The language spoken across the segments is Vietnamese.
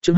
Chương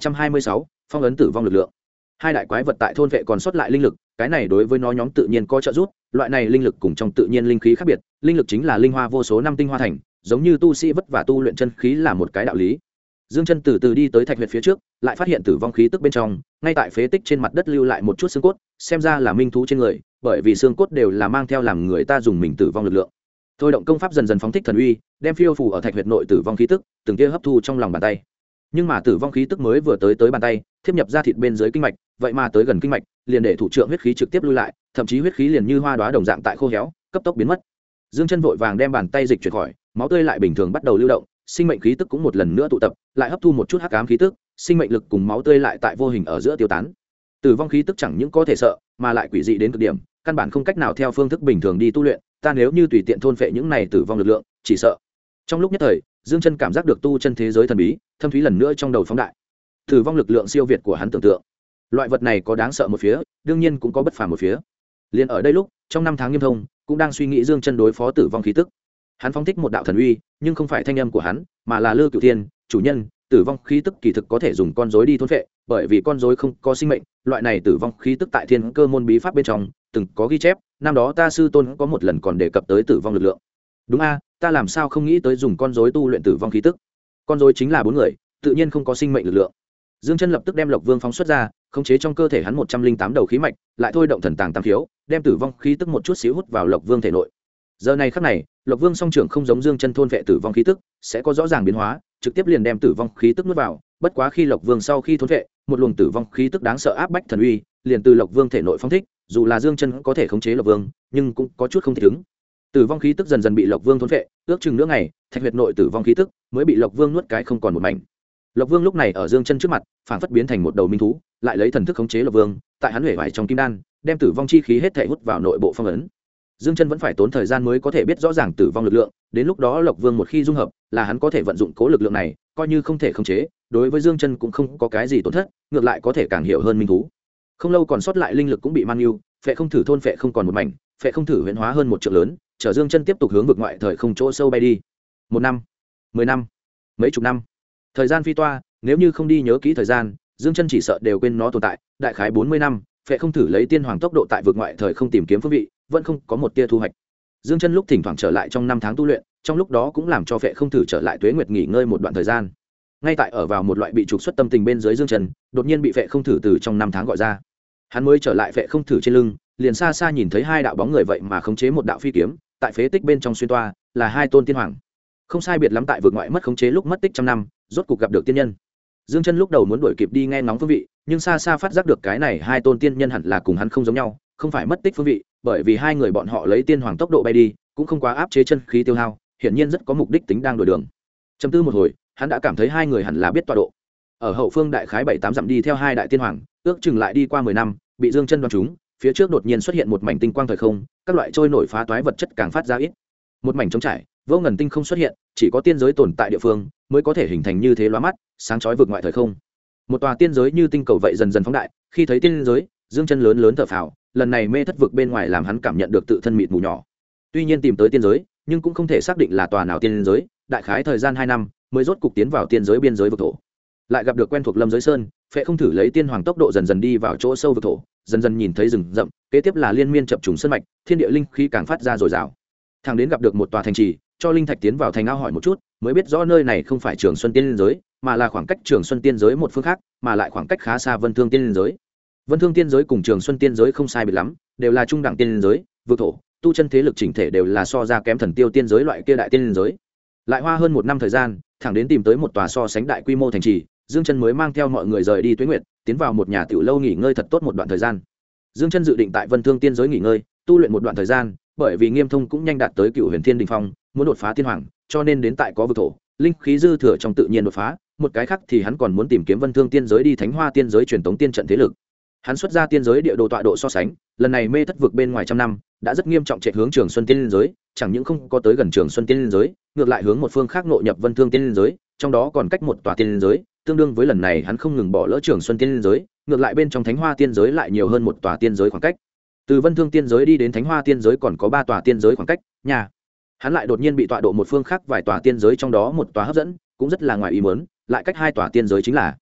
2226, phong ấn tử vong lực lượng. Hai đại quái vật tại thôn vệ còn sót lại linh lực, cái này đối với nó nhóm tự nhiên có trợ giúp, loại này linh lực cùng trong tự nhiên linh khí khác biệt, linh lực chính là linh hoa vô số năm tinh hoa thành, giống như tu sĩ vất vả tu luyện chân khí là một cái đạo lý. Dương Chân từ từ đi tới thạch huyệt phía trước, lại phát hiện tử vong khí tức bên trong, ngay tại phế tích trên mặt đất lưu lại một chút xương cốt, xem ra là minh thú trên người, bởi vì xương cốt đều là mang theo làm người ta dùng mình tử vong lực lượng. Thôi động công pháp dần dần phóng thích thần uy, đem phiêu phù ở thạch huyệt nội tử vong khí tức, từng tia hấp thu trong lòng bàn tay. Nhưng mà tử vong khí tức mới vừa tới bàn tay, thiếp nhập ra thịt bên dưới kinh mạch, vậy mà tới gần kinh mạch, liền để thủ trưởng huyết khí trực tiếp lui lại, thậm chí huyết khí liền như hoa đóa đồng dạng tại khô héo, cấp tốc biến mất. Dương Chân vội vàng đem bàn tay dịch chuyển khỏi, máu tươi lại bình thường bắt đầu lưu động, sinh mệnh khí tức cũng một lần nữa tụ tập, lại hấp thu một chút hắc ám khí tức, sinh mệnh lực cùng máu tươi lại tại vô hình ở giữa tiêu tán. Tử vong khí tức chẳng những có thể sợ, mà lại quỷ dị đến cực điểm, căn bản không cách nào theo phương thức bình thường đi tu luyện, ta nếu như tùy tiện thôn phệ những này tử vong lực lượng, chỉ sợ. Trong lúc nhất thời, Dương Chân cảm giác được tu chân thế giới thần bí, thâm thúy lần nữa trong đầu phóng đại. Tử vong lực lượng siêu việt của hắn tưởng tượng. Loại vật này có đáng sợ một phía, đương nhiên cũng có bất phàm một phía. Liên ở đây lúc, trong năm tháng nghiêm thông, cũng đang suy nghĩ Dương Chân đối phó tử vong khí tức. Hắn phóng thích một đạo thần uy, nhưng không phải thanh âm của hắn, mà là Lư Cửu Thiên, chủ nhân, tử vong khí tức kỳ thực có thể dùng con rối đi thôn phệ, bởi vì con rối không có sinh mệnh, loại này tử vong khí tức tại Thiên Cơ môn bí pháp bên trong, từng có ghi chép, năm đó ta sư tôn có một lần còn đề cập tới tử vong lực lượng. Đúng a, ta làm sao không nghĩ tới dùng con rối tu luyện tử vong khí tức. Con rối chính là bốn người, tự nhiên không có sinh mệnh lực lượng. Dương Chân lập tức đem Lộc Vương phóng xuất ra, khống chế trong cơ thể hắn 108 đầu khí mạch, lại thôi động thần tàng tam khiếu, đem tử vong khí tức một chút xíu hút vào Lộc Vương thể nội. Giờ này khắc này, Lộc Vương song trưởng không giống Dương Chân thôn vệ tử vong khí tức, sẽ có rõ ràng biến hóa, trực tiếp liền đem tử vong khí tức nuốt vào, bất quá khi Lộc Vương sau khi thôn vệ, một luồng tử vong khí tức đáng sợ áp bách thần uy, liền từ Lộc Vương thể nội phóng thích, dù là Dương Chân có thể khống chế Lộc Vương, nhưng cũng có chút không thích ứng. Tử vong khí tức dần dần bị Lộc Vương thôn vệ, ước chừng nửa ngày, thạch huyệt nội tử vong khí tức mới bị Lộc Vương nuốt cái không còn một mảnh. Lộc Vương lúc này ở Dương Chân trước mặt, phảng phất biến thành một đầu minh thú, lại lấy thần thức khống chế Lộc Vương, tại hắn huệ vải trong kim đan, đem tử vong chi khí hết thảy hút vào nội bộ phong ấn. Dương Chân vẫn phải tốn thời gian mới có thể biết rõ ràng tử vong lực lượng, đến lúc đó Lộc Vương một khi dung hợp, là hắn có thể vận dụng cố lực lượng này, coi như không thể khống chế, đối với Dương Chân cũng không có cái gì tổn thất, ngược lại có thể càng hiểu hơn minh thú. Không lâu còn sót lại linh lực cũng bị man yêu, phệ không thử thôn phệ không còn một mảnh, phệ không thử huyễn hóa hơn một trượng lớn, chở Dương Chân tiếp tục hướng vực ngoại thời không chỗ sâu bay đi. 1 năm, 10 năm, mấy chục năm. Thời gian phi toa, nếu như không đi nhớ kỹ thời gian, Dương Chân chỉ sợ đều quên nó tồn tại, đại khái 40 năm, phệ không thử lấy tiên hoàng tốc độ tại vực ngoại thời không tìm kiếm phương vị, vẫn không có một tia thu hoạch. Dương Chân lúc thỉnh thoảng trở lại trong năm tháng tu luyện, trong lúc đó cũng làm cho phệ không thử trở lại tuế nguyệt nghỉ ngơi một đoạn thời gian. Ngay tại ở vào một loại bị trục xuất tâm tình bên dưới Dương Chân, đột nhiên bị phệ không thử từ trong năm tháng gọi ra. Hắn mới trở lại phệ không thử trên lưng, liền xa xa nhìn thấy hai đạo bóng người vậy mà khống chế một đạo phi kiếm, tại phế tích bên trong xuyên toa, là hai tôn tiên hoàng. Không sai biệt lắm tại vực ngoại mất khống chế lúc mất tích trăm năm, rốt cục gặp được tiên nhân. Dương Chân lúc đầu muốn đuổi kịp đi nghe ngóng phương vị, nhưng xa xa phát giác được cái này hai tôn tiên nhân hẳn là cùng hắn không giống nhau, không phải mất tích phương vị, bởi vì hai người bọn họ lấy tiên hoàng tốc độ bay đi, cũng không quá áp chế chân khí tiêu hao, hiển nhiên rất có mục đích tính đang đổi đường. Trầm tư một hồi, hắn đã cảm thấy hai người hẳn là biết tọa độ. Ở hậu phương đại khái 7-8 dặm đi theo hai đại tiên hoàng, ước chừng lại đi qua 10 năm, bị Dương Chân đoán trúng, phía trước đột nhiên xuất hiện một mảnh tinh quang thời không, các loại trôi nổi phá toái vật chất càng phát ra ít. Một mảnh trống trải, vô ngần tinh không xuất hiện, chỉ có tiên giới tồn tại địa phương mới có thể hình thành như thế lóa mắt, sáng chói vực ngoại thời không. Một tòa tiên giới như tinh cầu vậy dần dần phóng đại, khi thấy tiên giới, Dương Chân lớn lớn thở phào, lần này mê thất vực bên ngoài làm hắn cảm nhận được tự thân mịt mù nhỏ. Tuy nhiên tìm tới tiên giới, nhưng cũng không thể xác định là tòa nào tiên giới, đại khái thời gian 2 năm mới rốt cục tiến vào tiên giới biên giới vực thổ. Lại gặp được quen thuộc Lâm Giới Sơn, phệ không thử lấy tiên hoàng tốc độ dần dần đi vào chỗ sâu vực thổ, dần dần nhìn thấy rừng rậm, kế tiếp là liên miên chập trùng sơn mạch, thiên địa linh khí càng phát ra dồi dào. Thằng đến gặp được một tòa thành trì, cho linh thạch tiến vào thành ao hỏi một chút, mới biết rõ nơi này không phải Trường Xuân Tiên giới, mà là khoảng cách Trường Xuân Tiên giới một phương khác, mà lại khoảng cách khá xa Vân Thương Tiên giới. Vân Thương Tiên giới cùng Trường Xuân Tiên giới không sai biệt lắm, đều là trung đẳng tiên giới, vực thổ, tu chân thế lực chỉnh thể đều là so ra kém Thần Tiêu Tiên giới loại kia đại tiên giới. Lại hoa hơn 1 năm thời gian, thẳng đến tìm tới một tòa so sánh đại quy mô thành trì, Dương Chân mới mang theo mọi người rời đi Tuế Nguyệt, tiến vào một nhà tiểu lâu nghỉ ngơi thật tốt một đoạn thời gian. Dương Chân dự định tại Vân Thương Tiên giới nghỉ ngơi, tu luyện một đoạn thời gian, bởi vì Nghiêm Thông cũng nhanh đạt tới Cựu Huyền Thiên đỉnh phong, muốn đột phá tiên hoàng, cho nên đến tại có vực thổ, linh khí dư thừa trong tự nhiên đột phá, một cái khác thì hắn còn muốn tìm kiếm Vân Thương Tiên giới đi Thánh Hoa Tiên giới truyền tống tiên trận thế lực. Hắn xuất ra tiên giới địa đồ tọa độ so sánh, lần này mê thất vực bên ngoài trăm năm, đã rất nghiêm trọng chạy hướng Trường Xuân Tiên giới, chẳng những không có tới gần Trường Xuân Tiên giới, ngược lại hướng một phương khác nội nhập Vân Thương Tiên giới, trong đó còn cách một tòa tiên giới, tương đương với lần này hắn không ngừng bỏ lỡ Trường Xuân Tiên giới, ngược lại bên trong Thánh Hoa Tiên giới lại nhiều hơn một tòa tiên giới khoảng cách. Từ Vân Thương Tiên giới đi đến Thánh Hoa Tiên giới còn có 3 tòa tiên giới khoảng cách, nhà. Hắn lại đột nhiên bị tọa độ một phương khác vài tòa tiên giới trong đó một tòa hấp dẫn, cũng rất là ngoài ý muốn, lại cách 2 tòa tiên giới chính là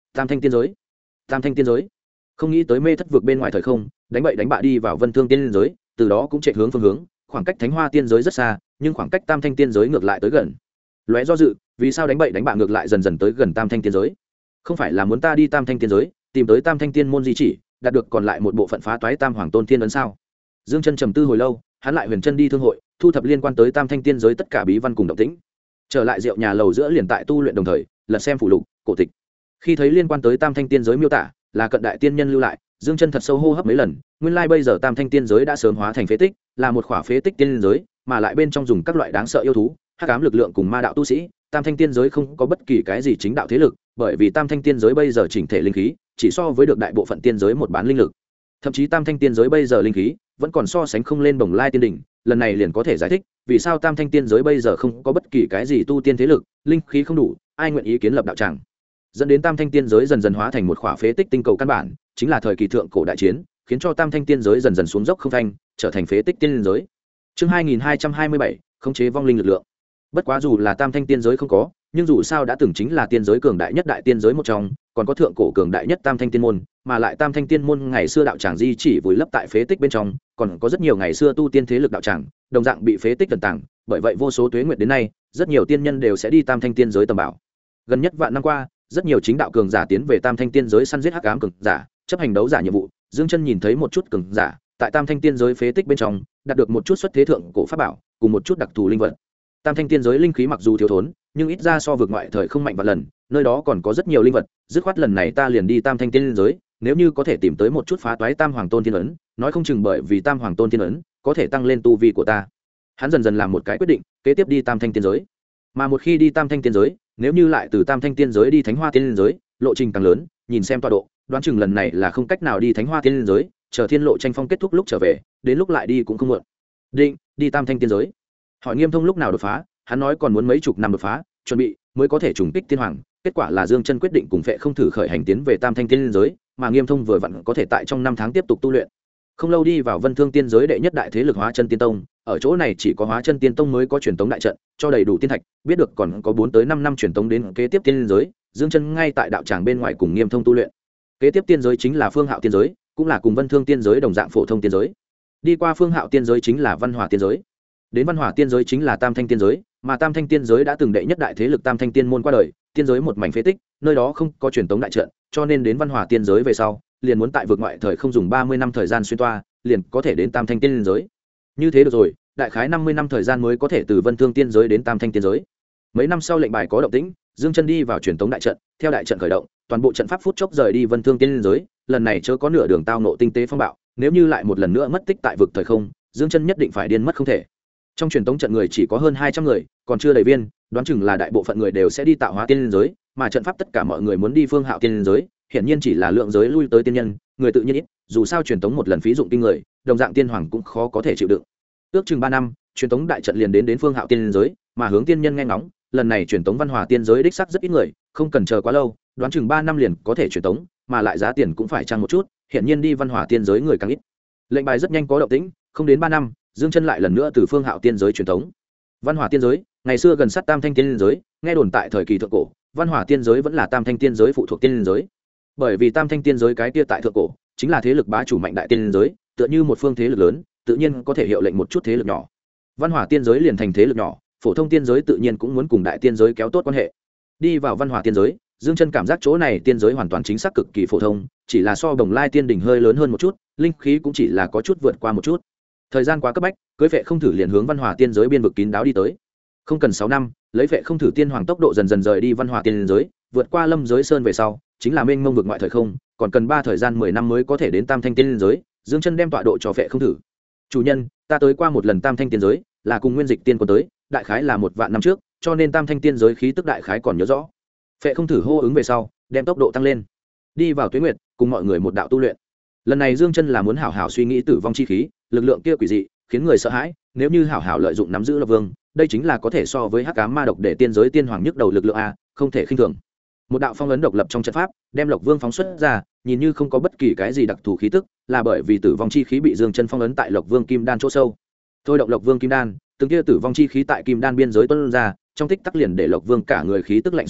Tam thanh tiên giới, tam thanh tiên giới. Không nghĩ tới mê thất vực bên ngoài thời không, đánh bậy đánh bạ đi vào vân thương tiên giới, từ đó cũng chạy hướng phương hướng, khoảng cách thánh hoa tiên giới rất xa, nhưng khoảng cách tam thanh tiên giới ngược lại tới gần. Lóe do dự, vì sao đánh bậy đánh bạ ngược lại dần dần tới gần tam thanh tiên giới? Không phải là muốn ta đi tam thanh tiên giới, tìm tới tam thanh tiên môn di chỉ, đạt được còn lại một bộ phận phá toái tam hoàng tôn thiên ấn sao? Dương Chân trầm tư hồi lâu, hắn lại huyền chân đi thương hội, thu thập liên quan tới tam thanh tiên giới tất cả bí văn cùng động tĩnh. Trở lại rượu nhà lầu giữa liền tại tu luyện đồng thời, lật xem phụ lục, cổ tịch. Khi thấy liên quan tới tam thanh tiên giới miêu tả, là cận đại tiên nhân lưu lại, Dương Chân thật sâu hô hấp mấy lần, nguyên lai bây giờ tam thanh tiên giới đã sớm hóa thành phế tích, là một khỏa phế tích tiên giới, mà lại bên trong dùng các loại đáng sợ yêu thú, hắc ám lực lượng cùng ma đạo tu sĩ, tam thanh tiên giới không có bất kỳ cái gì chính đạo thế lực, bởi vì tam thanh tiên giới bây giờ chỉnh thể linh khí chỉ so với được đại bộ phận tiên giới một bán linh lực, thậm chí tam thanh tiên giới bây giờ linh khí vẫn còn so sánh không lên Bồng Lai tiên đỉnh, lần này liền có thể giải thích vì sao tam thanh tiên giới bây giờ không có bất kỳ cái gì tu tiên thế lực, linh khí không đủ, ai nguyện ý kiến lập đạo tràng, dẫn đến tam thanh tiên giới dần dần hóa thành một khỏa phế tích tinh cầu căn bản, chính là thời kỳ thượng cổ đại chiến, khiến cho tam thanh tiên giới dần dần xuống dốc không thanh, trở thành phế tích tiên giới. Chương 2227, khống chế vong linh lực lượng. Bất quá dù là tam thanh tiên giới không có, nhưng dù sao đã từng chính là tiên giới cường đại nhất đại tiên giới một trong, còn có thượng cổ cường đại nhất tam thanh tiên môn, mà lại tam thanh tiên môn ngày xưa đạo tràng di chỉ vùi lấp tại phế tích bên trong, còn có rất nhiều ngày xưa tu tiên thế lực đạo tràng, đồng dạng bị phế tích tận tàng, bởi vậy vô số tuế nguyệt đến nay, rất nhiều tiên nhân đều sẽ đi tam thanh tiên giới tầm bảo. Gần nhất vạn năm qua, rất nhiều chính đạo cường giả tiến về tam thanh tiên giới săn giết hắc ám cường giả, chấp hành đấu giả nhiệm vụ. Dương Chân nhìn thấy một chút cường giả tại tam thanh tiên giới phế tích bên trong đạt được một chút xuất thế thượng cổ pháp bảo cùng một chút đặc thù linh vật. Tam thanh tiên giới linh khí mặc dù thiếu thốn, nhưng ít ra so vượt ngoại thời không mạnh vạn lần, nơi đó còn có rất nhiều linh vật, dứt khoát lần này ta liền đi tam thanh tiên giới, nếu như có thể tìm tới một chút phá toái tam hoàng tôn thiên ấn, nói không chừng bởi vì tam hoàng tôn thiên ấn có thể tăng lên tu vi của ta. Hắn dần dần làm một cái quyết định, kế tiếp đi tam thanh tiên giới. Mà một khi đi tam thanh tiên giới, nếu như lại từ tam thanh tiên giới đi thánh hoa tiên giới, lộ trình càng lớn, nhìn xem tọa độ, đoán chừng lần này là không cách nào đi thánh hoa tiên giới, chờ thiên lộ tranh phong kết thúc lúc trở về, đến lúc lại đi cũng không muộn. Định đi tam thanh tiên giới. Hỏi Nghiêm Thông lúc nào đột phá, hắn nói còn muốn mấy chục năm đột phá, chuẩn bị mới có thể trùng kích tiên hoàng. Kết quả là Dương Chân quyết định cùng Phệ Không Thử khởi hành tiến về tam thanh tiên giới, mà Nghiêm Thông vừa vặn có thể tại trong 5 tháng tiếp tục tu luyện. Không lâu đi vào Vân Thương tiên giới đệ nhất đại thế lực Hóa Chân Tiên Tông, ở chỗ này chỉ có Hóa Chân Tiên Tông mới có truyền tống đại trận, cho đầy đủ tiên thạch, biết được còn có 4 tới 5 năm truyền tống đến kế tiếp tiên giới, Dương Chân ngay tại đạo tràng bên ngoài cùng Nghiêm Thông tu luyện. Kế tiếp tiên giới chính là Phương Hạo tiên giới, cũng là cùng Vân Thương tiên giới đồng dạng phổ thông tiên giới. Đi qua Phương Hạo tiên giới chính là Văn Hỏa tiên giới. Đến Văn Hỏa tiên giới chính là Tam Thanh tiên giới, mà Tam Thanh tiên giới đã từng đệ nhất đại thế lực Tam Thanh tiên môn qua đời, tiên giới một mảnh phế tích, nơi đó không có truyền tống đại trận, cho nên đến Văn Hỏa tiên giới về sau, liền muốn tại vực ngoại thời không dùng 30 năm thời gian xuyên toa, liền có thể đến Tam Thanh tiên giới. Như thế được rồi, đại khái 50 năm thời gian mới có thể từ Vân Thương tiên giới đến Tam Thanh tiên giới. Mấy năm sau lệnh bài có động tĩnh, Dương Chân đi vào truyền tống đại trận, theo đại trận khởi động, toàn bộ trận pháp phút chốc rời đi Vân Thương tiên giới, lần này chớ có nửa đường tao nộ tinh tế phong bạo, nếu như lại một lần nữa mất tích tại vực thời không, Dương Chân nhất định phải điên mất không thể. Trong truyền tống trận người chỉ có hơn 200 người, còn chưa đầy viên, đoán chừng là đại bộ phận người đều sẽ đi tạo hóa tiên giới, mà trận pháp tất cả mọi người muốn đi Phương Hạo tiên giới, hiển nhiên chỉ là lượng giới lui tới tiên nhân, người tự nhiên ít, dù sao truyền tống một lần phí dụng kinh người, đồng dạng tiên hoàng cũng khó có thể chịu đựng. Ước chừng 3 năm, truyền tống đại trận liền đến Phương Hạo tiên giới, mà hướng tiên nhân nghe ngóng, lần này truyền tống Văn Hòa tiên giới đích xác rất ít người, không cần chờ quá lâu, đoán chừng 3 năm liền có thể truyền tống, mà lại giá tiền cũng phải chăng một chút, hiển nhiên đi Văn Hòa tiên giới người càng ít. Lệnh bài rất nhanh có động tĩnh, không đến 3 năm, Dương Chân lại lần nữa từ Phương Hạo tiên giới truyền tống. Văn Hòa tiên giới, ngày xưa gần sát Tam Thanh tiên giới, nghe đồn tại thời kỳ thượng cổ, Văn Hòa tiên giới vẫn là Tam Thanh tiên giới phụ thuộc tiên giới. Bởi vì Tam Thanh tiên giới cái kia tại thượng cổ, chính là thế lực bá chủ mạnh đại tiên giới, tựa như một phương thế lực lớn, tự nhiên có thể hiệu lệnh một chút thế lực nhỏ. Văn Hòa tiên giới liền thành thế lực nhỏ, phổ thông tiên giới tự nhiên cũng muốn cùng đại tiên giới kéo tốt quan hệ. Đi vào Văn Hòa tiên giới, Dương Chân cảm giác chỗ này tiên giới hoàn toàn chính xác cực kỳ phổ thông, chỉ là so Đồng Lai tiên đỉnh hơi lớn hơn một chút, linh khí cũng chỉ là có chút vượt qua một chút. Thời gian quá cấp bách, cưới Phệ Không Thử liền hướng Văn Hòa tiên giới biên vực kín đáo đi tới. Không cần 6 năm, lấy Phệ Không Thử tiên hoàng tốc độ dần dần rời đi Văn Hòa tiên giới, vượt qua Lâm giới sơn về sau, chính là mênh mông vực ngoại thời không, còn cần 3 thời gian 10 năm mới có thể đến Tam Thanh tiên giới. Dương Chân đem tọa độ cho Phệ Không Thử. Chủ nhân, ta tới qua một lần Tam Thanh tiên giới, là cùng Nguyên Dịch tiên quân tới, đại khái là 1 vạn năm trước, cho nên Tam Thanh tiên giới khí tức đại khái còn nhớ rõ. Phệ Không Thử hô ứng về sau, đem tốc độ tăng lên, đi vào Tuế Nguyệt, cùng mọi người một đạo tu luyện. Lần này Dương Chân là muốn hảo hảo suy nghĩ tử vong chi khí, lực lượng kia quỷ dị, khiến người sợ hãi, nếu như hảo hảo lợi dụng nắm giữ Lộc Vương, đây chính là có thể so với hắc ám ma độc để tiên giới tiên hoàng nhức đầu lực lượng a, không thể khinh thường. Một đạo phong ấn độc lập trong trận pháp, đem Lộc Vương phóng xuất ra, nhìn như không có bất kỳ cái gì đặc thù khí tức, là bởi vì tử vong chi khí bị Dương Chân phong ấn tại Lộc Vương kim đan chỗ sâu. Thôi động Lộc Vương kim đan, từng kia tử vong chi khí tại kim đan biên giới tuôn ra, trong tích tắc liền để Lộc Vương cả người khí tức lạnh xuống tới,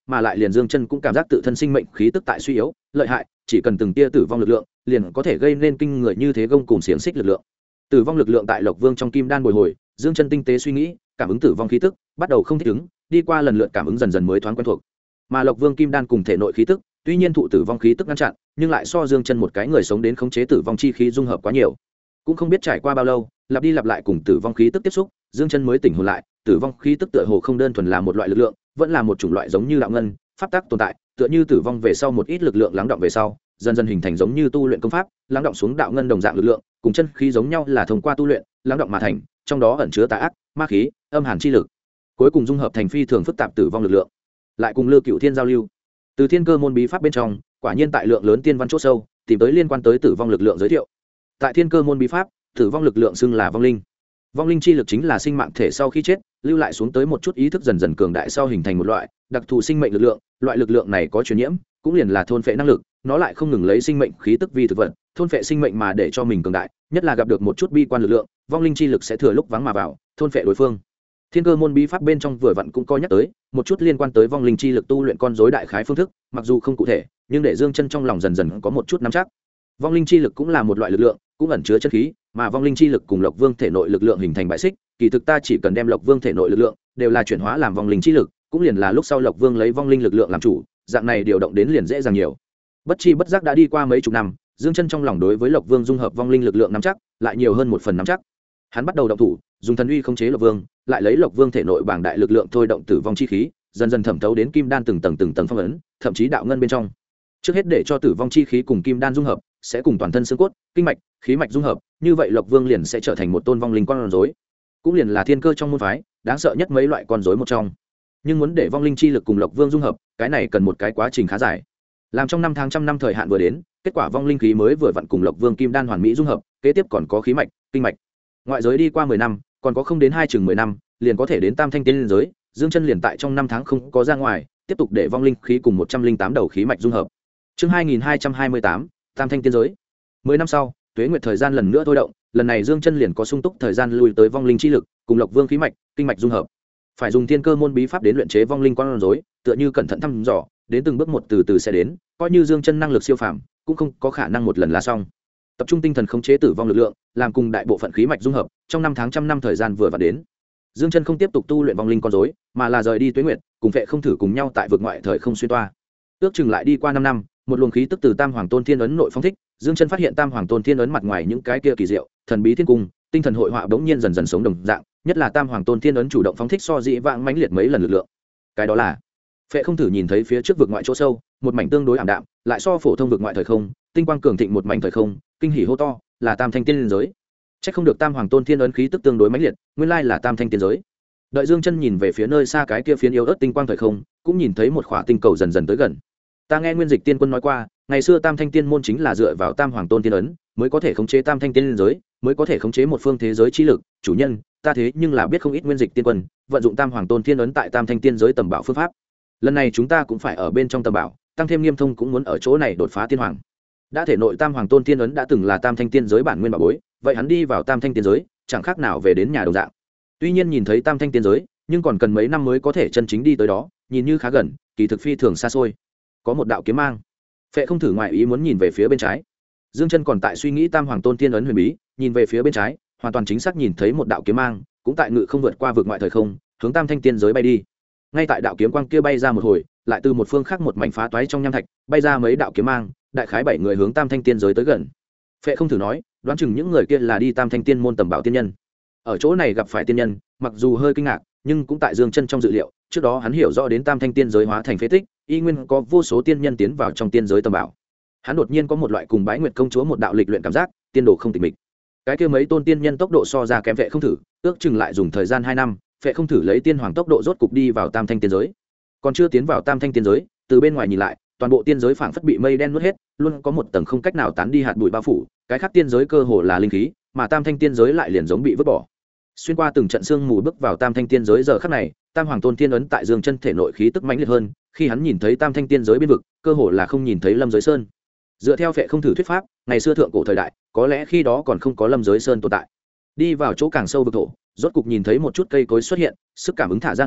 mà lại liền Dương Chân cũng cảm giác tự thân sinh mệnh khí tức tại suy yếu lợi hại, chỉ cần từng tia tử vong lực lượng liền có thể gây nên kinh người như thế gông cùng xiềng xích lực lượng. Tử vong lực lượng tại Lộc Vương trong kim đan bồi hồi, Dương Chân tinh tế suy nghĩ, cảm ứng tử vong khí tức, bắt đầu không thích ứng, đi qua lần lượt cảm ứng dần dần mới thoáng quen thuộc. Mà Lộc Vương kim đan cùng thể nội khí tức, tuy nhiên thụ tử vong khí tức ngăn chặn, nhưng lại so Dương Chân một cái người sống đến khống chế tử vong chi khí dung hợp quá nhiều. Cũng không biết trải qua bao lâu, lặp đi lặp lại cùng tử vong khí tức tiếp xúc, Dương Chân mới tỉnh hồn lại, tử vong khí tức tựa hồ không đơn thuần là một loại lực lượng, vẫn là một chủng loại giống như đạo ngân, pháp tắc tồn tại, tựa như tử vong về sau một ít lực lượng lắng động về sau, dần dần hình thành giống như tu luyện công pháp, lắng động xuống đạo ngân đồng dạng lực lượng, cùng chân khí giống nhau là thông qua tu luyện, lắng động mà thành, trong đó ẩn chứa tà ác, ma khí, âm hàn chi lực, cuối cùng dung hợp thành phi thường phức tạp tử vong lực lượng. Lại cùng Lư Cửu Thiên giao lưu. Từ Thiên Cơ môn bí pháp bên trong, quả nhiên tại lượng lớn tiên văn chỗ sâu, tìm tới liên quan tới tử vong lực lượng giới thiệu. Tại Thiên Cơ môn bí pháp, tử vong lực lượng xưng là vong linh. Vong linh chi lực chính là sinh mạng thể sau khi chết, lưu lại xuống tới một chút ý thức dần dần cường đại sau hình thành một loại đặc thù sinh mệnh lực lượng, loại lực lượng này có truyền nhiễm, cũng liền là thôn phệ năng lực, nó lại không ngừng lấy sinh mệnh khí tức vi thực vật, thôn phệ sinh mệnh mà để cho mình cường đại, nhất là gặp được một chút bi quan lực lượng, vong linh chi lực sẽ thừa lúc vắng mà vào, thôn phệ đối phương. Thiên Cơ môn bí pháp bên trong vừa vặn cũng có nhắc tới một chút liên quan tới vong linh chi lực tu luyện con rối đại khái phương thức, mặc dù không cụ thể, nhưng để Dương Chân trong lòng dần dần có một chút nắm chắc. Vong linh chi lực cũng là một loại lực lượng, cũng ẩn chứa chân khí, mà vong linh chi lực cùng Lộc Vương thể nội lực lượng hình thành bại xích, kỳ thực ta chỉ cần đem Lộc Vương thể nội lực lượng đều là chuyển hóa làm vong linh chi lực, cũng liền là lúc sau Lộc Vương lấy vong linh lực lượng làm chủ, dạng này điều động đến liền dễ dàng nhiều. Bất chi bất giác đã đi qua mấy chục năm, Dương Chân trong lòng đối với Lộc Vương dung hợp vong linh lực lượng nắm chắc, lại nhiều hơn một phần nắm chắc. Hắn bắt đầu động thủ, dùng thần uy khống chế Lộc Vương, lại lấy Lộc Vương thể nội bảng đại lực lượng thôi động tử vong chi khí, dần dần thẩm thấu đến kim đan từng tầng phong ấn, thậm chí đạo ngân bên trong. Trước hết để cho tử vong chi khí cùng kim đan dung hợp, sẽ cùng toàn thân xương cốt, kinh mạch, khí mạch dung hợp, như vậy Lộc Vương liền sẽ trở thành một tôn vong linh con rối, cũng liền là thiên cơ trong môn phái, đáng sợ nhất mấy loại con rối một trong. Nhưng muốn để vong linh chi lực cùng Lộc Vương dung hợp, cái này cần một cái quá trình khá dài. Làm trong năm tháng trăm năm thời hạn vừa đến, kết quả vong linh khí mới vừa vặn cùng Lộc Vương kim đan hoàn mỹ dung hợp, kế tiếp còn có khí mạch, kinh mạch. Ngoại giới đi qua 10 năm, còn có không đến hai chừng 10 năm, liền có thể đến tam thanh tiên giới, Dương Chân liền tại trong năm tháng không có ra ngoài, tiếp tục để vong linh khí cùng 108 đầu khí mạch dung hợp. Chương 2228, tam thanh tiên giới. 10 năm sau, tuế nguyệt thời gian lần nữa thôi động, lần này Dương Chân liền có sung túc thời gian lui tới vong linh chi lực, cùng Lộc Vương khí mạch, kinh mạch dung hợp. Phải dùng Thiên Cơ môn bí pháp đến luyện chế vong linh con rối, tựa như cẩn thận thăm dò, đến từng bước một từ từ sẽ đến, coi như Dương Chân năng lực siêu phàm, cũng không có khả năng một lần là xong. Tập trung tinh thần khống chế tử vong lực lượng, làm cùng đại bộ phận khí mạch dung hợp, trong năm tháng trăm năm thời gian vừa vặn đến. Dương Chân không tiếp tục tu luyện vong linh con rối, mà là rời đi tuế nguyệt, cùng Vệ Không Thử cùng nhau tại vực ngoại thời không xuyên toa. Ước chừng lại đi qua 5 năm, một luồng khí tức từ Tam Hoàng Tôn Thiên ấn nội phóng thích, Dương Chân phát hiện Tam Hoàng Tôn Thiên ấn mặt ngoài những cái kia kỳ diệu, thần bí thiên cung, tinh thần hội họa bỗng nhiên dần dần sống đồng dạng, nhất là Tam Hoàng Tôn Thiên ấn chủ động phóng thích so dị vãng mãnh liệt mấy lần lực lượng. Cái đó là Phệ Không Thử nhìn thấy phía trước vực ngoại chỗ sâu, một mảnh tương đối ảm đạm, lại so phổ thông vực ngoại thời không, tinh quang cường thịnh một mảnh thời không, kinh hỉ hô to, là Tam Thanh Tiên giới. Chắc không được Tam Hoàng Tôn Thiên ấn khí tức tương đối mãnh liệt, nguyên lai là Tam Thanh Tiên giới. Đợi Dương Chân nhìn về phía nơi xa cái kia phiến yếu ớt tinh quang thời không, cũng nhìn thấy một khỏa tinh cầu dần dần tới gần. Ta nghe Nguyên Dịch Tiên Quân nói qua, ngày xưa Tam Thanh Tiên môn chính là dựa vào Tam Hoàng Tôn Thiên ấn, mới có thể khống chế Tam Thanh Tiên giới, mới có thể khống chế một phương thế giới chi lực. Chủ nhân, ta thế nhưng là biết không ít Nguyên Dịch Tiên Quân vận dụng Tam Hoàng Tôn Thiên ấn tại Tam Thanh Tiên giới tầm bảo phương pháp. Lần này chúng ta cũng phải ở bên trong tầm bảo, tăng thêm Nghiêm Thông cũng muốn ở chỗ này đột phá tiên hoàng. Đã thể nội Tam Hoàng Tôn Thiên ấn đã từng là Tam Thanh Tiên giới bản nguyên bảo bối, vậy hắn đi vào Tam Thanh Tiên giới, chẳng khác nào về đến nhà đồng dạng. Tuy nhiên nhìn thấy Tam Thanh Tiên giới, nhưng còn cần mấy năm mới có thể chân chính đi tới đó, nhìn như khá gần, kỳ thực phi thường xa xôi. Có một đạo kiếm mang. Phệ Không Thử ngoại ý muốn nhìn về phía bên trái. Dương Chân còn tại suy nghĩ Tam Hoàng Tôn Thiên ấn huyền bí, nhìn về phía bên trái, hoàn toàn chính xác nhìn thấy một đạo kiếm mang, cũng tại ngự không vượt qua vực ngoại thời không, hướng Tam Thanh Tiên giới bay đi. Ngay tại đạo kiếm quang kia bay ra một hồi, lại từ một phương khác một mảnh phá toái trong nham thạch, bay ra mấy đạo kiếm mang, đại khái 7 người hướng Tam Thanh Tiên giới tới gần. Phệ Không Thử nói, đoán chừng những người kia là đi Tam Thanh Tiên môn tầm bảo tiên nhân. Ở chỗ này gặp phải tiên nhân, mặc dù hơi kinh ngạc, nhưng cũng tại Dương Chân trong dự liệu, trước đó hắn hiểu rõ đến Tam Thanh Tiên giới hóa thành phế tích, y nguyên có vô số tiên nhân tiến vào trong tiên giới tầm bảo. Hắn đột nhiên có một loại cùng Bái Nguyệt công chúa một đạo lịch luyện cảm giác, tiên đồ không tịch mịch. Cái kia mấy tôn tiên nhân tốc độ so ra kém Phệ Không Thử, ước chừng lại dùng thời gian 2 năm, Phệ Không Thử lấy tiên hoàng tốc độ rốt cục đi vào Tam Thanh Tiên giới. Còn chưa tiến vào Tam Thanh Tiên giới, từ bên ngoài nhìn lại, toàn bộ tiên giới phảng phất bị mây đen nuốt hết, luôn có một tầng không cách nào tán đi hạt bụi bao phủ, cái khác tiên giới cơ hồ là linh khí, mà Tam Thanh Tiên giới lại liền giống bị vứt bỏ. Xuyên qua từng trận sương mù bước vào Tam Thanh Tiên giới giờ khắc này, Tam Hoàng Tôn Thiên ấn tại Dương Chân thể nội khí tức mãnh liệt hơn, khi hắn nhìn thấy Tam Thanh Tiên giới biên vực, cơ hồ là không nhìn thấy Lâm Giới Sơn. Dựa theo Phệ Không Thử thuyết pháp, ngày xưa thượng cổ thời đại, có lẽ khi đó còn không có Lâm Giới Sơn tồn tại. Đi vào chỗ càng sâu vực thổ, rốt cục nhìn thấy một chút cây cối xuất hiện, sức cảm ứng thả ra ngoài,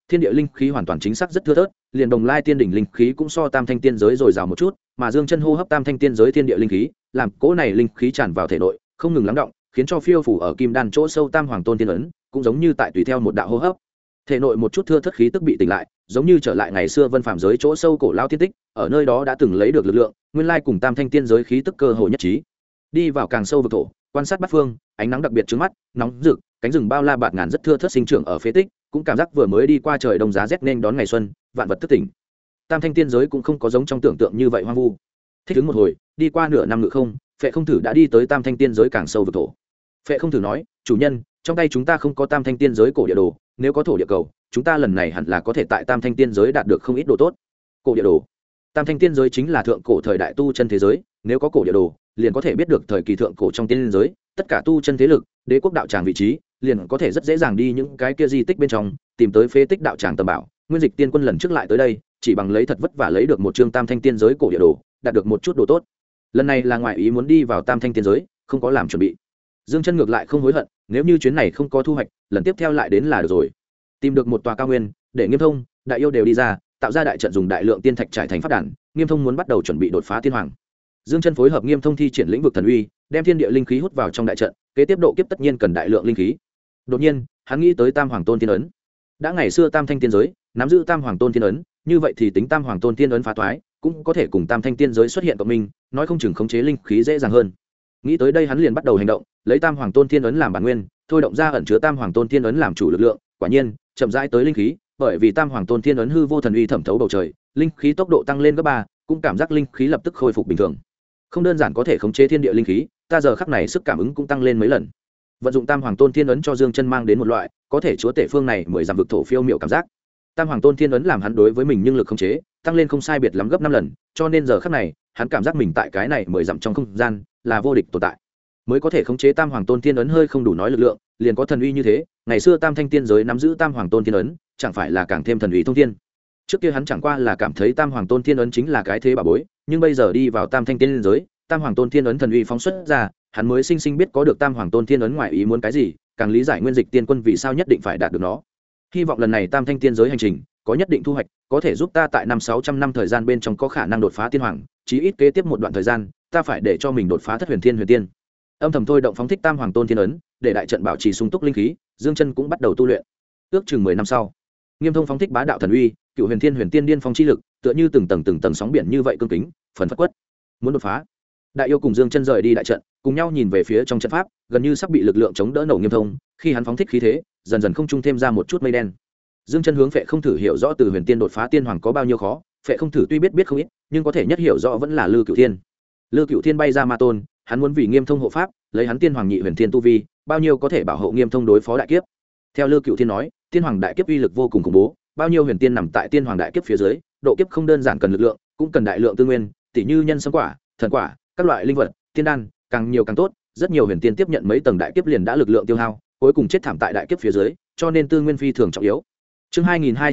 thiên địa linh khí hoàn toàn chính xác rất thưa thớt, liền Đồng Lai tiên đỉnh linh khí cũng so Tam Thanh tiên giới dồi dào một chút, mà Dương Chân hô hấp Tam Thanh tiên giới thiên địa linh khí, làm cỗ này linh khí tràn vào thể nội, không ngừng lắng động, khiến cho phiêu phủ ở kim đan chỗ sâu Tam Hoàng Tôn Tiên ấn, cũng giống như tại tùy theo một đạo hô hấp. Thể nội một chút thưa thớt khí tức bị tỉnh lại, giống như trở lại ngày xưa vân phàm giới chỗ sâu cổ lao tiên tích, ở nơi đó đã từng lấy được lực lượng, nguyên lai cùng Tam Thanh tiên giới khí tức cơ hội nhất trí. Đi vào càng sâu vực thổ, quan sát bát phương, ánh nắng đặc biệt trước mắt, nóng rực, cánh rừng bao la bạt ngàn rất thưa thớt sinh trưởng ở phế tích, cũng cảm giác vừa mới đi qua trời đông giá rét nên đón ngày xuân, vạn vật thức tỉnh. Tam Thanh tiên giới cũng không có giống trong tưởng tượng như vậy hoang vu. Thích ứng một hồi, đi qua nửa năm ngự không, Phệ Không Thử đã đi tới Tam Thanh tiên giới càng sâu vực thổ. Phệ Không Thử nói, chủ nhân, trong tay chúng ta không có Tam Thanh tiên giới cổ địa đồ, nếu có thổ địa cầu, chúng ta lần này hẳn là có thể tại Tam Thanh tiên giới đạt được không ít đồ tốt. Cổ địa đồ. Tam Thanh tiên giới chính là thượng cổ thời đại tu chân thế giới, nếu có cổ địa đồ, liền có thể biết được thời kỳ thượng cổ trong tiên giới, tất cả tu chân thế lực, đế quốc đạo tràng vị trí, liền có thể rất dễ dàng đi những cái kia di tích bên trong, tìm tới phế tích đạo tràng tầm bảo. Nguyên Dịch tiên quân lần trước lại tới đây, chỉ bằng lấy thật vất vả lấy được một chương Tam Thanh tiên giới cổ địa đồ, đạt được một chút đồ tốt. Lần này là ngoại ý muốn đi vào Tam Thanh tiên giới, không có làm chuẩn bị. Dương Chân ngược lại không hối hận, nếu như chuyến này không có thu hoạch, lần tiếp theo lại đến là được rồi. Tìm được một tòa cao nguyên, để Nghiêm Thông, Đại Yêu đều đi ra, tạo ra đại trận dùng đại lượng tiên thạch trải thành pháp đàn, Nghiêm Thông muốn bắt đầu chuẩn bị đột phá tiên hoàng. Dương Chân phối hợp Nghiêm Thông thi triển lĩnh vực thần uy, đem thiên địa linh khí hút vào trong đại trận, kế tiếp độ kiếp tất nhiên cần đại lượng linh khí. Đột nhiên, hắn nghĩ tới Tam Hoàng Tôn Tiên ấn. Đã ngày xưa Tam Thanh tiên giới nắm giữ Tam Hoàng Tôn Tiên ấn, như vậy thì tính Tam Hoàng Tôn Tiên ấn phá toái, cũng có thể cùng Tam Thanh tiên giới xuất hiện cộng minh, nói không chừng khống chế linh khí dễ dàng hơn. Nghĩ tới đây hắn liền bắt đầu hành động, lấy Tam Hoàng Tôn Tiên ấn làm bản nguyên, thôi động ra ẩn chứa Tam Hoàng Tôn Tiên ấn làm chủ lực lượng, quả nhiên, chậm rãi tới linh khí, bởi vì Tam Hoàng Tôn Tiên ấn hư vô thần uy thẩm thấu bầu trời, linh khí tốc độ tăng lên gấp 3, cũng cảm giác linh khí lập tức khôi phục bình thường. Không đơn giản có thể khống chế thiên địa linh khí, ta giờ khắc này sức cảm ứng cũng tăng lên mấy lần. Vận dụng Tam Hoàng Tôn Tiên ấn cho Dương Chân mang đến một loại có thể chúa tể phương này 10 dặm vực thổ phiêu miệu cảm giác. Tam Hoàng Tôn Tiên ấn làm hắn đối với mình nhưng lực khống chế tăng lên không sai biệt lắm gấp 5 lần, cho nên giờ khắc này, hắn cảm giác mình tại cái này 10 dặm trong không gian là vô địch tồn tại. Mới có thể khống chế Tam Hoàng Tôn Tiên ấn hơi không đủ nói lực lượng, liền có thần uy như thế, ngày xưa Tam Thanh tiên giới nắm giữ Tam Hoàng Tôn Tiên ấn, chẳng phải là càng thêm thần uy thông thiên. Trước kia hắn chẳng qua là cảm thấy Tam Hoàng Tôn Tiên ấn chính là cái thế bảo bối, nhưng bây giờ đi vào Tam Thanh tiên giới, Tam Hoàng Tôn Tiên ấn thần uy phóng xuất ra, hắn mới sinh sinh biết có được Tam Hoàng Tôn Tiên ấn ngoài ý muốn cái gì, càng lý giải Nguyên Dịch tiên quân vì sao nhất định phải đạt được nó. Hy vọng lần này Tam Thanh tiên giới hành trình có nhất định thu hoạch, có thể giúp ta tại 500-600 năm thời gian bên trong có khả năng đột phá tiên hoàng, chí ít kế tiếp một đoạn thời gian, ta phải để cho mình đột phá Thất Huyền Thiên Huyền Tiên. Âm thầm thôi động phóng thích Tam Hoàng Tôn Tiên ấn, để đại trận bảo trì sung túc linh khí, Dương Chân cũng bắt đầu tu luyện. Ước chừng 10 năm sau, Nghiêm Thông phóng thích bá đạo thần uy, Cựu Huyền Thiên Huyền Tiên điên phong chi lực, tựa như từng tầng sóng biển như vậy cương kính, phần phật quất. Muốn đột phá. Đại Yêu cùng Dương Chân rời đi đại trận, cùng nhau nhìn về phía trong trận pháp, gần như sắp bị lực lượng chống đỡ nổ Nghiêm Thông, khi hắn phóng thích khí thế, dần dần không trung thêm ra một chút mây đen. Dương Chân hướng Phệ Không Thử hiểu rõ từ Huyền Tiên đột phá tiên hoàng có bao nhiêu khó, Phệ Không Thử tuy biết không ít, nhưng có thể nhất hiểu rõ vẫn là Lư Cửu Thiên. Lư Cửu Thiên bay ra ma tôn, hắn muốn vì Nghiêm Thông hộ pháp, lấy hắn tiên hoàng nhị huyền thiên tu vi, bao nhiêu có thể bảo hộ Nghiêm Thông đối phó đại kiếp. Theo Lư Cửu Thiên nói, tiên hoàng đại kiếp uy lực vô cùng khủng bố, bao nhiêu huyền tiên nằm tại tiên hoàng đại kiếp phía dưới, độ kiếp không đơn giản cần lực lượng, cũng cần đại lượng tư nguyên, tỷ như nhân sâm quả, thần quả, các loại linh vật, tiên đan, càng nhiều càng tốt, rất nhiều huyền tiên tiếp nhận mấy tầng đại kiếp liền đã lực lượng tiêu hao, cuối cùng chết thảm tại đại kiếp phía dưới, cho nên tư nguyên phi thường trọng yếu. Chương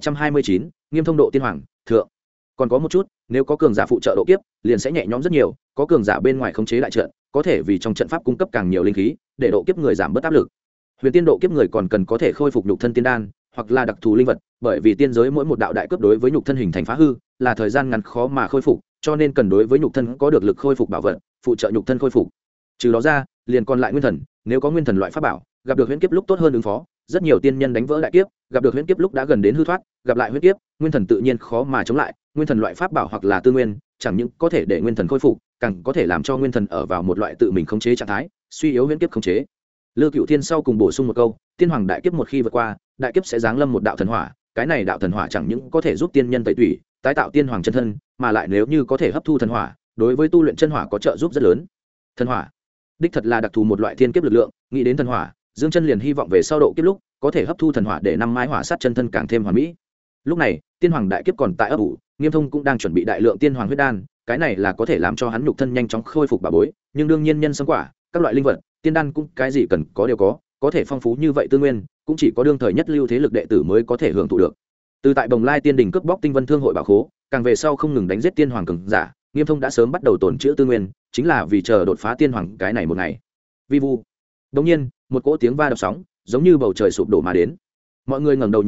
2229, Nghiêm Thông độ tiên hoàng, thượng. Còn có một chút, nếu có cường giả phụ trợ độ kiếp, liền sẽ nhẹ nhõm rất nhiều, có cường giả bên ngoài khống chế đại trận, có thể vì trong trận pháp cung cấp càng nhiều linh khí, để độ kiếp người giảm bớt áp lực. Huyền tiên độ kiếp người còn cần có thể khôi phục nhục thân tiên đan, hoặc là đặc thù linh vật, bởi vì tiên giới mỗi một đạo đại cướp đối với nhục thân hình thành phá hư, là thời gian ngắn khó mà khôi phục, cho nên cần đối với nhục thân có được lực khôi phục bảo vật, phụ trợ nhục thân khôi phục. Trừ đó ra, liền còn lại nguyên thần, nếu có nguyên thần loại pháp bảo, gặp được huyễn kiếp lúc tốt hơn ứng phó, rất nhiều tiên nhân đánh vỡ đại kiếp, gặp được huyễn kiếp lúc đã gần đến hư thoát, gặp lại huyễn kiếp, nguyên thần tự nhiên khó mà chống lại, nguyên thần loại pháp bảo hoặc là tư nguyên, chẳng những có thể để nguyên thần khôi phục, càng có thể làm cho nguyên thần ở vào một loại tự mình khống chế trạng thái, suy yếu huyễn kiếp khống chế. Lư Cửu Thiên sau cùng bổ sung một câu, tiên hoàng đại kiếp một khi vượt qua, đại kiếp sẽ giáng lâm một đạo thần hỏa, cái này đạo thần hỏa chẳng những có thể giúp tiên nhân tẩy tủy, tái tạo tiên hoàng chân thân, mà lại nếu như có thể hấp thu thần hỏa, đối với tu luyện chân hỏa có trợ giúp rất lớn. Thần hỏa, đích thật là đặc thù một loại thiên kiếp lực lượng, nghĩ đến thần hỏa, Dương Chân liền hy vọng về sau độ kiếp lúc có thể hấp thu thần hỏa để năm mái hỏa sát chân thân càng thêm hoàn mỹ. Lúc này, tiên hoàng đại kiếp còn tại ấp ủ, Nghiêm Thông cũng đang chuẩn bị đại lượng tiên hoàng huyết đan, cái này là có thể làm cho hắn nhục thân nhanh chóng khôi phục bảo bối, nhưng đương nhiên nhân sâm quả, các loại linh vật, tiên đan cũng cái gì cần có đều có thể phong phú như vậy tư nguyên, cũng chỉ có đương thời nhất lưu thế lực đệ tử mới có thể hưởng thụ được. Từ tại Bồng Lai Tiên Đình cướp bóc Tinh Vân Thương hội bảo khố, càng về sau không ngừng đánh giết tiên hoàng cường giả, Nghiêm Thông đã sớm bắt đầu tổn trữ tư nguyên, chính là vì chờ đột phá tiên hoàng cái này một ngày. Vi vu. Đột nhiên, một cỗ tiếng va đập sóng, giống như bầu trời sụp đổ mà đến. Mọi người ngẩng đầu nhìn lại,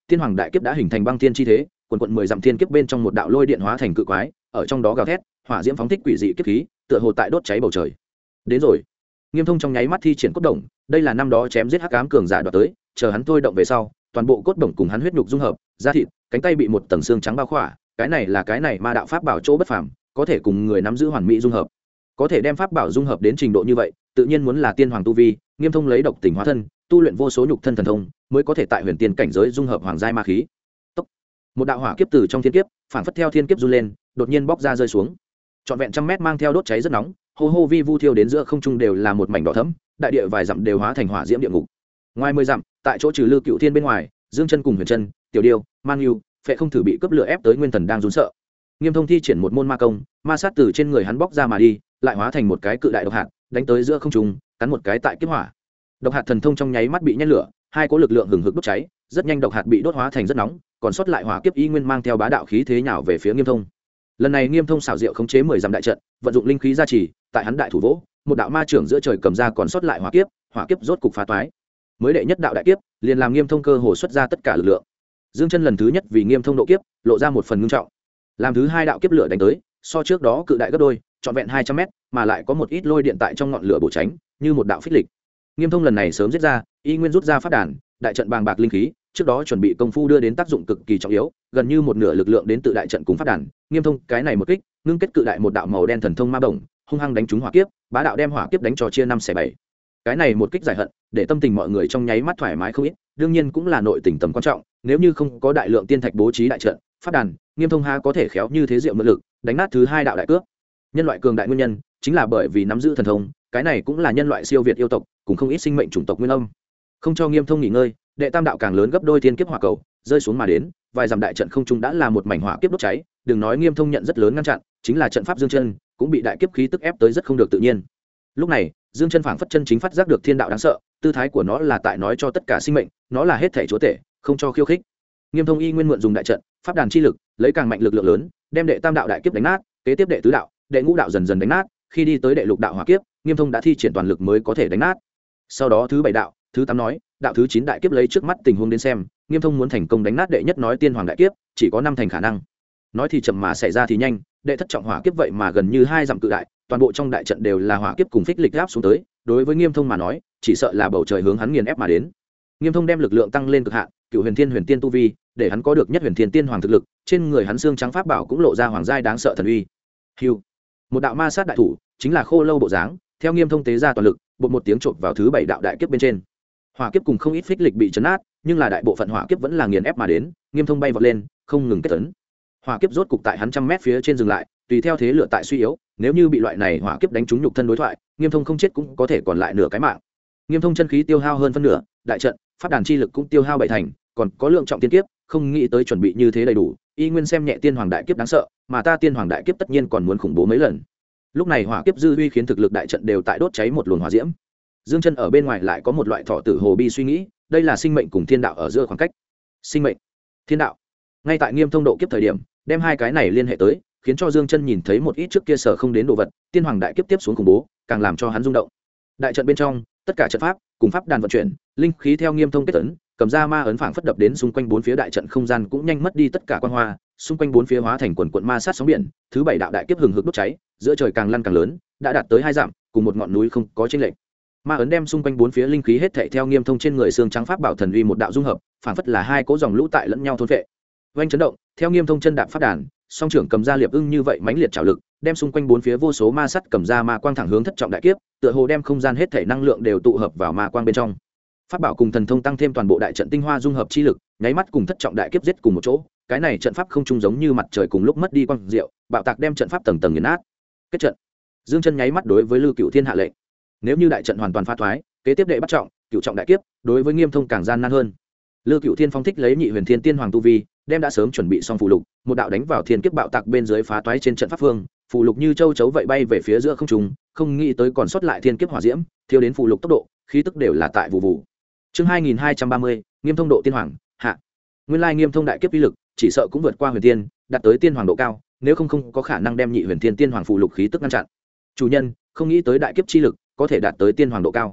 tiên hoàng đại kiếp đã hình thành băng thiên chi thế, quần quận 10 dặm thiên kiếp bên trong một đạo lôi điện hóa thành cự quái, ở trong đó gào thét, hỏa diễm phóng thích quỷ dị kiếp khí, tựa hồ tại đốt cháy bầu trời. Đến rồi. Nghiêm Thông trong nháy mắt thi triển cốt đồng, đây là năm đó chém giết hắc ám cường giả đoạt tới, chờ hắn thôi động về sau, toàn bộ cốt đồng cùng hắn huyết nhục dung hợp, da thịt, cánh tay bị một tầng xương trắng bao khỏa, cái này ma đạo pháp bảo chỗ bất phàm, có thể cùng người nắm giữ hoàn mỹ dung hợp. Có thể đem pháp bảo dung hợp đến trình độ như vậy, tự nhiên muốn là tiên hoàng tu vi, Nghiêm Thông lấy độc tình hóa thân, tu luyện vô số nhục thân thần thông, mới có thể tại huyền tiên cảnh giới dung hợp hoàng giai ma khí. Tốc. Một đạo hỏa kiếp từ trong thiên kiếp, phản phất theo thiên kiếp du lên, đột nhiên bóc ra rơi xuống. Trọn vẹn trăm mét mang theo đốt cháy rất nóng, hô hô vi vu thiêu đến giữa không trung đều là một mảnh đỏ thẫm, đại địa vài dặm đều hóa thành hỏa diễm địa ngục. Ngoài 10 dặm, tại chỗ trừ Lư Cựu Thiên bên ngoài, Dương Chân cùng Huyền Chân, Tiểu Điêu, Man Nhu, Phệ Không thử bị cướp lửa ép tới nguyên thần đang run sợ. Nghiêm Thông thi triển một môn ma công, ma sát từ trên người hắn bóc ra mà đi, lại hóa thành một cái cự đại độc hạt, đánh tới giữa không trung, cắn một cái tại kiếp hỏa. Độc hạt thần thông trong nháy mắt bị nhen lửa, hai cỗ lực lượng hừng hực đốt cháy, rất nhanh độc hạt bị đốt hóa thành rất nóng, còn sót lại hỏa kiếp y nguyên mang theo bá đạo khí thế nhào về phía Nghiêm Thông. Lần này Nghiêm Thông xảo diệu khống chế 10 dặm đại trận, vận dụng linh khí gia trì, tại hắn đại thủ vỗ, một đạo ma trưởng giữa trời cầm ra còn sót lại hỏa kiếp rốt cục phá toái. Mới đệ nhất đạo đại kiếp, liền làm Nghiêm Thông cơ hồ xuất ra tất cả lực lượng. Dương Chân lần thứ nhất vì Nghiêm Thông độ kiếp, lộ ra một phần ngưng trọng. Làm thứ hai đạo kiếp lửa đánh tới, so trước đó cự đại gấp đôi, trọn vẹn 200m, mà lại có một ít lôi điện tại trong ngọn lửa bổ tránh, như một đạo phích lịch. Nghiêm Thông lần này sớm giết ra, y nguyên rút ra pháp đàn, đại trận bàng bạc linh khí, trước đó chuẩn bị công phu đưa đến tác dụng cực kỳ trọng yếu, gần như một nửa lực lượng đến từ đại trận cùng pháp đàn. Nghiêm Thông cái này một kích, ngưng kết cự đại một đạo màu đen thần thông ma bổng, hung hăng đánh trúng hỏa kiếp, bá đạo đem hỏa kiếp đánh cho chia 5/7. Cái này một kích giải hận, để tâm tình mọi người trong nháy mắt thoải mái không ít, đương nhiên cũng là nội tình tầm quan trọng, nếu như không có đại lượng tiên thạch bố trí đại trận, pháp đàn, Nghiêm Thông ha có thể khéo như thế diệu mượn lực, đánh nát thứ hai đạo đại cướp. Nhân loại cường đại nguyên nhân, chính là bởi vì nắm giữ thần thông, cái này cũng là nhân loại siêu việt yêu tộc, cùng không ít sinh mệnh chủng tộc nguyên âm. Không cho Nghiêm Thông nghỉ ngơi, đệ tam đạo càng lớn gấp đôi tiên kiếp hỏa cầu, rơi xuống mà đến, vài dặm đại trận không trung đã là một mảnh hỏa kiếp đốt cháy, đừng nói Nghiêm Thông nhận rất lớn ngăn chặn, chính là trận pháp Dương Chân cũng bị đại kiếp khí tức ép tới rất không được tự nhiên. Lúc này, Dương Chân phảng phất chân chính phát giác được thiên đạo đáng sợ, tư thái của nó là tại nói cho tất cả sinh mệnh, nó là hết thảy chúa tể, không cho khiêu khích. Nghiêm Thông y nguyên mượn dùng đại trận, pháp đàn chi lực, lấy càng mạnh lực lượng lớn, đem đệ tam đạo đại kiếp đánh nát, kế tiếp đệ tứ đạo, đệ ngũ đạo dần dần đánh nát, khi đi tới đệ lục đạo hỏa kiếp, Nghiêm Thông đã thi triển toàn lực mới có thể đánh nát. Sau đó thứ 7 đạo, thứ 8 nói, đạo thứ 9 đại kiếp lấy trước mắt tình huống đến xem, Nghiêm Thông muốn thành công đánh nát đệ nhất nói tiên hoàng đại kiếp, chỉ có 5 thành khả năng. Nói thì chậm mà xảy ra thì nhanh, đệ thất trọng hỏa kiếp vậy mà gần như 2 dặm cự đại, toàn bộ trong đại trận đều là hỏa kiếp cùng phích lịch áp xuống tới, đối với Nghiêm Thông mà nói, chỉ sợ là bầu trời hướng hắn nghiền ép mà đến. Nghiêm Thông đem lực lượng tăng lên cực hạn, Cửu huyền tiên tu vi, để hắn có được nhất huyền thiên tiên hoàng thực lực, trên người hắn xương trắng pháp bảo cũng lộ ra hoàng giai đáng sợ thần uy. Hưu, một đạo ma sát đại thủ, chính là khô lâu bộ dáng, theo Nghiêm Thông tế ra toàn lực, bột một tiếng chộp vào thứ 7 đạo đại kiếp bên trên. Hỏa kiếp cùng không ít phích lịch bị chấn nát, nhưng là đại bộ phận hỏa kiếp vẫn là nghiền ép mà đến, Nghiêm Thông bay vọt lên, không ngừng kết tấn. Hỏa kiếp rốt cục tại hắn trăm mét phía trên dừng lại, tùy theo thế lửa tại suy yếu, nếu như bị loại này hỏa kiếp đánh trúng nhục thân đối thoại, Nghiêm Thông không chết cũng có thể còn lại nửa cái mạng. Nghiêm Thông chân khí tiêu hao hơn phân nửa, đại trận, pháp đàn chi lực cũng tiêu hao 7 thành, còn có lượng trọng tiên kiếp, không nghĩ tới chuẩn bị như thế đầy đủ, y nguyên xem nhẹ tiên hoàng đại kiếp đáng sợ, mà ta tiên hoàng đại kiếp tất nhiên còn muốn khủng bố mấy lần. Lúc này hỏa kiếp dư uy khiến thực lực đại trận đều tại đốt cháy một luồng hỏa diễm. Dương Chân ở bên ngoài lại có một loại thọ tử hồ bi suy nghĩ, đây là sinh mệnh cùng thiên đạo ở giữa khoảng cách. Sinh mệnh, thiên đạo. Ngay tại Nghiêm Thông độ kiếp thời điểm, đem hai cái này liên hệ tới, khiến cho Dương Chân nhìn thấy một ít trước kia sở không đến đồ vật, tiên hoàng đại kiếp tiếp xuống khủng bố, càng làm cho hắn rung động. Đại trận bên trong, tất cả trận pháp cùng pháp đàn vận chuyển, linh khí theo Nghiêm Thông kết ấn, cầm ra ma ấn phảng phất đập đến xung quanh bốn phía đại trận không gian cũng nhanh mất đi tất cả quang hoa, xung quanh bốn phía hóa thành quần quần ma sát sóng biển, thứ 7 đạo đại kiếp hừng hực đốt cháy, giữa trời càng lăn càng lớn, đã đạt tới 2 dặm, cùng một ngọn núi không có chênh lệch. Ma ấn đem xung quanh bốn phía linh khí hết thảy theo Nghiêm Thông trên người xương trắng pháp bảo thần uy một đạo dung hợp, phảng phất là hai cỗ dòng lũ tại lẫn nhau thôn phệ. Oanh chấn động, theo Nghiêm Thông chân đạp pháp đàn, song trưởng cầm ra liệp ưng như vậy mãnh liệt trảo lực, đem xung quanh bốn phía vô số ma sắt cầm ra ma quang thẳng hướng thất trọng đại kiếp, tựa hồ đem không gian hết thảy năng lượng đều tụ hợp vào ma quang bên trong. Pháp bảo cùng thần thông tăng thêm toàn bộ đại trận tinh hoa dung hợp chi lực, nháy mắt cùng thất trọng đại kiếp giết cùng một chỗ, cái này trận pháp không trung giống như mặt trời cùng lúc mất đi quang diệu, bạo tạc đem trận pháp tầng tầng nghiền nát. Kết trận. Dương Chân nháy mắt đối với Lư Cửu Thiên hạ lệnh. Nếu như đại trận hoàn toàn phá thoái, kế tiếp đệ bắt trọng, cửu trọng đại kiếp, đối với Nghiêm Thông càng gian nan hơn. Lư Cửu Thiên phong thích lấy nhị huyền thiên tiên hoàng tu vi, đem đã sớm chuẩn bị xong phù lục, một đạo đánh vào thiên kiếp bạo tạc bên dưới phá toái trên trận pháp phương, phù lục như châu chấu vậy bay về phía giữa không trung, không nghĩ tới còn sót lại thiên kiếp hỏa diễm, thiêu đến phù lục tốc độ, khí tức đều là tại vụ vụ. Chương 2230, Nghiêm Thông độ tiên hoàng, hạ. Nguyên lai Nghiêm Thông đại kiếp uy lực, chỉ sợ cũng vượt qua huyền tiên, đạt tới tiên hoàng độ cao, nếu không có khả năng đem nhị huyền thiên tiên hoàng phù lục khí tức ngăn chặn. Chủ nhân, không nghĩ tới đại kiếp chi lực có thể đạt tới tiên hoàng độ cao.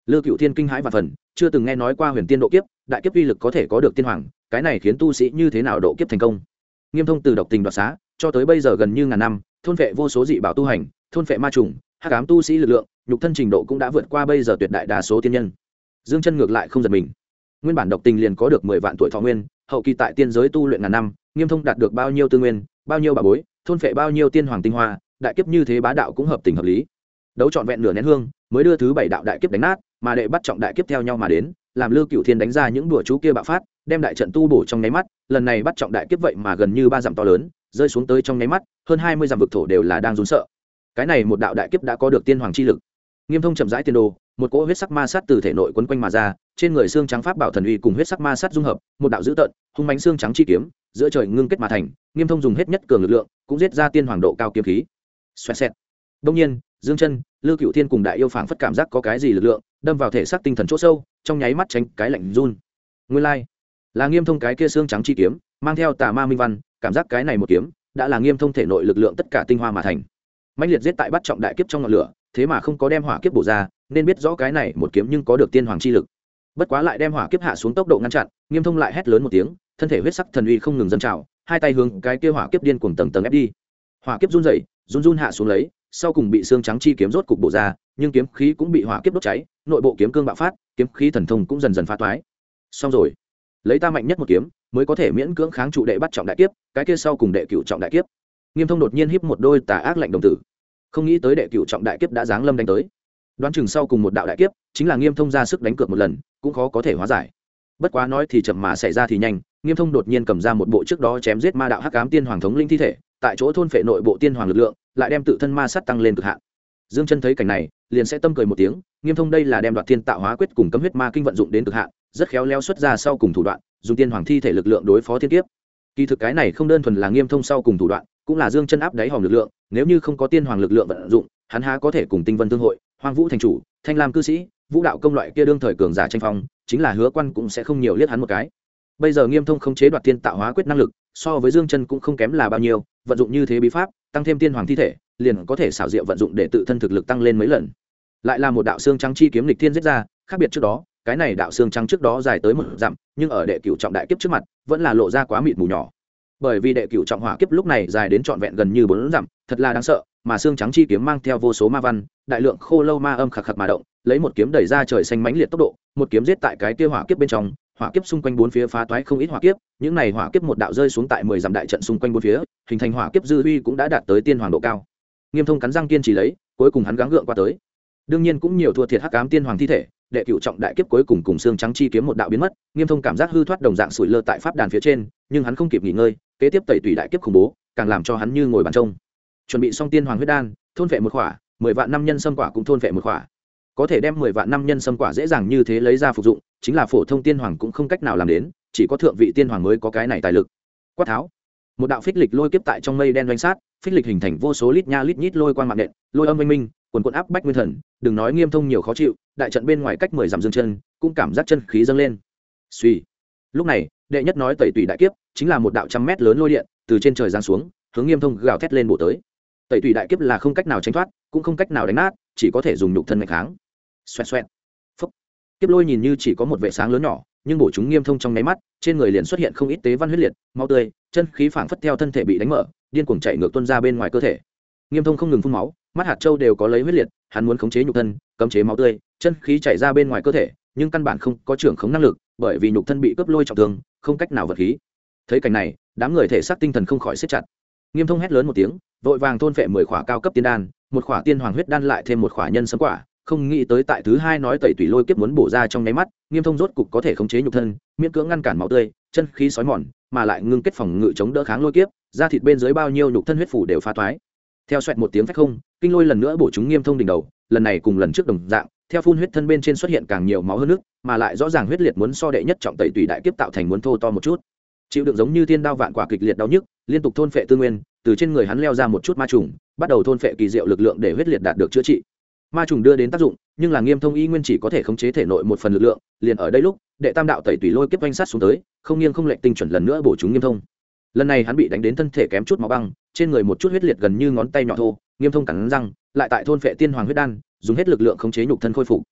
Lư Cựu Thiên kinh hãi và phần, chưa từng nghe nói qua huyền tiên độ kiếp, đại kiếp uy lực có thể có được tiên hoàng, cái này khiến tu sĩ như thế nào độ kiếp thành công. Nghiêm Thông từ độc tình đoạt xá cho tới bây giờ gần như ngàn năm, thôn vệ vô số dị bảo tu hành, thôn vệ ma trùng, hắc ám tu sĩ lực lượng, nhục thân trình độ cũng đã vượt qua bây giờ tuyệt đại đa số tiên nhân. Dương Chân ngược lại không giật mình. Nguyên bản độc tình liền có được 10 vạn tuổi thọ nguyên, hậu kỳ tại tiên giới tu luyện ngàn năm, Nghiêm Thông đạt được bao nhiêu tư nguyên, bao nhiêu bảo bối, thôn vệ bao nhiêu tiên hoàng tinh hoa, đại kiếp như thế bá đạo cũng hợp tình hợp lý. Đấu trọn vẹn nửa nén hương, mới đưa thứ 7 đạo đại kiếp đánh nát, mà đệ bắt trọng đại kiếp theo nhau mà đến, làm Lư Cựu Thiên đánh ra những đùa chú kia bạo phát, đem đại trận tu bổ trong nháy mắt, lần này bắt trọng đại kiếp vậy mà gần như 3 dặm to lớn, rơi xuống tới trong nháy mắt, hơn 20 dặm vực thổ đều là đang run sợ. Cái này một đạo đại kiếp đã có được tiên hoàng chi lực. Nghiêm Thông chậm rãi tiên đồ, một cỗ huyết sắc ma sát từ thể nội quấn quanh mà ra, trên người xương trắng pháp bảo thần uy cùng huyết sắc ma sát dung hợp, một đạo dữ tợn, hung mãnh xương trắng chi kiếm, giữa trời ngưng kết mà thành. Nghiêm Thông dùng hết nhất cường lực lượng, cũng giết ra tiên hoàng độ cao kiếm khí. Xoẹt xẹt. Đương nhiên, Dương Chân, Lư Cựu Thiên cùng đại yêu phảng phất cảm giác có cái gì lực lượng đâm vào thể xác tinh thần chỗ sâu, trong nháy mắt tránh cái lạnh run. Nguyên lai, là Nghiêm Thông cái kia xương trắng chi kiếm, mang theo tà ma minh văn, cảm giác cái này một kiếm, đã là Nghiêm Thông thể nội lực lượng tất cả tinh hoa mà thành. Mãnh liệt giết tại bắt trọng đại kiếp trong ngọn lửa, thế mà không có đem hỏa kiếp bổ ra, nên biết rõ cái này một kiếm nhưng có được tiên hoàng chi lực. Bất quá lại đem hỏa kiếp hạ xuống tốc độ ngăn chặn, Nghiêm Thông lại hét lớn một tiếng, thân thể huyết sắc thần uy không ngừng dâng trào, hai tay hướng cái kia hỏa kiếp điên cuồng tầng tầng ép đi. Hỏa kiếp run rẩy, run run hạ xuống lấy, sau cùng bị xương trắng chi kiếm rốt cục bổ ra, nhưng kiếm khí cũng bị hỏa kiếp đốt cháy, nội bộ kiếm cương bạo phát, kiếm khí thần thông cũng dần dần phá toái. Xong rồi, lấy ta mạnh nhất một kiếm, mới có thể miễn cưỡng kháng trụ đệ bắt trọng đại kiếp, cái kia sau cùng đệ cửu trọng đại kiếp. Nghiêm Thông đột nhiên híp một đôi tà ác lạnh đồng tử, không nghĩ tới đệ cửu trọng đại kiếp đã giáng lâm đánh tới. Đoán chừng sau cùng một đạo đại kiếp, chính là Nghiêm Thông ra sức đánh cược một lần, cũng khó có thể hóa giải. Bất quá nói thì chậm mà xảy ra thì nhanh, Nghiêm Thông đột nhiên cầm ra một bộ trước đó chém giết ma đạo hắc ám tiên hoàng thống linh thi thể, tại chỗ thôn phệ nội bộ tiên hoàng lực lượng, lại đem tự thân ma sát tăng lên cực hạn. Dương Chân thấy cảnh này, liền sẽ tâm cười một tiếng, Nghiêm Thông đây là đem Đoạt Thiên Tạo Hóa Quyết cùng Cấm Huyết Ma Kinh vận dụng đến cực hạn, rất khéo léo xuất ra sau cùng thủ đoạn, dùng tiên hoàng thi thể lực lượng đối phó thiên kiếp. Kỳ thực cái này không đơn thuần là Nghiêm Thông sau cùng thủ đoạn, cũng là Dương Chân áp đáy hòm lực lượng, nếu như không có tiên hoàng lực lượng vận dụng, hắn há có thể cùng Tinh Vân Thương hội, Hoang Vũ thành chủ, Thanh Lam cư sĩ, Vũ đạo công loại kia đương thời cường giả tranh phong, chính là Hứa Quan cũng sẽ không nhiều liếc hắn một cái. Bây giờ Nghiêm Thông khống chế Đoạt Thiên Tạo Hóa Quyết năng lực, so với Dương Chân cũng không kém là bao nhiêu, vận dụng như thế bí pháp, tăng thêm tiên hoàng thi thể, liền có thể xảo diệu vận dụng để tự thân thực lực tăng lên mấy lần. Lại là một đạo xương trắng chi kiếm lịch thiên giết ra, khác biệt trước đó, cái này đạo xương trắng trước đó dài tới 1 dặm, nhưng ở đệ cửu trọng đại kiếp trước mặt, vẫn là lộ ra quá mịt mù nhỏ. Bởi vì đệ cửu trọng hỏa kiếp lúc này dài đến trọn vẹn gần như 4 dặm, thật là đáng sợ, mà xương trắng chi kiếm mang theo vô số ma văn, đại lượng khô lâu ma âm khạc khạc mà động, lấy một kiếm đẩy ra trời xanh mãnh liệt tốc độ, một kiếm giết tại cái kia hỏa kiếp bên trong, hỏa kiếp xung quanh bốn phía phá toái không ít hỏa kiếp, những này hỏa kiếp một đạo rơi xuống tại 10 dặm đại trận xung quanh bốn phía, hình thành hỏa kiếp dư uy cũng đã đạt tới tiên hoàng độ cao. Nghiêm Thông cắn răng kiên trì lấy, cuối cùng hắn gắng gượng qua tới. Đương nhiên cũng nhiều thua thiệt hắc ám tiên hoàng thi thể, đệ cửu trọng đại kiếp cuối cùng cùng xương trắng chi kiếm một đạo biến mất, Nghiêm Thông cảm giác hư thoát đồng dạng sủi lơ tại pháp đàn phía trên, nhưng hắn không kịp nghỉ ngơi, kế tiếp tẩy tùy đại kiếp khủng bố, càng làm cho hắn như ngồi bàn trông. Chuẩn bị xong tiên hoàng huyết đan, thôn vệ một khỏa, 10 vạn năm nhân sâm quả cũng thôn vệ một khỏa. Có thể đem 10 vạn năm nhân sâm quả dễ dàng như thế lấy ra phục dụng, chính là phổ thông tiên hoàng cũng không cách nào làm đến, chỉ có thượng vị tiên hoàng mới có cái này tài lực. Quát tháo, một đạo phích lịch lôi kiếp tại trong mây đen doanh sát, phích lịch hình thành vô số lít nha lít nhít lôi quang mạng nện, lôi âm oanh minh, quần quần áp bách nguyên thần, đừng nói Nghiêm Thông nhiều khó chịu, đại trận bên ngoài cách 10 dặm Dương Chân cũng cảm giác chân khí dâng lên. Suy, lúc này đệ nhất nói tẩy tùy đại kiếp chính là một đạo trăm mét lớn lôi điện từ trên trời giáng xuống, hướng Nghiêm Thông gào thét lên bổ tới. Tẩy tùy đại kiếp là không cách nào tránh thoát, cũng không cách nào đánh nát, chỉ có thể dùng nhục thân nghịch kháng. Xoẹt xoẹt, phốc, kiếp lôi nhìn như chỉ có một vệ sáng lớn nhỏ, nhưng bổ chúng Nghiêm Thông trong nháy mắt, trên người liền xuất hiện không ít tế văn huyết liệt, máu tươi, chân khí phảng phất theo thân thể bị đánh mở, điên cuồng chạy ngược tuôn ra bên ngoài cơ thể. Nghiêm Thông không ngừng phun máu, mắt hạt châu đều có lấy huyết liệt, hắn muốn khống chế nhục thân, cấm chế máu tươi, chân khí chảy ra bên ngoài cơ thể, nhưng căn bản không có trưởng khống năng lực, bởi vì nhục thân bị cướp lôi trọng thương, không cách nào vật khí. Thấy cảnh này, đám người thể xác tinh thần không khỏi siết chặt. Nghiêm Thông hét lớn một tiếng, vội vàng thôn phệ 10 khỏa cao cấp tiên đan, một khỏa tiên hoàng huyết đan lại thêm một khỏa nhân sâm quả, không nghĩ tới tại thứ hai nói tẩy tùy lôi kiếp muốn bổ ra trong nháy mắt, Nghiêm Thông rốt cục có thể khống chế nhục thân, miễn cưỡng ngăn cản máu tươi, chân khí sói mòn, mà lại ngưng kết phòng ngự chống đỡ kháng lôi kiếp, da thịt bên dưới bao nhiêu nhục thân huyết phủ đều phá toái. Theo xoẹt một tiếng phách không, kinh lôi lần nữa bổ trúng Nghiêm Thông đỉnh đầu, lần này cùng lần trước đồng dạng, theo phun huyết thân bên trên xuất hiện càng nhiều máu hơn nước, mà lại rõ ràng huyết liệt muốn so đệ nhất trọng tẩy tùy đại kiếp tạo thành muốn thô to một chút. Chịu đựng giống như thiên đao vạn quả kịch liệt đau nhức, liên tục thôn phệ tư nguyên, từ trên người hắn leo ra một chút ma trùng, bắt đầu thôn phệ kỳ diệu lực lượng để huyết liệt đạt được chữa trị. Ma trùng đưa đến tác dụng, nhưng là Nghiêm Thông y nguyên chỉ có thể khống chế thể nội một phần lực lượng, liền ở đây lúc, đệ tam đạo tẩy tùy lôi kiếp vanh sát xuống tới, không nghiêng không lệch tinh chuẩn lần nữa bổ trúng Nghiêm Thông. Lần này hắn bị đánh đến thân thể kém chút máu băng, trên người một chút huyết liệt gần như ngón tay nhỏ thô, Nghiêm Thông cắn răng, lại tại thôn phệ tiên hoàng huyết đan, dùng hết lực lượng khống chế nhục thân khôi phục.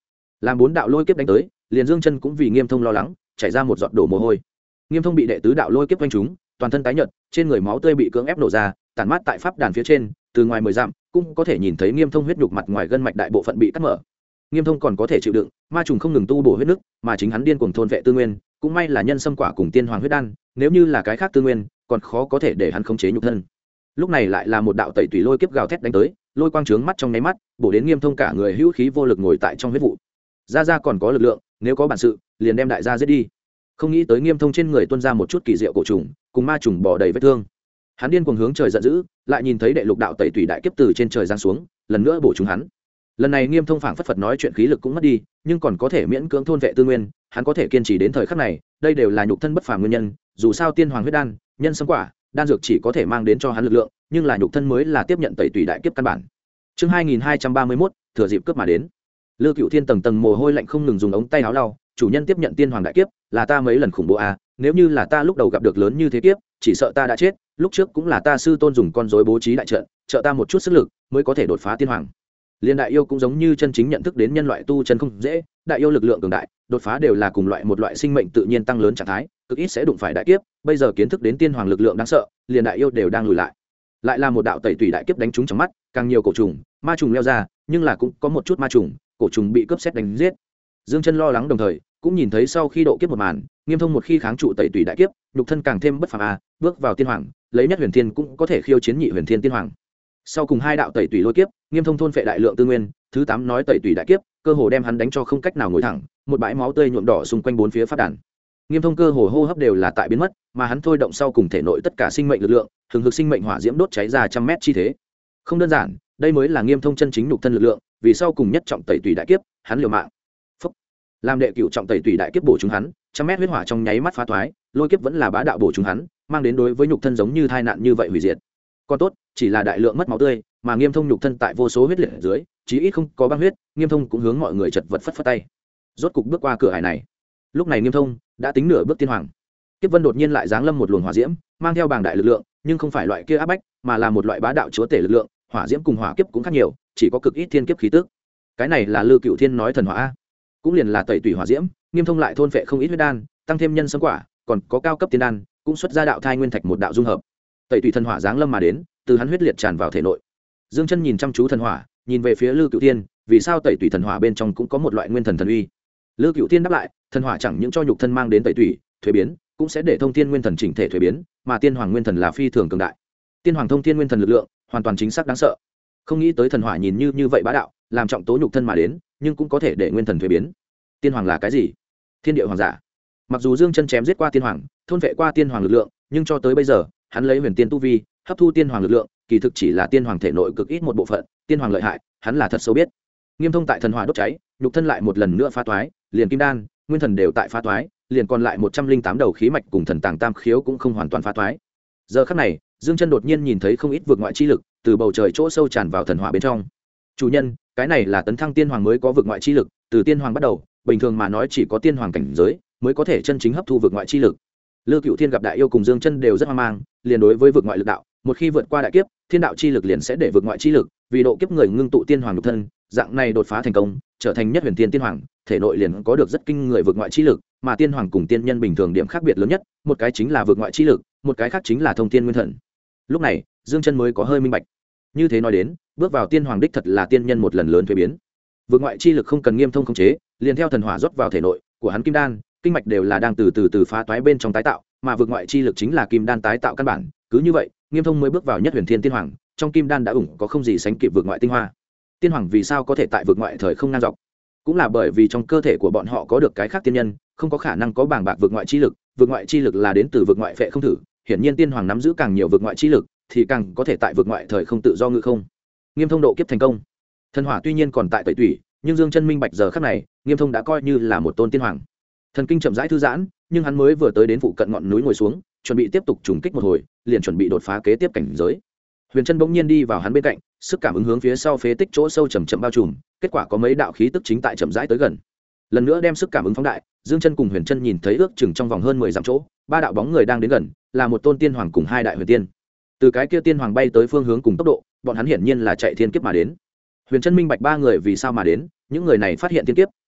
làm 4 đạo lôi kiếp đánh tới, liền Dương Chân cũng vì Nghiêm Thông lo lắng, chảy ra một giọt đổ mồ hôi. Nghiêm Thông bị đệ tứ đạo lôi kiếp quanh trúng, toàn thân tái nhợt, trên người máu tươi bị cưỡng ép nổ ra, tản mát tại pháp đàn phía trên, từ ngoài 10 dặm cũng có thể nhìn thấy Nghiêm Thông huyết nhục mặt ngoài gân mạch đại bộ phận bị cắt mở. Nghiêm Thông còn có thể chịu đựng, ma trùng không ngừng tu bổ huyết nức, mà chính hắn điên cuồng thôn vệ tư nguyên, cũng may là nhân sâm quả cùng tiên hoàng huyết đan, nếu như là cái khác tư nguyên, còn khó có thể để hắn khống chế nhục thân. Lúc này lại là một đạo tẩy tùy lôi kiếp gào thét đánh tới, lôi quang trướng mắt trong nháy mắt, bổ đến Nghiêm Thông cả người hữu khí vô lực ngồi tại trong huyết vụ. Gia còn có lực lượng, nếu có bản sự, liền đem đại gia giết đi. Không nghĩ tới Nghiêm Thông trên người tuôn ra một chút kỳ diệu cổ trùng, cùng ma trùng bò đầy vết thương. Hắn điên cuồng hướng trời giận dữ, lại nhìn thấy đệ lục đạo tẩy tùy đại kiếp từ trên trời giáng xuống, lần nữa bổ chúng hắn. Lần này Nghiêm Thông phảng phất phật nói chuyện khí lực cũng mất đi, nhưng còn có thể miễn cưỡng thôn vệ tư nguyên, hắn có thể kiên trì đến thời khắc này, đây đều là nhục thân bất phàm nguyên nhân, dù sao tiên hoàng huyết đan, nhân sâm quả, đan dược chỉ có thể mang đến cho hắn lực lượng, nhưng là nhục thân mới là tiếp nhận tẩy tùy đại kiếp căn bản. Chương 2231, thừa dịp cướp mà đến. Lư Cửu Thiên tầng tầng mồ hôi lạnh không ngừng dùng ống tay áo lau, chủ nhân tiếp nhận tiên hoàng đại kiếp, là ta mấy lần khủng bố a, nếu như là ta lúc đầu gặp được lớn như thế kiếp, chỉ sợ ta đã chết, lúc trước cũng là ta sư tôn dùng con rối bố trí đại trận, trợ ta một chút sức lực, mới có thể đột phá tiên hoàng. Liên đại yêu cũng giống như chân chính nhận thức đến nhân loại tu chân không dễ, đại yêu lực lượng cường đại, đột phá đều là cùng loại một loại sinh mệnh tự nhiên tăng lớn trạng thái, cực ít sẽ đụng phải đại kiếp, bây giờ kiến thức đến tiên hoàng lực lượng đáng sợ, liền đại yêu đều đang lùi lại. Lại là một đạo tẩy tùy đại kiếp đánh trúng trong mắt, càng nhiều cổ trùng, ma trùng leo ra, nhưng là cũng có một chút ma trùng, cổ trùng bị cướp xét đánh giết. Dương Chân lo lắng đồng thời, cũng nhìn thấy sau khi độ kiếp một màn, Nghiêm Thông một khi kháng trụ tẩy tùy đại kiếp, nhục thân càng thêm bất phàm a, bước vào tiên hoàng, lấy nhất huyền thiên cũng có thể khiêu chiến nhị huyền thiên tiên hoàng. Sau cùng 2 đạo tẩy tùy lôi kiếp, Nghiêm Thông thôn phệ đại lượng tư nguyên, thứ 8 nói tẩy tùy đại kiếp, cơ hồ đem hắn đánh cho không cách nào ngồi thẳng, một bãi máu tươi nhuộm đỏ xung quanh bốn phía pháp đàn. Nghiêm Thông cơ hồ hô hấp đều là tại biến mất, mà hắn thôi động sau cùng thể nội tất cả sinh mệnh lực lượng, hừng hực sinh mệnh hỏa diễm đốt cháy ra trăm mét chi thế. Không đơn giản, đây mới là Nghiêm Thông chân chính nhục thân lực lượng, vì sau cùng nhất trọng tẩy tùy đại kiếp, hắn liều mạng. Phúc. Làm đệ cửu trọng tẩy tùy đại kiếp bổ chúng hắn, trăm mét huyết hỏa trong nháy mắt phá toái, lôi kiếp vẫn là bá đạo bổ chúng hắn, mang đến đối với nhục thân giống như tai nạn như vậy hủy diệt. Còn tốt, chỉ là đại lượng mất máu tươi, mà Nghiêm Thông nhục thân tại vô số huyết liệt ở dưới, chí ít không có băng huyết, Nghiêm Thông cũng hướng mọi người chật vật phất phất tay. Rốt cục bước qua cửa ải này. Lúc này Nghiêm Thông đã tính nửa bước tiên hoàng. Kiếp vân đột nhiên lại giáng lâm một luồng hỏa diễm, mang theo bàng đại lực lượng, nhưng không phải loại kia áp bách, mà là một loại bá đạo chúa tể lực lượng, hỏa diễm cùng hỏa kiếp cũng khác nhiều, chỉ có cực ít thiên kiếp khí tức. Cái này là Lư Cửu Thiên nói thần hỏa a, cũng liền là tẩy tùy hỏa diễm, Nghiêm Thông lại thôn phệ không ít huyết đan, tăng thêm nhân sâm quả, còn có cao cấp tiên đan, cũng xuất ra đạo thai nguyên thạch một đạo dung hợp. Tẩy tùy thần hỏa giáng lâm mà đến, từ hắn huyết liệt tràn vào thể nội. Dương Chân nhìn chăm chú thần hỏa, nhìn về phía Lư Cửu Thiên, vì sao tẩy tùy thần hỏa bên trong cũng có một loại nguyên thần thần uy. Lư Cửu Thiên đáp lại, thần hỏa chẳng những cho nhục thân mang đến tẩy tùy, thuế biến, cũng sẽ để thông thiên nguyên thần chỉnh thể thuế biến, mà tiên hoàng nguyên thần là phi thường cường đại. Tiên hoàng thông thiên nguyên thần lực lượng, hoàn toàn chính xác đáng sợ. Không nghĩ tới thần hỏa nhìn như vậy bá đạo, làm trọng tố nhục thân mà đến, nhưng cũng có thể để nguyên thần thuế biến. Tiên hoàng là cái gì? Thiên địa hoàng giả. Mặc dù Dương Chân chém giết qua tiên hoàng, thôn vệ qua tiên hoàng lực lượng, nhưng cho tới bây giờ, hắn lấy huyền tiên tu vi, hấp thu tiên hoàng lực lượng, kỳ thực chỉ là tiên hoàng thể nội cực ít một bộ phận, tiên hoàng lợi hại, hắn là thật sâu biết. Nghiêm Thông tại thần hỏa đốt cháy, nhục thân lại một lần nữa phá toái, liền kim đan, nguyên thần đều tại phá toái, liền còn lại 108 đầu khí mạch cùng thần tàng tam khiếu cũng không hoàn toàn phá toái. Giờ khắc này, Dương Chân đột nhiên nhìn thấy không ít vượt ngoại chi lực từ bầu trời chỗ sâu tràn vào thần hỏa bên trong. Chủ nhân, cái này là tấn thăng tiên hoàng mới có vượt ngoại chi lực, từ tiên hoàng bắt đầu, bình thường mà nói chỉ có tiên hoàng cảnh giới mới có thể chân chính hấp thu vượt ngoại chi lực. Lư Cửu Thiên gặp đại yêu cùng Dương Chân đều rất hoang mang, liền đối với vượt ngoại lực đạo, một khi vượt qua đại kiếp, thiên đạo chi lực liền sẽ để vượt ngoại chi lực, vì độ kiếp người ngưng tụ tiên hoàng nhục thân, dạng này đột phá thành công, trở thành nhất huyền tiên tiên hoàng, thể nội liền có được rất kinh người vượt ngoại chi lực, mà tiên hoàng cùng tiên nhân bình thường điểm khác biệt lớn nhất, một cái chính là vượt ngoại chi lực, một cái khác chính là thông tiên nguyên thần. Lúc này, Dương Chân mới có hơi minh bạch. Như thế nói đến, bước vào tiên hoàng đích thật là tiên nhân một lần lớn thay biến. Vượt ngoại chi lực không cần Nghiêm Thông khống chế, liền theo thần hỏa rót vào thể nội của hắn kim đan, kinh mạch đều là đang từ phá toái bên trong tái tạo, mà vượt ngoại chi lực chính là kim đan tái tạo căn bản, cứ như vậy, Nghiêm Thông mới bước vào nhất huyền thiên tiên hoàng, trong kim đan đã ủng có không gì sánh kịp vượt ngoại tinh hoa. Tiên hoàng vì sao có thể tại vượt ngoại thời không ngang dọc? Cũng là bởi vì trong cơ thể của bọn họ có được cái khác tiên nhân, không có khả năng có bảng bạc vượt ngoại chi lực là đến từ vượt ngoại phệ không thử, hiển nhiên tiên hoàng nắm giữ càng nhiều vượt ngoại chi lực, thì càng có thể tại vượt ngoại thời không tự do ngự không. Nghiêm Thông độ kiếp thành công. Thần hỏa tuy nhiên còn tại tẩy tủy, nhưng Dương Chân minh bạch giờ khắc này, Nghiêm Thông đã coi như là một tôn tiên hoàng. Thần kinh chậm rãi thư giãn, nhưng hắn mới vừa tới đến phụ cận ngọn núi ngồi xuống, chuẩn bị tiếp tục trùng kích một hồi, liền chuẩn bị đột phá kế tiếp cảnh giới. Huyền Chân bỗng nhiên đi vào hắn bên cạnh, sức cảm ứng hướng phía sau phế tích chỗ sâu chậm chậm bao trùm, kết quả có mấy đạo khí tức chính tại chậm rãi tới gần. Lần nữa đem sức cảm ứng phóng đại, Dương Chân cùng Huyền Chân nhìn thấy ước chừng trong vòng hơn 10 dặm chỗ, ba đạo bóng người đang đến gần, là một tôn tiên hoàng cùng hai đại huyền tiên. Từ cái kia tiên hoàng bay tới phương hướng cùng tốc độ, bọn hắn hiển nhiên là chạy thiên kiếp mà đến. Huyền Chân minh bạch ba người vì sao mà đến, những người này phát hiện thiên kiếp,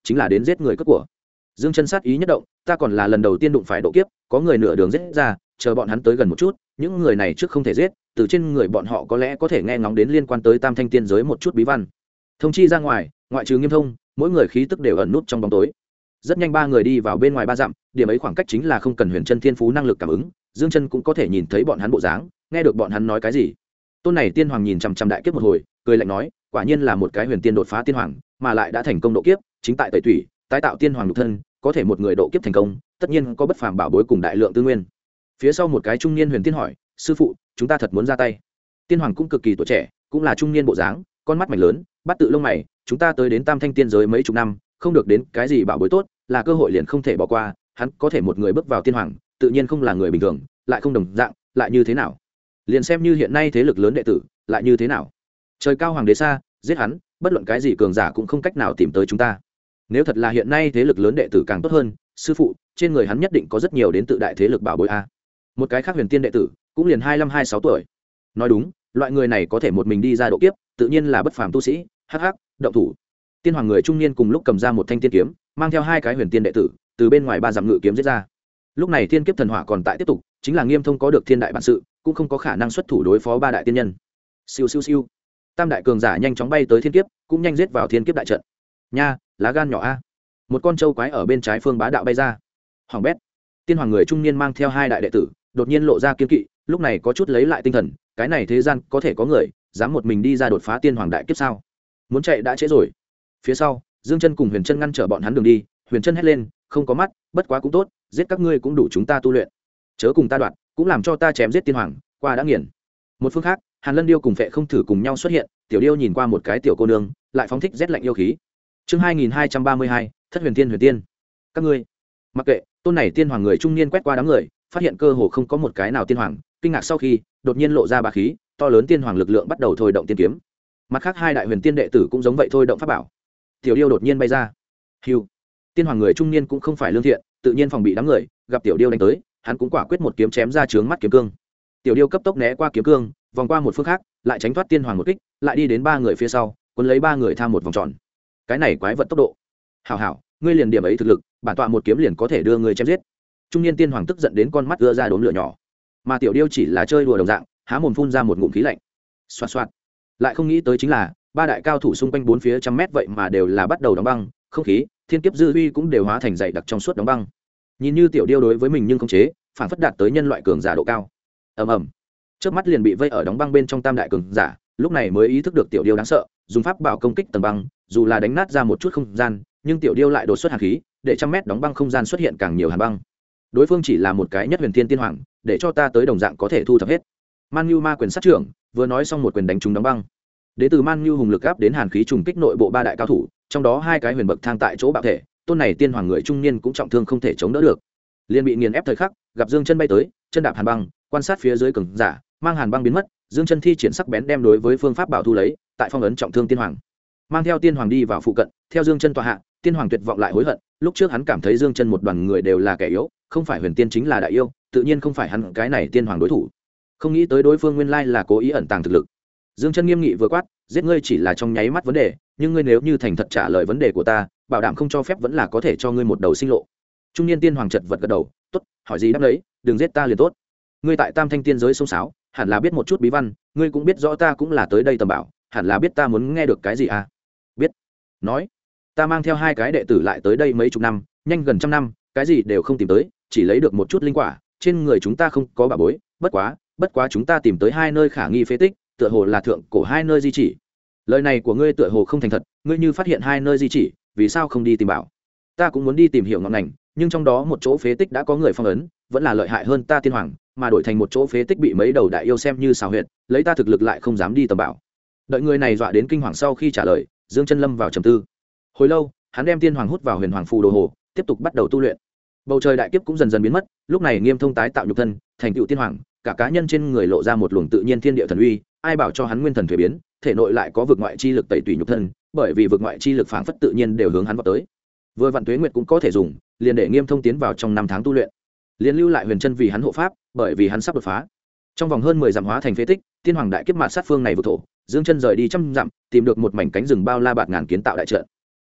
chính là đến giết người cướp của. Dương chân sát ý nhất động, ta còn là lần đầu tiên đụng phải độ kiếp, có người nửa đường giết ra, chờ bọn hắn tới gần một chút, những người này trước không thể giết, từ trên người bọn họ có lẽ có thể nghe ngóng đến liên quan tới Tam Thanh tiên giới một chút bí văn. Thông chi ra ngoài, ngoại trừ Nghiêm Thông, mỗi người khí tức đều ẩn nút trong bóng tối. Rất nhanh ba người đi vào bên ngoài 3 dặm, điểm ấy khoảng cách chính là không cần Huyền Chân thiên phú năng lực cảm ứng, Dương chân cũng có thể nhìn thấy bọn hắn bộ dáng, nghe được bọn hắn nói cái gì. Tôn này tiên hoàng nhìn chằm chằm đại kiếp một hồi, cười lạnh nói, quả nhiên là một cái huyền tiên đột phá tiên hoàng, mà lại đã thành công độ kiếp, chính tại tẩy thủy, tái tạo tiên hoàng nhục thân, có thể một người độ kiếp thành công, tất nhiên có bất phàm bảo bối cùng đại lượng tư nguyên. Phía sau một cái trung niên huyền tiên hỏi, sư phụ, chúng ta thật muốn ra tay? Tiên hoàng cũng cực kỳ tuổi trẻ, cũng là trung niên bộ dáng, con mắt mảnh lớn, bắt tự lông mày, chúng ta tới đến Tam Thanh tiên giới mấy chục năm, không được đến cái gì bảo bối tốt, là cơ hội liền không thể bỏ qua, hắn có thể một người bước vào tiên hoàng, tự nhiên không là người bình thường, lại không đồng dạng, lại như thế nào? Liền xem như hiện nay thế lực lớn đệ tử, lại như thế nào? Trời cao hoàng đế xa, giết hắn, bất luận cái gì cường giả cũng không cách nào tìm tới chúng ta. Nếu thật là hiện nay thế lực lớn đệ tử càng tốt hơn, sư phụ, trên người hắn nhất định có rất nhiều đến tự đại thế lực bảo bối a. Một cái khác huyền tiên đệ tử, cũng liền 25-26 tuổi. Nói đúng, loại người này có thể một mình đi ra độ kiếp, tự nhiên là bất phàm tu sĩ, hắc hắc, động thủ. Tiên hoàng người trung niên cùng lúc cầm ra một thanh tiên kiếm, mang theo 2 cái huyền tiên đệ tử, từ bên ngoài 3 dặm ngự kiếm giết ra. Lúc này thiên kiếp thần hỏa còn tại tiếp tục, chính là Nghiêm Thông có được thiên đại bản sự, cũng không có khả năng xuất thủ đối phó 3 đại tiên nhân. Siêu siêu siêu. Tam đại cường giả nhanh chóng bay tới thiên kiếp, cũng nhanh giết vào thiên kiếp đại trận. Nha, lá gan nhỏ a. Một con trâu quái ở bên trái phương bá đạo bay ra. Hoàng bét. Tiên hoàng người trung niên mang theo 2 đại đệ tử, đột nhiên lộ ra kiên kỵ, lúc này có chút lấy lại tinh thần, cái này thế gian có thể có người dám một mình đi ra đột phá tiên hoàng đại kiếp sao? Muốn chạy đã trễ rồi. Phía sau, Dương Chân cùng Huyền Chân ngăn trở bọn hắn đường đi, Huyền Chân hét lên, không có mắt, bất quá cũng tốt, giết các ngươi cũng đủ chúng ta tu luyện. Chớ cùng ta đoạt, cũng làm cho ta chém giết tiên hoàng, qua đã nghiền. Một phương khác, Hàn Lân Điêu cùng Phệ Không Thử cùng nhau xuất hiện, tiểu điêu nhìn qua một cái tiểu cô nương, lại phóng thích rét lạnh yêu khí. Chương 2232, Thất Huyền Tiên Huyền Tiên. Các ngươi, mặc kệ, tôn này tiên hoàng người trung niên quét qua đám người, phát hiện cơ hồ không có một cái nào tiên hoàng, kinh ngạc sau khi, đột nhiên lộ ra bá khí, to lớn tiên hoàng lực lượng bắt đầu thôi động tiên kiếm. Mặt khác 2 đại huyền tiên đệ tử cũng giống vậy thôi động pháp bảo. Tiểu điêu đột nhiên bay ra. Hưu. Tiên hoàng người trung niên cũng không phải lương thiện, tự nhiên phòng bị đám người, gặp tiểu điêu đánh tới, hắn cũng quả quyết một kiếm chém ra trướng mắt kiếm cương. Tiểu điêu cấp tốc né qua kiếm cương, vòng qua một phương khác, lại tránh thoát tiên hoàng một kích, lại đi đến 3 người phía sau, cuốn lấy 3 người tham một vòng tròn. Cái này quái vật tốc độ. Hảo hảo, ngươi liền điểm ấy thực lực, bản tọa một kiếm liền có thể đưa ngươi chém giết. Trung niên tiên hoàng tức giận đến con mắt ưa ra đốm lửa nhỏ, mà tiểu điêu chỉ là chơi đùa đồng dạng, há mồm phun ra một ngụm khí lạnh. Xoạt xoạt. Lại không nghĩ tới chính là 3 đại cao thủ xung quanh 4 phía trăm mét vậy mà đều là bắt đầu đóng băng, không khí, thiên kiếp dư uy cũng đều hóa thành dày đặc trong suốt đóng băng. Nhìn như tiểu điêu đối với mình nhưng không chế, phản phất đạt tới nhân loại cường giả độ cao. Ầm ầm. Trước mắt liền bị vây ở đóng băng bên trong tam đại cường giả, lúc này mới ý thức được tiểu điêu đáng sợ, dùng pháp bảo công kích tầng băng, dù là đánh nát ra một chút không gian, nhưng tiểu điêu lại đột xuất hàn khí, để trăm mét đóng băng không gian xuất hiện càng nhiều hàn băng. Đối phương chỉ là một cái nhất huyền thiên tiên hoàng, để cho ta tới đồng dạng có thể thu thập hết. Man Nhu ma quyền sát trưởng, vừa nói xong một quyền đánh trúng đóng băng. Đến từ Man Nhu hùng lực áp đến hàn khí trùng kích nội bộ 3 đại cao thủ, trong đó 2 cái huyền bậc thang tại chỗ bạo thể, tôn này tiên hoàng người trung niên cũng trọng thương không thể chống đỡ được, liền bị nghiền ép thời khắc, gặp Dương Chân bay tới, chân đạp hàn băng, quan sát phía dưới cường giả, mang hàn băng biến mất, Dương Chân thi triển sắc bén đem đối với phương pháp bảo thu lấy, tại phong ấn trọng thương tiên hoàng, mang theo tiên hoàng đi vào phụ cận, theo Dương Chân tọa hạ, tiên hoàng tuyệt vọng lại hối hận, lúc trước hắn cảm thấy Dương Chân một đoàn người đều là kẻ yếu, không phải huyền tiên chính là đại yêu, tự nhiên không phải hắn cái này tiên hoàng đối thủ, không nghĩ tới đối phương nguyên lai là cố ý ẩn tàng thực lực. Dương Chân nghiêm nghị vừa quát, giết ngươi chỉ là trong nháy mắt vấn đề, nhưng ngươi nếu như thành thật trả lời vấn đề của ta, bảo đảm không cho phép vẫn là có thể cho ngươi một đầu sinh lộ. Trung niên tiên hoàng chợt vật gật đầu, tốt, hỏi gì đáp lấy, đừng giết ta liền tốt. Ngươi tại Tam Thanh tiên giới sông sáo, hẳn là biết một chút bí văn, ngươi cũng biết rõ ta cũng là tới đây tầm bảo, hẳn là biết ta muốn nghe được cái gì à? Biết. Nói, ta mang theo 2 cái đệ tử lại tới đây mấy chục năm, nhanh gần trăm năm, cái gì đều không tìm tới, chỉ lấy được một chút linh quả, trên người chúng ta không có bảo bối, bất quá chúng ta tìm tới 2 nơi khả nghi phế tích, tựa hồ là thượng cổ 2 nơi di chỉ. Lời này của ngươi tựa hồ không thành thật, ngươi như phát hiện 2 nơi di chỉ, vì sao không đi tìm bảo? Ta cũng muốn đi tìm hiểu ngọn ngành, nhưng trong đó một chỗ phế tích đã có người phong ấn, vẫn là lợi hại hơn ta tiên hoàng, mà đổi thành một chỗ phế tích bị mấy đầu đại yêu xem như xào huyệt, lấy ta thực lực lại không dám đi tầm bảo. Đợi người này dọa đến kinh hoàng sau khi trả lời, Dương Chân lâm vào trầm tư. Hồi lâu, hắn đem tiên hoàng hút vào huyền hoàng phù đồ hồ, tiếp tục bắt đầu tu luyện. Bầu trời đại kiếp cũng dần dần biến mất, lúc này Nghiêm Thông tái tạo nhục thân, thành tựu tiên hoàng, cả cá nhân trên người lộ ra một luồng tự nhiên thiên địa thần uy, ai bảo cho hắn nguyên thần thuế biến, thể nội lại có vực ngoại chi lực tẩy tùy nhục thân, bởi vì vực ngoại chi lực phảng phất tự nhiên đều hướng hắn vào tới. Vừa vạn tuế nguyệt cũng có thể dùng, liền để Nghiêm Thông tiến vào trong 5 tháng tu luyện. Liên lưu lại Huyền Chân vì hắn hộ pháp, bởi vì hắn sắp đột phá. Trong vòng hơn 10 dặm hóa thành phế tích, tiên hoàng đại kiếp mạt sát phương này vực thổ, Dương Chân rời đi trăm dặm, tìm được một mảnh cánh rừng bao la bạt ngàn kiến tạo đại trận.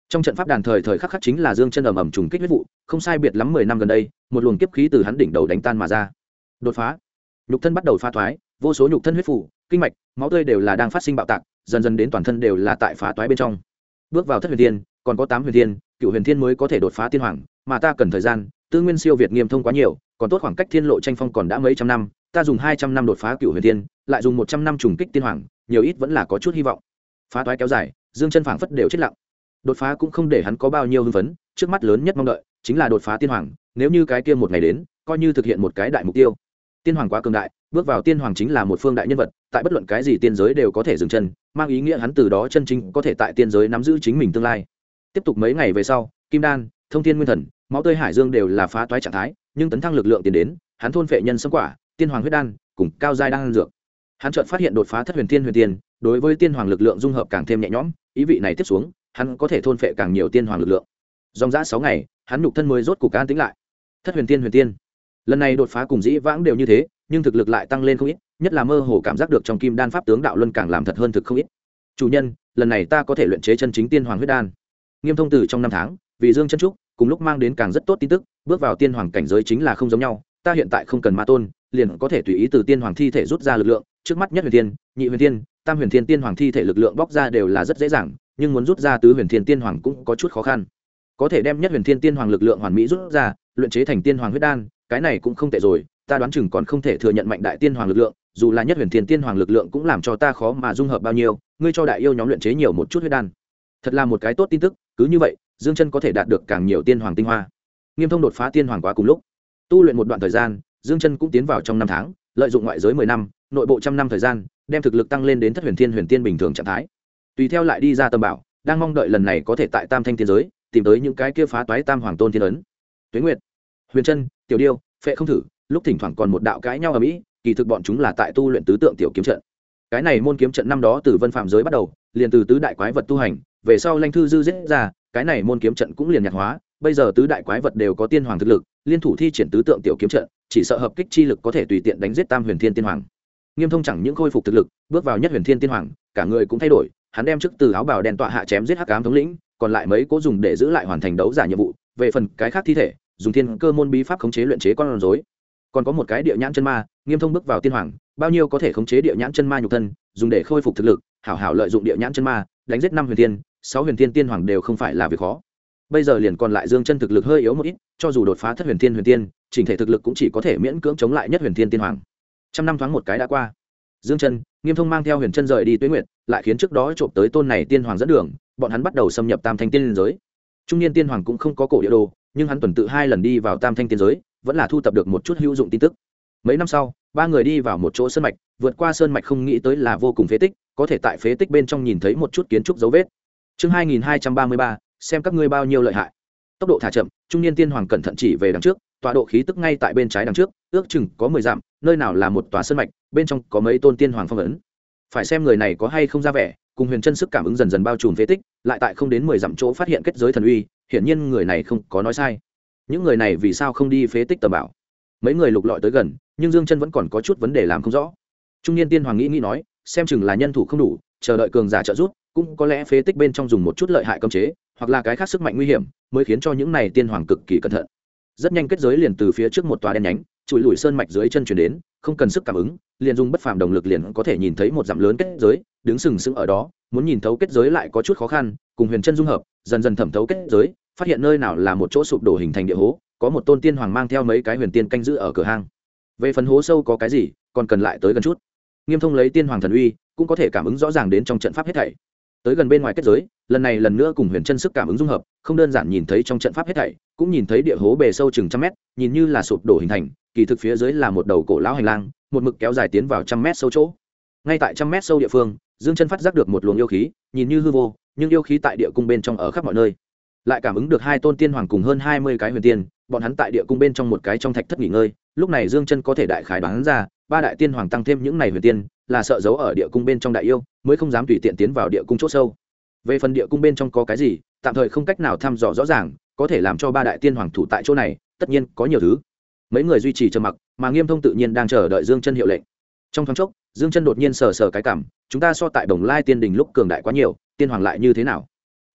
Trong trận pháp đàn thời thời khắc khắc chính là dương chân ầm ầm trùng kích huyết vụ, không sai biệt lắm 10 năm gần đây, một luồng kiếp khí từ hắn đỉnh đầu đánh tan mà ra. Đột phá, nhục thân bắt đầu pha thoái, vô số nhục thân huyết phủ, kinh mạch, máu tươi đều là đang phát sinh bạo tạc, dần dần đến toàn thân đều là tại phá toái bên trong. Bước vào thất huyền thiên, còn có 8 huyền thiên, cửu huyền thiên mới có thể đột phá tiên hoàng, mà ta cần thời gian, tư nguyên siêu việt Nghiêm Thông quá nhiều, còn tốt khoảng cách thiên lộ tranh phong còn đã mấy trăm năm, ta dùng 200 năm đột phá cửu huyền thiên, lại dùng 100 năm trùng kích tiên hoàng, nhiều ít vẫn là có chút hy vọng. Phá toái kéo dài, dương chân phảng phất đều chết lặng. Đột phá cũng không để hắn có bao nhiêu hưng phấn, trước mắt lớn nhất mong đợi chính là đột phá tiên hoàng, nếu như cái kia một ngày đến, coi như thực hiện một cái đại mục tiêu. Tiên hoàng quá cường đại, bước vào tiên hoàng chính là một phương đại nhân vật, tại bất luận cái gì tiên giới đều có thể dừng chân, mang ý nghĩa hắn từ đó chân chính có thể tại tiên giới nắm giữ chính mình tương lai. Tiếp tục mấy ngày về sau, kim đan, thông thiên nguyên thần, máu tươi hải dương đều là phá toái trạng thái, nhưng tấn thăng lực lượng tiến đến, hắn thôn phệ nhân sâm quả, tiên hoàng huyết đan, cùng cao giai đan dược. Hắn chợt phát hiện đột phá thất huyền tiên, đối với tiên hoàng lực lượng dung hợp càng thêm nhẹ nhõm, ý vị này tiếp xuống, hắn có thể thôn phệ càng nhiều tiên hoàng lực lượng. Dòng dã 6 ngày, hắn nhục thân mới rốt cục an tĩnh lại. Thất huyền tiên. Lần này đột phá cùng dĩ vãng đều như thế, nhưng thực lực lại tăng lên không ít, nhất là mơ hồ cảm giác được trong kim đan pháp tướng đạo luân càng làm thật hơn thực không ít. Chủ nhân, lần này ta có thể luyện chế chân chính tiên hoàng huyết đan. Nghiêm Thông từ trong năm tháng, vì Dương chân trúc, cùng lúc mang đến càng rất tốt tin tức, bước vào tiên hoàng cảnh giới chính là không giống nhau, ta hiện tại không cần ma tôn, liền có thể tùy ý từ tiên hoàng thi thể rút ra lực lượng, trước mắt nhất huyền tiên, nhị huyền tiên, tam huyền tiên tiên hoàng thi thể lực lượng bóc ra đều là rất dễ dàng, nhưng muốn rút ra tứ huyền tiên tiên hoàng cũng có chút khó khăn. Có thể đem nhất huyền tiên tiên hoàng lực lượng hoàn mỹ rút ra, luyện chế thành tiên hoàng huyết đan, cái này cũng không tệ rồi, ta đoán chừng còn không thể thừa nhận mạnh đại tiên hoàng lực lượng, dù là nhất huyền tiên tiên hoàng lực lượng cũng làm cho ta khó mà dung hợp bao nhiêu, ngươi cho đại yêu nhóm luyện chế nhiều một chút huyết đan. Thật là một cái tốt tin tức, cứ như vậy, Dương chân có thể đạt được càng nhiều tiên hoàng tinh hoa. Nghiêm Thông đột phá tiên hoàng quá cùng lúc, tu luyện một đoạn thời gian, Dương chân cũng tiến vào trong năm tháng, lợi dụng ngoại giới 10 năm, nội bộ trăm năm thời gian, đem thực lực tăng lên đến thất huyền tiên bình thường trạng thái. Tùy theo lại đi ra tâm bảo, đang mong đợi lần này có thể tại tam thanh tiên giới tìm tới những cái kia phá toái tam hoàng tôn tiên ấn. Tuế Nguyệt, Huyền Trân, Tiểu Điêu, Phệ không thử, lúc thỉnh thoảng còn một đạo cãi nhau ở mỹ, kỳ thực bọn chúng là tại tu luyện tứ tượng tiểu kiếm trận. Cái này môn kiếm trận năm đó từ vân phạm giới bắt đầu, liền từ tứ đại quái vật tu hành, về sau Lanh Thư Dư giết ra, cái này môn kiếm trận cũng liền nhạc hóa, bây giờ tứ đại quái vật đều có tiên hoàng thực lực, liên thủ thi triển tứ tượng tiểu kiếm trận, chỉ sợ hợp kích chi lực có thể tùy tiện đánh giết tam huyền thiên tiên hoàng. Nghiêm Thông chẳng những khôi phục thực lực, bước vào nhất huyền thiên tiên hoàng, cả người cũng thay đổi, hắn đem trước từ áo bào đen tọa hạ chém giết hắc ám thống lĩnh, còn lại mấy cố dùng để giữ lại hoàn thành đấu giả nhiệm vụ, về phần cái khác thi thể, dùng thiên cơ môn bí pháp khống chế luyện chế con rối. Còn có một cái địa nhãn chân ma, Nghiêm Thông bước vào tiên hoàng, bao nhiêu có thể khống chế địa nhãn chân ma nhục thân, dùng để khôi phục thực lực, hảo hảo lợi dụng địa nhãn chân ma, đánh giết 5 huyền tiên, 6 huyền tiên tiên hoàng đều không phải là việc khó. Bây giờ liền còn lại Dương chân thực lực hơi yếu một ít, cho dù đột phá thất huyền tiên, chỉnh thể thực lực cũng chỉ có thể miễn cưỡng chống lại nhất huyền tiên tiên hoàng. Trăm năm thoáng một cái đã qua. Dương chân, Nghiêm Thông mang theo Huyền Trân rời đi Tuế Nguyệt, lại khiến trước đó trộm tới tôn này tiên hoàng dẫn đường, bọn hắn bắt đầu xâm nhập Tam Thanh tiên giới. Trung niên tiên hoàng cũng không có cổ địa đồ, nhưng hắn tuần tự 2 lần đi vào Tam Thanh tiên giới, vẫn là thu tập được một chút hữu dụng tin tức. Mấy năm sau, 3 người đi vào một chỗ sơn mạch, vượt qua sơn mạch không nghĩ tới là vô cùng phế tích, có thể tại phế tích bên trong nhìn thấy một chút kiến trúc dấu vết. Chương 2233, xem các ngươi bao nhiêu lợi hại. Tốc độ thả chậm, trung niên tiên hoàng cẩn thận chỉ về đằng trước, tọa độ khí tức ngay tại bên trái đằng trước, ước chừng có 10 dặm, nơi nào là một tòa sơn mạch, bên trong có mấy tôn tiên hoàng phong ấn. Phải xem người này có hay không ra vẻ, cùng Huyền Trân sức cảm ứng dần dần bao trùm phế tích, lại tại không đến 10 dặm chỗ phát hiện kết giới thần uy, hiển nhiên người này không có nói sai. Những người này vì sao không đi phế tích tầm bảo? Mấy người lục lọi tới gần, nhưng Dương Chân vẫn còn có chút vấn đề làm không rõ. Trung niên tiên hoàng nghĩ nói, xem chừng là nhân thủ không đủ, chờ đợi cường giả trợ giúp, cũng có lẽ phế tích bên trong dùng một chút lợi hại cấm chế, hoặc là cái khác sức mạnh nguy hiểm, mới khiến cho những này tiên hoàng cực kỳ cẩn thận. Rất nhanh kết giới liền từ phía trước một tòa đen nhánh, chùi lùi sơn mạch dưới chân truyền đến, không cần sức cảm ứng, liền dùng bất phàm đồng lực liền có thể nhìn thấy một dặm lớn kết giới, đứng sừng sững ở đó, muốn nhìn thấu kết giới lại có chút khó khăn, cùng Huyền Trân dung hợp, dần dần thẩm thấu kết giới, phát hiện nơi nào là một chỗ sụp đổ hình thành địa hố, có một tôn tiên hoàng mang theo mấy cái huyền tiên canh giữ ở cửa hang. Về phần hố sâu có cái gì, còn cần lại tới gần chút. Nghiêm Thông lấy tiên hoàng thần uy, cũng có thể cảm ứng rõ ràng đến trong trận pháp hết thảy. Tới gần bên ngoài kết giới, lần nữa cùng Huyền Trân sức cảm ứng dung hợp, không đơn giản nhìn thấy trong trận pháp hết thảy, cũng nhìn thấy địa hố bề sâu chừng 100 mét, nhìn như là sụp đổ hình thành, kỳ thực phía dưới là một đầu cổ lão hành lang, một mực kéo dài tiến vào 100 mét sâu chỗ. Ngay tại 100 mét sâu địa phương, Dương Chân phát giác được một luồng yêu khí, nhìn như hư vô, nhưng yêu khí tại địa cung bên trong ở khắp mọi nơi. Lại cảm ứng được 2 tôn tiên hoàng cùng hơn 20 cái huyền tiên, bọn hắn tại địa cung bên trong một cái trong thạch thất nghỉ ngơi. Lúc này Dương Chân có thể đại khái đoán ra, 3 đại tiên hoàng tăng thêm những này huyền tiên, là sợ giấu ở địa cung bên trong đại yêu, mới không dám tùy tiện tiến vào địa cung chỗ sâu. Về phần địa cung bên trong có cái gì, tạm thời không cách nào thăm dò rõ ràng, có thể làm cho 3 đại tiên hoàng thủ tại chỗ này, tất nhiên có nhiều thứ. Mấy người duy trì trầm mặc, mà Nghiêm Thông tự nhiên đang chờ đợi Dương Chân hiệu lệnh. Trong thoáng chốc, Dương Chân đột nhiên sờ sờ cái cằm, chúng ta so tại Đồng Lai Tiên Đình lúc cường đại quá nhiều, tiên hoàng lại như thế nào?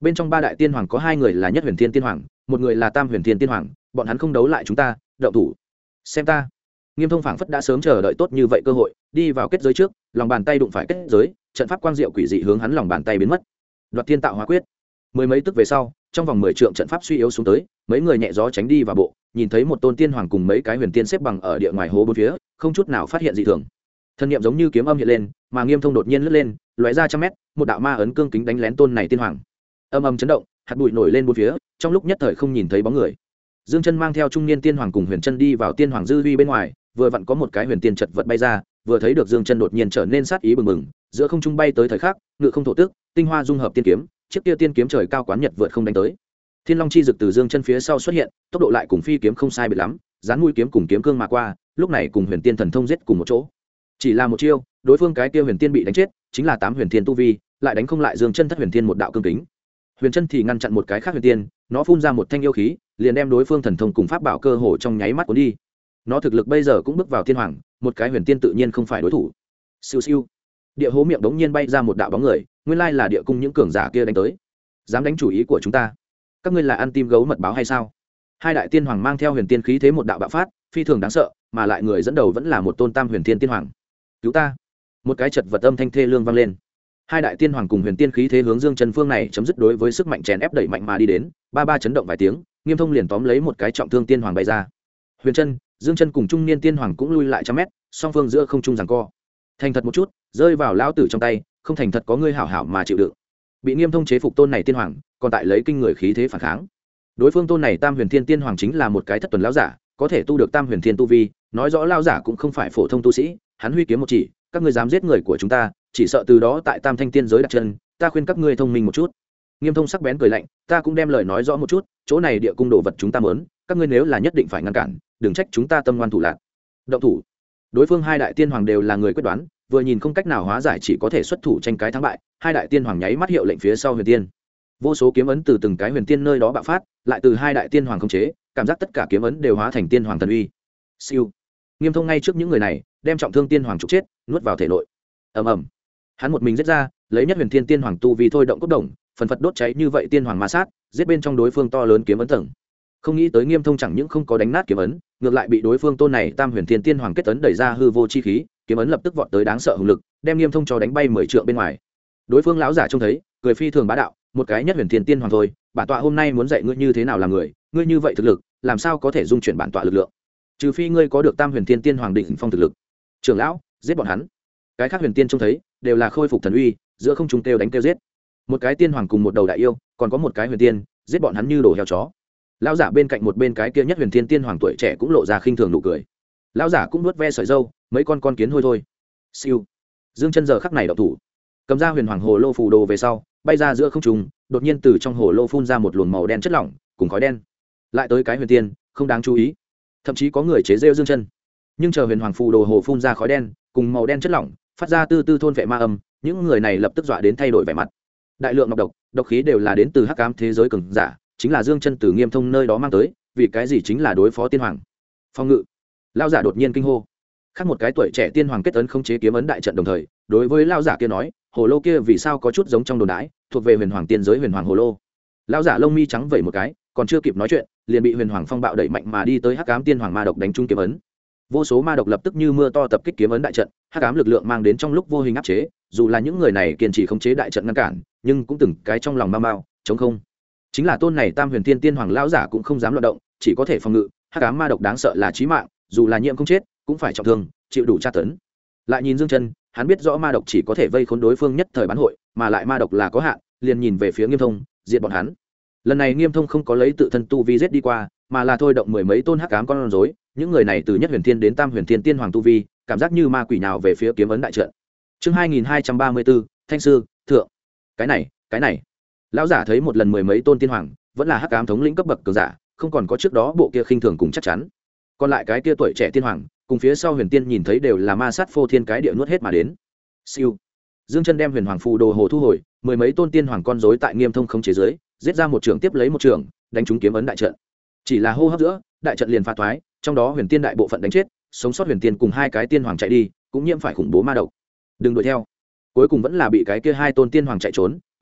bên trong ba đại tiên hoàng có hai người là nhất huyền thiên tiên hoàng, một người là tam huyền thiên tiên hoàng, bọn hắn không đấu lại chúng ta, động thủ xem ta. Nghiêm Thông phảng phất đã sớm chờ đợi tốt như vậy cơ hội, đi vào kết giới trước, lòng bàn tay đụng phải kết giới, trận pháp quang diệu quỷ dị hướng hắn lòng bàn tay biến mất. Đoạt Thiên Tạo Hóa Quyết. Mười mấy tức về sau, trong vòng 10 trượng trận pháp suy yếu xuống tới, mấy người nhẹ gió tránh đi vào bộ, nhìn thấy một tôn tiên hoàng cùng mấy cái huyền tiên xếp bằng ở địa ngoài hố bốn phía, không chút nào phát hiện dị thường. Thân niệm giống như kiếm âm hiện lên, mà Nghiêm Thông đột nhiên lướt lên, lóe ra trăm mét, một đạo ma ấn cương kính đánh lén tôn này tiên hoàng. Âm âm chấn động, hạt bụi nổi lên bốn phía, trong lúc nhất thời không nhìn thấy bóng người. Dương Chân mang theo trung niên tiên hoàng cùng Huyền Chân đi vào tiên hoàng dư vi bên ngoài, vừa vặn có một cái huyền tiên chật vật bay ra, vừa thấy được Dương Chân đột nhiên trở nên sát ý bừng bừng, giữa không trung bay tới thời khắc, ngự không thổ tức, tinh hoa dung hợp tiên kiếm, chiếc kia tiên kiếm trời cao quán nhật vượt không đánh tới. Thiên Long chi dực từ Dương Chân phía sau xuất hiện, tốc độ lại cùng phi kiếm không sai biệt lắm, dán mũi kiếm cùng kiếm cương mà qua, lúc này cùng huyền tiên thần thông giết cùng một chỗ. Chỉ là một chiêu, đối phương cái kia huyền tiên bị đánh chết, chính là 8 huyền tiên tu vi, lại đánh không lại Dương Chân thất huyền tiên một đạo cương kính. Huyền Chân thì ngăn chặn một cái khác huyền tiên, nó phun ra một thanh yêu khí, liền đem đối phương thần thông cùng pháp bảo cơ hồ trong nháy mắt cuốn đi. Nó thực lực bây giờ cũng bước vào thiên hoàng, một cái huyền tiên tự nhiên không phải đối thủ. Siêu siêu, địa hố miệng đống nhiên bay ra một đạo bóng người, nguyên lai là địa cung những cường giả kia đánh tới. Dám đánh chủ ý của chúng ta, các ngươi là ăn tim gấu mật báo hay sao? Hai đại tiên hoàng mang theo huyền tiên khí thế một đạo bạo phát, phi thường đáng sợ, mà lại người dẫn đầu vẫn là một tôn tam huyền tiên tiên hoàng. Cứu ta! Một cái chật vật âm thanh thê lương vang lên. Hai đại tiên hoàng cùng huyền tiên khí thế hướng Dương Chân phương này chấm dứt đối với sức mạnh chèn ép đẩy mạnh mà đi đến, ba ba chấn động vài tiếng, Nghiêm Thông liền tóm lấy một cái trọng thương tiên hoàng bay ra. Huyền Chân, Dương Chân cùng trung niên tiên hoàng cũng lui lại trăm mét, song phương giữa không trung giằng co. Thành thật một chút, rơi vào lão tử trong tay, không thành thật có ngươi hảo hảo mà chịu đựng. Bị Nghiêm Thông chế phục tôn này tiên hoàng, còn tại lấy kinh người khí thế phản kháng. Đối phương tôn này tam huyền thiên tiên hoàng chính là một cái thất tuần lão giả, có thể tu được tam huyền thiên tu vi, nói rõ lão giả cũng không phải phổ thông tu sĩ, hắn huy kiếm một chỉ, các ngươi dám giết người của chúng ta, chỉ sợ từ đó tại tam thanh tiên giới đặt chân, ta khuyên các ngươi thông minh một chút. Nghiêm Thông sắc bén cười lạnh, ta cũng đem lời nói rõ một chút, chỗ này địa cung đồ vật chúng ta muốn, các ngươi nếu là nhất định phải ngăn cản, đừng trách chúng ta tâm ngoan thủ lạn. Động thủ. Đối phương hai đại tiên hoàng đều là người quyết đoán, vừa nhìn không cách nào hóa giải chỉ có thể xuất thủ tranh cái thắng bại, hai đại tiên hoàng nháy mắt hiệu lệnh phía sau huyền tiên. Vô số kiếm ấn từ từng cái huyền tiên nơi đó bạo phát, lại từ hai đại tiên hoàng khống chế, cảm giác tất cả kiếm ấn đều hóa thành tiên hoàng thần uy. Siêu. Nghiêm Thông ngay trước những người này, đem trọng thương tiên hoàng trục chết, nuốt vào thể nội. Ầm ầm. Hắn một mình giết ra, lấy nhất huyền thiên tiên hoàng tu vì thôi động cốt đồng, phần phật đốt cháy như vậy tiên hoàng ma sát, giết bên trong đối phương to lớn kiếm ấn tầng. Không nghĩ tới Nghiêm Thông chẳng những không có đánh nát kiếm ấn, ngược lại bị đối phương tôn này tam huyền thiên tiên hoàng kết ấn đẩy ra hư vô chi khí, kiếm ấn lập tức vọt tới đáng sợ hùng lực, đem Nghiêm Thông cho đánh bay 10 trượng bên ngoài. Đối phương lão giả trông thấy, cười phi thường bá đạo, một cái nhất huyền thiên tiên hoàng thôi, bản tọa hôm nay muốn dạy ngươi như thế nào làm người, ngươi như vậy thực lực, làm sao có thể dung chuyển bản tọa lực lượng? Trừ phi ngươi có được tam huyền thiên tiên hoàng đỉnh phong thực lực. Trưởng lão, giết bọn hắn. Cái khác huyền tiên trông thấy, đều là khôi phục thần uy, giữa không trung kêu đánh kêu giết. Một cái tiên hoàng cùng một đầu đại yêu, còn có một cái huyền tiên, giết bọn hắn như đồ heo chó. Lão giả bên cạnh một bên cái kia nhất huyền thiên tiên hoàng tuổi trẻ cũng lộ ra khinh thường nụ cười. Lão giả cũng nuốt ve sợi râu, mấy con kiến hôi thôi. Siêu. Dương Chân giờ khắc này động thủ, cầm ra huyền hoàng hồ lô phù đồ về sau, bay ra giữa không trung, đột nhiên từ trong hồ lô phun ra một luồng màu đen chất lỏng, cùng khói đen. Lại tới cái huyền tiên, không đáng chú ý. Thậm chí có người chế giễu Dương Chân. Nhưng chờ huyền hoàng phù đồ hồ phun ra khói đen, cùng màu đen chất lỏng, phát ra tư tư thôn vệ ma âm, những người này lập tức dọa đến thay đổi vẻ mặt. Đại lượng ngọc độc, độc khí đều là đến từ hắc ám thế giới cường giả, chính là Dương Chân từ Nghiêm Thông nơi đó mang tới, vì cái gì chính là đối phó tiên hoàng. Phong ngự. Lão giả đột nhiên kinh hô. Khác một cái tuổi trẻ tiên hoàng kết ấn không chế kiếm ấn đại trận đồng thời, đối với lão giả kia nói, hồ lô kia vì sao có chút giống trong đồn đãi, thuộc về huyền hoàng tiên giới huyền hoàng hồ lô. Lão giả lông mi trắng vẩy một cái, còn chưa kịp nói chuyện, liền bị huyền hoàng phong bạo đẩy mạnh mà đi tới hắc ám tiên hoàng ma độc đánh trúng kiếm ấn. Vô số ma độc lập tức như mưa to tập kích kiếm ấn đại trận, hắc ám lực lượng mang đến trong lúc vô hình áp chế, dù là những người này kiên trì khống chế đại trận ngăn cản, nhưng cũng từng cái trong lòng mau mau chống không. Chính là tôn này tam huyền tiên tiên hoàng lão giả cũng không dám loạn động, chỉ có thể phòng ngự, hắc ám ma độc đáng sợ là chí mạng, dù là nhiễm không chết, cũng phải trọng thương, chịu đủ tra tấn. Lại nhìn Dương Chân, hắn biết rõ ma độc chỉ có thể vây khốn đối phương nhất thời bán hội, mà lại ma độc là có hạn, liền nhìn về phía Nghiêm Thông, diệt bọn hắn. Lần này Nghiêm Thông không có lấy tự thân tu vi giết đi qua, mà là thôi động mười mấy tôn hắc ám con rối, những người này từ nhất huyền thiên đến tam huyền thiên tiên hoàng tu vi, cảm giác như ma quỷ nào về phía kiếm ấn đại trận. Chương 2234, Thanh sư, thượng. Cái này. Lão giả thấy một lần mười mấy tôn tiên hoàng, vẫn là hắc ám thống lĩnh cấp bậc cường giả, không còn có trước đó bộ kia khinh thường cùng chắc chắn. Còn lại cái kia tuổi trẻ tiên hoàng, cùng phía sau huyền tiên nhìn thấy đều là ma sát phô thiên cái địa nuốt hết mà đến. Siêu. Dương Chân đem huyền hoàng phù đồ hồ thu hồi, mười mấy tôn tiên hoàng con rối tại Nghiêm Thông không chế giới, giết ra một trường tiếp lấy một trường, đánh trúng kiếm ấn đại trận. Chỉ là hô hấp giữa, đại trận liền phá thoái, trong đó huyền tiên đại bộ phận đánh chết, sống sót huyền tiên cùng hai cái tiên hoàng chạy đi, cũng nhiễm phải khủng bố ma độc. Đừng đuổi theo. Cuối cùng vẫn là bị cái kia hai tôn tiên hoàng chạy trốn,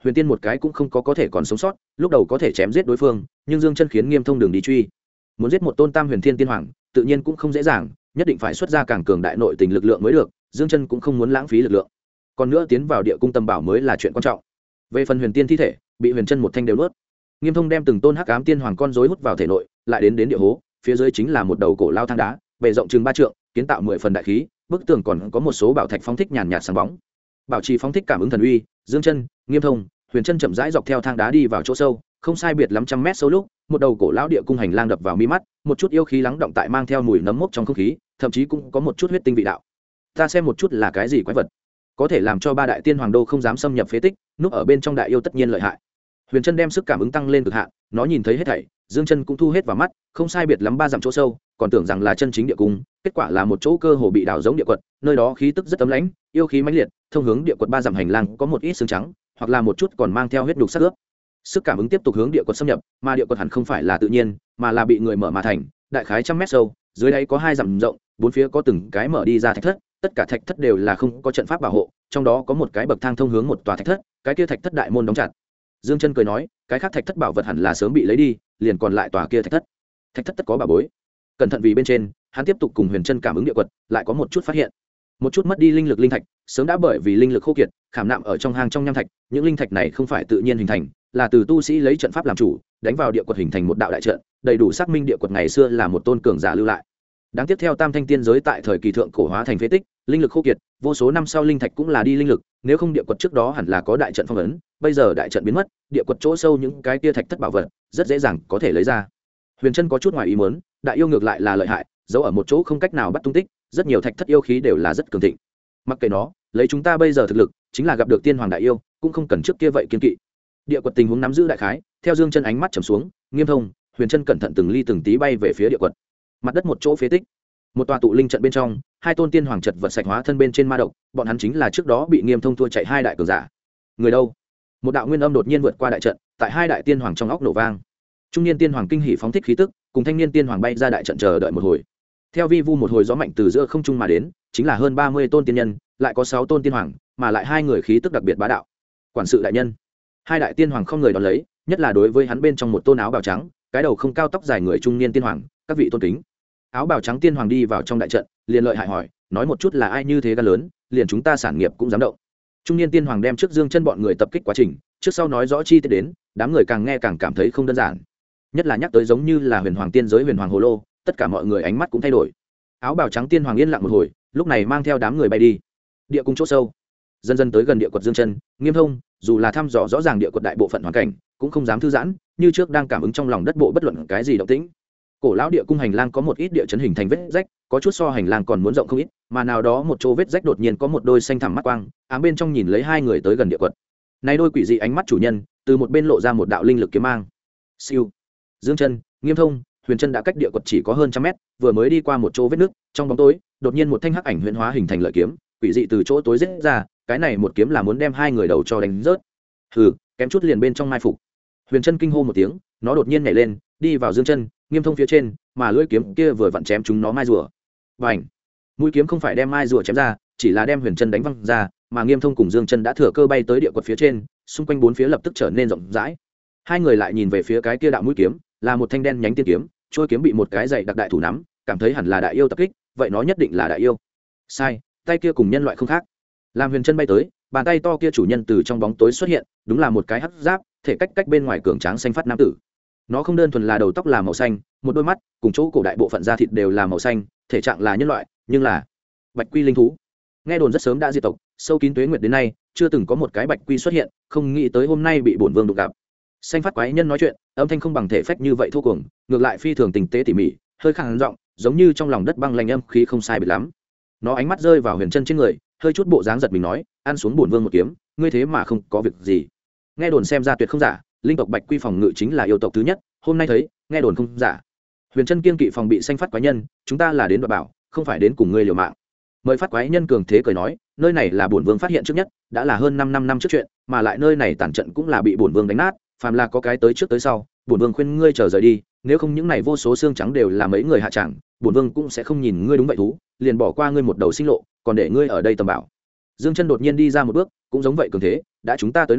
huyền tiên một cái cũng không có thể còn sống sót, lúc đầu có thể chém giết đối phương, nhưng Dương Chân khiến Nghiêm Thông đường đi truy. Muốn giết một tôn tam huyền thiên tiên hoàng, tự nhiên cũng không dễ dàng, nhất định phải xuất ra càng cường đại nội tình lực lượng mới được, Dương Chân cũng không muốn lãng phí lực lượng. Còn nữa tiến vào địa cung tâm bảo mới là chuyện quan trọng. Về phần huyền tiên thi thể, bị huyền chân một thanh đều nuốt. Nghiêm Thông đem từng tôn hắc ám tiên hoàng con rối hút vào thể nội, lại đến địa hố, phía dưới chính là một đầu cổ lao thang đá, bề rộng chừng 3 trượng, kiến tạo 10 phần đại khí, bức tường còn có một số bảo thạch phóng thích nhàn nhạt sáng bóng. Bảo trì phóng thích cảm ứng thần uy, Dương Chân, Nghiêm Thông, huyền chân chậm rãi dọc theo thang đá đi vào chỗ sâu, không sai biệt lắm trăm mét sâu lúc, một đầu cổ lão địa cung hành lang đập vào mi mắt, một chút yêu khí lắng động tại mang theo mùi nấm mốc trong không khí, thậm chí cũng có một chút huyết tinh vị đạo. Ta xem một chút là cái gì quái vật, có thể làm cho 3 đại tiên hoàng đô không dám xâm nhập phế tích, núp ở bên trong đại yêu tất nhiên lợi hại. Huyền chân đem sức cảm ứng tăng lên cực hạn, nó nhìn thấy hết thảy, Dương Chân cũng thu hết vào mắt, không sai biệt lắm 3 dặm chỗ sâu, còn tưởng rằng là chân chính địa cung, kết quả là một chỗ cơ hồ bị đào giống địa quật, nơi đó khí tức rất ấm lãnh, yêu khí mãnh liệt, thông hướng địa quật 3 dặm hành lang có một ít xương trắng, hoặc là một chút còn mang theo huyết nhục sắc ướp. Sức cảm ứng tiếp tục hướng địa quật xâm nhập, mà địa quật hẳn không phải là tự nhiên, mà là bị người mở mà thành, đại khái trăm mét sâu, dưới đáy có 2 dặm rộng, bốn phía có từng cái mở đi ra thạch thất, tất cả thạch thất đều là không có trận pháp bảo hộ, trong đó có một cái bậc thang thông hướng một tòa thạch thất, cái kia thạch thất đại môn đóng chặt. Dương Chân cười nói, cái khác thạch thất bảo vật hẳn là sớm bị lấy đi, liền còn lại tòa kia thạch thất. Thạch thất tất có bảo bối. Cẩn thận vì bên trên, hắn tiếp tục cùng Huyền Chân cảm ứng địa quật, lại có một chút phát hiện. Một chút mất đi linh lực linh thạch, sớm đã bởi vì linh lực khô kiệt, khảm nạm ở trong hang trong nham thạch, những linh thạch này không phải tự nhiên hình thành, là từ tu sĩ lấy trận pháp làm chủ, đánh vào địa quật hình thành một đạo đại trận, đầy đủ xác minh địa quật ngày xưa là một tôn cường giả lưu lại. Đáng tiếp theo Tam Thanh tiên giới tại thời kỳ thượng cổ hóa thành phế tích, linh lực khô kiệt, vô số năm sau linh thạch cũng là đi linh lực, nếu không địa quật trước đó hẳn là có đại trận phong ấn, bây giờ đại trận biến mất, địa quật chỗ sâu những cái kia thạch thất bảo vật, rất dễ dàng có thể lấy ra. Huyền Chân có chút ngoài ý muốn, đại yêu ngược lại là lợi hại, giấu ở một chỗ không cách nào bắt tung tích, rất nhiều thạch thất yêu khí đều là rất cường thịnh. Mặc kệ nó, lấy chúng ta bây giờ thực lực, chính là gặp được tiên hoàng đại yêu, cũng không cần trước kia vậy kiên kỵ. Địa quật tình huống nắm giữ đại khái, theo Dương Chân ánh mắt trầm xuống, Nghiêm Thông, Huyền Chân cẩn thận từng ly từng tí bay về phía địa quật. Mặt đất một chỗ phế tích, một tòa tụ linh trận bên trong, 2 tôn tiên hoàng chật vật sạch hóa thân bên trên ma độc, bọn hắn chính là trước đó bị Nghiêm Thông thua chạy 2 đại cường giả. Người đâu? Một đạo nguyên âm đột nhiên vượt qua đại trận, tại 2 đại tiên hoàng trong óc nổ vang. Trung niên tiên hoàng kinh hỉ phóng thích khí tức, cùng thanh niên tiên hoàng bay ra đại trận chờ đợi một hồi. Theo vi vu một hồi gió mạnh từ giữa không trung mà đến, chính là hơn 30 tôn tiên nhân, lại có 6 tôn tiên hoàng, mà lại 2 người khí tức đặc biệt bá đạo. Quản sự đại nhân. 2 đại tiên hoàng không người đón lấy, nhất là đối với hắn bên trong một tôn áo bào trắng, cái đầu không cao tóc dài người trung niên tiên hoàng, các vị tôn kính. Áo bào trắng tiên hoàng đi vào trong đại trận, liền lợi hại hỏi, nói một chút là ai như thế gan lớn, liền chúng ta sản nghiệp cũng dám động. Trung niên tiên hoàng đem trước Dương Chân bọn người tập kích quá trình, trước sau nói rõ chi tiết đến, đám người càng nghe càng cảm thấy không đơn giản. Nhất là nhắc tới giống như là huyền hoàng tiên giới huyền hoàng hồ lô, tất cả mọi người ánh mắt cũng thay đổi. Áo bào trắng tiên hoàng yên lặng một hồi, lúc này mang theo đám người bay đi. Địa cung chỗ sâu, dần dần tới gần địa quật Dương Chân, Nghiêm Thông, dù là thăm dò rõ ràng địa quật đại bộ phận hoàn cảnh, cũng không dám thư giãn, như trước đang cảm ứng trong lòng đất bộ bất luận cái gì động tĩnh. Cổ lão địa cung hành lang có một ít địa chấn hình thành vết rách, có chút so hành lang còn muốn rộng không ít, mà nào đó một chỗ vết rách đột nhiên có một đôi xanh thẳm mắt quang, ám bên trong nhìn lấy 2 người tới gần địa quật. Này đôi quỷ dị ánh mắt chủ nhân, từ một bên lộ ra một đạo linh lực kiếm mang. Siêu. Dương Chân, Nghiêm Thông, Huyền Chân đã cách địa quật chỉ có hơn trăm mét, vừa mới đi qua một chỗ vết nứt, trong bóng tối, đột nhiên một thanh hắc ảnh huyễn hóa hình thành lợi kiếm, quỷ dị từ chỗ tối giết ra, cái này một kiếm là muốn đem 2 người đầu cho đánh rớt. Hừ, kém chút liền bên trong mai phục. Huyền Chân kinh hô một tiếng, nó đột nhiên nhảy lên, đi vào Dương Chân, Nghiêm Thông phía trên, mà lưỡi kiếm kia vừa vặn chém chúng nó mai rùa. Bành! Mũi kiếm không phải đem mai rùa chém ra, chỉ là đem Huyền Chân đánh văng ra, mà Nghiêm Thông cùng Dương Chân đã thừa cơ bay tới địa quật phía trên, xung quanh bốn phía lập tức trở nên rộng rãi. 2 người lại nhìn về phía cái kia đạo mũi kiếm, là một thanh đen nhánh tiên kiếm, trôi kiếm bị một cái dày đặc đại thủ nắm, cảm thấy hẳn là đại yêu tập kích, vậy nó nhất định là đại yêu. Sai, tay kia cùng nhân loại không khác. Làm Huyền Chân bay tới, bàn tay to kia chủ nhân từ trong bóng tối xuất hiện, đúng là một cái hắc giáp, thể cách bên ngoài cường tráng xanh phát nam tử. Nó không đơn thuần là đầu tóc là màu xanh, một đôi mắt cùng chỗ cổ đại bộ phận da thịt đều là màu xanh, thể trạng là nhân loại, nhưng là bạch quy linh thú. Nghe đồn rất sớm đã diệt tộc, sâu kín tuế nguyệt đến nay, chưa từng có một cái bạch quy xuất hiện, không nghĩ tới hôm nay bị bổn vương đụng gặp. Xanh phát quái nhân nói chuyện, âm thanh không bằng thể phách như vậy thô cuồng, ngược lại phi thường tình tế tỉ mỉ, hơi khàn giọng, giống như trong lòng đất băng lạnh âm khí không sai biệt lắm. Nó ánh mắt rơi vào Huyền Chân trên người, hơi chút bộ dáng giật mình nói, ăn xuống bổn vương một kiếm, ngươi thế mà không có việc gì. Nghe đồn xem ra tuyệt không giả, linh tộc bạch quy phòng ngự chính là yêu tộc thứ nhất, hôm nay thấy, nghe đồn không giả. Huyền Chân kiên kỵ phòng bị xanh phát quái nhân, chúng ta là đến đoạt bảo, không phải đến cùng ngươi liều mạng. Mời phát quái nhân cường thế cười nói, nơi này là bổn vương phát hiện trước nhất, đã là hơn 5 năm trước chuyện, mà lại nơi này tàn trận cũng là bị bổn vương đánh nát, phàm là có cái tới trước tới sau, bổn vương khuyên ngươi chờ rời đi, nếu không những này vô số xương trắng đều là mấy người hạ chẳng, bổn vương cũng sẽ không nhìn ngươi đúng vậy thú, liền bỏ qua ngươi một đầu sinh lộ, còn để ngươi ở đây tầm bảo. Dương Chân đột nhiên đi ra một bước, cũng giống vậy cường thế, đã chúng ta tới này,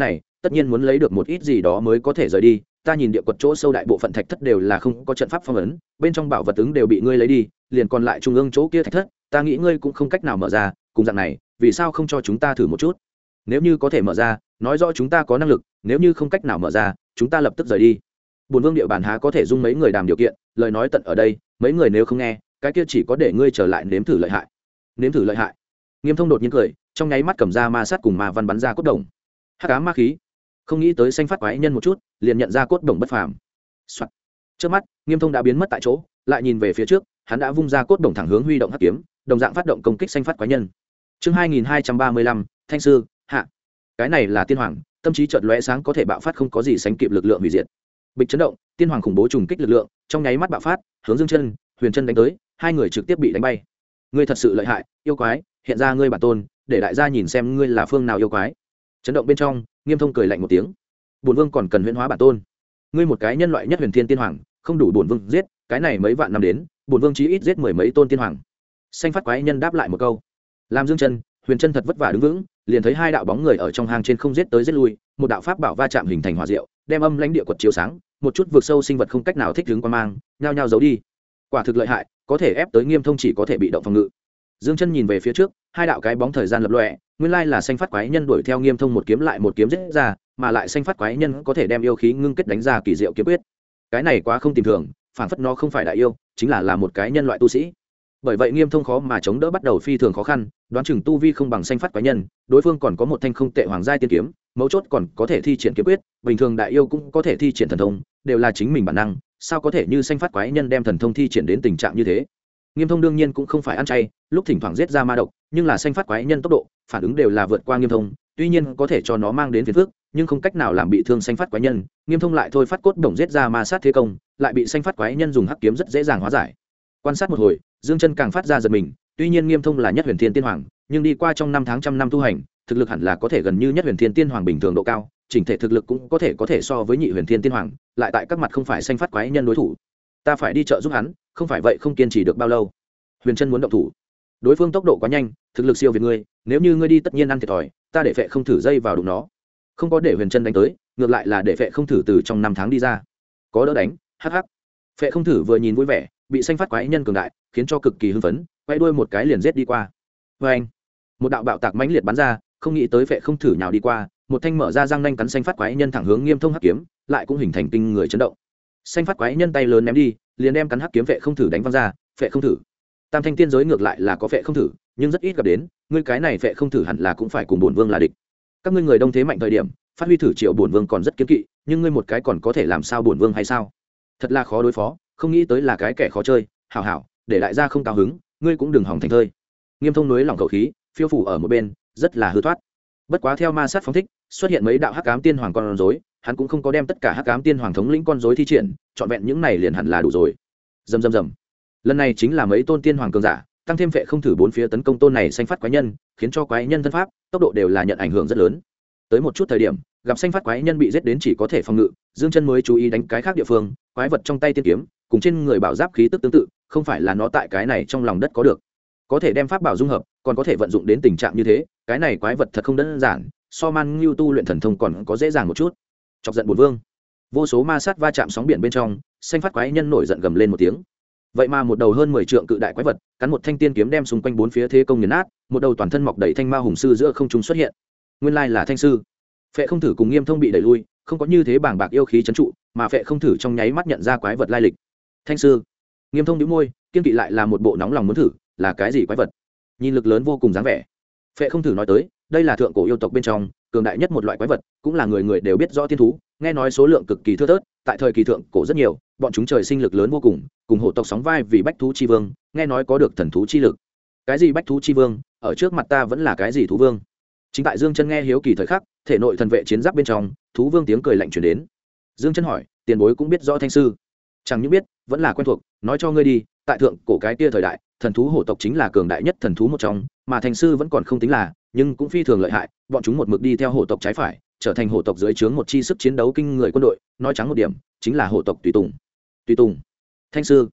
tất nhiên muốn lấy được một ít gì đó mới có thể rời đi. Ta nhìn địa quật chỗ sâu đại bộ phận thạch thất đều là không có trận pháp phong ấn, bên trong bảo vật ứng đều bị ngươi lấy đi, liền còn lại trung ương chỗ kia thạch thất, ta nghĩ ngươi cũng không cách nào mở ra, cùng dạng này vì sao không cho chúng ta thử một chút? Nếu như có thể mở ra, nói rõ chúng ta có năng lực, nếu như không cách nào mở ra, chúng ta lập tức rời đi. Bổn vương địa bàn há có thể dung mấy người đàm điều kiện, lời nói tận ở đây, mấy người nếu không nghe, cái kia chỉ có để ngươi trở lại nếm thử lợi hại. Nếm thử lợi hại. Nghiêm Thông đột nhiên cười, trong nháy mắt cầm ra ma sát cùng ma văn bắn ra cốt đồng. Hắc ám ma khí. Không nghĩ tới xanh phát quái nhân một chút, liền nhận ra cốt đồng bất phàm. Soạt. Trước mắt, Nghiêm Thông đã biến mất tại chỗ, lại nhìn về phía trước, hắn đã vung ra cốt đồng thẳng hướng huy động hắc kiếm, đồng dạng phát động công kích xanh phát quái nhân. Chương 2235, Thanh sư, hạ. Cái này là tiên hoàng, tâm trí chợt lóe sáng có thể bạo phát không có gì sánh kịp lực lượng hủy diệt. Bịch chấn động, tiên hoàng khủng bố trùng kích lực lượng, trong nháy mắt bạo phát, hướng Dương Chân, Huyền Chân đánh tới, hai người trực tiếp bị đánh bay. Ngươi thật sự lợi hại, yêu quái, hiện ra ngươi bản tôn, để đại gia nhìn xem ngươi là phương nào yêu quái. Chấn động bên trong, Nghiêm Thông cười lạnh một tiếng. Bổn vương còn cần huyễn hóa bản tôn. Ngươi một cái nhân loại nhất huyền thiên tiên hoàng, không đủ bổn vương giết, cái này mấy vạn năm đến, bổn vương chí ít giết mười mấy tôn tiên hoàng. Xanh phát quái nhân đáp lại một câu. Làm Dương Chân, Huyền Chân thật vất vả đứng vững, liền thấy hai đạo bóng người ở trong hang trên không giết tới giết lui, một đạo pháp bảo va chạm hình thành hỏa diệu, đem âm lãnh địa quật chiếu sáng, một chút vượt sâu sinh vật không cách nào thích ứng quan mang, nhao nhao giấu đi. Quả thực lợi hại, có thể ép tới Nghiêm Thông chỉ có thể bị động phòng ngự. Dương Chân nhìn về phía trước, hai đạo cái bóng thời gian lập lòe, nguyên lai là xanh phát quái nhân đuổi theo Nghiêm Thông một kiếm lại một kiếm giết ra, mà lại xanh phát quái nhân có thể đem yêu khí ngưng kết đánh ra kỳ diệu kiếm quyết. Cái này quá không tìm thường, phản phất nó không phải đại yêu, chính là một cái nhân loại tu sĩ. Bởi vậy Nghiêm Thông khó mà chống đỡ bắt đầu phi thường khó khăn, đoán chừng tu vi không bằng xanh phát quái nhân, đối phương còn có một thanh không tệ hoàng giai tiên kiếm, mấu chốt còn có thể thi triển kiếm quyết, bình thường đại yêu cũng có thể thi triển thần thông, đều là chính mình bản năng, sao có thể như xanh phát quái nhân đem thần thông thi triển đến tình trạng như thế. Nghiêm Thông đương nhiên cũng không phải ăn chay, lúc thỉnh thoảng giết ra ma độc, nhưng là xanh phát quái nhân tốc độ, phản ứng đều là vượt qua Nghiêm Thông, tuy nhiên có thể cho nó mang đến phiền phức, nhưng không cách nào làm bị thương xanh phát quái nhân. Nghiêm Thông lại thôi phát cốt đồng giết ra ma sát thế công, lại bị xanh phát quái nhân dùng hắc kiếm rất dễ dàng hóa giải. Quan sát một hồi, Dương Chân càng phát ra giật mình, tuy nhiên Nghiêm Thông là nhất huyền thiên tiên hoàng, nhưng đi qua trong năm tháng trăm năm tu hành, thực lực hẳn là có thể gần như nhất huyền thiên tiên hoàng bình thường độ cao, chỉnh thể thực lực cũng có thể so với nhị huyền thiên tiên hoàng, lại tại các mặt không phải xanh phát quái nhân đối thủ. Ta phải đi trợ giúp hắn, không phải vậy không kiên trì được bao lâu. Huyền Chân muốn động thủ, đối phương tốc độ quá nhanh, thực lực siêu việt ngươi, nếu như ngươi đi tất nhiên ăn thiệt thòi, ta để phệ không thử dây vào đụng nó. Không có để Huyền Chân đánh tới, ngược lại là để phệ không thử từ trong năm tháng đi ra. Có đỡ đánh, hắc hắc. Phệ không thử vừa nhìn vui vẻ, bị xanh phát quái nhân cường đại, khiến cho cực kỳ hưng phấn, quay đuôi một cái liền giết đi qua. Và anh, một đạo bạo tạc mãnh liệt bắn ra, không nghĩ tới phệ không thử nhào đi qua, một thanh mở ra răng nanh cắn xanh phát quái nhân thẳng hướng Nghiêm Thông hắc kiếm, lại cũng hình thành kinh người chấn động. Xanh phát quái nhân tay lớn ném đi, liền đem cắn hắc kiếm phệ không thử đánh văng ra. Phệ không thử, tam thanh tiên giới ngược lại là có phệ không thử, nhưng rất ít gặp đến, ngươi cái này phệ không thử hẳn là cũng phải cùng bổn vương là địch. Các ngươi người đông thế mạnh thời điểm, phát huy thử triệu bổn vương còn rất kiên kỵ, nhưng ngươi một cái còn có thể làm sao bổn vương hay sao? Thật là khó đối phó, không nghĩ tới là cái kẻ khó chơi. Hảo hảo, để đại gia không cao hứng, ngươi cũng đừng hỏng thành thơi. Nghiêm Thông núi lỏng khẩu khí, phiêu phủ ở một bên, rất là hư thoát. Bất quá theo ma sát phóng thích, xuất hiện mấy đạo hắc ám tiên hoàng con rối, hắn cũng không có đem tất cả hắc ám tiên hoàng thống lĩnh con rối thi triển, trọn vẹn những này liền hẳn là đủ rồi. Rầm rầm rầm. Lần này chính là mấy tôn tiên hoàng cường giả, tăng thêm phệ không thử bốn phía tấn công tôn này xanh phát quái nhân, khiến cho quái nhân thân pháp, tốc độ đều là nhận ảnh hưởng rất lớn. Tới một chút thời điểm, gặp xanh phát quái nhân bị giết đến chỉ có thể phòng ngự, Dương Chân mới chú ý đánh cái khác địa phương, quái vật trong tay tiên kiếm, cùng trên người bảo giáp khí tức tương tự, không phải là nó tại cái này trong lòng đất có được, có thể đem pháp bảo dung hợp, còn có thể vận dụng đến tình trạng như thế, cái này quái vật thật không đơn giản, so Man Ngưu tu luyện thần thông còn có dễ dàng một chút. Chọc giận bổn vương. Vô số ma sát va chạm sóng biển bên trong, xanh phát quái nhân nổi giận gầm lên một tiếng. Vậy mà một đầu hơn 10 trượng cự đại quái vật, cắn một thanh tiên kiếm đem xung quanh bốn phía thế công nghiền nát, một đầu toàn thân mọc đầy thanh ma hùng sư giữa không trung xuất hiện. Nguyên lai là Thanh sư. Phệ không thử cùng Nghiêm Thông bị đẩy lui, không có như thế bàng bạc yêu khí trấn trụ, mà Phệ không thử trong nháy mắt nhận ra quái vật lai lịch. Thanh sư. Nghiêm Thông nhíu môi, kiên kỵ lại là một bộ nóng lòng muốn thử, là cái gì quái vật? Nhìn lực lớn vô cùng dáng vẻ. Phệ không thử nói tới, đây là thượng cổ yêu tộc bên trong cường đại nhất một loại quái vật, cũng là người người đều biết rõ tiên thú, nghe nói số lượng cực kỳ thưa thớt, tại thời kỳ thượng cổ rất nhiều, bọn chúng trời sinh lực lớn vô cùng, cùng hổ tộc sóng vai vì bách thú chi vương, nghe nói có được thần thú chi lực. Cái gì bách thú chi vương, ở trước mặt ta vẫn là cái gì thú vương? Chính tại Dương Chân nghe hiếu kỳ thời khắc, thể nội thần vệ chiến giáp bên trong, thú vương tiếng cười lạnh truyền đến. Dương Chân hỏi, tiền bối cũng biết rõ Thanh sư? Chẳng những biết, vẫn là quen thuộc, nói cho ngươi đi, tại thượng cổ cái kia thời đại, thần thú hổ tộc chính là cường đại nhất thần thú một trong, mà Thanh sư vẫn còn không tính là, nhưng cũng phi thường lợi hại, bọn chúng một mực đi theo hổ tộc trái phải, trở thành hổ tộc dưới trướng một chi sức chiến đấu kinh người quân đội, nói trắng một điểm, chính là hổ tộc tùy tùng. Tùy tùng. Thanh sư.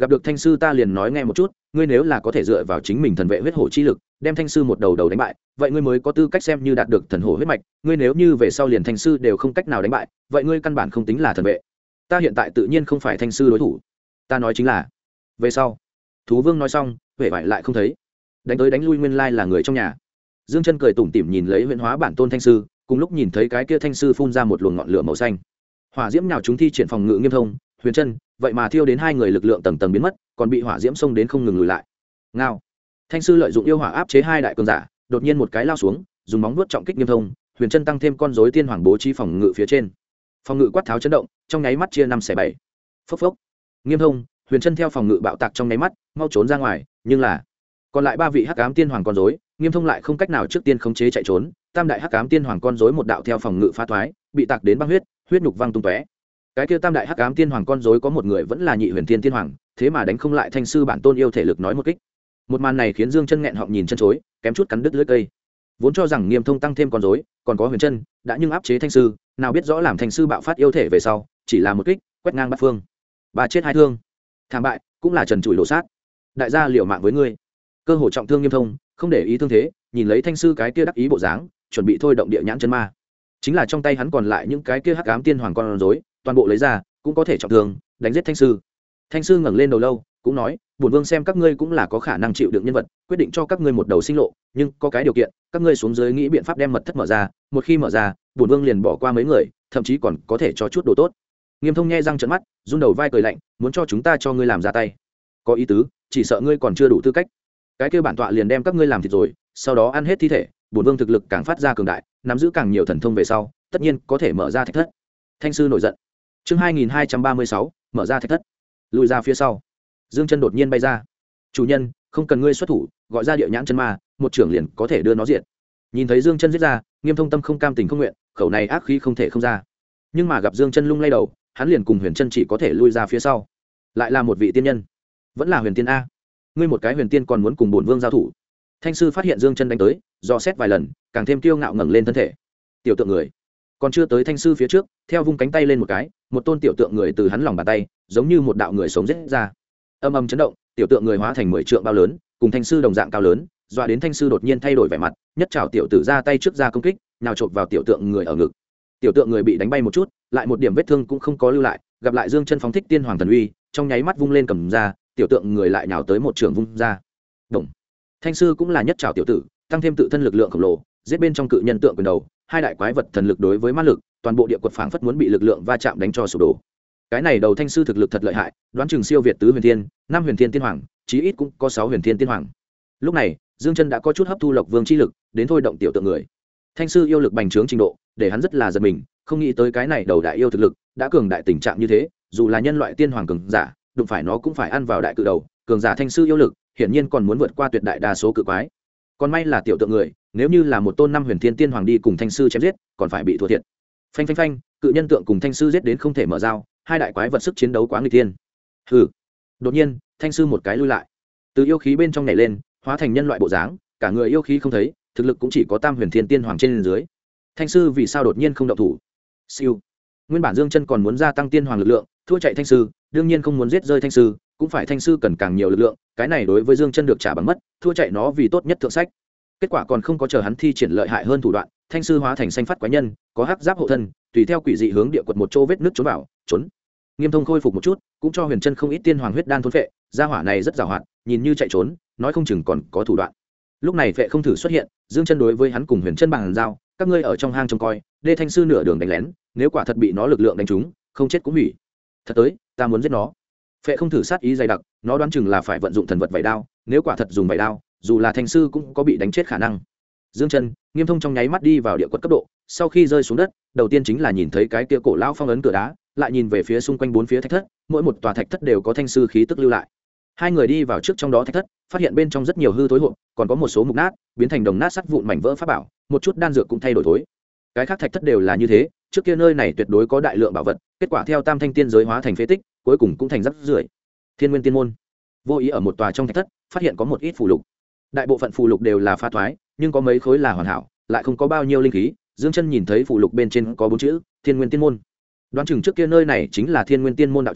gặp được thanh sư ta liền nói nghe một chút, ngươi nếu là có thể dựa vào chính mình thần vệ huyết hổ chi lực đem thanh sư một đầu đầu đánh bại, vậy ngươi mới có tư cách xem như đạt được thần hổ huyết mạch. Ngươi nếu như về sau liền thanh sư đều không cách nào đánh bại, vậy ngươi căn bản không tính là thần vệ. Ta hiện tại tự nhiên không phải thanh sư đối thủ, ta nói chính là về sau. Thú vương nói xong huệ vải lại không thấy, đánh tới đánh lui nguyên lai là người trong nhà. Dương Chân cười tủm tỉm nhìn lấy huyễn hóa bản tôn thanh sư, cùng lúc nhìn thấy cái kia thanh sư phun ra một luồng ngọn lửa màu xanh, hỏa diễm nào chúng thi triển phòng ngự Nghiêm Thông, Huyền Chân, vậy mà thiêu đến hai người lực lượng tầng tầng biến mất, còn bị hỏa diễm xông đến không ngừng lùi lại. Ngao. Thanh sư lợi dụng yêu hỏa áp chế hai đại cường giả, đột nhiên một cái lao xuống, dùng móng vuốt trọng kích Nghiêm Thông, Huyền Chân tăng thêm con rối tiên hoàng bố trí phòng ngự phía trên. Phòng ngự quát tháo chấn động, trong nháy mắt chia 5/7. Phốc phốc. Nghiêm Thông, Huyền Chân theo phòng ngự bạo tạc trong nháy mắt, mau trốn ra ngoài, nhưng là còn lại ba vị hắc ám tiên hoàng con rối, Nghiêm Thông lại không cách nào trước tiên khống chế chạy trốn, tam đại hắc ám tiên hoàng con rối một đạo theo phòng ngự phá thoái, bị tạc đến băng huyết, huyết nhục văng tung tóe. Cái kia tam đại hắc ám tiên hoàng con rối có một người vẫn là nhị huyền tiên tiên hoàng, thế mà đánh không lại thanh sư bản tôn yêu thể lực nói một kích. Một màn này khiến Dương Chân nghẹn họng nhìn chân chối, kém chút cắn đứt lưỡi cây. Vốn cho rằng Nghiêm Thông tăng thêm con rối, còn có Huyền Chân, đã nhưng áp chế thanh sư, nào biết rõ làm thanh sư bạo phát yêu thể về sau, chỉ là một kích, quét ngang bát phương. Ba chết hai thương. Thảm bại, cũng là trần trụi đổ sát. Đại gia liều mạng với ngươi. Cơ hội trọng thương Nghiêm Thông, không để ý thương thế, nhìn lấy thanh sư cái kia đắc ý bộ dáng, chuẩn bị thôi động địa nhãn chân ma. Chính là trong tay hắn còn lại những cái kia hắc ám tiên hoàng con rối, toàn bộ lấy ra, cũng có thể trọng thương, đánh giết thanh sư. Thanh sư ngẩng lên đầu lâu, cũng nói, bổn vương xem các ngươi cũng là có khả năng chịu đựng nhân vật, quyết định cho các ngươi một đầu sinh lộ, nhưng có cái điều kiện, các ngươi xuống dưới nghĩ biện pháp đem mật thất mở ra, một khi mở ra, bổn vương liền bỏ qua mấy người, thậm chí còn có thể cho chút đồ tốt. Nghiêm Thông nhe răng trợn mắt, run đầu vai cười lạnh, muốn cho chúng ta cho ngươi làm ra tay. Có ý tứ, chỉ sợ ngươi còn chưa đủ tư cách. Cái kia bản tọa liền đem các ngươi làm thịt rồi, sau đó ăn hết thi thể, bổn vương thực lực càng phát ra cường đại, nắm giữ càng nhiều thần thông về sau, tất nhiên có thể mở ra thạch thất. Thanh sư nổi giận. Chương 2236, mở ra thạch thất. Lùi ra phía sau. Dương Chân đột nhiên bay ra. Chủ nhân, không cần ngươi xuất thủ, gọi ra địa nhãn chân ma, một trưởng liền có thể đưa nó diệt. Nhìn thấy Dương Chân giết ra, Nghiêm Thông tâm không cam tình không nguyện, khẩu này ác khí không thể không ra. Nhưng mà gặp Dương Chân lung lay đầu, hắn liền cùng Huyền Chân chỉ có thể lui ra phía sau. Lại là một vị tiên nhân, vẫn là huyền tiên a. Ngươi một cái huyền tiên còn muốn cùng bổn vương giao thủ? Thanh sư phát hiện Dương Chân đánh tới, dò xét vài lần, càng thêm kiêu ngạo ngẩng lên thân thể. Tiểu tượng người, còn chưa tới thanh sư phía trước, theo vung cánh tay lên một cái, một tôn tiểu tượng người từ hắn lòng bàn tay, giống như một đạo người sống rết ra. Âm âm chấn động, tiểu tượng người hóa thành 10 trượng bao lớn, cùng thanh sư đồng dạng cao lớn, dọa đến thanh sư đột nhiên thay đổi vẻ mặt, nhất trảo tiểu tử ra tay trước ra công kích, nhào chộp vào tiểu tượng người ở ngực. Tiểu tượng người bị đánh bay một chút, lại một điểm vết thương cũng không có lưu lại, gặp lại Dương Chân phóng thích tiên hoàng thần uy, trong nháy mắt vung lên cầm ra, tiểu tượng người lại nhào tới một trường vung ra. Động. Thanh sư cũng là nhất trảo tiểu tử, tăng thêm tự thân lực lượng khổng lồ, giết bên trong cự nhân tượng quyền đầu, hai đại quái vật thần lực đối với ma lực, toàn bộ địa quật phảng phất muốn bị lực lượng va chạm đánh cho sụp đổ. Cái này đầu thanh sư thực lực thật lợi hại, đoán chừng siêu việt tứ huyền thiên, năm huyền thiên tiên hoàng, chí ít cũng có 6 huyền thiên tiên hoàng. Lúc này, Dương Chân đã có chút hấp thu Lộc Vương chi lực, đến thôi động tiểu tượng người. Thanh sư yêu lực bành trướng trình độ, để hắn rất là giật mình, không nghĩ tới cái này đầu đại yêu thực lực đã cường đại tình trạng như thế, dù là nhân loại tiên hoàng cường giả, đụng phải nó cũng phải ăn vào đại cự đầu, cường giả thanh sư yêu lực, hiển nhiên còn muốn vượt qua tuyệt đại đa số cự quái. Còn may là tiểu tượng người, nếu như là một tôn năm huyền thiên tiên hoàng đi cùng thanh sư chém giết, còn phải bị thua thiệt. Phanh phanh phanh, cự nhân tượng cùng thanh sư giết đến không thể mở dao, hai đại quái vật sức chiến đấu quá nguy tiên. Hừ. Đột nhiên, thanh sư một cái lui lại, từ yêu khí bên trong nhảy lên, hóa thành nhân loại bộ dáng, cả người yêu khí không thấy, thực lực cũng chỉ có tam huyền thiên tiên hoàng trên dưới. Thanh sư vì sao đột nhiên không động thủ? Siêu. Nguyên bản Dương Chân còn muốn gia tăng tiên hoàng lực lượng, thua chạy thanh sư, đương nhiên không muốn giết rơi thanh sư, cũng phải thanh sư cần càng nhiều lực lượng, cái này đối với Dương Chân được trả bằng mất, thua chạy nó vì tốt nhất thượng sách. Kết quả còn không có chờ hắn thi triển lợi hại hơn thủ đoạn, thanh sư hóa thành xanh phát quái nhân, có hắc giáp hộ thân, tùy theo quỷ dị hướng địa quật một chỗ vết nước trốn vào, trốn. Nghiêm Thông khôi phục một chút, cũng cho Huyền Chân không ít tiên hoàng huyết đan thôn phệ, gia hỏa này rất giàu hoạt, nhìn như chạy trốn, nói không chừng còn có thủ đoạn. Lúc này Phệ không thử xuất hiện, Dương Chân đối với hắn cùng Huyền Chân bằng giao, các ngươi ở trong hang trông coi, đê thanh sư nửa đường đánh lén, nếu quả thật bị nó lực lượng đánh trúng, không chết cũng hủy. Thật tới, ta muốn giết nó. Phệ không thử sát ý dày đặc, nó đoán chừng là phải vận dụng thần vật vảy đao, nếu quả thật dùng vảy đao, dù là thanh sư cũng có bị đánh chết khả năng. Dương Chân, Nghiêm Thông trong nháy mắt đi vào địa quật cấp độ, sau khi rơi xuống đất, đầu tiên chính là nhìn thấy cái kia cổ lão phong ấn cửa đá, lại nhìn về phía xung quanh bốn phía thạch thất, mỗi một tòa thạch thất đều có thanh sư khí tức lưu lại. Hai người đi vào trước trong đó thạch thất, phát hiện bên trong rất nhiều hư thối hộp, còn có một số mục nát, biến thành đồng nát sắt vụn mảnh vỡ pháp bảo, một chút đan dược cũng thay đổi thối. Cái khác thạch thất đều là như thế, trước kia nơi này tuyệt đối có đại lượng bảo vật, kết quả theo tam thanh tiên giới hóa thành phế tích, cuối cùng cũng thành rác rưởi. Thiên Nguyên Tiên môn, vô ý ở một tòa trong thạch thất, phát hiện có một ít phù lục. Đại bộ phận phù lục đều là pha thoái, nhưng có mấy khối là hoàn hảo, lại không có bao nhiêu linh khí. Dương Chân nhìn thấy phù lục bên trên có 4 chữ Thiên Nguyên Tiên môn, đoán chừng trước kia nơi này chính là Thiên Nguyên Tiên môn đạo tràng,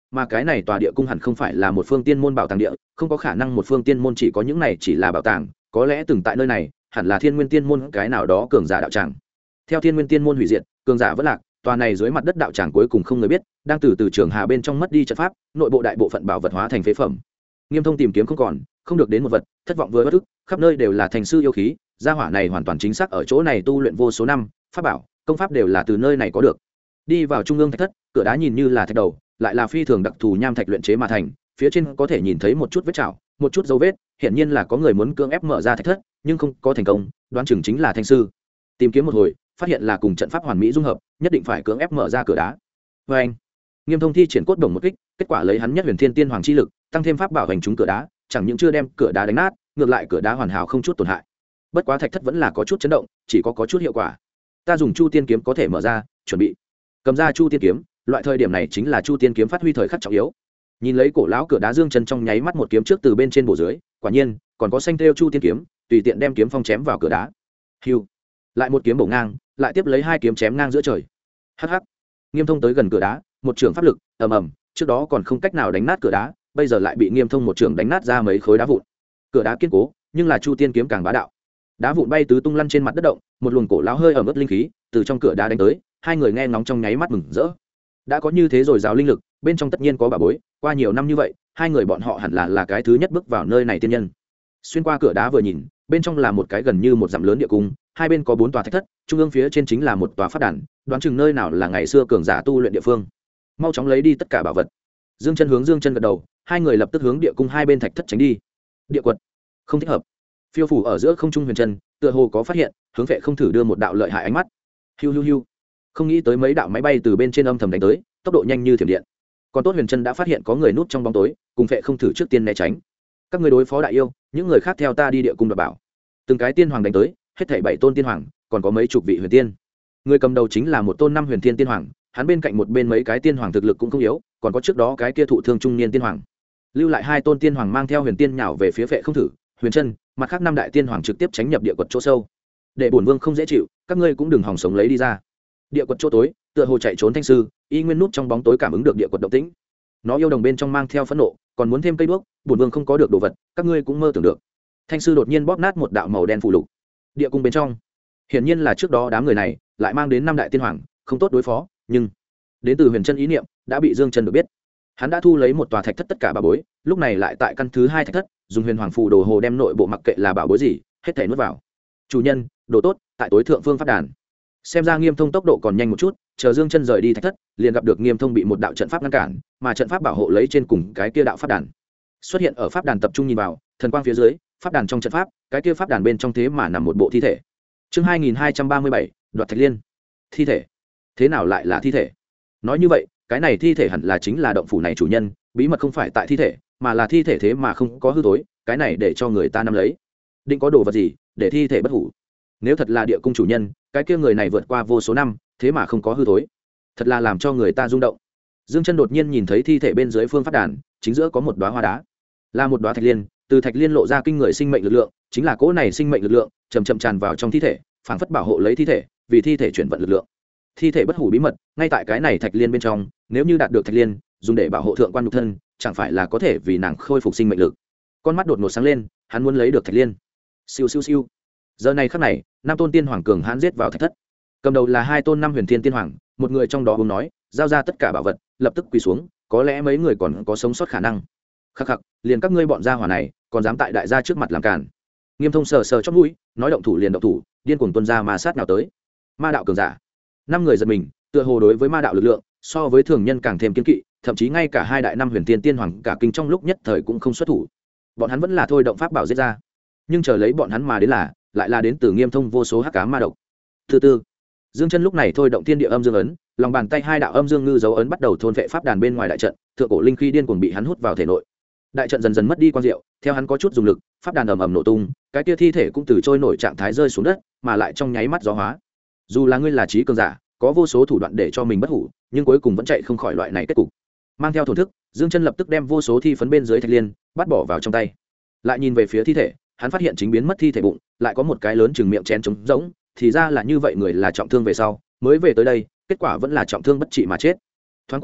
mà cái này tòa địa cung hẳn không phải là một phương tiên môn bảo tàng địa, không có khả năng một phương tiên môn chỉ có những này chỉ là bảo tàng, có lẽ từng tại nơi này hẳn là thiên nguyên tiên môn cái nào đó cường giả đạo tràng. Theo thiên nguyên tiên môn hủy diệt, cường giả vẫn lạc, tòa này dưới mặt đất đạo tràng cuối cùng không người biết, đang từ từ trường hà bên trong mất đi trận pháp, nội bộ đại bộ phận bảo vật hóa thành phế phẩm. Nghiêm Thông tìm kiếm không còn, không được đến một vật, thất vọng với bất ức, khắp nơi đều là thành sư yêu khí, gia hỏa này hoàn toàn chính xác ở chỗ này tu luyện vô số năm, pháp bảo, công pháp đều là từ nơi này có được. Đi vào trung ương thạch thất, cửa đá nhìn như là thạch đầu, lại là phi thường đặc thù nham thạch luyện chế mà thành, phía trên có thể nhìn thấy một chút vết chảo, một chút dấu vết, hiển nhiên là có người muốn cưỡng ép mở ra thạch thất, nhưng không có thành công, đoán chừng chính là thanh sư. Tìm kiếm một hồi, phát hiện là cùng trận pháp hoàn mỹ dung hợp, nhất định phải cưỡng ép mở ra cửa đá. Và anh, Nghiêm Thông thi triển cốt đồng một kích, kết quả lấy hắn nhất huyền thiên tiên hoàng chi lực, tăng thêm pháp bảo hành trúng cửa đá, chẳng những chưa đem cửa đá đánh nát, ngược lại cửa đá hoàn hảo không chút tổn hại. Bất quá thạch thất vẫn là có chút chấn động, chỉ có chút hiệu quả. Ta dùng Chu Tiên kiếm có thể mở ra, chuẩn bị. Cầm ra Chu Tiên kiếm, loại thời điểm này chính là Chu Tiên kiếm phát huy thời khắc trọng yếu. Nhìn lấy cổ lão cửa đá dương chân trong nháy mắt một kiếm trước từ bên trên bổ dưới, quả nhiên, còn có xanh thêu Chu Tiên kiếm, tùy tiện đem kiếm phong chém vào cửa đá. Hưu, lại một kiếm bổ ngang, lại tiếp lấy hai kiếm chém ngang giữa trời. Hắc hắc. Nghiêm Thông tới gần cửa đá, một trường pháp lực, ầm ầm, trước đó còn không cách nào đánh nát cửa đá, bây giờ lại bị Nghiêm Thông một trường đánh nát ra mấy khối đá vụn. Cửa đá kiên cố, nhưng là Chu Tiên kiếm càng bá đạo. Đá vụn bay tứ tung lăn trên mặt đất động, một luồng cổ lão hơi ẩm ướt linh khí từ trong cửa đá đánh tới, hai người nghe ngóng trong nháy mắt mừng rỡ. Đã có như thế rồi giáo linh lực, bên trong tất nhiên có bảo bối, qua nhiều năm như vậy, hai người bọn họ hẳn là cái thứ nhất bước vào nơi này tiên nhân. Xuyên qua cửa đá vừa nhìn, bên trong là một cái gần như một dặm lớn địa cung, hai bên có 4 tòa thạch thất, trung ương phía trên chính là một tòa pháp đàn, đoán chừng nơi nào là ngày xưa cường giả tu luyện địa phương. Mau chóng lấy đi tất cả bảo vật. Dương Chân hướng Dương Chân gật đầu, hai người lập tức hướng địa cung hai bên thạch thất tránh đi. Địa quật, không thích hợp. Phiêu phủ ở giữa không trung Huyền Chân, tựa hồ có phát hiện, hướng Vệ Không Thử đưa một đạo lợi hại ánh mắt. Hiu hiu hiu. Không nghĩ tới mấy đạo máy bay từ bên trên âm thầm đánh tới, tốc độ nhanh như thiểm điện. Còn tốt Huyền Chân đã phát hiện có người núp trong bóng tối, cùng Vệ Không Thử trước tiên né tránh. Các ngươi đối phó đại yêu, những người khác theo ta đi địa cung đoạt bảo. Từng cái tiên hoàng đánh tới, hết thảy 7 tôn tiên hoàng, còn có mấy chục vị huyền tiên. Người cầm đầu chính là một tôn 5 huyền tiên tiên hoàng, hắn bên cạnh một bên mấy cái tiên hoàng thực lực cũng không yếu, còn có trước đó cái kia thụ thương trung niên tiên hoàng. Lưu lại 2 tôn tiên hoàng mang theo huyền tiên nhào về phía Vệ Không Thử, Huyền Chân, mặt khác 5 đại tiên hoàng trực tiếp tránh nhập địa quật chỗ sâu. Để bổn vương không dễ chịu, các ngươi cũng đừng hòng sống lấy đi ra. Địa quật chỗ tối, tựa hồ chạy trốn thanh sư, y nguyên nút trong bóng tối cảm ứng được địa quật động tĩnh. Nó yêu đồng bên trong mang theo phẫn nộ, còn muốn thêm cây đuốc, bổn vương không có được đồ vật, các ngươi cũng mơ tưởng được. Thanh sư đột nhiên bóp nát một đạo màu đen phù lục. Địa cung bên trong, hiển nhiên là trước đó đám người này lại mang đến 5 đại tiên hoàng, không tốt đối phó, nhưng đến từ Huyền Chân ý niệm đã bị Dương Chân được biết. Hắn đã thu lấy một tòa thạch thất tất cả bảo bối, lúc này lại tại căn thứ 2 thạch thất, dùng huyền hoàng phù đồ hồ đem nội bộ mặc kệ là bảo bối gì, hết thảy nuốt vào. Chủ nhân, đồ tốt, tại tối thượng phương pháp đàn. Xem ra Nghiêm Thông tốc độ còn nhanh một chút, chờ Dương Chân rời đi thạch thất, liền gặp được Nghiêm Thông bị một đạo trận pháp ngăn cản, mà trận pháp bảo hộ lấy trên cùng cái kia đạo pháp đàn. Xuất hiện ở pháp đàn tập trung nhìn vào, thần quang phía dưới, pháp đàn trong trận pháp, cái kia pháp đàn bên trong thế mà nằm một bộ thi thể. Chương 2237, đoạt thạch liên. Thi thể? Thế nào lại là thi thể? Nói như vậy, cái này thi thể hẳn là chính là động phủ này chủ nhân, bí mật không phải tại thi thể, mà là thi thể thế mà không có hư tối, cái này để cho người ta nắm lấy. Định có đồ vật gì để thi thể bất hủ? Nếu thật là địa cung chủ nhân, cái kia người này vượt qua vô số năm, thế mà không có hư tối, thật là làm cho người ta rung động. Dương Chân đột nhiên nhìn thấy thi thể bên dưới phương pháp đàn, chính giữa có một đóa hoa đá, là một đóa thạch liên, từ thạch liên lộ ra kinh người sinh mệnh lực lượng, chính là cỗ này sinh mệnh lực lượng chậm chậm tràn vào trong thi thể, phảng phất bảo hộ lấy thi thể, vì thi thể chuyển vận lực lượng. Thi thể bất hủ bí mật ngay tại cái này thạch liên bên trong, nếu như đạt được thạch liên, dùng để bảo hộ thượng quan nhục thân, chẳng phải là có thể vì nàng khôi phục sinh mệnh lực. Con mắt đột ngột sáng lên, hắn muốn lấy được thạch liên. Siêu siêu siêu. Giờ này khắc này, 5 tôn tiên hoàng cường hãn giết vào thạch thất. Cầm đầu là 2 tôn 5 huyền thiên tiên hoàng, một người trong đó uống nói, giao ra tất cả bảo vật, lập tức quỳ xuống, có lẽ mấy người còn có sống sót khả năng. Khắc khắc, liền các ngươi bọn gia hỏa này, còn dám tại đại gia trước mặt làm cản. Nghiêm Thông sờ sờ chóp mũi, nói động thủ liền động thủ, điên cuồng tuôn ra ma sát nào tới. Ma đạo cường giả. 5 người giật mình, tựa hồ đối với ma đạo lực lượng, so với thường nhân càng thêm kiên kỵ, thậm chí ngay cả 2 đại 5 huyền tiên tiên hoàng cả kinh trong lúc nhất thời cũng không xuất thủ. Bọn hắn vẫn là thôi động pháp bảo giết ra, nhưng chờ lấy bọn hắn mà đến là, lại là đến từ Nghiêm Thông vô số hắc ám ma độc. Thứ tư, Dương Chân lúc này thôi động thiên địa âm dương ấn, lòng bàn tay 2 đạo âm dương ngư dấu ấn bắt đầu thôn vệ pháp đàn bên ngoài đại trận, thượng cổ linh khí điên cuồng bị hắn hút vào thể nội. Đại trận dần dần mất đi quang diệu, theo hắn có chút dùng lực, pháp đàn ầm ầm nổ tung, cái kia thi thể cũng từ trôi nổi trạng thái rơi xuống đất, mà lại trong nháy mắt gió hóa. Dù là ngươi là trí cường giả, có vô số thủ đoạn để cho mình bất hủ, nhưng cuối cùng vẫn chạy không khỏi loại này kết cục. Mang theo thổn thức, Dương Chân lập tức đem vô số thi phấn bên dưới thạch liên bắt bỏ vào trong tay. Lại nhìn về phía thi thể, hắn phát hiện chính biến mất thi thể bụng, lại có một cái lớn chừng miệng chén trống rỗng, thì ra là như vậy, người là trọng thương về sau mới về tới đây, kết quả vẫn là trọng thương bất trị mà chết. Thoáng qua,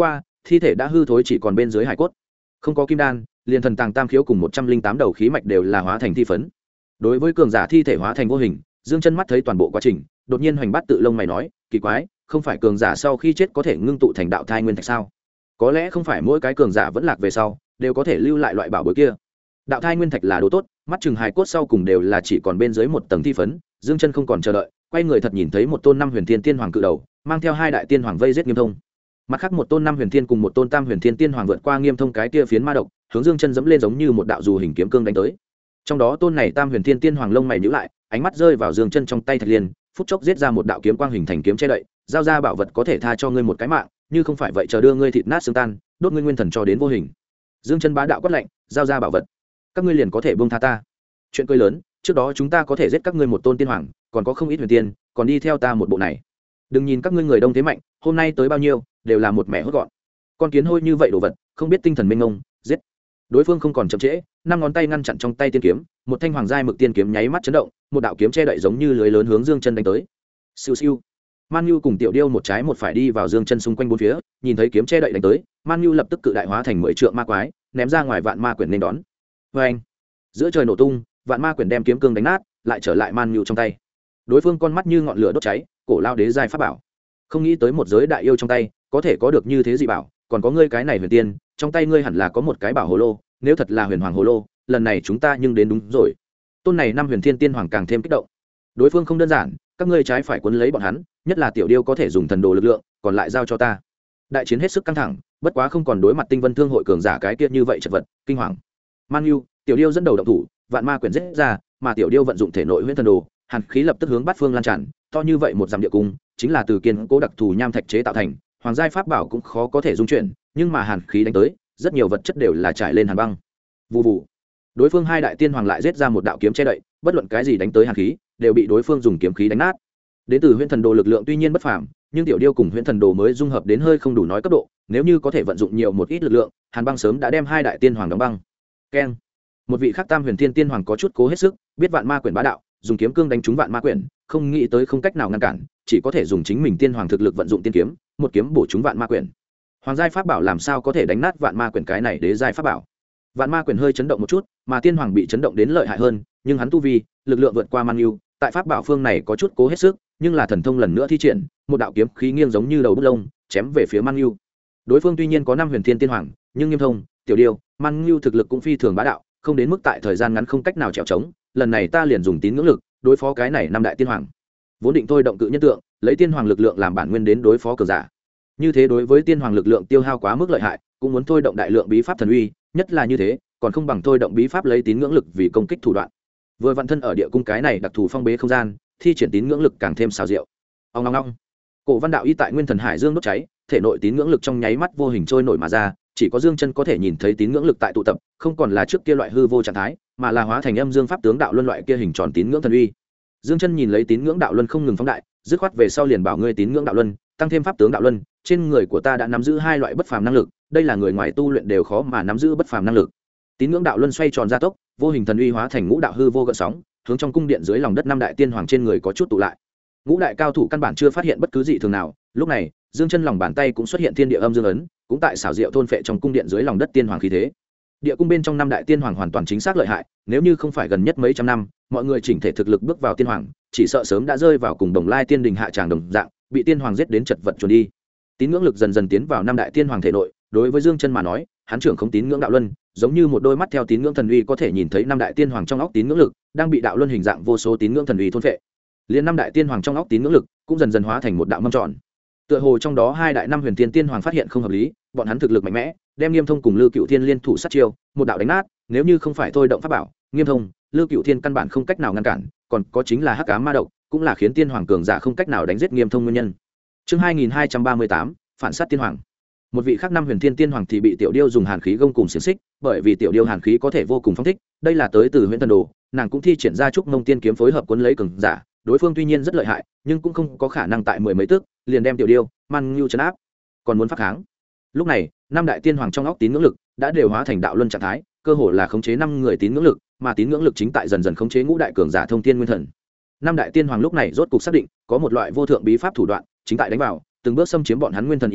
thi thể đã hư thối chỉ còn bên dưới hải cốt. Không có kim đan, liền thần tàng tam khiếu cùng 108 đầu khí mạch đều là hóa thành thi phấn. Đối với cường giả thi thể hóa thành vô hình, Dương Chân mắt thấy toàn bộ quá trình, đột nhiên Hoành Bát tự lông mày nói, kỳ quái, không phải cường giả sau khi chết có thể ngưng tụ thành đạo thai nguyên thạch sao? Có lẽ không phải mỗi cái cường giả vẫn lạc về sau đều có thể lưu lại loại bảo bối kia. Đạo thai nguyên thạch là đồ tốt, mắt chừng hài cốt sau cùng đều là chỉ còn bên dưới một tầng thi phấn. Dương Chân không còn chờ đợi, quay người thật nhìn thấy một tôn năm huyền thiên tiên hoàng cự đầu, mang theo hai đại tiên hoàng vây giết Nghiêm Thông. Mặt khác một tôn năm huyền thiên cùng một tôn tam huyền thiên tiên hoàng vượt qua Nghiêm Thông cái kia phiến ma độc, hướng Dương Chân dẫm lên giống như một đạo dù hình kiếm cương đánh tới. Trong đó tôn này tam huyền thiên tiên hoàng lông mày nhíu lại, ánh mắt rơi vào Dương Chân trong tay thạch liên, phút chốc giết ra một đạo kiếm quang hình thành kiếm che đậy, giao ra bảo vật có thể tha cho ngươi một cái mạng, như không phải vậy chờ đưa ngươi thịt nát xương tan, đốt ngươi nguyên thần cho đến vô hình. Dương Chân bá đạo quát lạnh, giao ra bảo vật, các ngươi liền có thể buông tha ta. Chuyện cười lớn, trước đó chúng ta có thể giết các ngươi một tôn tiên hoàng, còn có không ít huyền tiên, còn đi theo ta một bộ này. Đừng nhìn các ngươi người đông thế mạnh, hôm nay tới bao nhiêu, đều là một mẻ hốt gọn. Con kiến hôi như vậy đồ vật, không biết tinh thần minh ngông, giết. Đối phương không còn chậm trễ, năm ngón tay ngăn chặn trong tay tiên kiếm, một thanh hoàng giai mực tiên kiếm nháy mắt chấn động, một đạo kiếm che đậy giống như lưới lớn hướng Dương Chân đánh tới. Siêu siêu. Man Nhu cùng Tiểu Điêu một trái một phải đi vào Dương Chân xung quanh bốn phía, nhìn thấy kiếm che đậy đánh tới, Man Nhu lập tức cự đại hóa thành 10 trượng ma quái, ném ra ngoài vạn ma quyển nên đón. Oeng! Giữa trời nổ tung, vạn ma quyển đem kiếm cương đánh nát, lại trở lại Man Nhu trong tay. Đối phương con mắt như ngọn lửa đốt cháy, cổ lao đế giai pháp bảo. Không nghĩ tới một giới đại yêu trong tay, có thể có được như thế dị bảo, còn có ngươi cái này huyền tiên, trong tay ngươi hẳn là có một cái bảo hồ lô, nếu thật là huyền hoàng hồ lô, lần này chúng ta nhưng đến đúng rồi. Tôn này năm huyền thiên tiên hoàng càng thêm kích động. Đối phương không đơn giản, các ngươi trái phải cuốn lấy bọn hắn, nhất là Tiểu Điêu có thể dùng thần đồ lực lượng, còn lại giao cho ta. Đại chiến hết sức căng thẳng, bất quá không còn đối mặt Tinh Vân Thương hội cường giả cái kia như vậy chật vật, kinh hoàng. Man Nhu, Tiểu Điêu dẫn đầu động thủ, vạn ma quyển giết ra, mà Tiểu Điêu vận dụng thể nội huyễn thần đồ, hàn khí lập tức hướng bát phương lan tràn, to như vậy một dặm địa cung, chính là từ kiên cố đặc thù nham thạch chế tạo thành, hoàng giai pháp bảo cũng khó có thể dung chuyển, nhưng mà hàn khí đánh tới, rất nhiều vật chất đều là trải lên hàn băng. Vù vù. Đối phương hai đại tiên hoàng lại giết ra một đạo kiếm che đậy, bất luận cái gì đánh tới hàn khí, đều bị đối phương dùng kiếm khí đánh nát. Đến từ huyễn thần đồ lực lượng tuy nhiên bất phàm, nhưng Tiểu Điêu cùng huyễn thần đồ mới dung hợp đến hơi không đủ nói cấp độ, nếu như có thể vận dụng nhiều một ít lực lượng, hàn băng sớm đã đem hai đại tiên hoàng đóng băng. Keng. Một vị khác tam huyền thiên tiên hoàng có chút cố hết sức, biết vạn ma quyển bá đạo, dùng kiếm cương đánh trúng vạn ma quyển, không nghĩ tới không cách nào ngăn cản, chỉ có thể dùng chính mình tiên hoàng thực lực vận dụng tiên kiếm, một kiếm bổ trúng vạn ma quyển. Hoàng giai pháp bảo làm sao có thể đánh nát vạn ma quyển cái này đế giai pháp bảo? Vạn ma quyển hơi chấn động một chút, mà tiên hoàng bị chấn động đến lợi hại hơn, nhưng hắn tu vi, lực lượng vượt qua Man Nhu, tại pháp bảo phương này có chút cố hết sức, nhưng là thần thông lần nữa thi triển, một đạo kiếm khí nghiêng giống như đầu bút lông, chém về phía Man Nhu. Đối phương tuy nhiên có năm huyền thiên tiên hoàng, nhưng Nghiêm Thông, Tiểu Điêu, Man Nhu thực lực cũng phi thường bá đạo, không đến mức tại thời gian ngắn không cách nào chèo chống, lần này ta liền dùng tín ngưỡng lực đối phó cái này năm đại tiên hoàng. Vốn định thôi động cự nhân tượng, lấy tiên hoàng lực lượng làm bản nguyên đến đối phó cường giả. Như thế đối với tiên hoàng lực lượng tiêu hao quá mức lợi hại, cũng muốn thôi động đại lượng bí pháp thần uy, nhất là như thế, còn không bằng thôi động bí pháp lấy tín ngưỡng lực vì công kích thủ đoạn. Vừa vận thân ở địa cung cái này đặc thù phong bế không gian, thi triển tín ngưỡng lực càng thêm xào rượu. Ong ong ong. Cổ Văn Đạo y tại Nguyên Thần Hải Dương đốt cháy, thể nội tín ngưỡng lực trong nháy mắt vô hình trôi nổi mà ra, chỉ có Dương Chân có thể nhìn thấy tín ngưỡng lực tại tụ tập, không còn là trước kia loại hư vô trạng thái, mà là hóa thành âm dương pháp tướng đạo luân loại kia hình tròn tín ngưỡng thần uy. Dương Chân nhìn lấy tín ngưỡng đạo luân không ngừng phóng đại, dứt khoát về sau liền bảo ngươi tín ngưỡng đạo luân, tăng thêm pháp tướng đạo luân, trên người của ta đã nắm giữ hai loại bất phàm năng lực, đây là người ngoài tu luyện đều khó mà nắm giữ bất phàm năng lực. Tín ngưỡng đạo luân xoay tròn gia tốc, vô hình thần uy hóa thành ngũ đạo hư vô gợn sóng, hướng trong cung điện dưới lòng đất năm đại tiên hoàng trên người có chút tụ lại. Ngũ đại cao thủ căn bản chưa phát hiện bất cứ dị thường nào, lúc này, Dương Chân lòng bàn tay cũng xuất hiện thiên địa âm dương ấn, cũng tại xảo diệu thôn phệ trong cung điện dưới lòng đất tiên hoàng khí thế. Địa cung bên trong năm đại tiên hoàng hoàn toàn chính xác lợi hại, nếu như không phải gần nhất mấy trăm năm, mọi người chỉnh thể thực lực bước vào tiên hoàng, chỉ sợ sớm đã rơi vào cùng Đồng Lai tiên đình hạ tràng đồng dạng, bị tiên hoàng giết đến chật vật chuồn đi. Tín ngưỡng lực dần dần tiến vào năm đại tiên hoàng thể nội, đối với Dương Chân mà nói, hắn trưởng không tín ngưỡng đạo luân, giống như một đôi mắt theo tín ngưỡng thần uy có thể nhìn thấy năm đại tiên hoàng trong óc tín ngưỡng lực đang bị đạo luân hình dạng vô số tín ngưỡng thần uy thôn phệ. Liên năm đại tiên hoàng trong óc tín ngưỡng lực cũng dần dần hóa thành một đạo mâm tròn. Tựa hồ trong đó hai đại năm huyền tiên tiên hoàng phát hiện không hợp lý, bọn hắn thực lực mạnh mẽ, đem Nghiêm Thông cùng Lư Cựu Thiên liên thủ sát chiêu, một đạo đánh nát, nếu như không phải thôi động pháp bảo, Nghiêm Thông, Lư Cựu Thiên căn bản không cách nào ngăn cản, còn có chính là hắc ám ma độc, cũng là khiến tiên hoàng cường giả không cách nào đánh giết Nghiêm Thông nguyên nhân. Chương 2238, phản sát tiên hoàng. Một vị khác năm huyền thiên tiên hoàng thì bị Tiểu Điêu dùng hàn khí gông cùng xiềng xích, bởi vì Tiểu Điêu hàn khí có thể vô cùng phóng thích, đây là tới từ huyễn thần đồ, nàng cũng thi triển ra trúc mông tiên kiếm phối hợp cuốn lấy cường giả, đối phương tuy nhiên rất lợi hại, nhưng cũng không có khả năng tại mười mấy tức liền đem Tiểu Điêu, Man Nhu trấn áp, còn muốn phát kháng. Lúc này, năm đại tiên hoàng trong óc tín ngưỡng lực đã đều hóa thành đạo luân trạng thái, cơ hồ là khống chế năm người tín ngưỡng lực, mà tín ngưỡng lực chính tại dần dần khống chế ngũ đại cường giả thông thiên nguyên thần. Năm đại tiên hoàng lúc này rốt cục xác định, có một loại vô thượng bí pháp thủ đoạn chính tại đánh vào, từng bước xâm chiếm bọn hắn nguyên thần ý thức,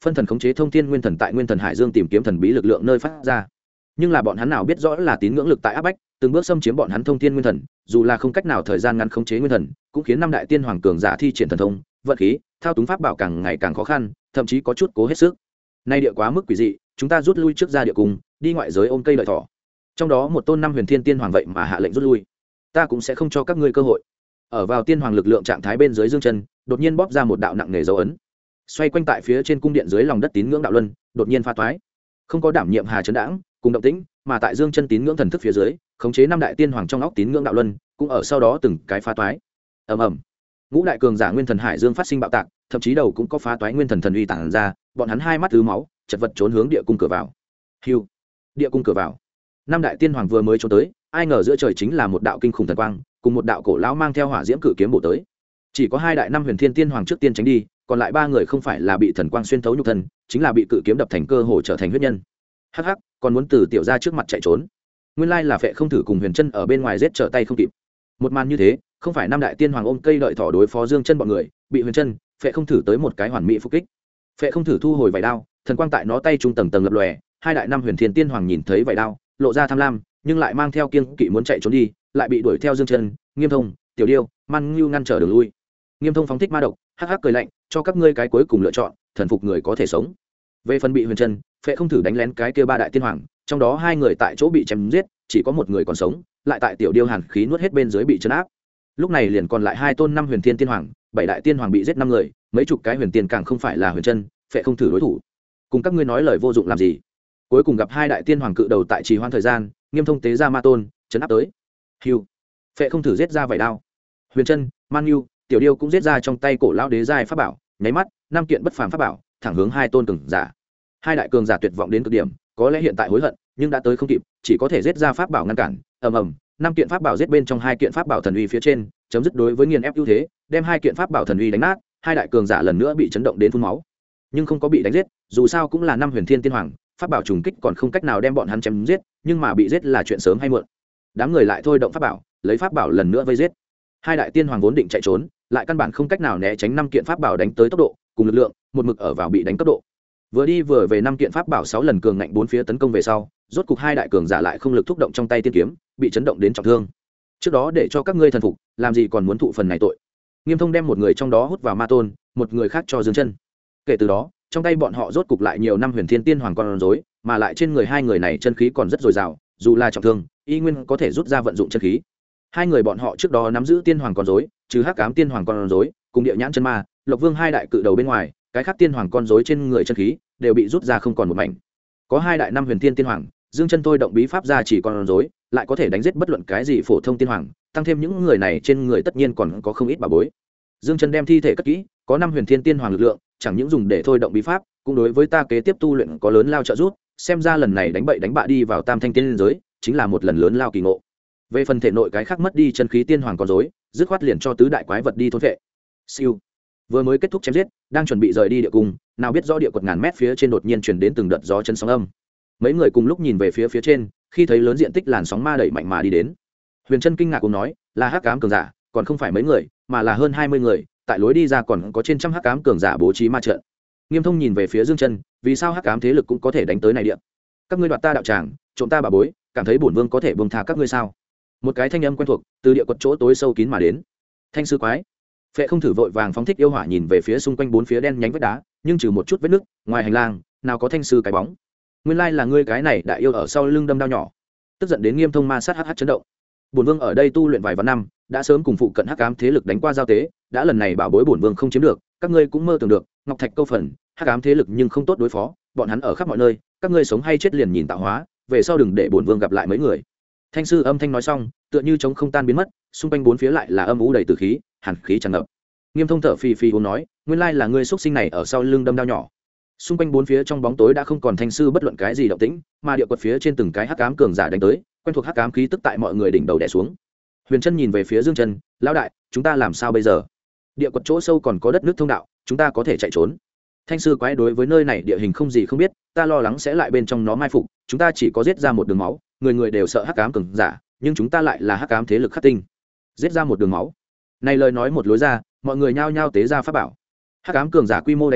phân thần khống chế thông thiên nguyên thần tại nguyên thần hải dương tìm kiếm thần bí lực lượng nơi phát ra. Nhưng là bọn hắn nào biết rõ là tín ngưỡng lực tại áp bách, từng bước xâm chiếm bọn hắn thông thiên nguyên thần, dù là không cách nào thời gian ngắn khống chế nguyên thần, cũng khiến năm đại tiên hoàng cường giả thi triển thần thông, vận khí, thao túng pháp bảo càng ngày càng khó khăn, thậm chí có chút cố hết sức. Nay địa quá mức quỷ dị, chúng ta rút lui trước ra địa cung, đi ngoại giới ôm cây đợi thỏ. Trong đó một tôn năm huyền thiên tiên hoàng vậy mà hạ lệnh rút lui, ta cũng sẽ không cho các ngươi cơ hội. Ở vào tiên hoàng lực lượng trạng thái bên dưới dương chân, đột nhiên bóp ra một đạo nặng nề dấu ấn, xoay quanh tại phía trên cung điện dưới lòng đất tín ngưỡng đạo luân, đột nhiên pha toái, không có đảm nhiệm hà chấn đãng cùng động tĩnh, mà tại dương chân tín ngưỡng thần thức phía dưới, khống chế năm đại tiên hoàng trong óc tín ngưỡng đạo luân, cũng ở sau đó từng cái phá toái. Ầm ầm, ngũ đại cường giả nguyên thần hải dương phát sinh bạo tạc, thậm chí đầu cũng có phá toái nguyên thần thần uy tản ra, bọn hắn hai mắt ứ máu, chật vật trốn hướng địa cung cửa vào. Hưu, địa cung cửa vào. Năm đại tiên hoàng vừa mới trốn tới, ai ngờ giữa trời chính là một đạo kinh khủng thần quang, cùng một đạo cổ lão mang theo hỏa diễm cự kiếm bổ tới. Chỉ có hai đại năm huyền thiên tiên hoàng trước tiên tránh đi, còn lại ba người không phải là bị thần quang xuyên thấu nhục thân, chính là bị cự kiếm đập thành cơ hồ trở thành huyết nhân. Hắc hắc, còn muốn từ tiểu gia trước mặt chạy trốn. Nguyên lai là Phệ Không Thử cùng Huyền Chân ở bên ngoài giết trở tay không kịp. Một màn như thế, không phải năm đại tiên hoàng ôm cây đợi thỏ đối phó Dương Chân bọn người, bị Huyền Chân, Phệ Không Thử tới một cái hoàn mỹ phục kích. Phệ Không Thử thu hồi vảy đao, thần quang tại nó tay trung tầng tầng lập lòe, hai đại năm huyền thiên tiên hoàng nhìn thấy vảy đao, lộ ra tham lam, nhưng lại mang theo kiêng kỵ muốn chạy trốn đi, lại bị đuổi theo Dương Chân, Nghiêm Thông, Tiểu Điêu, Man Ngưu ngăn trở đường lui. Nghiêm Thông phóng thích ma độc, hắc hắc cười lạnh, cho các ngươi cái cuối cùng lựa chọn, thần phục người có thể sống. Về phần bị Huyền Chân, Phệ Không Thử đánh lén cái kia ba đại tiên hoàng, trong đó hai người tại chỗ bị chém giết, chỉ có một người còn sống, lại tại Tiểu Điêu hàn khí nuốt hết bên dưới bị trấn áp. Lúc này liền còn lại hai tôn năm huyền thiên tiên hoàng, bảy đại tiên hoàng bị giết năm người, mấy chục cái huyền tiên càng không phải là Huyền Chân, Phệ Không Thử đối thủ. Cùng các ngươi nói lời vô dụng làm gì? Cuối cùng gặp hai đại tiên hoàng cự đầu tại trì hoãn thời gian, Nghiêm Thông tế ra ma tôn, trấn áp tới. Hưu, Phệ Không Thử giết ra vảy đao. Huyền Chân, Man Nhu, Tiểu Điêu cũng giết ra trong tay cổ lão đế giai pháp bảo, nháy mắt, năm kiện bất phàm pháp bảo, thẳng hướng hai tôn cường giả. Hai đại cường giả tuyệt vọng đến cực điểm, có lẽ hiện tại hối hận, nhưng đã tới không kịp, chỉ có thể giết ra pháp bảo ngăn cản. Ầm ầm, năm kiện pháp bảo giết bên trong hai kiện pháp bảo thần uy phía trên, chấm dứt đối với nghiền ép ưu thế, đem hai kiện pháp bảo thần uy đánh nát, hai đại cường giả lần nữa bị chấn động đến phun máu, nhưng không có bị đánh giết, dù sao cũng là năm huyền thiên tiên hoàng, pháp bảo trùng kích còn không cách nào đem bọn hắn chém giết, nhưng mà bị giết là chuyện sớm hay muộn. Đám người lại thôi động pháp bảo, lấy pháp bảo lần nữa vây giết. Hai đại tiên hoàng vốn định chạy trốn, lại căn bản không cách nào né tránh năm kiện pháp bảo đánh tới tốc độ cùng lực lượng, một mực ở vào bị đánh cấp độ. Vừa đi vừa về năm kiện pháp bảo 6 lần cường ngạnh bốn phía tấn công về sau, rốt cục hai đại cường giả lại không lực thúc động trong tay tiên kiếm, bị chấn động đến trọng thương. Trước đó để cho các ngươi thần phục, làm gì còn muốn thụ phần này tội. Nghiêm Thông đem một người trong đó hút vào ma tôn, một người khác cho Dương Chân. Kể từ đó, trong tay bọn họ rốt cục lại nhiều năm huyền thiên tiên hoàng con rối, mà lại trên người hai người này chân khí còn rất dồi dào, dù là trọng thương, y nguyên có thể rút ra vận dụng chân khí. Hai người bọn họ trước đó nắm giữ tiên hoàng con rối, trừ hắc ám tiên hoàng con rối, cùng địa nhãn chân ma, Lộc Vương hai đại cự đầu bên ngoài, cái khác tiên hoàng con rối trên người chân khí đều bị rút ra không còn một mảnh. Có hai đại năm huyền thiên tiên hoàng, Dương Chân thôi động bí pháp ra chỉ con rối, lại có thể đánh giết bất luận cái gì phổ thông tiên hoàng, tăng thêm những người này trên người tất nhiên còn có không ít bảo bối. Dương Chân đem thi thể cất kỹ, có năm huyền thiên tiên hoàng lực lượng, chẳng những dùng để thôi động bí pháp, cũng đối với ta kế tiếp tu luyện có lớn lao trợ giúp, xem ra lần này đánh bậy đánh bạ đi vào tam thanh tiên giới, chính là một lần lớn lao kỳ ngộ. Về phần thể nội cái khác mất đi chân khí tiên hoàng con rối, dứt khoát liền cho tứ đại quái vật đi thôn vệ. Siêu. Vừa mới kết thúc chém giết, đang chuẩn bị rời đi địa cung, nào biết rõ địa quật ngàn mét phía trên đột nhiên truyền đến từng đợt gió chấn sóng âm. Mấy người cùng lúc nhìn về phía trên, khi thấy lớn diện tích làn sóng ma đẩy mạnh mà đi đến. Huyền Chân kinh ngạc cũng nói, là hắc ám cường giả, còn không phải mấy người, mà là hơn 20 người, tại lối đi ra còn có trên trăm hắc ám cường giả bố trí ma trận. Nghiêm Thông nhìn về phía Dương Chân, vì sao hắc ám thế lực cũng có thể đánh tới này địa? Các ngươi đoạt ta đạo tràng, trộm ta bà bối, cảm thấy bổn vương có thể buông tha các ngươi sao? Một cái thanh âm quen thuộc từ địa quật chỗ tối sâu kín mà đến. Thanh sư quái. Phệ Không Thử vội vàng phóng thích yêu hỏa nhìn về phía xung quanh bốn phía đen nhánh vách đá, nhưng trừ một chút vết nứt, ngoài hành lang nào có thanh sư cái bóng. Nguyên lai là ngươi cái này đại yêu ở sau lưng đâm đao nhỏ. Tức giận đến Nghiêm Thông ma sát hắc chấn động. Bổn vương ở đây tu luyện vài vạn năm, đã sớm cùng phụ cận hắc ám thế lực đánh qua giao tế, đã lần này bảo bối bổn vương không chiếm được, các ngươi cũng mơ tưởng được, ngọc thạch câu phần, hắc ám thế lực nhưng không tốt đối phó, bọn hắn ở khắp mọi nơi, các ngươi sống hay chết liền nhìn tạo hóa, về sau đừng để bổn vương gặp lại mấy người. Thanh sư âm thanh nói xong, tựa như trống không tan biến mất, xung quanh bốn phía lại là âm u đầy tử khí, hàn khí tràn ngập. Nghiêm Thông thở phì phì uống nói, nguyên lai là ngươi xuất sinh này ở sau lưng đâm đao nhỏ. Xung quanh bốn phía trong bóng tối đã không còn thanh sư bất luận cái gì động tĩnh, mà địa quật phía trên từng cái hắc ám cường giả đánh tới, quen thuộc hắc ám khí tức tại mọi người đỉnh đầu đè xuống. Huyền Chân nhìn về phía Dương Chân, lão đại, chúng ta làm sao bây giờ? Địa quật chỗ sâu còn có đất nước thông đạo, chúng ta có thể chạy trốn. Thanh sư quái đối với nơi này địa hình không gì không biết, ta lo lắng sẽ lại bên trong nó mai phục, chúng ta chỉ có giết ra một đường máu, người người đều sợ hắc ám cường giả, nhưng chúng ta lại là hắc ám thế lực khắc tinh. Giết ra một đường máu. Này lời nói một lối ra, mọi người nhao nhao tế ra pháp bảo. Hắc ám cường giả quy mô đánh tới,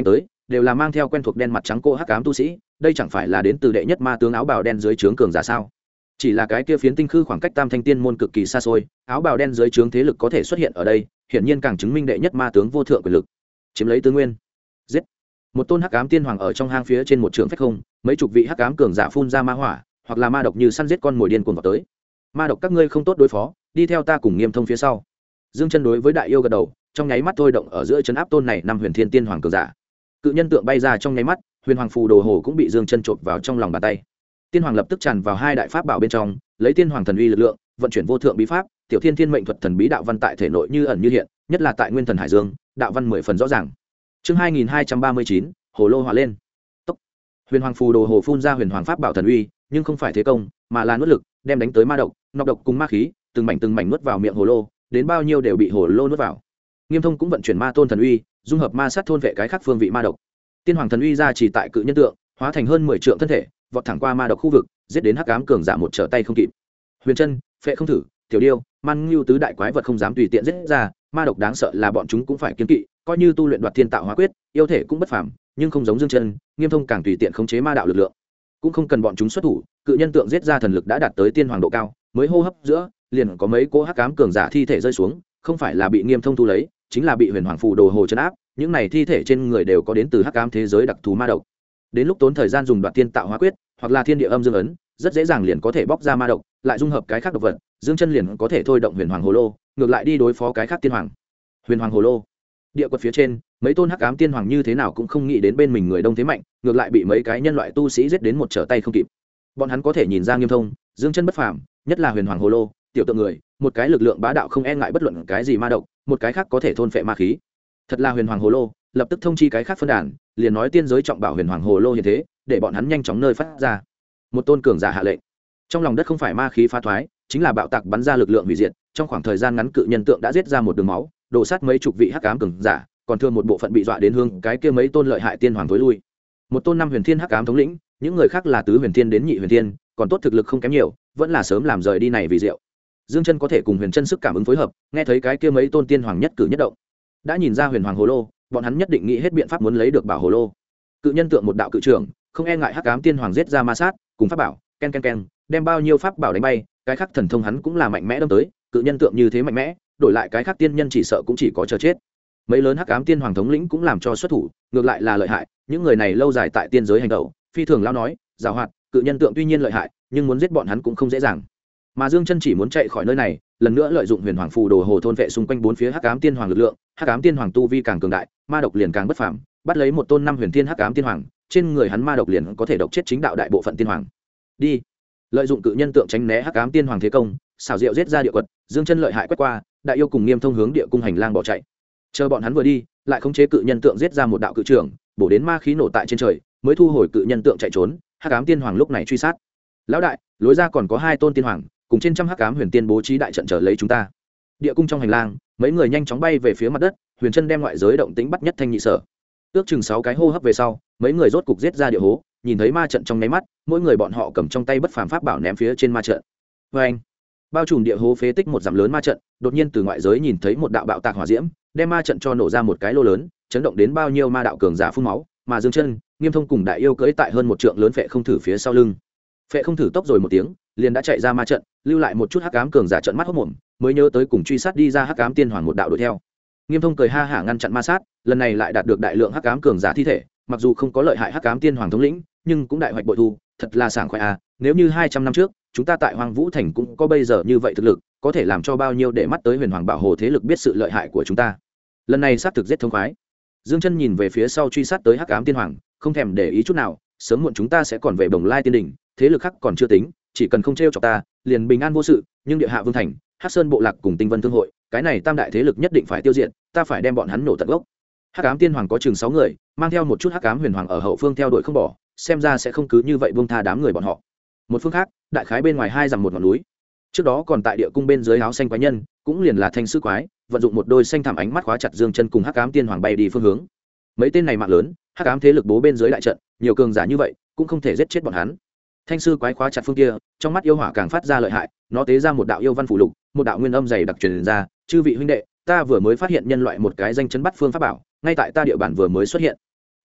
đều là mang theo quen thuộc đen mặt trắng cô hắc ám tu sĩ, đây chẳng phải là đến từ đệ nhất ma tướng áo bào đen dưới trướng cường giả sao? Chỉ là cái kia phiến tinh khư khoảng cách Tam Thanh Tiên môn cực kỳ xa xôi, áo bào đen dưới trướng thế lực có thể xuất hiện ở đây, hiển nhiên càng chứng minh đệ nhất ma tướng vô thượng quyền lực. Chiếm lấy tứ nguyên. Giết. Một tôn hắc ám tiên hoàng ở trong hang phía trên một trường phách không, mấy chục vị hắc ám cường giả phun ra ma hỏa, hoặc là ma độc như săn giết con mồi điên cuồng vào tới. Ma độc các ngươi không tốt đối phó, đi theo ta cùng Nghiêm Thông phía sau. Dương Chân đối với Đại Yêu gật đầu, trong nháy mắt thôi động ở giữa trấn áp tôn này năm huyền thiên tiên hoàng cường giả. Cự nhân tượng bay ra trong nháy mắt, huyền hoàng phù đồ hồ cũng bị Dương Chân chộp vào trong lòng bàn tay. Tiên hoàng lập tức tràn vào hai đại pháp bảo bên trong, lấy tiên hoàng thần uy lực lượng, vận chuyển vô thượng bí pháp, tiểu thiên thiên mệnh thuật thần bí đạo văn tại thể nội như ẩn như hiện, nhất là tại nguyên thần hải dương, đạo văn 10 phần rõ ràng. Chương 2239, hồ lô hỏa lên. Tốc. Huyền hoàng phù đồ hồ phun ra huyền hoàng pháp bảo thần uy, nhưng không phải thế công, mà là nuốt lực, đem đánh tới ma độc, nọc độc cùng ma khí, từng mảnh nuốt vào miệng hồ lô, đến bao nhiêu đều bị hồ lô nuốt vào. Nghiêm Thông cũng vận chuyển ma tôn thần uy, dung hợp ma sát thôn vệ cái khác phương vị ma độc. Tiên hoàng thần uy ra chỉ tại cự nhân tượng, hóa thành hơn 10 trượng thân thể, vọt thẳng qua ma độc khu vực, giết đến hắc ám cường giả một trở tay không kịp. Huyền chân, phệ không thử, tiểu điêu, man ngưu tứ đại quái vật không dám tùy tiện giết ra, ma độc đáng sợ là bọn chúng cũng phải kiêng kỵ, coi như tu luyện đoạt thiên tạo hóa quyết, yêu thể cũng bất phàm, nhưng không giống Dương Chân, Nghiêm Thông càng tùy tiện khống chế ma đạo lực lượng, cũng không cần bọn chúng xuất thủ, cự nhân tượng giết ra thần lực đã đạt tới tiên hoàng độ cao, mới hô hấp giữa, liền có mấy cỗ hắc ám cường giả thi thể rơi xuống, không phải là bị Nghiêm Thông thu lấy, chính là bị huyền hoàng phù đồ hồ trấn áp, những này thi thể trên người đều có đến từ hắc ám thế giới đặc thù ma độc. Đến lúc tốn thời gian dùng đoạt tiên tạo hóa quyết, hoặc là thiên địa âm dương ấn, rất dễ dàng liền có thể bóc ra ma độc, lại dung hợp cái khác độc vật, Dương Chân liền có thể thôi động huyền hoàng hồ lô, ngược lại đi đối phó cái khác tiên hoàng. Huyền hoàng hồ lô, địa quật phía trên, mấy tôn hắc ám tiên hoàng như thế nào cũng không nghĩ đến bên mình người đông thế mạnh, ngược lại bị mấy cái nhân loại tu sĩ giết đến một trở tay không kịp. Bọn hắn có thể nhìn ra Nghiêm Thông, Dương Chân bất phàm, nhất là huyền hoàng hồ lô, tiểu tượng người, một cái lực lượng bá đạo không e ngại bất luận cái gì ma độc, một cái khác có thể thôn phệ ma khí. Thật là huyền hoàng hồ lô, lập tức thông chi cái khác phân đàn, liền nói tiên giới trọng bảo huyền hoàng hồ lô hiện thế, để bọn hắn nhanh chóng nơi phát ra. Một tôn cường giả hạ lệnh. Trong lòng đất không phải ma khí phá thoái, chính là bạo tạc bắn ra lực lượng hủy diệt, trong khoảng thời gian ngắn cự nhân tượng đã giết ra một đường máu, đổ sát mấy chục vị hắc ám cường giả, còn thương một bộ phận bị dọa đến hương, cái kia mấy tôn lợi hại tiên hoàng tối lui. Một tôn năm huyền thiên hắc ám thống lĩnh, những người khác là tứ huyền thiên đến nhị huyền thiên, còn tốt thực lực không kém nhiều, vẫn là sớm làm rời đi này vì diệu. Dương Chân có thể cùng huyền chân sức cảm ứng phối hợp, nghe thấy cái kia mấy tôn tiên hoàng nhất cử nhất động, đã nhìn ra huyền hoàng hồ lô, bọn hắn nhất định nghĩ hết biện pháp muốn lấy được bảo hồ lô. Cự nhân tượng một đạo cự trưởng, không e ngại hắc ám tiên hoàng giết ra ma sát, cùng pháp bảo, ken ken ken, đem bao nhiêu pháp bảo đánh bay, cái khác thần thông hắn cũng là mạnh mẽ đâm tới, cự nhân tượng như thế mạnh mẽ, đổi lại cái khác tiên nhân chỉ sợ cũng chỉ có chờ chết. Mấy lớn hắc ám tiên hoàng thống lĩnh cũng làm cho xuất thủ, ngược lại là lợi hại, những người này lâu dài tại tiên giới hành động, phi thường lao nói, giàu hoạt, cự nhân tượng tuy nhiên lợi hại, nhưng muốn giết bọn hắn cũng không dễ dàng. Mà Dương Chân chỉ muốn chạy khỏi nơi này, lần nữa lợi dụng huyền hoàng phù đồ hồ thôn vệ xung quanh bốn phía hắc ám tiên hoàng lực lượng, hắc ám tiên hoàng tu vi càng cường đại, ma độc liền càng bất phàm, bắt lấy một tôn năm huyền thiên hắc ám tiên hoàng, trên người hắn ma độc liền có thể độc chết chính đạo đại bộ phận tiên hoàng. Đi, lợi dụng cự nhân tượng tránh né hắc ám tiên hoàng thế công, xảo diệu giết ra địa quật, Dương Chân lợi hại quét qua, Đại Yêu cùng Nghiêm Thông hướng địa cung hành lang bỏ chạy. Chờ bọn hắn vừa đi, lại khống chế cự nhân tượng giết ra một đạo cự trưởng, bổ đến ma khí nổ tại trên trời, mới thu hồi cự nhân tượng chạy trốn. Hắc ám tiên hoàng lúc này truy sát. Lão đại, lối ra còn có hai tôn tiên hoàng, cùng trên trăm hắc ám huyền tiên bố trí đại trận chờ lấy chúng ta. Địa cung trong hành lang, mấy người nhanh chóng bay về phía mặt đất, Huyền Chân đem ngoại giới động tĩnh bắt nhất thanh nhị sở. Ước chừng 6 cái hô hấp về sau, mấy người rốt cục giết ra địa hố, nhìn thấy ma trận trong nháy mắt, mỗi người bọn họ cầm trong tay bất phàm pháp bảo ném phía trên ma trận. Oeng! Bao trùm địa hố phế tích một dặm lớn ma trận, đột nhiên từ ngoại giới nhìn thấy một đạo bạo tạc hỏa diễm, đem ma trận cho nổ ra một cái lô lớn, chấn động đến bao nhiêu ma đạo cường giả phun máu, mà Dương Chân, Nghiêm Thông cùng Đại Yêu cưỡi tại hơn một trượng lớn phệ không thử phía sau lưng. Phệ không thử tốc rồi một tiếng, liền đã chạy ra ma trận, lưu lại một chút hắc ám cường giả trợn mắt hốt mồm, mới nhớ tới cùng truy sát đi ra hắc ám tiên hoàng một đạo đuổi theo. Nghiêm Thông cười ha hả ngăn chặn ma sát, lần này lại đạt được đại lượng hắc ám cường giả thi thể, mặc dù không có lợi hại hắc ám tiên hoàng thống lĩnh, nhưng cũng đại hoạch bội thu, thật là sảng khoái à, nếu như 200 năm trước, chúng ta tại Hoang Vũ Thành cũng có bây giờ như vậy thực lực, có thể làm cho bao nhiêu để mắt tới Huyền Hoàng Bảo Hồ thế lực biết sự lợi hại của chúng ta. Lần này xác thực rất thông khoái. Dương Chân nhìn về phía sau truy sát tới hắc ám tiên hoàng, không thèm để ý chút nào, sớm muộn chúng ta sẽ còn về Bồng Lai Tiên đỉnh, thế lực khác còn chưa tính, chỉ cần không trêu chọc ta, liền bình an vô sự, nhưng địa hạ vương thành, Hắc Sơn bộ lạc cùng Tinh Vân thương hội, cái này tam đại thế lực nhất định phải tiêu diệt, ta phải đem bọn hắn nổ tận gốc. Hắc ám tiên hoàng có chừng 6 người, mang theo một chút hắc ám huyền hoàng ở hậu phương theo đuổi không bỏ, xem ra sẽ không cứ như vậy buông tha đám người bọn họ. Một phương khác, đại khái bên ngoài 2 dặm một ngọn núi. Trước đó còn tại địa cung bên dưới áo xanh quái nhân, cũng liền là thanh sư quái, vận dụng một đôi xanh thẳm ánh mắt khóa chặt Dương Chân cùng hắc ám tiên hoàng bay đi phương hướng. Mấy tên này mạng lớn, hắc ám thế lực bố bên dưới đại trận, nhiều cường giả như vậy, cũng không thể giết chết bọn hắn. Thanh sư quái khóa chặt phương kia, trong mắt yêu hỏa càng phát ra lợi hại, nó tế ra một đạo yêu văn phù lục, một đạo nguyên âm dày đặc truyền ra, chư vị huynh đệ, ta vừa mới phát hiện nhân loại một cái danh chấn bắt phương pháp bảo, ngay tại ta địa bàn vừa mới xuất hiện.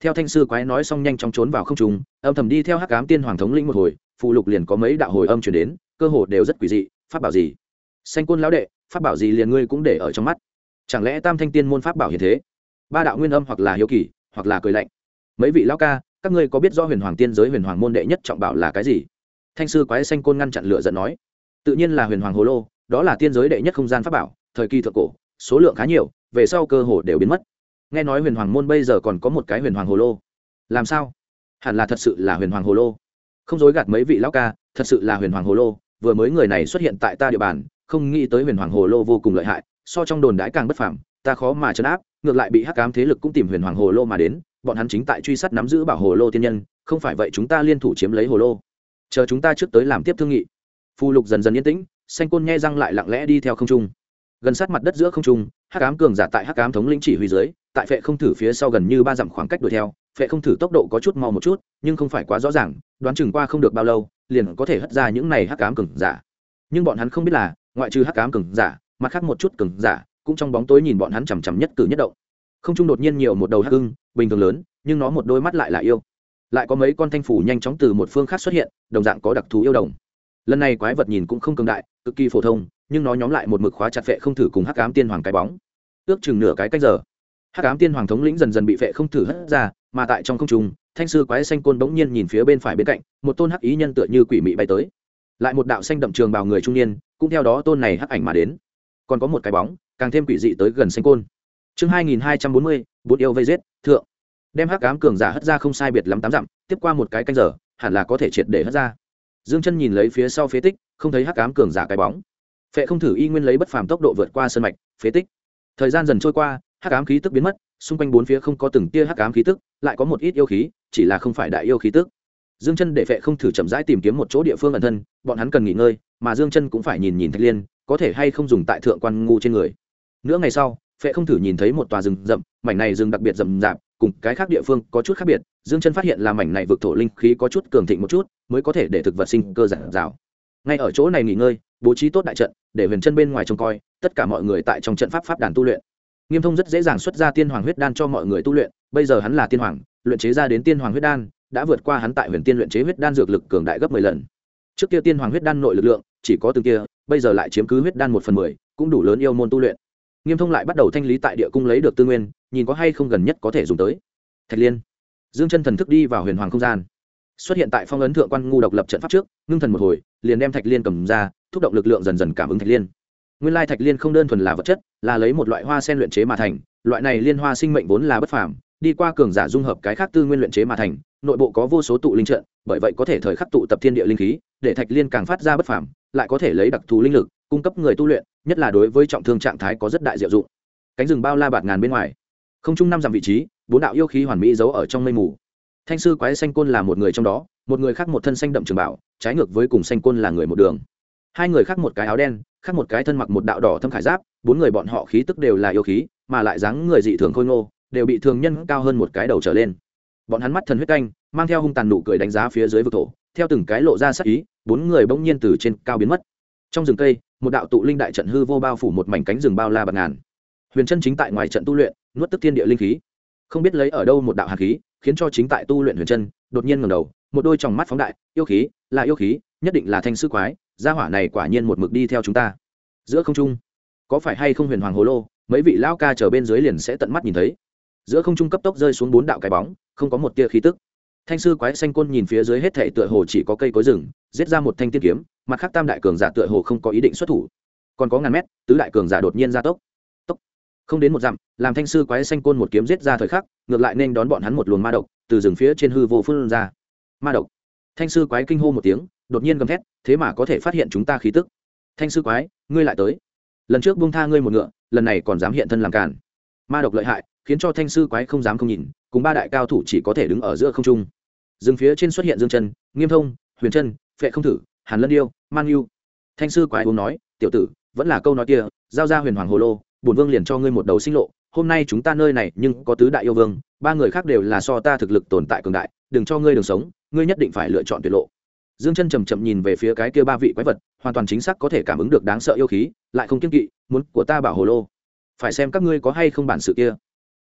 theo thanh sư quái nói xong nhanh chóng trốn vào không trung, âm thầm đi theo hắc ám tiên hoàng thống lĩnh một hồi, phụ lục liền có mấy đạo hồi âm truyền đến, cơ hồ đều rất quỷ dị. Pháp bảo gì? Xanh côn lão đệ, pháp bảo gì liền ngươi cũng để ở trong mắt? Chẳng lẽ tam thanh tiên môn pháp bảo hiện thế? Ba đạo nguyên âm hoặc là hiếu kỳ, hoặc là cười lạnh. Mấy vị lão ca, các ngươi có biết rõ huyền hoàng tiên giới huyền hoàng môn đệ nhất trọng bảo là cái gì? Thanh sư quái xanh côn ngăn chặn lửa giận nói, tự nhiên là huyền hoàng hồ lô, đó là tiên giới đệ nhất không gian pháp bảo, thời kỳ thượng cổ, số lượng khá nhiều, về sau cơ hồ đều biến mất. Nghe nói huyền hoàng môn bây giờ còn có một cái huyền hoàng hồ lô. Làm sao? Hẳn là thật sự là huyền hoàng hồ lô. Không dối gạt mấy vị lão ca, thật sự là huyền hoàng hồ lô, vừa mới người này xuất hiện tại ta địa bàn, không nghĩ tới huyền hoàng hồ lô vô cùng lợi hại, so trong đồn đãi càng bất phàm, ta khó mà trấn áp, ngược lại bị hắc ám thế lực cũng tìm huyền hoàng hồ lô mà đến, bọn hắn chính tại truy sát nắm giữ bảo hồ lô tiên nhân, không phải vậy chúng ta liên thủ chiếm lấy hồ lô. Chờ chúng ta trước tới làm tiếp thương nghị. Phù lục dần dần yên tĩnh, xanh côn nhe răng lại lặng lẽ đi theo không trung, gần sát mặt đất giữa không trung, hắc ám cường giả tại hắc ám thống lĩnh chỉ huy dưới, tại phệ không thử phía sau gần như 3 dặm khoảng cách đuổi theo, phệ không thử tốc độ có chút mau một chút, nhưng không phải quá rõ ràng, đoán chừng qua không được bao lâu, liền có thể hất ra những này hắc ám cường giả. Nhưng bọn hắn không biết là, ngoại trừ hắc ám cường giả, mặt khác một chút cường giả cũng trong bóng tối nhìn bọn hắn chằm chằm nhất cử nhất động. Không trung đột nhiên nhiều một đầu hắc ưng, bình thường lớn, nhưng nó một đôi mắt lại là yêu. Lại có mấy con thanh phủ nhanh chóng từ một phương khác xuất hiện, đồng dạng có đặc thù yêu đồng. Lần này quái vật nhìn cũng không cường đại, cực kỳ phổ thông, nhưng nó nhóm lại một mực khóa chặt phệ không thử cùng hắc ám tiên hoàng cái bóng. Ước chừng nửa cái cách giờ, hắc ám tiên hoàng thống lĩnh dần dần bị phệ không thử hất ra, mà tại trong không trung, thanh sư quái xanh côn bỗng nhiên nhìn phía bên phải bên cạnh, một tôn hắc ý nhân tựa như quỷ mị bay tới. Lại một đạo xanh đậm trường bào người trung niên, cũng theo đó tôn này hắc ảnh mà đến. Còn có một cái bóng, càng thêm quỷ dị tới gần xanh côn. Chương 2240, bốn yêu vây giết, thượng. Đem hắc ám cường giả hất ra không sai biệt lắm 8 dặm, tiếp qua một cái canh giờ, hẳn là có thể triệt để hất ra. Dương Chân nhìn lấy phía sau phế tích, không thấy hắc ám cường giả cái bóng. Phệ không thử y nguyên lấy bất phàm tốc độ vượt qua sơn mạch, phế tích. Thời gian dần trôi qua, hắc ám khí tức biến mất, xung quanh bốn phía không có từng tia hắc ám khí tức, lại có một ít yêu khí, chỉ là không phải đại yêu khí tức. Dương Chân để Phệ không thử chậm rãi tìm kiếm một chỗ địa phương ẩn thân, bọn hắn cần nghỉ ngơi, mà Dương Chân cũng phải nhìn nhìn Thạch Liên, có thể hay không dùng tại thượng quan ngu trên người. Nửa ngày sau, Phệ không thử nhìn thấy một tòa rừng rậm, mảnh này rừng đặc biệt rậm rạp, cùng cái khác địa phương có chút khác biệt. Dương Chân phát hiện là mảnh này vực thổ linh khí có chút cường thịnh một chút, mới có thể để thực vật sinh cơ giản dào. Ngay ở chỗ này nghỉ ngơi, bố trí tốt đại trận, để huyền chân bên ngoài trông coi, tất cả mọi người tại trong trận pháp đàn tu luyện. Nghiêm Thông rất dễ dàng xuất ra tiên hoàng huyết đan cho mọi người tu luyện, bây giờ hắn là tiên hoàng, luyện chế ra đến tiên hoàng huyết đan đã vượt qua hắn tại huyền tiên luyện chế huyết đan dược lực cường đại gấp 10 lần. Trước kia tiên hoàng huyết đan nội lực lượng chỉ có từng kia, bây giờ lại chiếm cứ huyết đan 1/10, cũng đủ lớn yêu môn tu luyện. Nghiêm Thông lại bắt đầu thanh lý tại địa cung lấy được tư nguyên, nhìn có hay không gần nhất có thể dùng tới. Thạch Liên, Dương Chân thần thức đi vào huyền hoàng không gian, xuất hiện tại phong ấn thượng quan ngu độc lập trận pháp trước, ngưng thần một hồi, liền đem Thạch Liên cầm ra, thúc động lực lượng dần dần cảm ứng Thạch Liên. Nguyên lai Thạch Liên không đơn thuần là vật chất, là lấy một loại hoa sen luyện chế mà thành, loại này liên hoa sinh mệnh vốn là bất phàm, đi qua cường giả dung hợp cái khác tư nguyên luyện chế mà thành, nội bộ có vô số tụ linh trận, bởi vậy có thể thời khắc tụ tập thiên địa linh khí, để Thạch Liên càng phát ra bất phàm, lại có thể lấy đặc thù linh lực cung cấp người tu luyện, nhất là đối với trọng thương trạng thái có rất đại diệu dụng. Cánh rừng bao la bạt ngàn bên ngoài, không trung 5 dặm vị trí, 4 đạo yêu khí hoàn mỹ giấu ở trong mây mù. Thanh sư quái xanh côn là một người trong đó, một người khác một thân xanh đậm trường bảo, trái ngược với cùng xanh côn là người một đường. Hai người khác một cái áo đen, khác một cái thân mặc một đạo đỏ thâm khải giáp, 4 người bọn họ khí tức đều là yêu khí, mà lại dáng người dị thường khôi ngô, đều bị thường nhân cao hơn một cái đầu trở lên. Bọn hắn mắt thần huyết canh, mang theo hung tàn nụ cười đánh giá phía dưới vực thổ, theo từng cái lộ ra sát ý, 4 người bỗng nhiên từ trên cao biến mất. Trong rừng cây, một đạo tụ linh đại trận hư vô bao phủ một mảnh cánh rừng bao la bạt ngàn. Huyền Chân chính tại ngoài trận tu luyện, nuốt tức thiên địa linh khí. Không biết lấy ở đâu một đạo hàn khí, khiến cho chính tại tu luyện Huyền Chân đột nhiên ngẩng đầu, một đôi tròng mắt phóng đại, yêu khí, là yêu khí, nhất định là thanh sư quái, gia hỏa này quả nhiên một mực đi theo chúng ta. Giữa không trung, có phải hay không huyền hoàng hồ lô, mấy vị lão ca chờ bên dưới liền sẽ tận mắt nhìn thấy. Giữa không trung cấp tốc rơi xuống 4 đạo cái bóng, không có một tia khí tức. Thanh sư quái xanh côn nhìn phía dưới hết thảy tựa hồ chỉ có cây cối rừng, giết ra một thanh tiên kiếm, mặt khác tam đại cường giả tựa hồ không có ý định xuất thủ. Còn có ngàn mét, tứ đại cường giả đột nhiên gia tốc. Tốc. Không đến 1 dặm, làm thanh sư quái xanh côn một kiếm giết ra thời khắc, ngược lại nên đón bọn hắn một luồng ma độc, từ rừng phía trên hư vô phun ra. Ma độc. Thanh sư quái kinh hô một tiếng, đột nhiên gầm thét, thế mà có thể phát hiện chúng ta khí tức. Thanh sư quái, ngươi lại tới. Lần trước buông tha ngươi một ngựa, lần này còn dám hiện thân làm cản. Ma độc lợi hại, khiến cho thanh sư quái không dám không nhìn, cùng 3 đại cao thủ chỉ có thể đứng ở giữa không trung. Rừng phía trên xuất hiện Dương Chân, Nghiêm Thông, Huyền Chân, Phệ không thử, Hàn Lân Điêu, Man Nhu. Thanh sư quái uống nói, tiểu tử, vẫn là câu nói kia, giao ra huyền hoàng hồ lô, bổn vương liền cho ngươi một đầu sinh lộ. Hôm nay chúng ta nơi này nhưng có tứ đại yêu vương, 3 người khác đều là so ta thực lực tồn tại cường đại, đừng cho ngươi đường sống, ngươi nhất định phải lựa chọn tuyệt lộ. Dương Chân chậm chậm nhìn về phía cái kia 3 vị quái vật, hoàn toàn chính xác có thể cảm ứng được đáng sợ yêu khí, lại không kiêng kỵ, muốn của ta bảo hồ lô, phải xem các ngươi có hay không bản sự kia.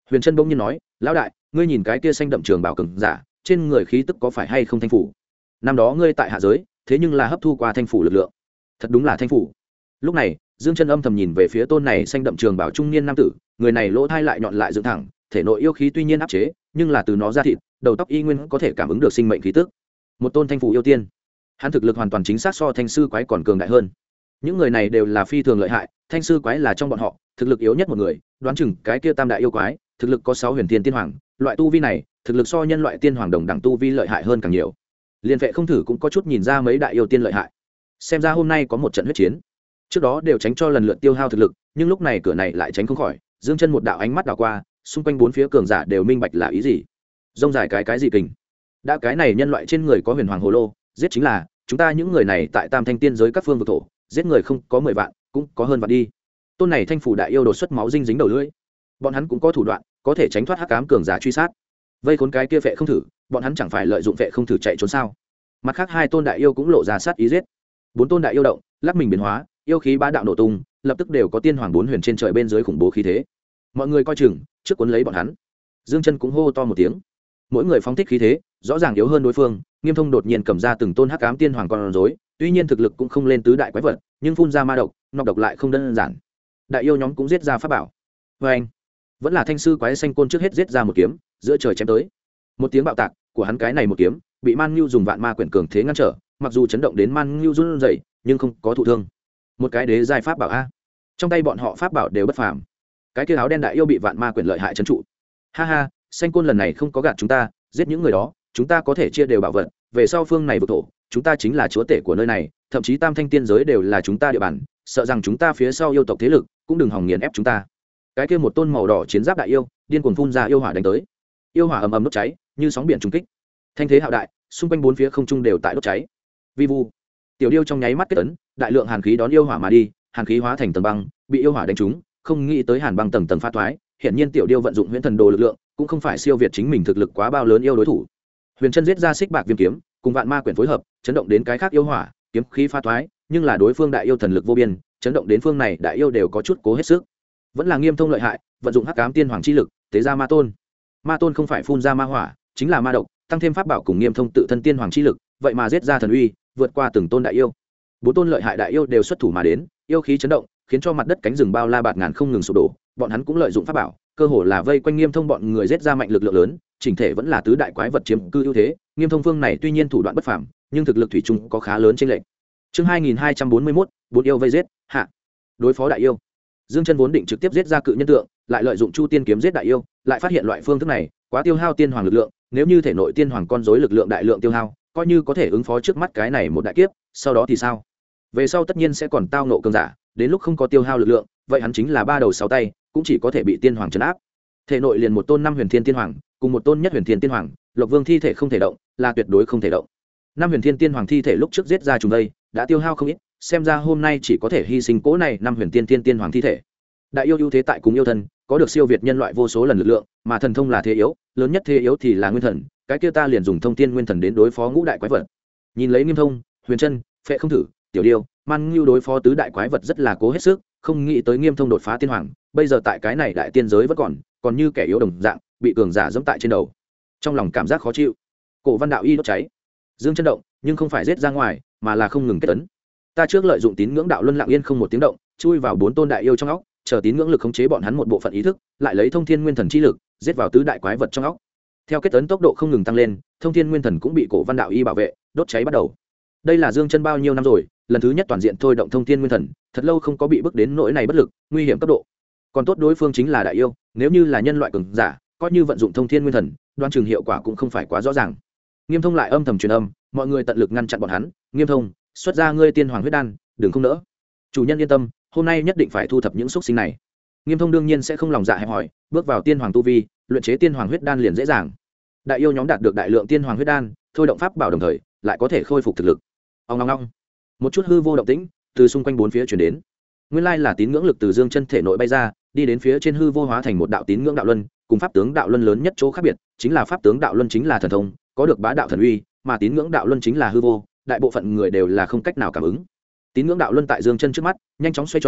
Huyền Trân bỗng nhiên nói, lão đại, ngươi nhìn cái kia xanh đậm trường bảo cường giả, trên người khí tức có phải hay không thanh phủ? Năm đó ngươi tại hạ giới, thế nhưng là hấp thu qua thanh phủ lực lượng. Thật đúng là thanh phủ. Lúc này, Dương Chân âm thầm nhìn về phía tôn này xanh đậm trường bảo trung niên nam tử, người này lỗ thai lại nhọn lại dựng thẳng, thể nội yêu khí tuy nhiên áp chế, nhưng là từ nó ra thịt, đầu tóc y nguyên có thể cảm ứng được sinh mệnh khí tức. Một tôn thanh phủ yêu tiên, hắn thực lực hoàn toàn chính xác so thanh sư quái còn cường đại hơn. Những người này đều là phi thường lợi hại, thanh sư quái là trong bọn họ thực lực yếu nhất một người, đoán chừng cái kia tam đại yêu quái thực lực có 6 huyền tiên tiên hoàng, loại tu vi này thực lực so nhân loại tiên hoàng đồng đẳng tu vi lợi hại hơn càng nhiều. Liên Vệ không thử cũng có chút nhìn ra mấy đại yêu tiên lợi hại. Xem ra hôm nay có một trận huyết chiến. Trước đó đều tránh cho lần lượt tiêu hao thực lực, nhưng lúc này cửa này lại tránh không khỏi. Dương Chân một đạo ánh mắt đảo qua, xung quanh bốn phía cường giả đều minh bạch là ý gì. Rông dài cái gì kình? Đã cái này nhân loại trên người có huyền hoàng hồ lô, giết chính là chúng ta những người này tại Tam Thanh tiên giới các phương vực thổ, giết người không có 10 vạn, cũng có hơn vạn đi. Tôn này thanh phủ đại yêu đột xuất máu dinh dính đầu lưỡi. Bọn hắn cũng có thủ đoạn, có thể tránh thoát hắc ám cường giả truy sát. Vây khốn cái kia Vệ không thử, bọn hắn chẳng phải lợi dụng Vệ không thử chạy trốn sao? Mặt khác hai tôn đại yêu cũng lộ ra sát ý giết. Bốn tôn đại yêu động, lắc mình biến hóa, yêu khí bá đạo nổ tung, lập tức đều có tiên hoàng bốn huyền trên trời bên dưới khủng bố khí thế. Mọi người coi chừng, trước cuốn lấy bọn hắn. Dương Chân cũng hô to một tiếng. Mỗi người phóng thích khí thế, rõ ràng yếu hơn đối phương. Nghiêm Thông đột nhiên cầm ra từng tôn hắc ám tiên hoàng con rối, tuy nhiên thực lực cũng không lên tứ đại quái vật, nhưng phun ra ma độc, nọc độc lại không đơn giản. Đại yêu nhóm cũng giết ra pháp bảo. Và anh, vẫn là thanh sư quái xanh côn trước hết giết ra một kiếm, giữa trời chém tới. Một tiếng bạo tạc của hắn cái này một kiếm, bị Man Nhu dùng vạn ma quyển cường thế ngăn trở, mặc dù chấn động đến Man Nhu run rẩy, nhưng không có thụ thương. Một cái đế giai pháp bảo a. Trong tay bọn họ pháp bảo đều bất phàm. Cái kia áo đen đại yêu bị vạn ma quyển lợi hại trấn trụ. Ha ha, xanh côn lần này không có gạt chúng ta, giết những người đó, chúng ta có thể chia đều bảo vật, về sau phương này vực thổ, chúng ta chính là chúa tể của nơi này, thậm chí Tam Thanh tiên giới đều là chúng ta địa bàn, sợ rằng chúng ta phía sau yêu tộc thế lực cũng đừng hòng nghiền ép chúng ta. Cái kia một tôn màu đỏ chiến giáp đại yêu, điên cuồng phun ra yêu hỏa đánh tới. Yêu hỏa ầm ầm đốt cháy, như sóng biển trùng kích. Thanh thế hạo đại, xung quanh bốn phía không trung đều tại đốt cháy. Vi vu, tiểu điêu trong nháy mắt kết ấn, đại lượng hàn khí đón yêu hỏa mà đi, hàn khí hóa thành tầng băng, bị yêu hỏa đánh trúng, không nghĩ tới hàn băng tầng tầng phá thoái, hiện nhiên tiểu điêu vận dụng huyễn thần đồ lực lượng, cũng không phải siêu việt chính mình thực lực quá bao lớn yêu đối thủ. Huyền Chân giết ra xích bạc viêm kiếm, cùng vạn ma quyển phối hợp, chấn động đến cái khác yêu hỏa, kiếm khí phá thoái, nhưng là đối phương đại yêu thần lực vô biên, chấn động đến phương này đại yêu đều có chút cố hết sức. Vẫn là Nghiêm Thông lợi hại, vận dụng hắc ám tiên hoàng chi lực, tế ra ma tôn. Ma tôn không phải phun ra ma hỏa, chính là ma độc, tăng thêm pháp bảo cùng Nghiêm Thông tự thân tiên hoàng chi lực, vậy mà giết ra thần uy, vượt qua từng tôn đại yêu. Bốn tôn lợi hại đại yêu đều xuất thủ mà đến, yêu khí chấn động, khiến cho mặt đất cánh rừng bao la bạt ngàn không ngừng sụp đổ. Bọn hắn cũng lợi dụng pháp bảo, cơ hồ là vây quanh Nghiêm Thông bọn người giết ra mạnh lực lượng lớn, chỉnh thể vẫn là tứ đại quái vật chiếm cư ưu thế. Nghiêm Thông phương này tuy nhiên thủ đoạn bất phàm, nhưng thực lực thủy chung có khá lớn chênh lệch. Chương 2241, bốn yêu vây giết, hạ. Đối phó đại yêu. Dương Chân vốn định trực tiếp giết ra cự nhân tượng, lại lợi dụng Chu Tiên kiếm giết đại yêu, lại phát hiện loại phương thức này quá tiêu hao tiên hoàng lực lượng, nếu như thể nội tiên hoàng con rối lực lượng đại lượng tiêu hao, coi như có thể ứng phó trước mắt cái này một đại kiếp, sau đó thì sao? Về sau tất nhiên sẽ còn tao nộ cường giả, đến lúc không có tiêu hao lực lượng, vậy hắn chính là ba đầu sáu tay, cũng chỉ có thể bị tiên hoàng trấn áp. Thể nội liền một tôn năm huyền thiên tiên hoàng, cùng một tôn nhất huyền thiên tiên hoàng, Lộc Vương thi thể không thể động, là tuyệt đối không thể động. Năm huyền thiên tiên hoàng thi thể lúc trước giết ra chúng đây, đã tiêu hao không ít, xem ra hôm nay chỉ có thể hy sinh cỗ này năm huyền tiên tiên hoàng thi thể. Đại yêu ưu thế tại cùng yêu thần, có được siêu việt nhân loại vô số lần lực lượng, mà thần thông là thế yếu, lớn nhất thế yếu thì là nguyên thần, cái kia ta liền dùng thông tiên nguyên thần đến đối phó ngũ đại quái vật. Nhìn lấy Nghiêm Thông, Huyền Chân, Phệ không thử, tiểu điêu, Man Ngưu đối phó tứ đại quái vật rất là cố hết sức, không nghĩ tới Nghiêm Thông đột phá tiên hoàng, bây giờ tại cái này đại tiên giới vẫn còn như kẻ yếu đồng dạng, bị cường giả giẫm tại trên đầu. Trong lòng cảm giác khó chịu. Cổ Văn đạo y đốt cháy. Dương Chân động, nhưng không phải giết ra ngoài, mà là không ngừng kết tấn. Ta trước lợi dụng tín ngưỡng đạo luân lặng yên không một tiếng động, chui vào bốn tôn đại yêu trong óc, chờ tín ngưỡng lực khống chế bọn hắn một bộ phận ý thức, lại lấy thông thiên nguyên thần chi lực giết vào tứ đại quái vật trong óc. Theo kết tấn tốc độ không ngừng tăng lên, thông thiên nguyên thần cũng bị Cổ Văn đạo y bảo vệ, đốt cháy bắt đầu. Đây là Dương Chân bao nhiêu năm rồi, lần thứ nhất toàn diện thôi động thông thiên nguyên thần, thật lâu không có bị bước đến nỗi này bất lực, nguy hiểm cấp độ. Còn tốt đối phương chính là đại yêu, nếu như là nhân loại cường giả, coi như vận dụng thông thiên nguyên thần, đoan chừng hiệu quả cũng không phải quá rõ ràng. Nghiêm Thông lại âm thầm truyền âm, mọi người tận lực ngăn chặn bọn hắn. Nghiêm Thông, xuất ra ngươi tiên hoàng huyết đan, đừng không nỡ. Chủ nhân yên tâm, hôm nay nhất định phải thu thập những xúc sinh này. Nghiêm Thông đương nhiên sẽ không lòng dạ hẹp hòi, bước vào tiên hoàng tu vi, luyện chế tiên hoàng huyết đan liền dễ dàng. Đại yêu nhóm đạt được đại lượng tiên hoàng huyết đan, thôi động pháp bảo đồng thời, lại có thể khôi phục thực lực. Ong ong ong. Một chút hư vô động tĩnh từ xung quanh bốn phía truyền đến. Nguyên lai là tín ngưỡng lực từ Dương Chân thể nội bay ra, đi đến phía trên hư vô hóa thành một đạo tín ngưỡng đạo luân, cùng pháp tướng đạo luân lớn nhất chỗ khác biệt, chính là pháp tướng đạo luân chính là thần thông, có được bá đạo thần uy, mà tín ngưỡng đạo luân chính là hư vô, đại bộ phận người đều là không cách nào cảm ứng. Tín ngưỡng đạo luân tại Dương Chân trước mắt nhanh chóng xoay tròn,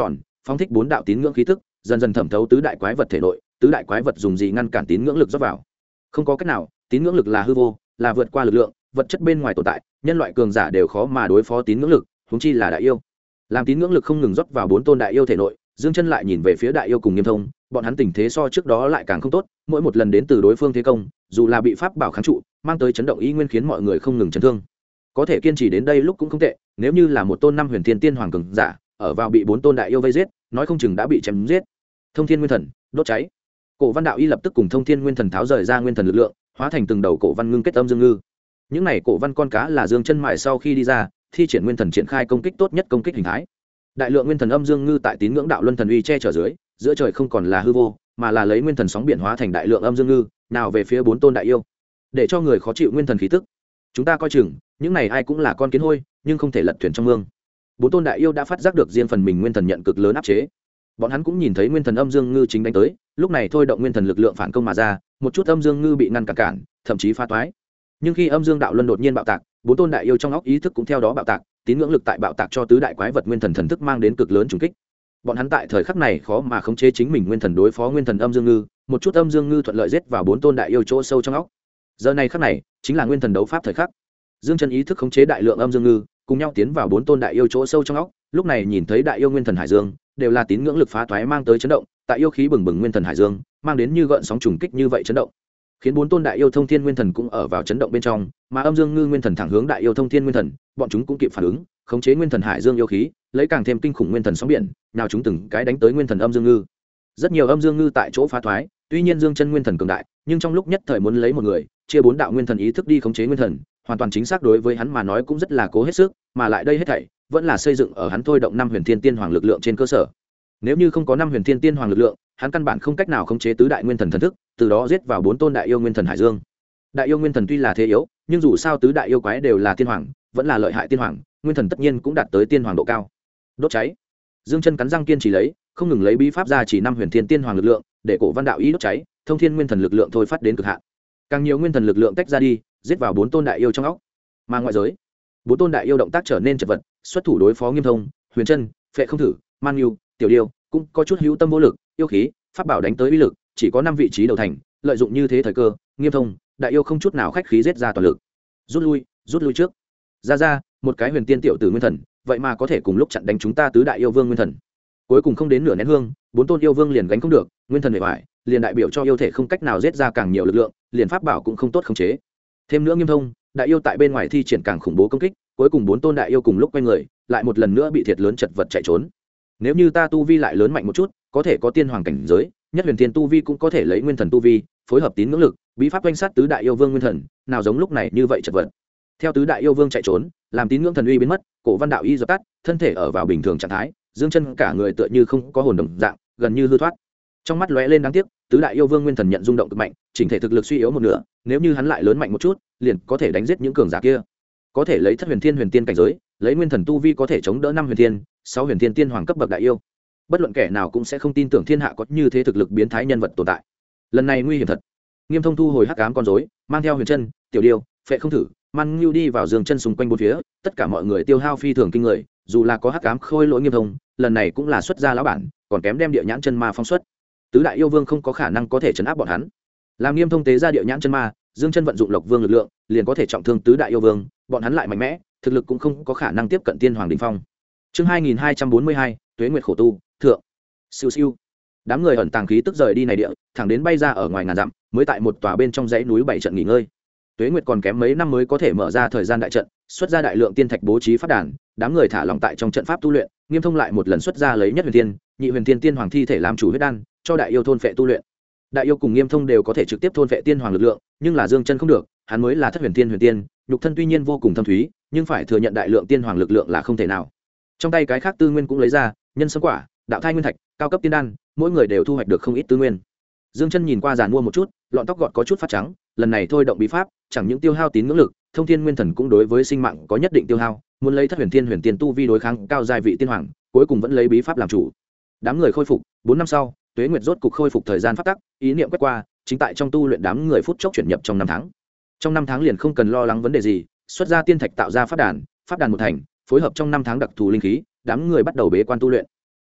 phóng thích 4 đạo tín ngưỡng khí tức, dần dần thẩm thấu tứ đại quái vật thể nội. Tứ đại quái vật dùng gì ngăn cản tín ngưỡng lực rót vào? Không có cách nào, tín ngưỡng lực là hư vô, là vượt qua lực lượng vật chất bên ngoài tồn tại, nhân loại cường giả đều khó mà đối phó tín ngưỡng lực, huống chi là đại yêu. Làm tín ngưỡng lực không ngừng rót vào 4 tôn đại yêu thể nội, Dương Chân lại nhìn về phía đại yêu cùng Nghiêm Thông, bọn hắn tình thế so trước đó lại càng không tốt, mỗi một lần đến từ đối phương thế công, dù là bị pháp bảo kháng trụ, mang tới chấn động ý nguyên khiến mọi người không ngừng chấn thương. Có thể kiên trì đến đây lúc cũng không tệ, nếu như là một tôn 5 huyền thiên tiên hoàng cường giả, ở vào bị 4 tôn đại yêu vây giết, nói không chừng đã bị chém giết. Thông Thiên Nguyên Thần, đốt cháy. Cổ Văn Đạo Y lập tức cùng Thông Thiên Nguyên Thần tháo rời ra nguyên thần lực lượng, hóa thành từng đầu cổ văn ngưng kết âm dương ngư. Những này cổ văn con cá là Dương Chân mại sau khi đi ra, thi triển nguyên thần triển khai công kích tốt nhất công kích hình thái. Đại lượng nguyên thần âm dương ngư tại tín ngưỡng đạo luân thần uy che chở dưới, giữa trời không còn là hư vô, mà là lấy nguyên thần sóng biển hóa thành đại lượng âm dương ngư, nào về phía 4 tôn đại yêu, để cho người khó chịu nguyên thần khí tức. Chúng ta coi chừng, những này ai cũng là con kiến hôi, nhưng không thể lật thuyền trong mương. 4 tôn đại yêu đã phát giác được riêng phần mình nguyên thần nhận cực lớn áp chế. Bọn hắn cũng nhìn thấy nguyên thần âm dương ngư chính đánh tới, lúc này thôi động nguyên thần lực lượng phản công mà ra, một chút âm dương ngư bị ngăn cản, thậm chí phá toái. Nhưng khi âm dương đạo luân đột nhiên bạo tạc, 4 tôn đại yêu trong óc ý thức cũng theo đó bạo tạc, tín ngưỡng lực tại bạo tạc cho tứ đại quái vật nguyên thần thần thức mang đến cực lớn trùng kích. Bọn hắn tại thời khắc này khó mà khống chế chính mình nguyên thần đối phó nguyên thần âm dương ngư, một chút âm dương ngư thuận lợi giết vào 4 tôn đại yêu chỗ sâu trong óc. Giờ này khắc này, chính là nguyên thần đấu pháp thời khắc. Dương Chân ý thức khống chế đại lượng âm dương ngư, cùng nhau tiến vào 4 tôn đại yêu chỗ sâu trong óc, lúc này nhìn thấy đại yêu nguyên thần hải dương, đều là tín ngưỡng lực phá toái mang tới chấn động, tại yêu khí bừng bừng nguyên thần hải dương, mang đến như gợn sóng trùng kích như vậy chấn động, khiến 4 tôn đại yêu thông thiên nguyên thần cũng ở vào chấn động bên trong, mà âm dương ngư nguyên thần thẳng hướng đại yêu thông thiên nguyên thần, bọn chúng cũng kịp phản ứng, khống chế nguyên thần hải dương yêu khí, lấy càng thêm kinh khủng nguyên thần sóng biển, nào chúng từng cái đánh tới nguyên thần âm dương ngư. Rất nhiều âm dương ngư tại chỗ phá thoái, tuy nhiên Dương Chân nguyên thần cường đại, nhưng trong lúc nhất thời muốn lấy một người, chia 4 đạo nguyên thần ý thức đi khống chế nguyên thần, hoàn toàn chính xác đối với hắn mà nói cũng rất là cố hết sức, mà lại đây hết thảy vẫn là xây dựng ở hắn thôi động 5 huyền thiên tiên hoàng lực lượng trên cơ sở. Nếu như không có 5 huyền thiên tiên hoàng lực lượng, hắn căn bản không cách nào khống chế tứ đại nguyên thần thần thức, từ đó giết vào 4 tôn đại yêu nguyên thần hải dương. Đại yêu nguyên thần tuy là thế yếu, nhưng dù sao tứ đại yêu quái đều là tiên hoàng, vẫn là lợi hại tiên hoàng, nguyên thần tất nhiên cũng đạt tới tiên hoàng độ cao. Đốt cháy. Dương Chân cắn răng kiên trì lấy, không ngừng lấy bí pháp ra chỉ 5 huyền thiên tiên hoàng lực lượng, để cổ văn đạo ý đốt cháy, thông thiên nguyên thần lực lượng thôi phát đến cực hạn. Càng nhiều nguyên thần lực lượng tách ra đi, giết vào 4 tôn đại yêu trong óc. Mà ngoại giới, 4 tôn đại yêu động tác trở nên chật vật, xuất thủ đối phó Nghiêm Thông, Huyền Trân, Phệ Không Thử, Man Nhu, Tiểu Điêu, cũng có chút hữu tâm vô lực, yêu khí, pháp bảo đánh tới uy lực, chỉ có 5 vị trí đầu thành, lợi dụng như thế thời cơ, Nghiêm Thông, đại yêu không chút nào khách khí giết ra toàn lực. Rút lui trước. Ra, một cái huyền tiên tiểu tử nguyên thần, vậy mà có thể cùng lúc chặn đánh chúng ta tứ đại yêu vương nguyên thần. Cuối cùng không đến nửa nén hương, 4 tôn yêu vương liền gánh không được, nguyên thần bề ngoài, liền đại biểu cho yêu thể không cách nào giết ra càng nhiều lực lượng, liền pháp bảo cũng không tốt khống chế. Thêm nữa Nghiêm Thông, đại yêu tại bên ngoài thi triển càng khủng bố công kích, cuối cùng 4 tôn đại yêu cùng lúc quay người, lại một lần nữa bị thiệt lớn chật vật chạy trốn. Nếu như ta tu vi lại lớn mạnh một chút, có thể có tiên hoàng cảnh giới, nhất huyền thiên tu vi cũng có thể lấy nguyên thần tu vi, phối hợp tín ngưỡng lực, bí pháp quanh sát tứ đại yêu vương nguyên thần, nào giống lúc này như vậy chật vật. Theo tứ đại yêu vương chạy trốn, làm tín ngưỡng thần uy biến mất, cổ văn đạo y dập tắt, thân thể ở vào bình thường trạng thái, Dương Chân cả người tựa như không có hồn đồng dạng, gần như hư thoát. Trong mắt lóe lên đáng tiếc, tứ đại yêu vương nguyên thần nhận rung động cực mạnh, chỉnh thể thực lực suy yếu một nửa, nếu như hắn lại lớn mạnh một chút, liền có thể đánh giết những cường giả kia. Có thể lấy thất huyền tiên cảnh giới, lấy nguyên thần tu vi có thể chống đỡ 5 huyền thiên, 6 huyền thiên tiên hoàng cấp bậc đại yêu. Bất luận kẻ nào cũng sẽ không tin tưởng thiên hạ có như thế thực lực biến thái nhân vật tồn tại. Lần này nguy hiểm thật. Nghiêm Thông thu hồi hắc ám con rối, mang theo Huyền Trân, Tiểu Điêu, Phệ Không Thử, Man Nhu đi vào Dương Chân xung quanh bốn phía, tất cả mọi người tiêu hao phi thường kinh người, dù là có hắc ám khôi lỗi Nghiêm Thông, lần này cũng là xuất gia lão bản, còn kém đem địa nhãn chân ma phong xuất. Tứ đại yêu vương không có khả năng có thể trấn áp bọn hắn. Làm Nghiêm Thông tế ra địa nhãn chân ma, Dương Chân vận dụng Lộc Vương lực lượng, liền có thể trọng thương tứ đại yêu vương, bọn hắn lại mạnh mẽ, thực lực cũng không có khả năng tiếp cận tiên hoàng đỉnh phong. Chương 2242, Tuế Nguyệt khổ tu, thượng. Siêu siêu. Đám người ẩn tàng khí tức rời đi này địa, thẳng đến bay ra ở ngoài ngàn dặm, mới tại một tòa bên trong dãy núi 7 trận nghỉ ngơi. Tuế Nguyệt còn kém mấy năm mới có thể mở ra thời gian đại trận, xuất ra đại lượng tiên thạch bố trí pháp đàn, đám người thả lỏng tại trong trận pháp tu luyện, Nghiêm Thông lại một lần xuất ra lấy nhất huyền tiên, nhị huyền tiên tiên hoàng thi thể làm chủ huyết đan, cho đại yêu thôn phệ tu luyện. Đại yêu cùng Nghiêm Thông đều có thể trực tiếp thôn phệ tiên hoàng lực lượng, nhưng là Dương Chân không được, hắn mới là thất huyền tiên, nhục thân tuy nhiên vô cùng thâm thúy, nhưng phải thừa nhận đại lượng tiên hoàng lực lượng là không thể nào. Trong tay cái khác tư nguyên cũng lấy ra, nhân sâm quả, đạo thai nguyên thạch, cao cấp tiên đan, mỗi người đều thu hoạch được không ít tư nguyên. Dương Chân nhìn qua giàn mua một chút, lọn tóc gọt có chút phát trắng, lần này thôi động bí pháp, chẳng những tiêu hao tín ngưỡng lực, thông thiên nguyên thần cũng đối với sinh mạng có nhất định tiêu hao, muốn lấy thất huyền tiên tu vi đối kháng cao giai vị tiên hoàng, cuối cùng vẫn lấy bí pháp làm chủ. Đám người khôi phục, 4 năm sau, Tuế Nguyệt rốt cục khôi phục thời gian pháp tắc, ý niệm quét qua, chính tại trong tu luyện đám người phút chốc chuyển nhập trong 5 tháng. Trong 5 tháng liền không cần lo lắng vấn đề gì, xuất ra tiên thạch tạo ra pháp đàn một thành, phối hợp trong 5 tháng đặc thù linh khí, đám người bắt đầu bế quan tu luyện.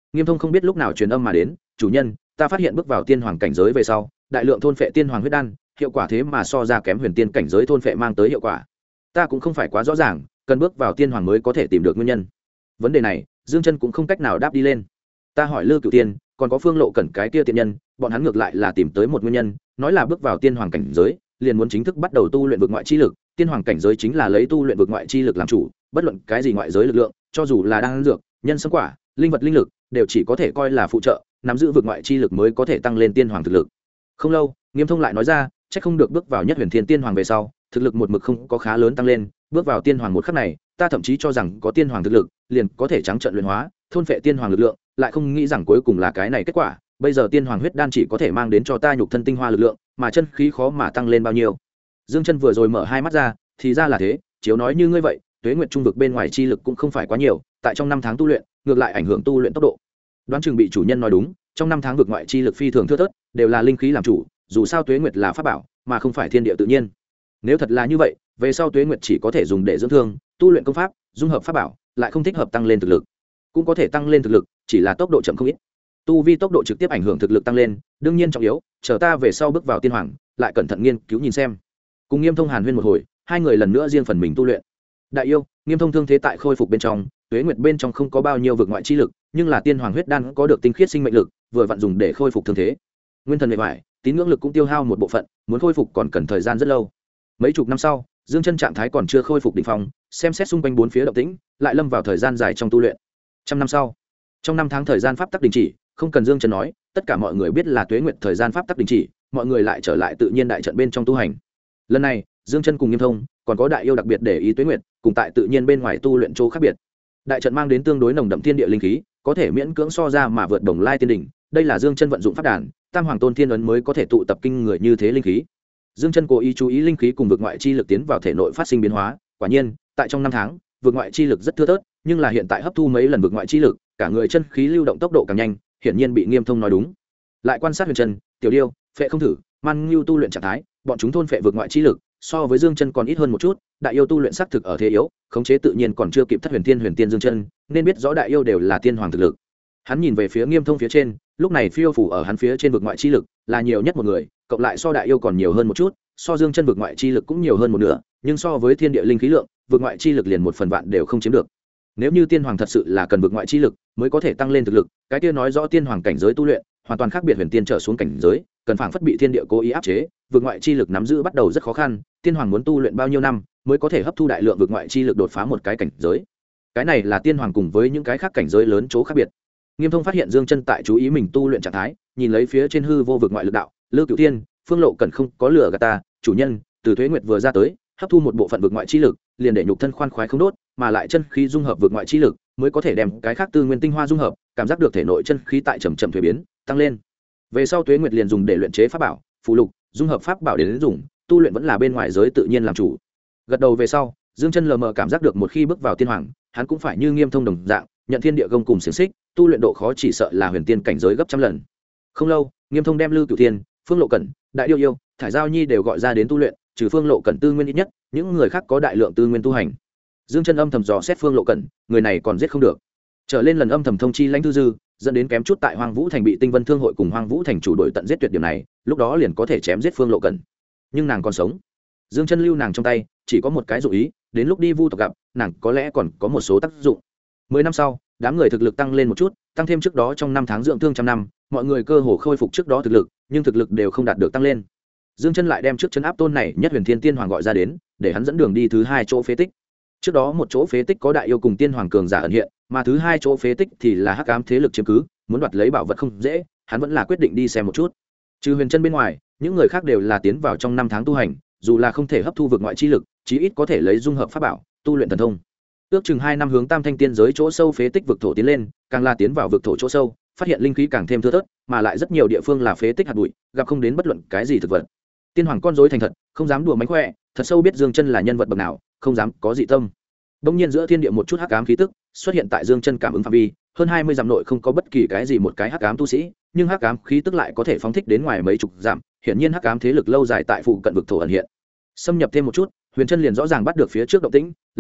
Nghiêm Thông không biết lúc nào truyền âm mà đến, chủ nhân, ta phát hiện bước vào tiên hoàng cảnh giới về sau, đại lượng thôn phệ tiên hoàng huyết đan, hiệu quả thế mà so ra kém huyền tiên cảnh giới thôn phệ mang tới hiệu quả. Ta cũng không phải quá rõ ràng, cần bước vào tiên hoàng mới có thể tìm được nguyên nhân. Vấn đề này, Dương Chân cũng không cách nào đáp đi lên. Ta hỏi Lư Cửu Tiên, còn có Phương Lộ Cẩn cái kia tiện nhân, bọn hắn ngược lại là tìm tới một nguyên nhân, nói là bước vào tiên hoàng cảnh giới, liền muốn chính thức bắt đầu tu luyện vực ngoại chi lực. Tiên hoàng cảnh giới chính là lấy tu luyện vực ngoại chi lực làm chủ, bất luận cái gì ngoại giới lực lượng, cho dù là đan dược, nhân sâm quả, linh vật linh lực, đều chỉ có thể coi là phụ trợ, nắm giữ vực ngoại chi lực mới có thể tăng lên tiên hoàng thực lực. Không lâu, Nghiêm Thông lại nói ra, chắc không được bước vào nhất huyền thiên tiên hoàng về sau, thực lực một mực không có khá lớn tăng lên, bước vào tiên hoàng một khắc này, ta thậm chí cho rằng có tiên hoàng thực lực, liền có thể trắng trợn luyện hóa, thôn phệ tiên hoàng lực lượng, lại không nghĩ rằng cuối cùng là cái này kết quả. Bây giờ tiên hoàng huyết đan chỉ có thể mang đến cho ta nhục thân tinh hoa lực lượng, mà chân khí khó mà tăng lên bao nhiêu. Dương Chân vừa rồi mở hai mắt ra, thì ra là thế, chiếu nói như ngươi vậy, tuế nguyệt trung vực bên ngoài chi lực cũng không phải quá nhiều, tại trong 5 tháng tu luyện, ngược lại ảnh hưởng tu luyện tốc độ. Đoán chừng bị chủ nhân nói đúng, trong 5 tháng vực ngoại chi lực phi thường thưa thớt, đều là linh khí làm chủ, dù sao tuế nguyệt là pháp bảo, mà không phải thiên địa tự nhiên. Nếu thật là như vậy, về sau tuế nguyệt chỉ có thể dùng để dưỡng thương, tu luyện công pháp, dung hợp pháp bảo, lại không thích hợp tăng lên thực lực. Cũng có thể tăng lên thực lực, chỉ là tốc độ chậm không ít. Tu vi tốc độ trực tiếp ảnh hưởng thực lực tăng lên, đương nhiên trọng yếu, chờ ta về sau bước vào tiên hoàng, lại cẩn thận nghiên cứu nhìn xem. Cùng Nghiêm Thông hàn huyên một hồi, hai người lần nữa riêng phần mình tu luyện. Đại yêu, Nghiêm Thông thương thế tại khôi phục bên trong, tuế nguyệt bên trong không có bao nhiêu vực ngoại chi lực, nhưng là tiên hoàng huyết đan có được tinh khiết sinh mệnh lực, vừa vặn dùng để khôi phục thương thế. Nguyên thần mệt mỏi, tín ngưỡng lực cũng tiêu hao một bộ phận, muốn khôi phục còn cần thời gian rất lâu. Mấy chục năm sau, Dương Chân trạng thái còn chưa khôi phục đỉnh phong, xem xét xung quanh bốn phía động tĩnh, lại lâm vào thời gian dài trong tu luyện. Trăm năm sau, trong 5 tháng thời gian pháp tắc đình chỉ, không cần Dương Chân nói, tất cả mọi người biết là tuế nguyệt thời gian pháp tắc đình chỉ, mọi người lại trở lại tự nhiên đại trận bên trong tu hành. Lần này, Dương Chân cùng Nghiêm Thông, còn có đại yêu đặc biệt để ý tuế nguyệt, cùng tại tự nhiên bên ngoài tu luyện chỗ khác biệt. Đại trận mang đến tương đối nồng đậm thiên địa linh khí, có thể miễn cưỡng so ra mà vượt Đồng Lai tiên đỉnh, đây là Dương Chân vận dụng pháp đàn, Tam Hoàng Tôn Thiên ấn mới có thể tụ tập kinh người như thế linh khí. Dương Chân cố ý chú ý linh khí cùng vực ngoại chi lực tiến vào thể nội phát sinh biến hóa, quả nhiên, tại trong 5 tháng, vực ngoại chi lực rất thưa thớt, nhưng là hiện tại hấp thu mấy lần vực ngoại chi lực, cả người chân khí lưu động tốc độ càng nhanh, hiển nhiên bị Nghiêm Thông nói đúng. Lại quan sát Huyền Trần, Tiểu Điêu, Phệ Không Thử, Man Nưu tu luyện trạng thái, bọn chúng thôn phệ vực ngoại chi lực, so với Dương Chân còn ít hơn một chút, đại yêu tu luyện xác thực ở thế yếu, khống chế tự nhiên còn chưa kịp Thất Huyền Tiên Dương Chân, nên biết rõ đại yêu đều là tiên hoàng thực lực. Hắn nhìn về phía Nghiêm Thông phía trên, lúc này phiêu phủ ở hắn phía trên vực ngoại chi lực, là nhiều nhất một người, cộng lại so đại yêu còn nhiều hơn một chút, so Dương Chân vực ngoại chi lực cũng nhiều hơn một nửa, nhưng so với thiên địa linh khí lượng, vực ngoại chi lực liền 1/10 đều không chiếm được. Nếu như tiên hoàng thật sự là cần vực ngoại chi lực mới có thể tăng lên thực lực, cái kia nói rõ tiên hoàng cảnh giới tu luyện hoàn toàn khác biệt huyền tiên trở xuống cảnh giới, cần phảng phất bị thiên địa cố ý áp chế, vực ngoại chi lực nắm giữ bắt đầu rất khó khăn, tiên hoàng muốn tu luyện bao nhiêu năm mới có thể hấp thu đại lượng vực ngoại chi lực đột phá một cái cảnh giới. Cái này là tiên hoàng cùng với những cái khác cảnh giới lớn chỗ khác biệt. Nghiêm Thông phát hiện Dương Chân tại chú ý mình tu luyện trạng thái, nhìn lấy phía trên hư vô vực ngoại lực đạo, Lư Cửu Tiên, Phương Lộ cần không có lửa gạt ta, chủ nhân, từ Tuế Nguyệt vừa ra tới, hấp thu một bộ phận vực ngoại chi lực, liền để nhục thân khoan khoái không đốt, mà lại chân khí dung hợp vực ngoại chi lực, mới có thể đem cái khác tư nguyên tinh hoa dung hợp, cảm giác được thể nội chân khí tại chậm chậm thuế biến, tăng lên. Về sau Tuế Nguyệt liền dùng để luyện chế pháp bảo, phù lục, dung hợp pháp bảo đến dùng, tu luyện vẫn là bên ngoài giới tự nhiên làm chủ. Gật đầu về sau, Dương Chân lờ mờ cảm giác được một khi bước vào tiên hoàng, hắn cũng phải như Nghiêm Thông đồng dạng, nhận thiên địa gông cùng xiềng xích, tu luyện độ khó chỉ sợ là huyền tiên cảnh giới gấp trăm lần. Không lâu, Nghiêm Thông đem Lư Cửu Tiên, Phương Lộ Cẩn, Đại Yêu Yêu, Thải Giao Nhi đều gọi ra đến tu luyện, trừ Phương Lộ Cẩn tư nguyên ít nhất, những người khác có đại lượng tư nguyên tu hành. Dương Chân âm thầm dò xét Phương Lộ Cẩn, người này còn giết không được. Trở lên lần âm thầm thông chi Lãnh Thư Dư, dẫn đến kém chút tại Hoang Vũ Thành bị Tinh Vân Thương hội cùng Hoang Vũ Thành chủ đội tận giết tuyệt điểm này, lúc đó liền có thể chém giết Phương Lộ Cẩn. Nhưng nàng còn sống. Dương Chân lưu nàng trong tay, chỉ có một cái dụng ý, đến lúc đi Vu tộc gặp, nàng có lẽ còn có một số tác dụng. 10 năm sau, đám người thực lực tăng lên một chút, tăng thêm trước đó trong 5 tháng dưỡng thương trăm năm, mọi người cơ hồ khôi phục trước đó thực lực, nhưng thực lực đều không đạt được tăng lên. Dương Chân lại đem trước trấn áp tôn này nhất huyền thiên tiên hoàng gọi ra đến, để hắn dẫn đường đi thứ hai chỗ phế tích. Trước đó một chỗ phế tích có đại yêu cùng tiên hoàng cường giả ẩn hiện, mà thứ hai chỗ phế tích thì là hắc ám thế lực chiếm cứ, muốn đoạt lấy bảo vật không dễ, hắn vẫn là quyết định đi xem một chút. Trừ Huyền Chân bên ngoài, những người khác đều là tiến vào trong 5 tháng tu hành, dù là không thể hấp thu vực ngoại chi lực, chí ít có thể lấy dung hợp pháp bảo, tu luyện thần thông. Ước chừng 2 năm hướng Tam Thanh tiên giới chỗ sâu phế tích vực thổ tiến lên, càng là tiến vào vực thổ chỗ sâu, phát hiện linh khí càng thêm thưa thớt, mà lại rất nhiều địa phương là phế tích hạt bụi, gặp không đến bất luận cái gì thực vật. Tiên hoàng con rối thành thật, không dám đùa mánh khỏe, thật sâu biết Dương Chân là nhân vật bậc nào, không dám có dị tâm. Đông nhiên giữa thiên địa một chút hắc ám khí tức xuất hiện tại Dương Chân cảm ứng phạm vi, hơn 20 dặm nội không có bất kỳ cái gì một cái hắc ám tu sĩ, nhưng hắc ám khí tức lại có thể phóng thích đến ngoài mấy chục dặm, hiển nhiên hắc ám thế lực lâu dài tại phụ cận vực thổ ẩn hiện. Xâm nhập thêm một chút, Huyền Chân liền rõ ràng bắt được phía trước động tĩnh, lão đại,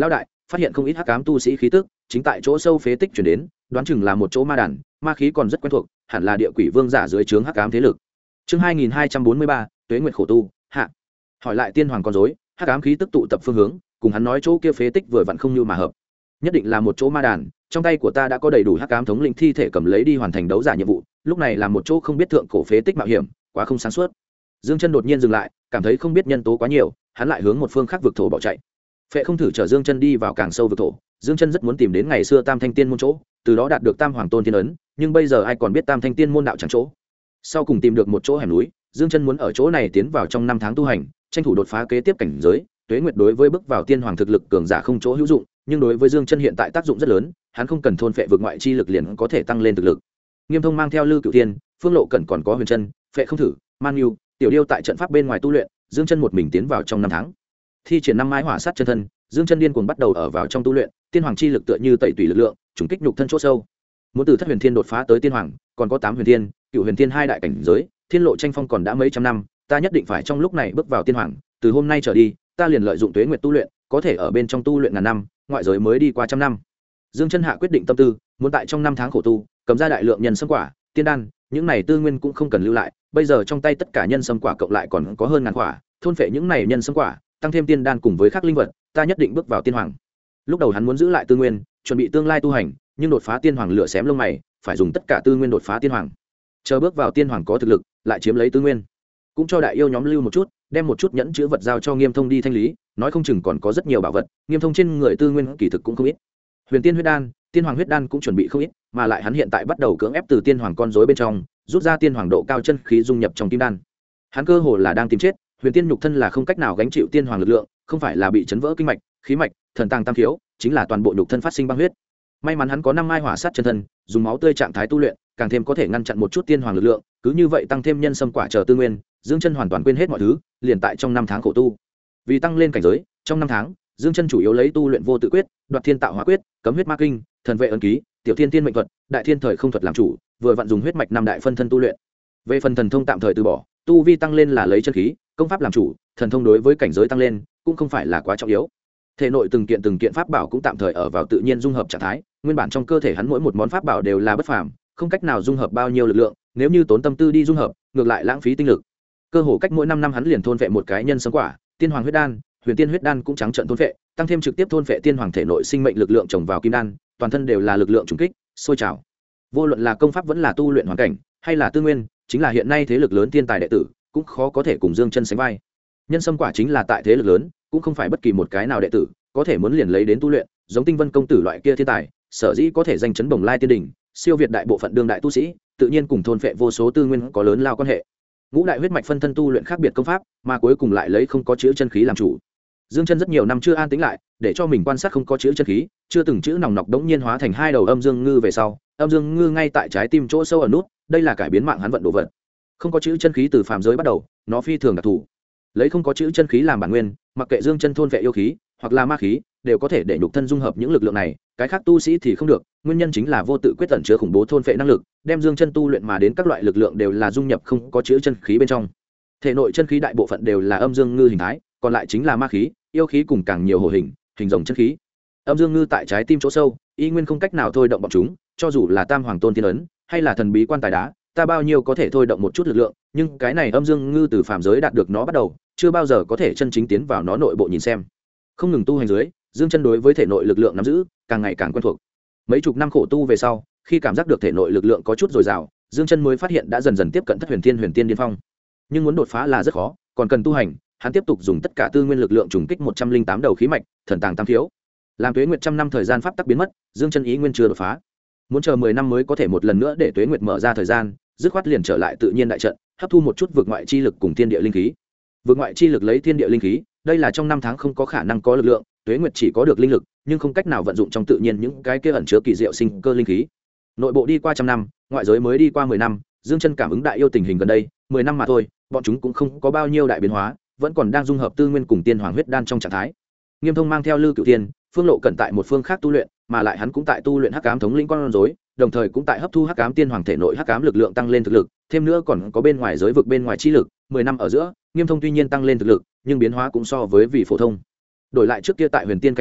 phát hiện không ít hắc ám tu sĩ khí tức chính tại chỗ sâu phế tích chuyển đến, đoán chừng là một chỗ ma đàn, ma khí còn rất quen thuộc, hẳn là địa quỷ vương giả dưới trướng hắc ám thế lực. Chương 2243, Tuế Nguyệt khổ tu, hạ. Hỏi lại tiên hoàng con rối, hắc ám khí tức tụ tập phương hướng, cùng hắn nói chỗ kia phế tích vừa vặn không như mà hợp. Nhất định là một chỗ ma đàn, trong tay của ta đã có đầy đủ hắc ám thống lĩnh thi thể cầm lấy đi hoàn thành đấu giả nhiệm vụ, lúc này là một chỗ không biết thượng cổ phế tích mạo hiểm, quá không sáng suốt. Dương Chân đột nhiên dừng lại, cảm thấy không biết nhân tố quá nhiều, hắn lại hướng một phương khác vực thổ bỏ chạy. Phệ không thử chở Dương Chân đi vào càng sâu vực thổ, Dương Chân rất muốn tìm đến ngày xưa Tam Thanh Tiên môn chỗ, từ đó đạt được Tam Hoàng Tôn Tiên ấn, nhưng bây giờ ai còn biết Tam Thanh Tiên môn đạo chẳng chỗ. Sau cùng tìm được một chỗ hẻm núi, Dương Chân muốn ở chỗ này tiến vào trong 5 tháng tu hành, tranh thủ đột phá kế tiếp cảnh giới. Tuế Nguyệt đối với bước vào tiên hoàng thực lực cường giả không chỗ hữu dụng, nhưng đối với Dương Chân hiện tại tác dụng rất lớn, hắn không cần thôn phệ vực ngoại chi lực liền có thể tăng lên thực lực. Nghiêm Thông mang theo Lư Cửu Tiên, Phương Lộ Cẩn còn có Huyền Chân, Phệ không thử, Man Nhu, Tiểu Điêu tại trận pháp bên ngoài tu luyện, Dương Chân một mình tiến vào trong 5 tháng. Thi triển 5 mái hỏa sát chân thân, Dương Chân điên cuồng bắt đầu ở vào trong tu luyện, tiên hoàng chi lực tựa như tẩy tùy lực lượng, trùng kích nhục thân chỗ sâu. Muốn từ Thất Huyền Thiên đột phá tới tiên hoàng, còn có 8 huyền thiên, Cửu huyền thiên hai đại cảnh giới, thiên lộ tranh phong còn đã mấy trăm năm, ta nhất định phải trong lúc này bước vào tiên hoàng, từ hôm nay trở đi, ta liền lợi dụng Tuế Nguyệt tu luyện, có thể ở bên trong tu luyện ngàn năm, ngoại giới mới đi qua trăm năm. Dương Chân hạ quyết định tâm tư, muốn tại trong 5 tháng khổ tu, cầm ra đại lượng nhân sâm quả, tiên đan, những này tư nguyên cũng không cần lưu lại, bây giờ trong tay tất cả nhân sâm quả cộng lại còn có hơn ngàn quả, thôn phệ những này nhân sâm quả, tăng thêm tiên đan cùng với các linh vật, ta nhất định bước vào tiên hoàng. Lúc đầu hắn muốn giữ lại tư nguyên, chuẩn bị tương lai tu hành, nhưng đột phá tiên hoàng lửa xém lông mày, phải dùng tất cả tư nguyên đột phá tiên hoàng. Chờ bước vào tiên hoàng có thực lực, lại chiếm lấy tư nguyên. Cũng cho đại yêu nhóm lưu một chút, đem một chút nhẫn chứa vật giao cho Nghiêm Thông đi thanh lý, nói không chừng còn có rất nhiều bảo vật, Nghiêm Thông trên người tư nguyên kỳ thực cũng không ít. Huyền Tiên huyết đan, Tiên Hoàng huyết đan cũng chuẩn bị không ít, mà lại hắn hiện tại bắt đầu cưỡng ép từ tiên hoàng con rối bên trong, rút ra tiên hoàng độ cao chân khí dung nhập trong kim đan. Hắn cơ hồ là đang tìm chết, huyền tiên nhục thân là không cách nào gánh chịu tiên hoàng lực lượng, không phải là bị chấn vỡ kinh mạch, khí mạch, thần tàng tam thiếu, chính là toàn bộ nhục thân phát sinh băng huyết. May mắn hắn có 5 mai hỏa sát chân thân, dùng máu tươi trạng thái tu luyện, càng thêm có thể ngăn chặn một chút tiên hoàng lực lượng, cứ như vậy tăng thêm nhân sâm quả chờ tư nguyên, Dương Chân hoàn toàn quên hết mọi thứ, liền tại trong 5 tháng khổ tu. Vì tăng lên cảnh giới, trong 5 tháng, Dương Chân chủ yếu lấy tu luyện vô tự quyết, đoạt thiên tạo hóa quyết, cấm huyết ma kinh, thần vệ ấn ký, tiểu thiên tiên mệnh thuật, đại thiên thời không thuật làm chủ, vừa vặn dùng huyết mạch 5 đại phân thân tu luyện. Về phần thần thông tạm thời từ bỏ, tu vi tăng lên là lấy chân khí, công pháp làm chủ, thần thông đối với cảnh giới tăng lên cũng không phải là quá trọng yếu. Thể nội từng kiện pháp bảo cũng tạm thời ở vào tự nhiên dung hợp trạng thái, nguyên bản trong cơ thể hắn mỗi một món pháp bảo đều là bất phàm, không cách nào dung hợp bao nhiêu lực lượng, nếu như tốn tâm tư đi dung hợp, ngược lại lãng phí tinh lực. Cơ hồ cách mỗi 5 năm hắn liền thôn vệ một cái nhân sâm quả, tiên hoàng huyết đan, huyền tiên huyết đan cũng trắng trợn thôn vệ, tăng thêm trực tiếp thôn vệ tiên hoàng thể nội sinh mệnh lực lượng trồng vào kim đan, toàn thân đều là lực lượng trùng kích, sôi trào. Vô luận là công pháp vẫn là tu luyện hoàn cảnh, hay là tư nguyên, chính là hiện nay thế lực lớn tiên tài đệ tử, cũng khó có thể cùng Dương Chân sánh vai. Nhân sâm quả chính là tại thế lực lớn, cũng không phải bất kỳ một cái nào đệ tử có thể muốn liền lấy đến tu luyện, giống Tinh Vân công tử loại kia thiên tài, sở dĩ có thể danh chấn Bồng Lai tiên đỉnh, siêu việt đại bộ phận đương đại tu sĩ, tự nhiên cùng thôn phệ vô số tư nguyên có lớn lao quan hệ. Ngũ đại huyết mạch phân thân tu luyện khác biệt công pháp, mà cuối cùng lại lấy không có chữ chân khí làm chủ. Dương Chân rất nhiều năm chưa an tĩnh lại, để cho mình quan sát không có chữ chân khí, chưa từng chữ nòng nọc đống nhiên hóa thành 2 đầu âm dương ngư về sau, âm dương ngư ngay tại trái tim chỗ sâu ở nút, đây là cải biến mạng hắn vận đồ vật. Không có chữ chân khí từ phàm giới bắt đầu, nó phi thường đặc thù. Lấy không có chữ chân khí làm bản nguyên, mặc kệ Dương Chân thôn vệ yêu khí hoặc là ma khí, đều có thể để nhục thân dung hợp những lực lượng này, cái khác tu sĩ thì không được, nguyên nhân chính là vô tự quyết tẩn chứa khủng bố thôn vệ năng lực, đem Dương Chân tu luyện mà đến các loại lực lượng đều là dung nhập không có chữ chân khí bên trong. Thể nội chân khí đại bộ phận đều là âm dương ngư hình thái, còn lại chính là ma khí, yêu khí cùng càng nhiều hồ hình, hình rồng chân khí. Âm dương ngư tại trái tim chỗ sâu, y nguyên không cách nào thôi động bọn chúng, cho dù là Tam Hoàng Tôn Tiên ấn, hay là thần bí quan tài đá, ta bao nhiêu có thể thôi động một chút lực lượng, nhưng cái này âm dương ngư từ phàm giới đạt được nó bắt đầu, chưa bao giờ có thể chân chính tiến vào nó nội bộ nhìn xem. Không ngừng tu hành dưới, Dương Chân đối với thể nội lực lượng nắm giữ càng ngày càng quen thuộc. Mấy chục năm khổ tu về sau, khi cảm giác được thể nội lực lượng có chút dồi dào, Dương Chân mới phát hiện đã dần dần tiếp cận Thất Huyền Tiên điên phong. Nhưng muốn đột phá là rất khó, còn cần tu hành, hắn tiếp tục dùng tất cả tư nguyên lực lượng trùng kích 108 đầu khí mạch, thần tàng tam thiếu. Làm Tuế Nguyệt trăm năm thời gian pháp tắc biến mất, Dương Chân ý nguyên chưa đột phá. Muốn chờ 10 năm mới có thể một lần nữa để Tuế Nguyệt mở ra thời gian, dứt khoát liền trở lại tự nhiên đại trận, hấp thu một chút vực ngoại chi lực cùng thiên địa linh khí. Vực ngoại chi lực lấy thiên địa linh khí, đây là trong 5 tháng không có khả năng có lực lượng, Tuế Nguyệt chỉ có được linh lực, nhưng không cách nào vận dụng trong tự nhiên những cái kia ẩn chứa kỳ diệu sinh cơ linh khí. Nội bộ đi qua trăm năm, ngoại giới mới đi qua 10 năm, Dương Chân cảm ứng đại yêu tình hình gần đây, 10 năm mà thôi, bọn chúng cũng không có bao nhiêu đại biến hóa, vẫn còn đang dung hợp tư nguyên cùng tiên hoàng huyết đan trong trạng thái. Nghiêm Thông mang theo Lư Cửu Tiên, Phương Lộ Cẩn tại một phương khác tu luyện, mà lại hắn cũng tại tu luyện hắc ám thống lĩnh con rối, đồng thời cũng tại hấp thu hắc ám tiên hoàng thể nội hắc ám lực lượng tăng lên thực lực, thêm nữa còn có bên ngoài giới vực bên ngoài chi lực, 10 năm ở giữa, Nghiêm Thông tuy nhiên tăng lên thực lực, nhưng biến hóa cũng so với vị phổ thông. Đổi lại trước kia tại huyền tiên cảnh giới,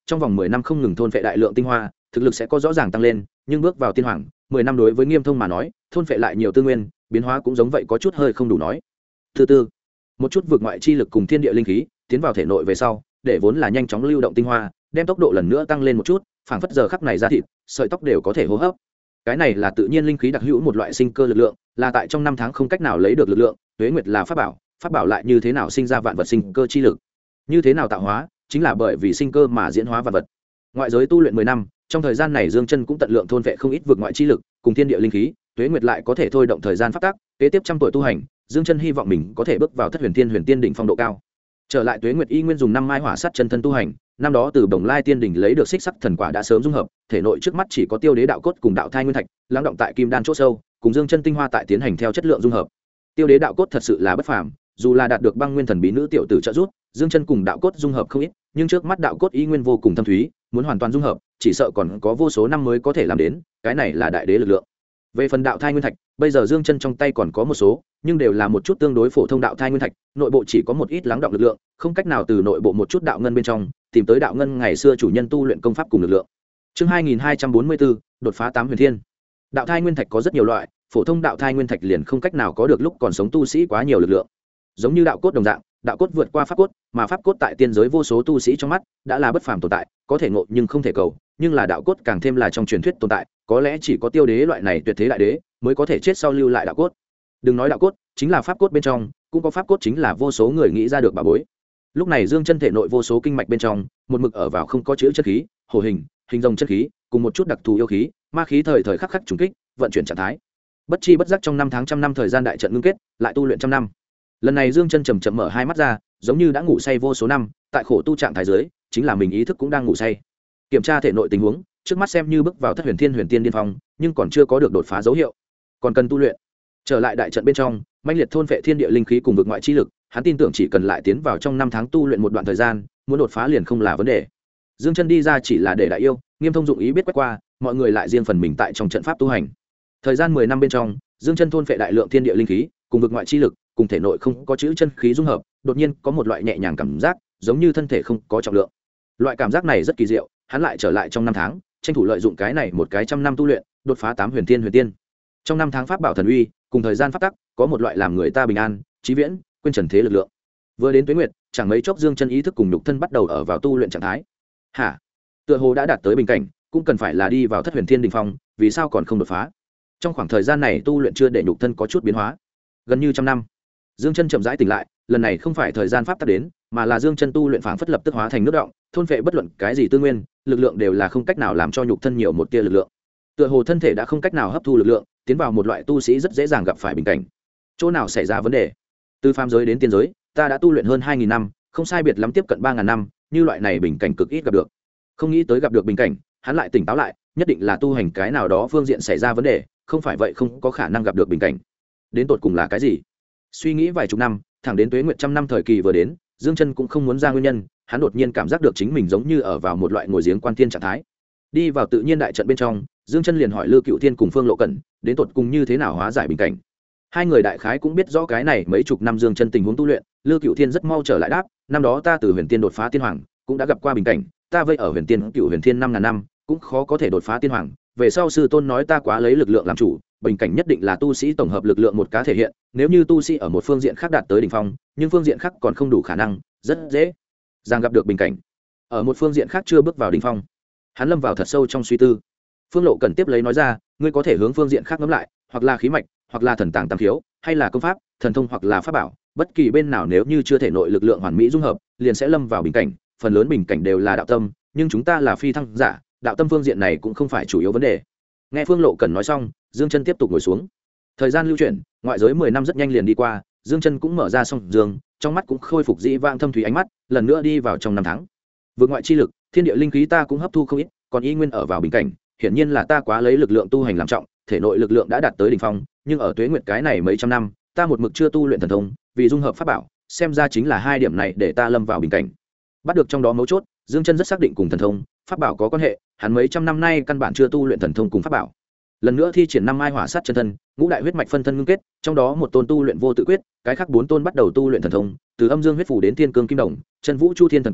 trong vòng 10 năm không ngừng thôn phệ đại lượng tinh hoa, thực lực sẽ có rõ ràng tăng lên, nhưng bước vào tiên hoàng 10 năm đối với Nghiêm Thông mà nói, thôn phệ lại nhiều tư nguyên, biến hóa cũng giống vậy có chút hơi không đủ nói. Thứ tư, một chút vượt ngoại chi lực cùng thiên địa linh khí tiến vào thể nội về sau, để vốn là nhanh chóng lưu động tinh hoa, đem tốc độ lần nữa tăng lên một chút, phảng phất giờ khắc này ra thịt, sợi tóc đều có thể hô hấp. Cái này là tự nhiên linh khí đặc hữu một loại sinh cơ lực lượng, là tại trong năm tháng không cách nào lấy được lực lượng. Tuế Nguyệt là pháp bảo lại như thế nào sinh ra vạn vật sinh cơ chi lực, như thế nào tạo hóa, chính là bởi vì sinh cơ mà diễn hóa vạn vật. Ngoại giới tu luyện 10 năm, trong thời gian này Dương Chân cũng tận lượng thôn vệ không ít vượt ngoại chi lực cùng thiên địa linh khí, Tuế Nguyệt lại có thể thôi động thời gian pháp tắc, kế tiếp trăm tuổi tu hành, Dương Chân hy vọng mình có thể bước vào thất huyền tiên đỉnh phong độ cao. Trở lại Tuế Nguyệt y nguyên dùng 5 mai hỏa sát chân thân tu hành, năm đó từ Bồng Lai Tiên đỉnh lấy được xích sắc thần quả đã sớm dung hợp, thể nội trước mắt chỉ có Tiêu Đế đạo cốt cùng đạo thai nguyên thạch, lắng động tại kim đan chỗ sâu, cùng Dương Chân tinh hoa tại tiến hành theo chất lượng dung hợp. Tiêu Đế đạo cốt thật sự là bất phàm, dù là đạt được băng nguyên thần bí nữ tiểu tử trợ giúp, Dương Chân cùng đạo cốt dung hợp không ít, nhưng trước mắt đạo cốt y nguyên vô cùng thâm thúy, muốn hoàn toàn dung hợp, chỉ sợ còn có vô số năm mới có thể làm đến, cái này là đại đế lực lượng. Về phần đạo thai nguyên thạch, bây giờ Dương Chân trong tay còn có một số, nhưng đều là một chút tương đối phổ thông đạo thai nguyên thạch, nội bộ chỉ có một ít lắng động lực lượng, không cách nào từ nội bộ một chút đạo ngân bên trong tìm tới đạo ngân ngày xưa chủ nhân tu luyện công pháp cùng lực lượng. Chương 2244, đột phá 8 huyền thiên. Đạo thai nguyên thạch có rất nhiều loại, phổ thông đạo thai nguyên thạch liền không cách nào có được lúc còn sống tu sĩ quá nhiều lực lượng. Giống như đạo cốt đồng dạng, đạo cốt vượt qua pháp cốt, mà pháp cốt tại tiên giới vô số tu sĩ trong mắt đã là bất phàm tồn tại, có thể ngộ nhưng không thể cầu, nhưng là đạo cốt càng thêm là trong truyền thuyết tồn tại, có lẽ chỉ có Tiêu Đế loại này tuyệt thế đại đế mới có thể chết sau lưu lại đạo cốt. Đừng nói đạo cốt, chính là pháp cốt bên trong, cũng có pháp cốt chính là vô số người nghĩ ra được bà bối. Lúc này Dương Chân thể nội vô số kinh mạch bên trong, một mực ở vào không có chữ chất khí, hổ hình, hình rồng chất khí, cùng một chút đặc thù yêu khí, ma khí thời thời khắc khắc trùng kích, vận chuyển trạng thái. Bất chi bất giác trong năm tháng trăm năm thời gian đại trận ngưng kết, lại tu luyện trăm năm. Lần này Dương Chân chậm chậm mở hai mắt ra, giống như đã ngủ say vô số năm, tại khổ tu trạng thái dưới, chính là mình ý thức cũng đang ngủ say. Kiểm tra thể nội tình huống, trước mắt xem như bước vào thất huyền tiên điên phong, nhưng còn chưa có được đột phá dấu hiệu, còn cần tu luyện. Trở lại đại trận bên trong, mãnh liệt thôn vệ thiên địa linh khí cùng vực ngoại chi lực, hắn tin tưởng chỉ cần lại tiến vào trong năm tháng tu luyện một đoạn thời gian, muốn đột phá liền không là vấn đề. Dương Chân đi ra chỉ là để đại yêu, Nghiêm Thông dụng ý biết quét qua, mọi người lại riêng phần mình tại trong trận pháp tu hành. Thời gian 10 năm bên trong, Dương Chân thôn vệ đại lượng thiên địa linh khí, cùng vực ngoại chi lực, cùng thể nội không có chữ chân khí dung hợp, đột nhiên có một loại nhẹ nhàng cảm giác, giống như thân thể không có trọng lượng. Loại cảm giác này rất kỳ diệu, hắn lại trở lại trong năm tháng, tranh thủ lợi dụng cái này một cái trăm năm tu luyện, đột phá 8 huyền tiên. Trong năm tháng pháp bảo thần uy, cùng thời gian pháp tắc, có một loại làm người ta bình an, chí viễn, quên trần thế lực lượng. Vừa đến Tuế Nguyệt, chẳng mấy chốc Dương Chân ý thức cùng nhục thân bắt đầu ở vào tu luyện trạng thái. Hả? Tựa hồ đã đạt tới bình cảnh, cũng cần phải là đi vào thất huyền thiên đỉnh phong, vì sao còn không đột phá? Trong khoảng thời gian này tu luyện chưa để nhục thân có chút biến hóa. Gần như trăm năm, Dương Chân chậm rãi tỉnh lại, lần này không phải thời gian pháp tắc đến, mà là Dương Chân tu luyện phảng phất lập tức hóa thành nước động, thôn phệ bất luận cái gì tư nguyên, lực lượng đều là không cách nào làm cho nhục thân nhiều một tia lực lượng. Tựa hồ thân thể đã không cách nào hấp thu lực lượng, tiến vào một loại tu sĩ rất dễ dàng gặp phải bình cảnh. Chỗ nào xảy ra vấn đề? Từ phàm giới đến tiên giới, ta đã tu luyện hơn 2000 năm, không sai biệt lắm tiếp cận 3000 năm, như loại này bình cảnh cực ít gặp được. Không nghĩ tới gặp được bình cảnh, hắn lại tỉnh táo lại, nhất định là tu hành cái nào đó phương diện xảy ra vấn đề, không phải vậy không có khả năng gặp được bình cảnh. Đến tột cùng là cái gì? Suy nghĩ vài chục năm, thẳng đến Tuế Nguyệt trăm năm thời kỳ vừa đến, Dương Chân cũng không muốn ra nguyên nhân, hắn đột nhiên cảm giác được chính mình giống như ở vào một loại ngồi giếng quan thiên trạng thái. Đi vào tự nhiên đại trận bên trong, Dương Chân liền hỏi Lư Cựu Thiên cùng Phương Lộ Cẩn, đến tột cùng như thế nào hóa giải bình cảnh. Hai người đại khái cũng biết rõ cái này mấy chục năm Dương Chân tình huống tu luyện, Lư Cựu Thiên rất mau trở lại đáp, năm đó ta từ huyền tiên đột phá tiên hoàng, cũng đã gặp qua bình cảnh, ta vây ở huyền tiên cựu huyền thiên 5000 năm, cũng khó có thể đột phá tiên hoàng, về sau sư tôn nói ta quá lấy lực lượng làm chủ, bình cảnh nhất định là tu sĩ tổng hợp lực lượng một cá thể hiện, nếu như tu sĩ ở một phương diện khác đạt tới đỉnh phong, nhưng phương diện khác còn không đủ khả năng, rất dễ dàng gặp được bình cảnh. Ở một phương diện khác chưa bước vào đỉnh phong. Hắn lâm vào thật sâu trong suy tư. Phương Lộ Cẩn tiếp lấy nói ra, ngươi có thể hướng phương diện khác ngẫm lại, hoặc là khí mạch, hoặc là thần tàng tam thiếu, hay là công pháp, thần thông hoặc là pháp bảo, bất kỳ bên nào nếu như chưa thể nội lực lượng hoàn mỹ dung hợp, liền sẽ lâm vào bình cảnh, phần lớn bình cảnh đều là đạo tâm, nhưng chúng ta là phi thăng giả, đạo tâm phương diện này cũng không phải chủ yếu vấn đề. Nghe Phương Lộ Cẩn nói xong, Dương Chân tiếp tục ngồi xuống. Thời gian lưu chuyển, ngoại giới 10 năm rất nhanh liền đi qua, Dương Chân cũng mở ra song dương, trong mắt cũng khôi phục dĩ vãng thâm thúy ánh mắt, lần nữa đi vào trong năm tháng. Vượt ngoại chi lực, thiên địa linh khí ta cũng hấp thu không ít, còn y nguyên ở vào bình cảnh, hiển nhiên là ta quá lấy lực lượng tu hành làm trọng, thể nội lực lượng đã đạt tới đỉnh phong, nhưng ở Tuế Nguyệt cái này mấy trăm năm, ta một mực chưa tu luyện thần thông, vì dung hợp pháp bảo, xem ra chính là hai điểm này để ta lâm vào bình cảnh. Bắt được trong đó mấu chốt, Dương Chân rất xác định cùng thần thông, pháp bảo có quan hệ, hắn mấy trăm năm nay căn bản chưa tu luyện thần thông cùng pháp bảo. Lần nữa thi triển 5 mai hỏa sát chân thân, ngũ đại huyết mạch phân thân ngưng kết, trong đó một tôn tu luyện vô tự quyết, cái khác 4 tôn bắt đầu tu luyện thần thông, từ âm dương huyết phủ đến thiên cương kim đồng, chân vũ chu thiên thần quyền,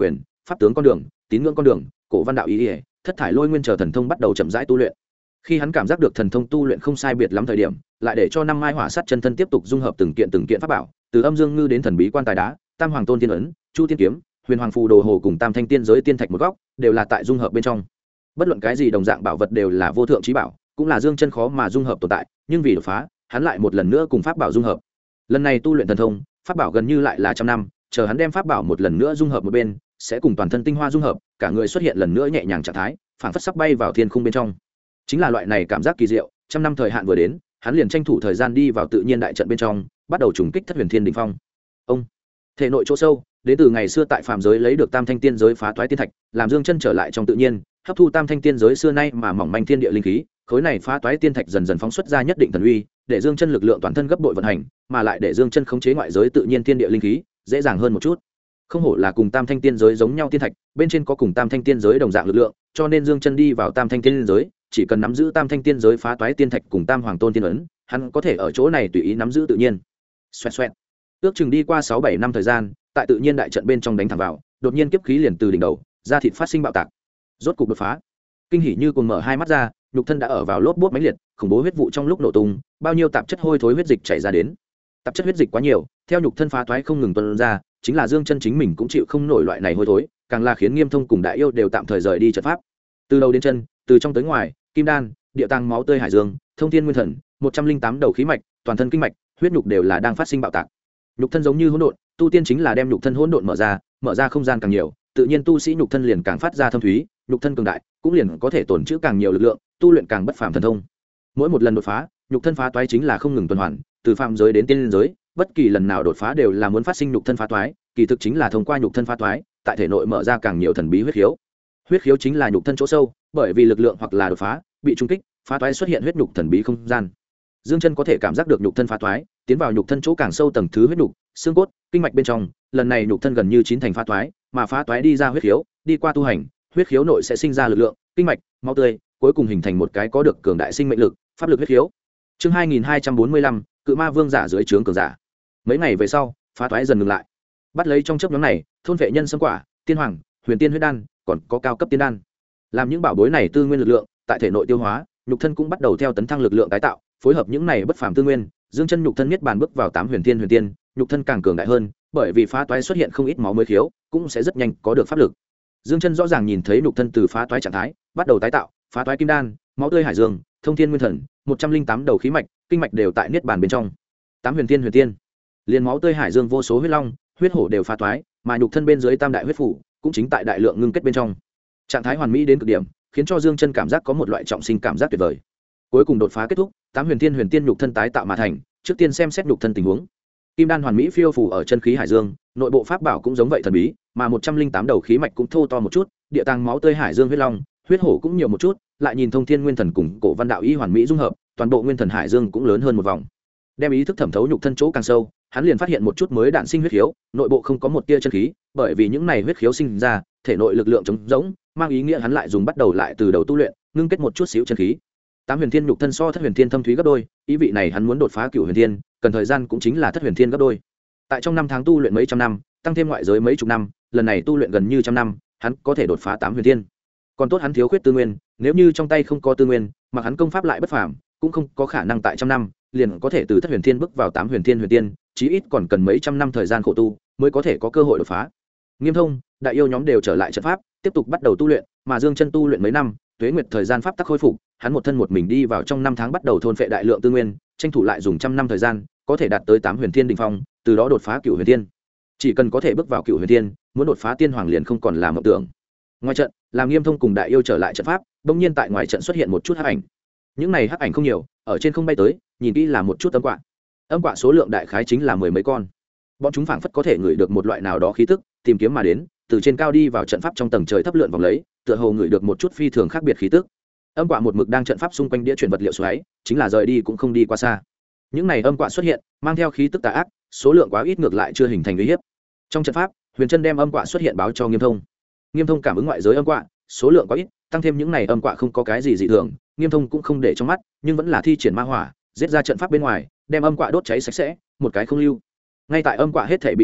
pháp tướng con đường, tín ngưỡng con đường, cổ văn đạo ý ỉa, thất thải lôi nguyên chờ thần thông bắt đầu chậm rãi tu luyện. Khi hắn cảm giác được thần thông tu luyện không sai biệt lắm thời điểm, lại để cho năm mai hỏa sát chân thân tiếp tục dung hợp từng kiện pháp bảo, từ âm dương ngư đến thần bí quan tài đá, tam hoàng tôn tiên ấn, chu tiên kiếm, huyền hoàng phù đồ hồ cùng tam thanh tiên giới tiên thạch một góc, đều là tại dung hợp bên trong. Bất luận cái gì đồng dạng bảo vật đều là vô thượng trí bảo, cũng là dương chân khó mà dung hợp tồn tại, nhưng vì đột phá, hắn lại một lần nữa cùng pháp bảo dung hợp. Lần này tu luyện thần thông, pháp bảo gần như lại là trăm năm, chờ hắn đem pháp bảo một lần nữa dung hợp một bên, sẽ cùng toàn thân tinh hoa dung hợp, cả người xuất hiện lần nữa nhẹ nhàng trạng thái, phảng phất sắp bay vào thiên khung bên trong. Chính là loại này cảm giác kỳ diệu, trăm năm thời hạn vừa đến, hắn liền tranh thủ thời gian đi vào tự nhiên đại trận bên trong, bắt đầu trùng kích thất huyền thiên đỉnh phong. Ông thể nội chỗ sâu, đến từ ngày xưa tại phàm giới lấy được tam thanh tiên giới phá toái tiên thạch, làm dương chân trở lại trong tự nhiên, hấp thu tam thanh tiên giới xưa nay mà mỏng manh thiên địa linh khí, khối này phá toái tiên thạch dần dần phóng xuất ra nhất định thần uy, để dương chân lực lượng toàn thân gấp bội vận hành, mà lại để dương chân khống chế ngoại giới tự nhiên thiên địa linh khí dễ dàng hơn một chút. Không hổ là cùng tam thanh tiên giới giống nhau tiên thạch, bên trên có cùng tam thanh tiên giới đồng dạng lực lượng, cho nên dương chân đi vào tam thanh tiên giới, chỉ cần nắm giữ tam thanh tiên giới phá toái tiên thạch cùng tam hoàng tôn tiên ấn, hắn có thể ở chỗ này tùy ý nắm giữ tự nhiên. Xoẹt xoẹt. Ước chừng đi qua 6-7 năm thời gian, tại tự nhiên đại trận bên trong đánh thẳng vào, đột nhiên kiếp khí liền từ đỉnh đầu, da thịt phát sinh bạo tạc. Rốt cục đột phá. Kinh hỉ như cuồng mở hai mắt ra, nhục thân đã ở vào lốp bốp mãnh liệt, khủng bố huyết vụ trong lúc nổ tung, bao nhiêu tạp chất hôi thối huyết dịch chảy ra đến. Tạp chất huyết dịch quá nhiều, theo nhục thân phá toái không ngừng tuôn ra, chính là dương chân chính mình cũng chịu không nổi loại này hôi thối, càng là khiến Nghiêm Thông cùng Đại Yêu đều tạm thời rời đi trận pháp. Từ đầu đến chân, từ trong tới ngoài, kim đan, địa tàng máu tươi hải dương, thông thiên nguyên thần, 108 đầu khí mạch, toàn thân kinh mạch, huyết nhục đều là đang phát sinh bạo tạc. Nhục thân giống như hỗn độn, tu tiên chính là đem nhục thân hỗn độn mở ra không gian càng nhiều, tự nhiên tu sĩ nhục thân liền càng phát ra thâm thúy, nhục thân cường đại, cũng liền có thể tổn trữ càng nhiều lực lượng, tu luyện càng bất phàm thần thông. Mỗi một lần đột phá, nhục thân phá toái chính là không ngừng tuần hoàn, từ phàm giới đến tiên giới, bất kỳ lần nào đột phá đều là muốn phát sinh nhục thân phá toái, kỳ thực chính là thông qua nhục thân phá toái, tại thể nội mở ra càng nhiều thần bí huyết khiếu. Huyết khiếu chính là nhục thân chỗ sâu, bởi vì lực lượng hoặc là đột phá, bị trung kích, phá toái xuất hiện huyết nhục thần bí không gian. Dương chân có thể cảm giác được nhục thân phá toái, tiến vào nhục thân chỗ càng sâu tầng thứ huyết nhục, xương cốt, kinh mạch bên trong, lần này nhục thân gần như chín thành phá toái, mà phá toái đi ra huyết khiếu, đi qua tu hành, huyết khiếu nội sẽ sinh ra lực lượng, kinh mạch, máu tươi, cuối cùng hình thành một cái có được cường đại sinh mệnh lực, pháp lực huyết khiếu. Chương 2245, Cự Ma Vương giả dưới trướng cường giả. Mấy ngày về sau, phá toái dần ngừng lại. Bắt lấy trong chớp nhoáng này, thôn vệ nhân sâm quả, tiên hoàng, huyền tiên huyết đan, còn có cao cấp tiên đan. Làm những bảo bối này tư nguyên lực lượng, tại thể nội tiêu hóa, nhục thân cũng bắt đầu theo tấn thăng lực lượng tái tạo, phối hợp những này bất phàm tư nguyên, dương chân nhục thân niết bàn bước vào 8 huyền tiên, nhục thân càng cường đại hơn, bởi vì phá toái xuất hiện không ít máu mới khiếu, cũng sẽ rất nhanh có được pháp lực. Dương chân rõ ràng nhìn thấy nhục thân từ phá toái trạng thái, bắt đầu tái tạo, phá toái kim đan, máu tươi hải dương, thông thiên nguyên thần, 108 đầu khí mạch, kinh mạch đều tại niết bàn bên trong. 8 huyền tiên, liền máu tươi hải dương vô số huyết long, huyết hổ đều phá toái, mà nhục thân bên dưới tam đại huyết phủ cũng chính tại đại lượng ngưng kết bên trong. Trạng thái hoàn mỹ đến cực điểm, khiến cho Dương chân cảm giác có một loại trọng sinh cảm giác tuyệt vời. Cuối cùng đột phá kết thúc, 8 huyền tiên nhục thân tái tạo mà thành, trước tiên xem xét nhục thân tình huống. Kim đan hoàn mỹ phiêu phù ở chân khí hải dương, nội bộ pháp bảo cũng giống vậy thần bí, mà 108 đầu khí mạch cũng thô to một chút, địa tàng máu tươi hải dương huyết long, huyết hổ cũng nhiều một chút, lại nhìn thông thiên nguyên thần cùng cổ văn đạo y hoàn mỹ dung hợp, toàn bộ nguyên thần hải dương cũng lớn hơn một vòng. Đem ý thức thẩm thấu nhục thân chỗ càng sâu, hắn liền phát hiện một chút mới đạn sinh huyết khiếu, nội bộ không có một tia chân khí, bởi vì những này huyết khiếu sinh ra, thể nội lực lượng trống rỗng, mang ý nghĩa hắn lại dùng bắt đầu lại từ đầu tu luyện, ngưng kết một chút xíu chân khí. 8 huyền thiên nhục thân so thất huyền thiên thâm thúy gấp đôi, ý vị này hắn muốn đột phá cửu huyền thiên, cần thời gian cũng chính là thất huyền thiên gấp đôi. Tại trong 5 tháng tu luyện mấy trăm năm, tăng thêm ngoại giới mấy chục năm, lần này tu luyện gần như trăm năm, hắn có thể đột phá 8 huyền thiên. Còn tốt hắn thiếu khuyết tư nguyên, nếu như trong tay không có tư nguyên, mà hắn công pháp lại bất phàm, cũng không có khả năng tại trăm năm liền có thể từ thất huyền thiên bước vào 8 huyền tiên, chí ít còn cần mấy trăm năm thời gian khổ tu mới có thể có cơ hội đột phá. Nghiêm Thông, Đại Yêu nhóm đều trở lại trận pháp, tiếp tục bắt đầu tu luyện, mà Dương chân tu luyện mấy năm, tuế nguyệt thời gian pháp tắc khôi phục, hắn một thân một mình đi vào trong 5 tháng bắt đầu thôn phệ đại lượng tư nguyên, tranh thủ lại dùng trăm năm thời gian, có thể đạt tới 8 huyền thiên đỉnh phong, từ đó đột phá cửu huyền thiên. Chỉ cần có thể bước vào cửu huyền thiên, muốn đột phá tiên hoàng liền không còn là mộng tưởng. Ngoài trận, làm Nghiêm Thông cùng Đại Yêu trở lại trận pháp, bỗng nhiên tại ngoài trận xuất hiện một chút hắc ảnh. Những này hắc ảnh không nhiều, ở trên không bay tới, nhìn kỹ là một chút âm quạ số lượng đại khái chính là 10 mấy con. Bọn chúng phảng phất có thể ngửi được một loại nào đó khí tức, tìm kiếm mà đến, từ trên cao đi vào trận pháp trong tầng trời thấp lượn vòng lấy, tựa hồ ngửi được một chút phi thường khác biệt khí tức. Âm quạ một mực đang trận pháp xung quanh đĩa chuyển vật liệu xoáy, chính là rời đi cũng không đi quá xa. Những này âm quạ xuất hiện, mang theo khí tức tà ác, số lượng quá ít ngược lại chưa hình thành uy hiếp. Trong trận pháp, Huyền Chân đem âm quạ xuất hiện báo cho Nghiêm Thông. Nghiêm Thông cảm ứng ngoại giới âm quạ, số lượng quá ít, tăng thêm những này âm quạ không có cái gì dị thường, Nghiêm Thông cũng không để trong mắt, nhưng vẫn là thi triển ma hỏa, giết ra trận pháp bên ngoài, đem âm quạ đốt cháy sạch sẽ, một cái không lưu. Ngay tại âm quạ hết thể bị đốt giết,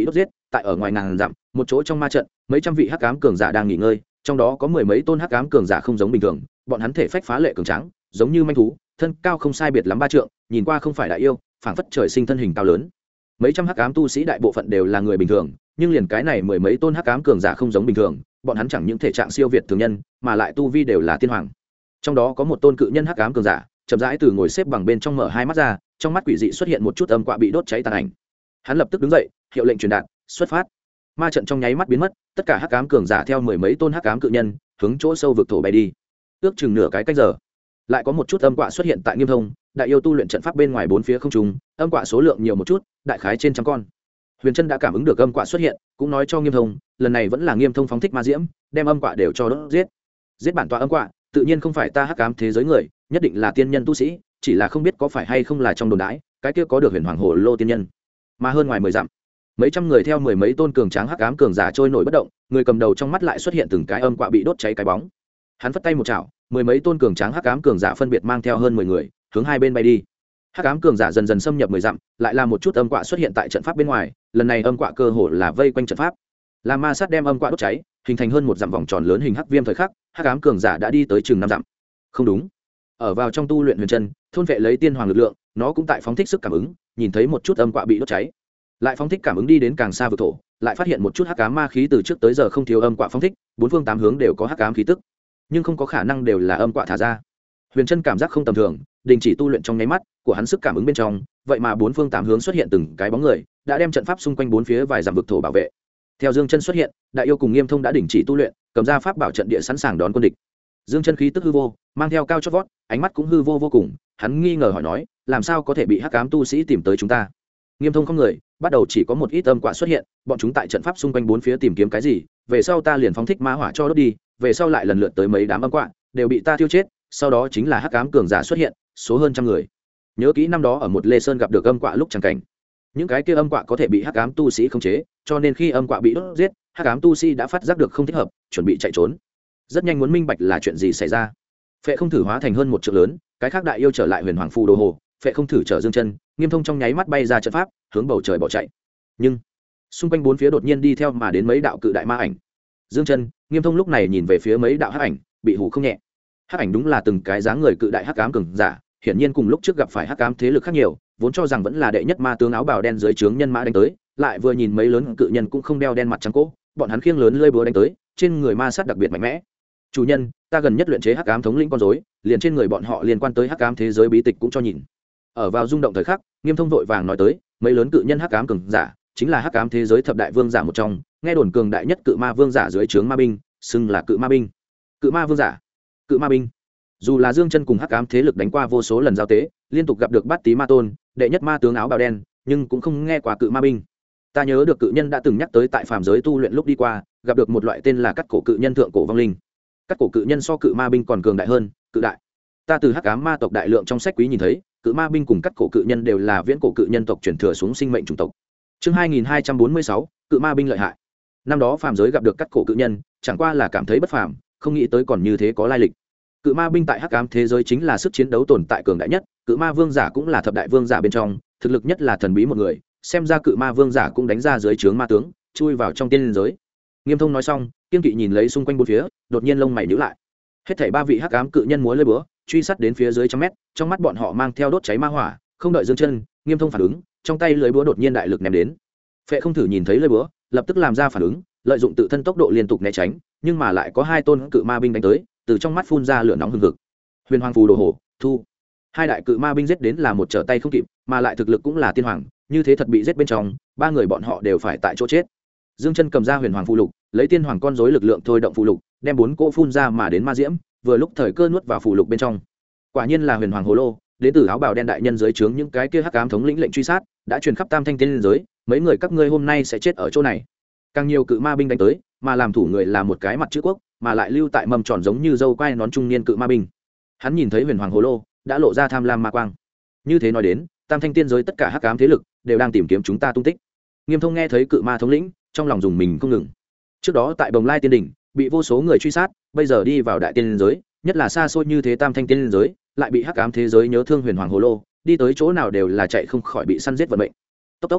tại ở ngoài ngàn dặm một chỗ trong ma trận mấy trăm vị hắc ám cường giả đang nghỉ ngơi, trong đó có mười mấy tôn hắc ám cường giả không giống bình thường, bọn hắn thể phách phá lệ cường tráng, giống như manh thú, thân cao không sai biệt lắm 3 trượng, nhìn qua không phải đại yêu, phảng phất trời sinh thân hình cao lớn. Mấy trăm hắc ám tu sĩ đại bộ phận đều là người bình thường, nhưng liền cái này mười mấy tôn hắc ám cường giả không giống bình thường, bọn hắn chẳng những thể trạng siêu việt thường nhân, mà lại tu vi đều là tiên hoàng. Trong đó có một tôn cự nhân hắc ám cường giả, chậm rãi từ ngồi xếp bằng bên trong mở hai mắt ra, trong mắt quỷ dị xuất hiện một chút âm quạ bị đốt cháy tàn ảnh. Hắn lập tức đứng dậy, hiệu lệnh truyền đạt, xuất phát. Ma trận trong nháy mắt biến mất, tất cả hắc ám cường giả theo mười mấy tôn hắc ám cự nhân hướng chỗ sâu vực thổ bay đi. Ước chừng nửa cái canh giờ, lại có một chút âm quạ xuất hiện tại Nghiêm Thông, đại yêu tu luyện trận pháp bên ngoài bốn phía không trung, âm quạ số lượng nhiều một chút, đại khái trên trăm con. Huyền Trân đã cảm ứng được âm quạ xuất hiện, cũng nói cho Nghiêm Thông, lần này vẫn là Nghiêm Thông phóng thích ma diễm, đem âm quạ đều cho đốt giết. Giết bản tọa âm quạ, tự nhiên không phải ta hắc ám thế giới người, nhất định là tiên nhân tu sĩ, chỉ là không biết có phải hay không là trong đồn đãi, cái kia có được Huyền Hoàng Hồ Lô tiên nhân. Mà hơn ngoài 10 dặm, mấy trăm người theo mười mấy tôn cường tráng hắc ám cường giả trôi nổi bất động, người cầm đầu trong mắt lại xuất hiện từng cái âm quạ bị đốt cháy cái bóng. Hắn phất tay một chảo, mười mấy tôn cường tráng hắc ám cường giả phân biệt mang theo hơn 10 người, hướng hai bên bay đi. Hắc ám cường giả dần dần xâm nhập 10 dặm, lại là một chút âm quạ xuất hiện tại trận pháp bên ngoài, lần này âm quạ cơ hồ là vây quanh trận pháp. Là ma sát đem âm quạ đốt cháy, hình thành hơn một dặm vòng tròn lớn hình hắc viêm thời khắc, hắc ám cường giả đã đi tới chừng 5 dặm. Không đúng. Ở vào trong tu luyện Huyền Trân, thôn vệ lấy tiên hoàng lực lượng, nó cũng tại phóng thích sức cảm ứng, nhìn thấy một chút âm quạ bị đốt cháy. Lại phóng thích cảm ứng đi đến càng xa vực thổ, lại phát hiện một chút hắc ám ma khí từ trước tới giờ không thiếu âm quạ phóng thích, bốn phương tám hướng đều có hắc ám khí tức, nhưng không có khả năng đều là âm quạ thả ra. Huyền Trân cảm giác không tầm thường, đình chỉ tu luyện trong nháy mắt, của hắn sức cảm ứng bên trong, vậy mà bốn phương tám hướng xuất hiện từng cái bóng người, đã đem trận pháp xung quanh bốn phía vài dặm vực thổ bảo vệ. Theo Dương Chân xuất hiện, đại yêu cùng Nghiêm Thông đã đình chỉ tu luyện, cầm ra pháp bảo trận địa sẵn sàng đón quân địch. Dương Chân khí tức hư vô, mang theo cao chót vót, ánh mắt cũng hư vô vô cùng, hắn nghi ngờ hỏi nói, làm sao có thể bị hắc ám tu sĩ tìm tới chúng ta? Nghiêm Thông không người, bắt đầu chỉ có một ít âm quạ xuất hiện, bọn chúng tại trận pháp xung quanh bốn phía tìm kiếm cái gì, về sau ta liền phóng thích ma hỏa cho đốt đi, về sau lại lần lượt tới mấy đám âm quạ, đều bị ta tiêu chết, sau đó chính là hắc ám cường giả xuất hiện, số hơn trăm người. Nhớ kỹ năm đó ở một Lê Sơn gặp được âm quạ lúc chẳng cảnh, những cái kia âm quạ có thể bị hắc ám tu sĩ khống chế, cho nên khi âm quạ bị đốt giết, hắc ám tu sĩ đã phát giác được không thích hợp, chuẩn bị chạy trốn. Rất nhanh muốn minh bạch là chuyện gì xảy ra. Phệ không thử hóa thành hơn một trượng lớn, cái khác đại yêu trở lại Huyền Hoàng phù đồ hồ, Phệ không thử trở Dương Chân, Nghiêm Thông trong nháy mắt bay ra trận pháp, hướng bầu trời bỏ chạy. Nhưng xung quanh bốn phía đột nhiên đi theo mà đến mấy đạo cự đại ma ảnh. Dương Chân, Nghiêm Thông lúc này nhìn về phía mấy đạo hắc ảnh, bị hù không nhẹ. Hắc ảnh đúng là từng cái dáng người cự đại hắc ám cường giả, hiển nhiên cùng lúc trước gặp phải hắc ám thế lực khác nhiều, vốn cho rằng vẫn là đệ nhất ma tướng áo bào đen dưới trướng nhân mã đánh tới, lại vừa nhìn mấy lớn cự nhân cũng không đeo đen mặt trắng cỗ, bọn hắn khiêng lớn lưỡi búa đánh tới, trên người ma sát đặc biệt mạnh mẽ. Chủ nhân, ta gần nhất luyện chế hắc ám thống lĩnh con rối, liền trên người bọn họ liên quan tới hắc ám thế giới bí tịch cũng cho nhìn. Ở vào rung động thời khắc, Nghiêm Thông vội vàng nói tới, mấy lớn cự nhân hắc ám cường giả, chính là hắc ám thế giới thập đại vương giả một trong, nghe đồn cường đại nhất cự ma vương giả dưới trướng ma binh, xưng là cự ma binh. Cự ma vương giả, cự ma binh. Dù là Dương Chân cùng hắc ám thế lực đánh qua vô số lần giao tế, liên tục gặp được Bát Tý ma tôn, đệ nhất ma tướng áo bào đen, nhưng cũng không nghe qua cự ma binh. Ta nhớ được cự nhân đã từng nhắc tới tại phàm giới tu luyện lúc đi qua, gặp được một loại tên là cắt cổ cự nhân thượng cổ vong linh. Cắt cổ cự nhân so cự ma binh còn cường đại hơn, cự đại. Ta từ hắc ám ma tộc đại lượng trong sách quý nhìn thấy, cự ma binh cùng cắt cổ cự nhân đều là viễn cổ cự nhân tộc truyền thừa xuống sinh mệnh chủng tộc. Chương 2246, cự ma binh lợi hại. Năm đó phàm giới gặp được cắt cổ cự nhân, chẳng qua là cảm thấy bất phàm, không nghĩ tới còn như thế có lai lịch. Cự ma binh tại hắc ám thế giới chính là sức chiến đấu tồn tại cường đại nhất, cự ma vương giả cũng là thập đại vương giả bên trong, thực lực nhất là thần bí một người, xem ra cự ma vương giả cũng đánh ra dưới trướng ma tướng, chui vào trong tiên giới. Nghiêm Thông nói xong, kiên kỵ nhìn lấy xung quanh bốn phía, đột nhiên lông mày nhíu lại. Hết thảy ba vị hắc ám cự nhân múa lưỡi búa, truy sát đến phía dưới trăm mét, trong mắt bọn họ mang theo đốt cháy ma hỏa, không đợi Dương Chân, Nghiêm Thông phản ứng, trong tay lưỡi búa đột nhiên đại lực ném đến. Phệ không thử nhìn thấy lưỡi búa, lập tức làm ra phản ứng, lợi dụng tự thân tốc độ liên tục né tránh, nhưng mà lại có hai tôn cự ma binh đánh tới, từ trong mắt phun ra lửa nóng hừng hực. Huyền Hoàng phù đồ hổ, thu. Hai đại cự ma binh giết đến là một trở tay không kịp, mà lại thực lực cũng là tiên hoàng, như thế thật bị giết bên trong, ba người bọn họ đều phải tại chỗ chết. Dương Chân cầm ra Huyền Hoàng phù lục, lấy tiên hoàng con rối lực lượng thôi động phù lục, đem bốn cỗ phun ra mà đến ma diễm, vừa lúc thời cơ nuốt vào phù lục bên trong. Quả nhiên là Huyền Hoàng hồ lô, đến từ áo bào đen đại nhân dưới trướng những cái kia hắc ám thống lĩnh lệnh truy sát, đã truyền khắp Tam Thanh tiên giới, mấy người các ngươi hôm nay sẽ chết ở chỗ này. Càng nhiều cự ma binh đánh tới, mà làm thủ người là một cái mặt chữ quốc, mà lại lưu tại mầm tròn giống như dâu quai nón trung niên cự ma binh. Hắn nhìn thấy Huyền Hoàng hồ lô, đã lộ ra tham lam ma quang. Như thế nói đến, Tam Thanh tiên giới tất cả hắc ám thế lực đều đang tìm kiếm chúng ta tung tích. Nghiêm Thông nghe thấy cự ma thống lĩnh, trong lòng dùng mình không ngừng. Trước đó tại Bồng Lai tiên đỉnh, bị vô số người truy sát, bây giờ đi vào đại tiên giới, nhất là xa xôi như thế Tam Thanh tiên giới, lại bị hắc ám thế giới nhớ thương Huyền Hoàng hồ lô, đi tới chỗ nào đều là chạy không khỏi bị săn giết vận mệnh. Tốc tốc.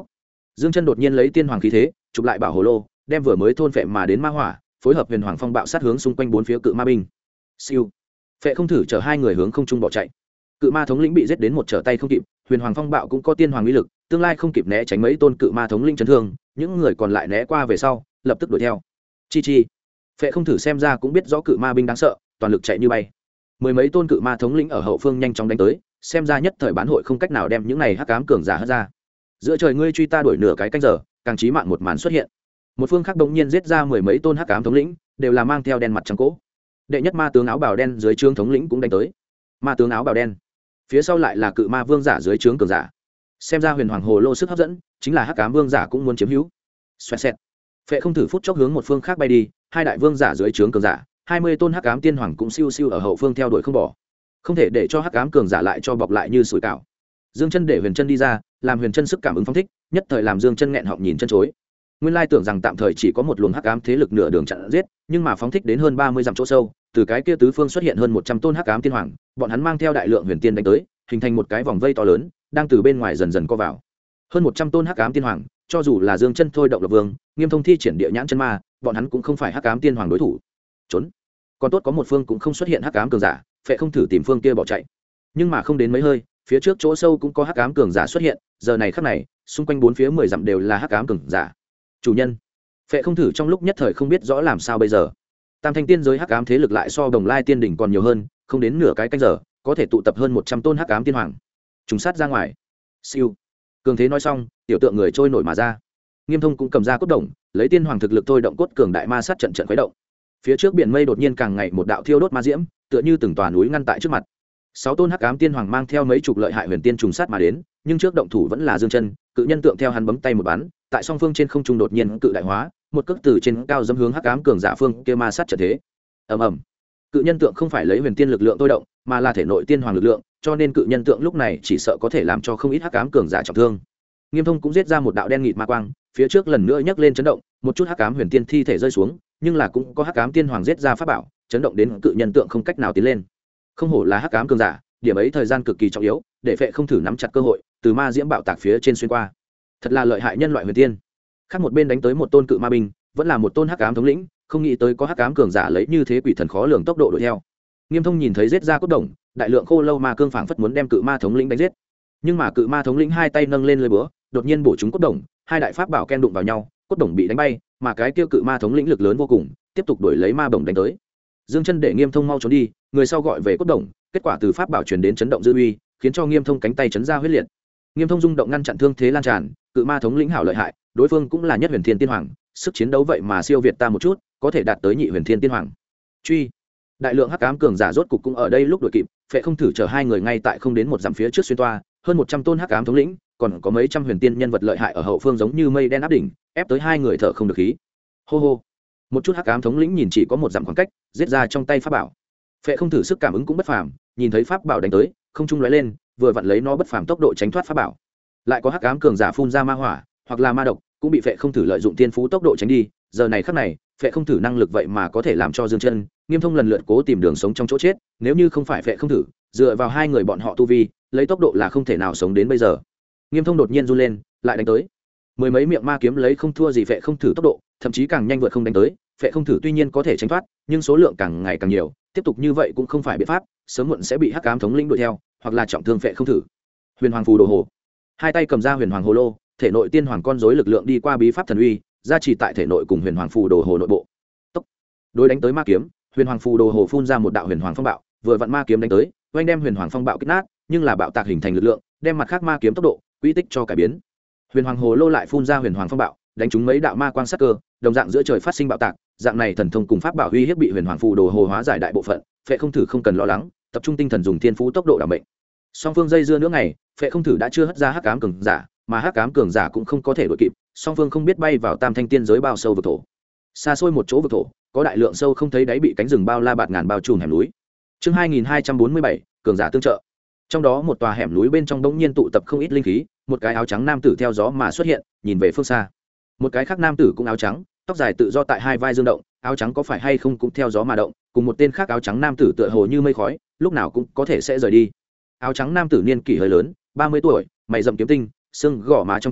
Dương Chân đột nhiên lấy tiên hoàng khí thế chụp lại bảo hồ lô, đem vừa mới thôn phệ mà đến ma hỏa phối hợp huyền hoàng phong bạo sát hướng xung quanh bốn phía cự ma binh. Siêu. Phệ không thử chở hai người hướng không trung bỏ chạy. Cự ma thống lĩnh bị giết đến một trở tay không kịp, huyền hoàng phong bạo cũng có tiên hoàng uy lực, tương lai không kịp né tránh mấy tôn cự ma thống lĩnh chấn thương, những người còn lại né qua về sau, lập tức đuổi theo. Chi chi. Phệ không thử xem ra cũng biết rõ cự ma binh đáng sợ, toàn lực chạy như bay. Mười mấy tôn cự ma thống lĩnh ở hậu phương nhanh chóng đánh tới, xem ra nhất thời bán hội không cách nào đem những này hắc ám cường giả hất ra. Giữa trời ngươi truy ta đuổi nửa cái canh giờ, càng chí mạng một màn xuất hiện. Một phương khác đống nhiên giết ra mười mấy tôn hắc ám thống lĩnh, đều là mang theo đen mặt trắng cỗ. Đệ nhất ma tướng áo bào đen dưới trướng thống lĩnh cũng đánh tới. Ma tướng áo bào đen, phía sau lại là cự ma vương giả dưới trướng cường giả. Xem ra huyền hoàng hồ lô sức hấp dẫn, chính là hắc ám vương giả cũng muốn chiếm hữu. Xoẹt xẹt. Phệ không thử phút chốc hướng một phương khác bay đi, hai đại vương giả dưới trướng cường giả, 20 tôn hắc ám tiên hoàng cũng siêu siêu ở hậu phương theo đuổi không bỏ. Không thể để cho hắc ám cường giả lại cho bọc lại như sủi cảo. Dương Chân để Huyền Chân đi ra, làm Huyền Chân sức cảm ứng phóng thích, nhất thời làm Dương Chân nghẹn họng nhìn chân chối. Nguyên lai tưởng rằng tạm thời chỉ có một luồng hắc ám thế lực nửa đường chặn giết, nhưng mà phóng thích đến hơn 30 dặm chỗ sâu, từ cái kia tứ phương xuất hiện hơn 100 tôn hắc ám tiên hoàng, bọn hắn mang theo đại lượng huyền tiên đánh tới, hình thành một cái vòng vây to lớn, đang từ bên ngoài dần dần co vào. Hơn 100 tôn hắc ám tiên hoàng, cho dù là Dương Chân thôi động Lộc Vương, Nghiêm Thông thi triển địa nhãn chân ma, bọn hắn cũng không phải hắc ám tiên hoàng đối thủ. Trốn. Còn tốt có một phương cũng không xuất hiện hắc ám cường giả, Phệ không thử tìm phương kia bỏ chạy. Nhưng mà không đến mấy hơi, phía trước chỗ sâu cũng có hắc ám cường giả xuất hiện, giờ này khắc này, xung quanh bốn phía 10 dặm đều là hắc ám cường giả. Chủ nhân. Phệ không thử trong lúc nhất thời không biết rõ làm sao bây giờ. Tam thanh tiên giới hắc ám thế lực lại so Đồng Lai tiên đỉnh còn nhiều hơn, không đến nửa cái canh giờ, có thể tụ tập hơn 100 tôn hắc ám tiên hoàng. Trùng sát ra ngoài. Siêu. Cường thế nói xong, tiểu tượng người trôi nổi mà ra. Nghiêm Thông cũng cầm ra cốt đồng, lấy tiên hoàng thực lực thôi động cốt cường đại ma sát trận trận khuấy động. Phía trước biển mây đột nhiên càng ngày một đạo thiêu đốt ma diễm, tựa như từng tòa núi ngăn tại trước mặt. 6 tôn hắc ám tiên hoàng mang theo mấy chục lợi hại huyền tiên trùng sát mà đến, nhưng trước động thủ vẫn là Dương Chân, cự nhân tượng theo hắn bấm tay một bắn, tại song phương trên không trung đột nhiên cự đại hóa, một cước từ trên cao dẫm hướng hắc ám cường giả phương kia ma sát trận thế. Ầm ầm. Cự nhân tượng không phải lấy huyền tiên lực lượng thôi động, mà là thể nội tiên hoàng lực lượng, cho nên cự nhân tượng lúc này chỉ sợ có thể làm cho không ít hắc ám cường giả trọng thương. Nghiêm Thông cũng giết ra một đạo đen nghịt ma quang, phía trước lần nữa nhấc lên chấn động, một chút hắc ám huyền tiên thi thể rơi xuống, nhưng là cũng có hắc ám tiên hoàng giết ra pháp bảo, chấn động đến cự nhân tượng không cách nào tiến lên. Không hổ là hắc ám cường giả, điểm ấy thời gian cực kỳ trọng yếu, để Phệ không thử nắm chặt cơ hội, từ ma diễm bạo tạc phía trên xuyên qua. Thật là lợi hại nhân loại huyền tiên. Khác một bên đánh tới một tôn cự ma binh, vẫn là một tôn hắc ám thống lĩnh, không nghĩ tới có hắc ám cường giả lấy như thế quỷ thần khó lường tốc độ đuổi theo. Nghiêm Thông nhìn thấy giết ra cốt đồng, đại lượng khô lâu ma cương phảng phất muốn đem cự ma thống lĩnh đánh giết. Nhưng mà cự ma thống lĩnh hai tay nâng lên lưỡi búa, đột nhiên bổ trúng cốt đồng, hai đại pháp bảo ken đụng vào nhau, cốt đồng bị đánh bay, mà cái kia cự ma thống lĩnh lực lớn vô cùng, tiếp tục đuổi lấy ma bổng đánh tới. Dương Chân để Nghiêm Thông mau trốn đi, người sau gọi về cốt đồng, kết quả từ pháp bảo truyền đến chấn động dư uy, khiến cho Nghiêm Thông cánh tay chấn ra huyết liệt. Nghiêm Thông rung động ngăn chặn thương thế lan tràn, cự ma thống lĩnh hảo lợi hại, đối phương cũng là nhất huyền thiên tiên hoàng, sức chiến đấu vậy mà siêu việt ta một chút, có thể đạt tới nhị huyền thiên tiên hoàng. Truy. Đại lượng hắc ám cường giả rốt cục cũng ở đây lúc đuổi kịp, Phệ không thử chở hai người ngay tại không đến một dặm phía trước xuyên toa, hơn 100 tôn hắc ám thống lĩnh, còn có mấy trăm huyền tiên nhân vật lợi hại ở hậu phương giống như mây đen áp đỉnh, ép tới hai người thở không được khí. Hô hô. Một chút hắc ám thống lĩnh nhìn chỉ có một dặm khoảng cách, giết ra trong tay pháp bảo. Phệ không thử sức cảm ứng cũng bất phàm, nhìn thấy pháp bảo đánh tới, không trung lóe lên, vừa vặn lấy nó bất phàm tốc độ tránh thoát pháp bảo. Lại có hắc ám cường giả phun ra ma hỏa, hoặc là ma độc, cũng bị Phệ không thử lợi dụng tiên phú tốc độ tránh đi. Giờ này khắc này, Phệ không thử năng lực vậy mà có thể làm cho Dương Chân, Nghiêm Thông lần lượt cố tìm đường sống trong chỗ chết, nếu như không phải Phệ không thử, dựa vào hai người bọn họ tu vi, lấy tốc độ là không thể nào sống đến bây giờ. Nghiêm Thông đột nhiên run lên, lại đánh tới. Mười mấy miệng ma kiếm lấy không thua gì Phệ không thử tốc độ, thậm chí càng nhanh vượt không đánh tới. Phệ không thử tuy nhiên có thể tránh thoát, nhưng số lượng càng ngày càng nhiều, tiếp tục như vậy cũng không phải biện pháp, sớm muộn sẽ bị hắc ám thống lĩnh đuổi theo, hoặc là trọng thương Phệ không thử. Huyền Hoàng phù đồ hồ, hai tay cầm ra Huyền Hoàng hồ lô, thể nội tiên hoàng con rối lực lượng đi qua bí pháp thần uy, gia trì tại thể nội cùng Huyền Hoàng phù đồ hồ nội bộ. Tốc. Đối đánh tới ma kiếm, Huyền Hoàng phù đồ hồ phun ra một đạo Huyền Hoàng phong bạo, vừa vặn ma kiếm đánh tới, oanh đem Huyền Hoàng phong bạo kích nát, nhưng là bạo tạc hình thành lực lượng, đem mặt khác ma kiếm tốc độ, quy tích cho cải biến. Huyền Hoàng hồ lô lại phun ra Huyền Hoàng phong bạo, đánh trúng mấy đạo ma quang sắc cơ, đồng dạng giữa trời phát sinh bạo tạc, dạng này thần thông cùng pháp bảo uy hiếp bị Huyền Hoàng phù đồ hồ hóa giải đại bộ phận, Phệ không thử không cần lo lắng, tập trung tinh thần dùng thiên phú tốc độ đảm bệnh. Song phương dây dưa nữa ngày, Phệ không thử đã chưa hất ra hắc ám cường giả, mà hắc ám cường giả cũng không có thể đuổi kịp, song phương không biết bay vào tam thanh tiên giới bao sâu vực thổ. Xa xôi một chỗ vực thổ, có đại lượng sâu không thấy đáy bị cánh rừng bao la bạt ngàn bao trùm hẻm núi. Chương 2247, cường giả tương trợ. Trong đó một tòa hẻm núi bên trong bỗng nhiên tụ tập không ít linh khí, một cái áo trắng nam tử theo gió mà xuất hiện, nhìn về phương xa. Một cái khác nam tử cũng áo trắng, tóc dài tự do tại hai vai dương động, áo trắng có phải hay không cũng theo gió mà động, cùng một tên khác áo trắng nam tử tựa hồ như mây khói, lúc nào cũng có thể sẽ rời đi. Áo trắng nam tử niên kỷ hơi lớn, 30 tuổi, mày rậm kiếm tinh, xương gò má trong trẻo,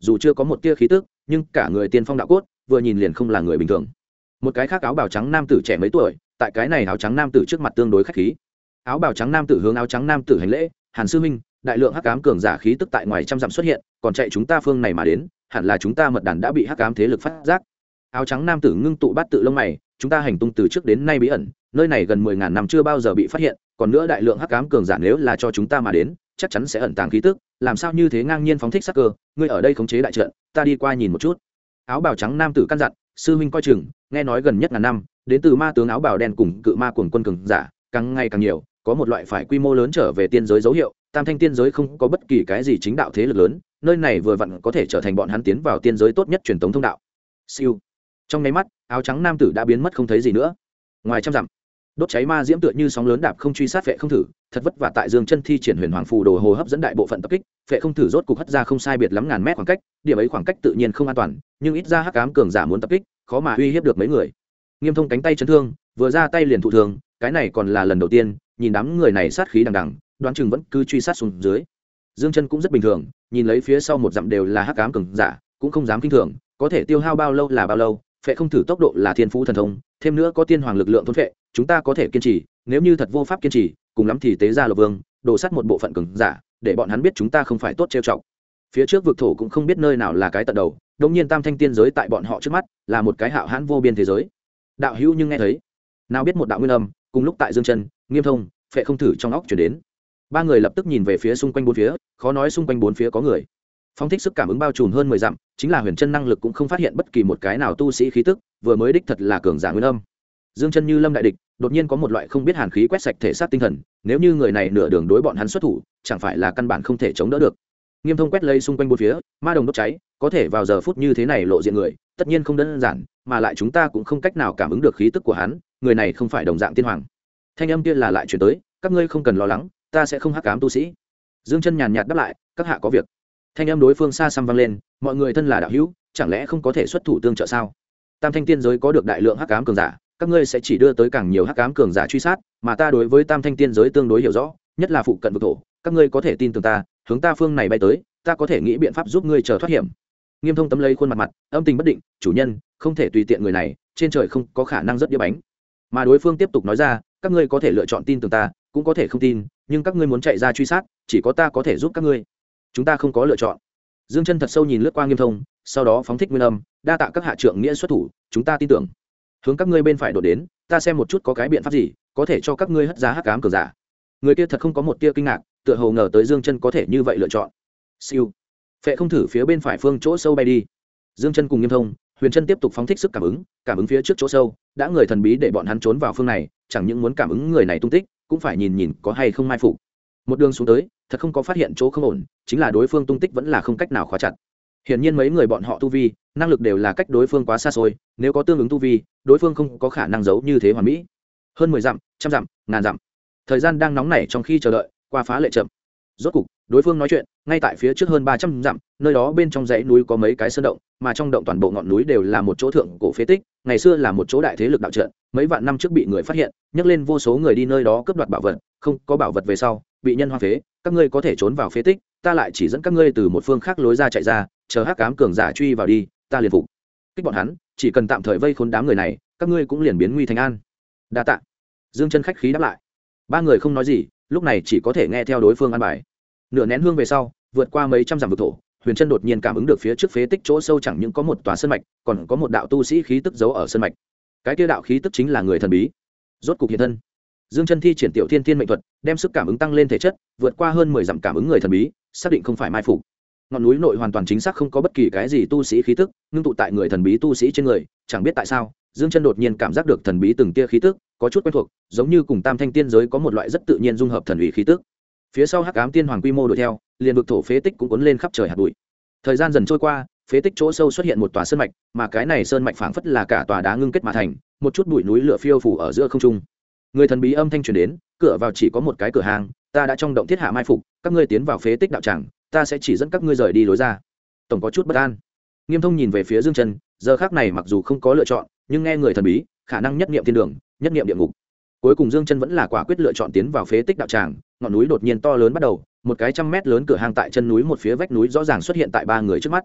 dù chưa có một tia khí tức nhưng cả người tiên phong đạo cốt vừa nhìn liền không là người bình thường. Một cái khác áo bào trắng nam tử trẻ mấy tuổi tại cái này áo trắng nam tử trước mặt tương đối khách khí. Áo bào trắng nam tử hướng áo trắng nam tử hành lễ, Hàn sư huynh, đại lượng hắc ám cường giả khí tức tại ngoài trăm dặm xuất hiện, còn chạy chúng ta phương này mà đến, hẳn là chúng ta mật đàn đã bị hắc ám thế lực phát giác. Áo trắng nam tử ngưng tụ bát tự lông mày, chúng ta hành tung từ trước đến nay bí ẩn, nơi này gần 10.000 năm chưa bao giờ bị phát hiện, còn nữa đại lượng hắc ám cường giả nếu là cho chúng ta mà đến, chắc chắn sẽ ẩn tàng khí tức, làm sao như thế ngang nhiên phóng thích sát cơ, ngươi ở đây khống chế đại trận, ta đi qua nhìn một chút. Áo bào trắng nam tử căn dặn, sư huynh coi chừng, nghe nói gần nhất ngàn năm, đến từ ma tướng áo bào đen cùng cự ma cuồng quân cường giả, càng ngày càng nhiều, có một loại phải quy mô lớn trở về tiên giới dấu hiệu, tam thanh tiên giới không có bất kỳ cái gì chính đạo thế lực lớn, nơi này vừa vặn có thể trở thành bọn hắn tiến vào tiên giới tốt nhất truyền thống thông đạo. Siêu. Trong nháy mắt, áo trắng nam tử đã biến mất không thấy gì nữa. Ngoài trăm dặm, đốt cháy ma diễm tựa như sóng lớn đạp không truy sát Phệ Không Thử, thật vất vả tại Dương Chân thi triển Huyền Hoàng phù đồ hồ hấp dẫn đại bộ phận tập kích, Phệ Không Thử rốt cục hất ra không sai biệt lắm ngàn mét khoảng cách, điểm ấy khoảng cách tự nhiên không an toàn, nhưng ít ra hắc ám cường giả muốn tập kích, khó mà uy hiếp được mấy người. Nghiêm Thông cánh tay chấn thương, vừa ra tay liền thụ thương, cái này còn là lần đầu tiên, nhìn đám người này sát khí đằng đằng, đoán chừng vẫn cứ truy sát xuống dưới. Dương Chân cũng rất bình thường, nhìn lấy phía sau một dặm đều là hắc ám cường giả, cũng không dám kinh thường, có thể tiêu hao bao lâu là bao lâu, Phệ Không Thử tốc độ là thiên phú thần thông, thêm nữa có tiên hoàng lực lượng thôn phệ, chúng ta có thể kiên trì, nếu như thật vô pháp kiên trì, cùng lắm thì tế ra Lộc Vương, đổ sát một bộ phận cường giả, để bọn hắn biết chúng ta không phải tốt trêu chọc. Phía trước vực thổ cũng không biết nơi nào là cái tận đầu, đột nhiên tam thanh tiên giới tại bọn họ trước mắt, là một cái hạo hãn vô biên thế giới. Đạo hữu nhưng nghe thấy, nào biết một đạo nguyên âm, cùng lúc tại Dương Chân, Nghiêm Thông, Phệ Không Thử trong óc truyền đến. Ba người lập tức nhìn về phía xung quanh bốn phía, khó nói xung quanh bốn phía có người. Phong thích sức cảm ứng bao trùm hơn 10 dặm, chính là huyền chân năng lực cũng không phát hiện bất kỳ một cái nào tu sĩ khí tức, vừa mới đích thật là cường giả nguyên âm. Dương Chân như lâm đại địch, đột nhiên có một loại không biết hàn khí quét sạch thể xác tinh thần, nếu như người này nửa đường đối bọn hắn xuất thủ, chẳng phải là căn bản không thể chống đỡ được. Nghiêm Thông quét lây xung quanh bốn phía, ma đồng đốt cháy, có thể vào giờ phút như thế này lộ diện người, tất nhiên không đơn giản, mà lại chúng ta cũng không cách nào cảm ứng được khí tức của hắn, người này không phải đồng dạng tiên hoàng. Thanh âm kia là lại truyền tới, các ngươi không cần lo lắng, ta sẽ không hắc ám tu sĩ. Dương Chân nhàn nhạt đáp lại, các hạ có việc. Thanh âm đối phương xa xăm vang lên, mọi người thân là đạo hữu, chẳng lẽ không có thể xuất thủ tương trợ sao? Tam thanh tiên giới có được đại lượng hắc ám cường giả, các ngươi sẽ chỉ đưa tới càng nhiều hắc ám cường giả truy sát, mà ta đối với tam thanh tiên giới tương đối hiểu rõ, nhất là phụ cận vực thổ, các ngươi có thể tin tưởng ta, hướng ta phương này bay tới, ta có thể nghĩ biện pháp giúp ngươi chờ thoát hiểm. Nghiêm Thông tấm lấy khuôn mặt, âm tình bất định, chủ nhân, không thể tùy tiện người này, trên trời không có khả năng rất đĩa bánh. Mà đối phương tiếp tục nói ra, các ngươi có thể lựa chọn tin tưởng ta, cũng có thể không tin, nhưng các ngươi muốn chạy ra truy sát, chỉ có ta có thể giúp các ngươi. Chúng ta không có lựa chọn. Dương Chân thật sâu nhìn lướt qua Nghiêm Thông, sau đó phóng thích nguyên âm, đa tạ các hạ trượng nghĩa xuất thủ, chúng ta tin tưởng. Hướng các ngươi bên phải đổ đến, ta xem một chút có cái biện pháp gì có thể cho các ngươi hất giá hắc ám cường giả. Người kia thật không có một tia kinh ngạc, tựa hồ ngờ tới Dương Chân có thể như vậy lựa chọn. Siêu. Phệ Không Thử phía bên phải phương chỗ sâu bay đi. Dương Chân cùng Nghiêm Thông, Huyền Chân tiếp tục phóng thích sức cảm ứng phía trước chỗ sâu, đã người thần bí để bọn hắn trốn vào phương này, chẳng những muốn cảm ứng người này tung tích, cũng phải nhìn nhìn có hay không mai phục. Một đường xuống tới, thật không có phát hiện chỗ không ổn, chính là đối phương tung tích vẫn là không cách nào khóa chặt. Hiển nhiên mấy người bọn họ tu vi, năng lực đều là cách đối phương quá xa xôi, nếu có tương ứng tu vi, đối phương không có khả năng giấu như thế hoàn mỹ. Hơn 10 dặm, trăm dặm, ngàn dặm. Thời gian đang nóng nảy trong khi chờ đợi, qua phá lệ chậm. Rốt cục, đối phương nói chuyện, ngay tại phía trước hơn 300 dặm, nơi đó bên trong dãy núi có mấy cái sơn động, mà trong động toàn bộ ngọn núi đều là một chỗ thượng cổ phế tích, ngày xưa là một chỗ đại thế lực đạo trận, mấy vạn năm trước bị người phát hiện, nhấc lên vô số người đi nơi đó cướp đoạt bảo vật, không có bảo vật về sau, bị nhân hoang phế, các ngươi có thể trốn vào phế tích, ta lại chỉ dẫn các ngươi từ một phương khác lối ra chạy ra, chờ hắc ám cường giả truy vào đi, ta liền phục kích bọn hắn, chỉ cần tạm thời vây khốn đám người này, các ngươi cũng liền biến nguy thành an. Đa tạ. Dương Chân khách khí đáp lại. Ba người không nói gì, lúc này chỉ có thể nghe theo đối phương an bài. Nửa nén hương về sau, vượt qua mấy trăm dặm vực thổ, Huyền Chân đột nhiên cảm ứng được phía trước phế tích chỗ sâu chẳng những có một tòa sơn mạch, còn có một đạo tu sĩ khí tức giấu ở sơn mạch. Cái kia đạo khí tức chính là người thần bí. Rốt cục hiện thân. Dương Chân thi triển tiểu thiên thiên mệnh thuật, đem sức cảm ứng tăng lên thể chất, vượt qua hơn 10 dặm cảm ứng người thần bí, xác định không phải mai phục. Ngọn núi nội hoàn toàn chính xác không có bất kỳ cái gì tu sĩ khí tức, ngưng tụ tại người thần bí tu sĩ trên người, chẳng biết tại sao, Dương Chân đột nhiên cảm giác được thần bí từng tia khí tức, có chút quen thuộc, giống như cùng Tam Thanh tiên giới có một loại rất tự nhiên dung hợp thần uy khí tức. Phía sau Hắc Ám Tiên Hoàng quy mô đuổi theo, liền vực thổ phế tích cũng cuốn lên khắp trời hạt bụi. Thời gian dần trôi qua, phế tích chỗ sâu xuất hiện một tòa sơn mạch, mà cái này sơn mạch phảng phất là cả tòa đá ngưng kết mà thành, một chút bụi núi lửa phiêu phù ở giữa không trung. Người thần bí âm thanh truyền đến, cửa vào chỉ có một cái cửa hàng, ta đã trong động thiết hạ mai phục, các ngươi tiến vào phế tích đạo tràng, ta sẽ chỉ dẫn các ngươi rời đi lối ra. Tổng có chút bất an. Nghiêm Thông nhìn về phía Dương Chân, giờ khắc này mặc dù không có lựa chọn, nhưng nghe người thần bí, khả năng nhất niệm thiên đường, nhất niệm địa ngục. Cuối cùng Dương Chân vẫn là quả quyết lựa chọn tiến vào phế tích đạo tràng, ngọn núi đột nhiên to lớn bắt đầu, một cái 100 mét lớn cửa hang tại chân núi một phía vách núi rõ ràng xuất hiện tại ba người trước mắt.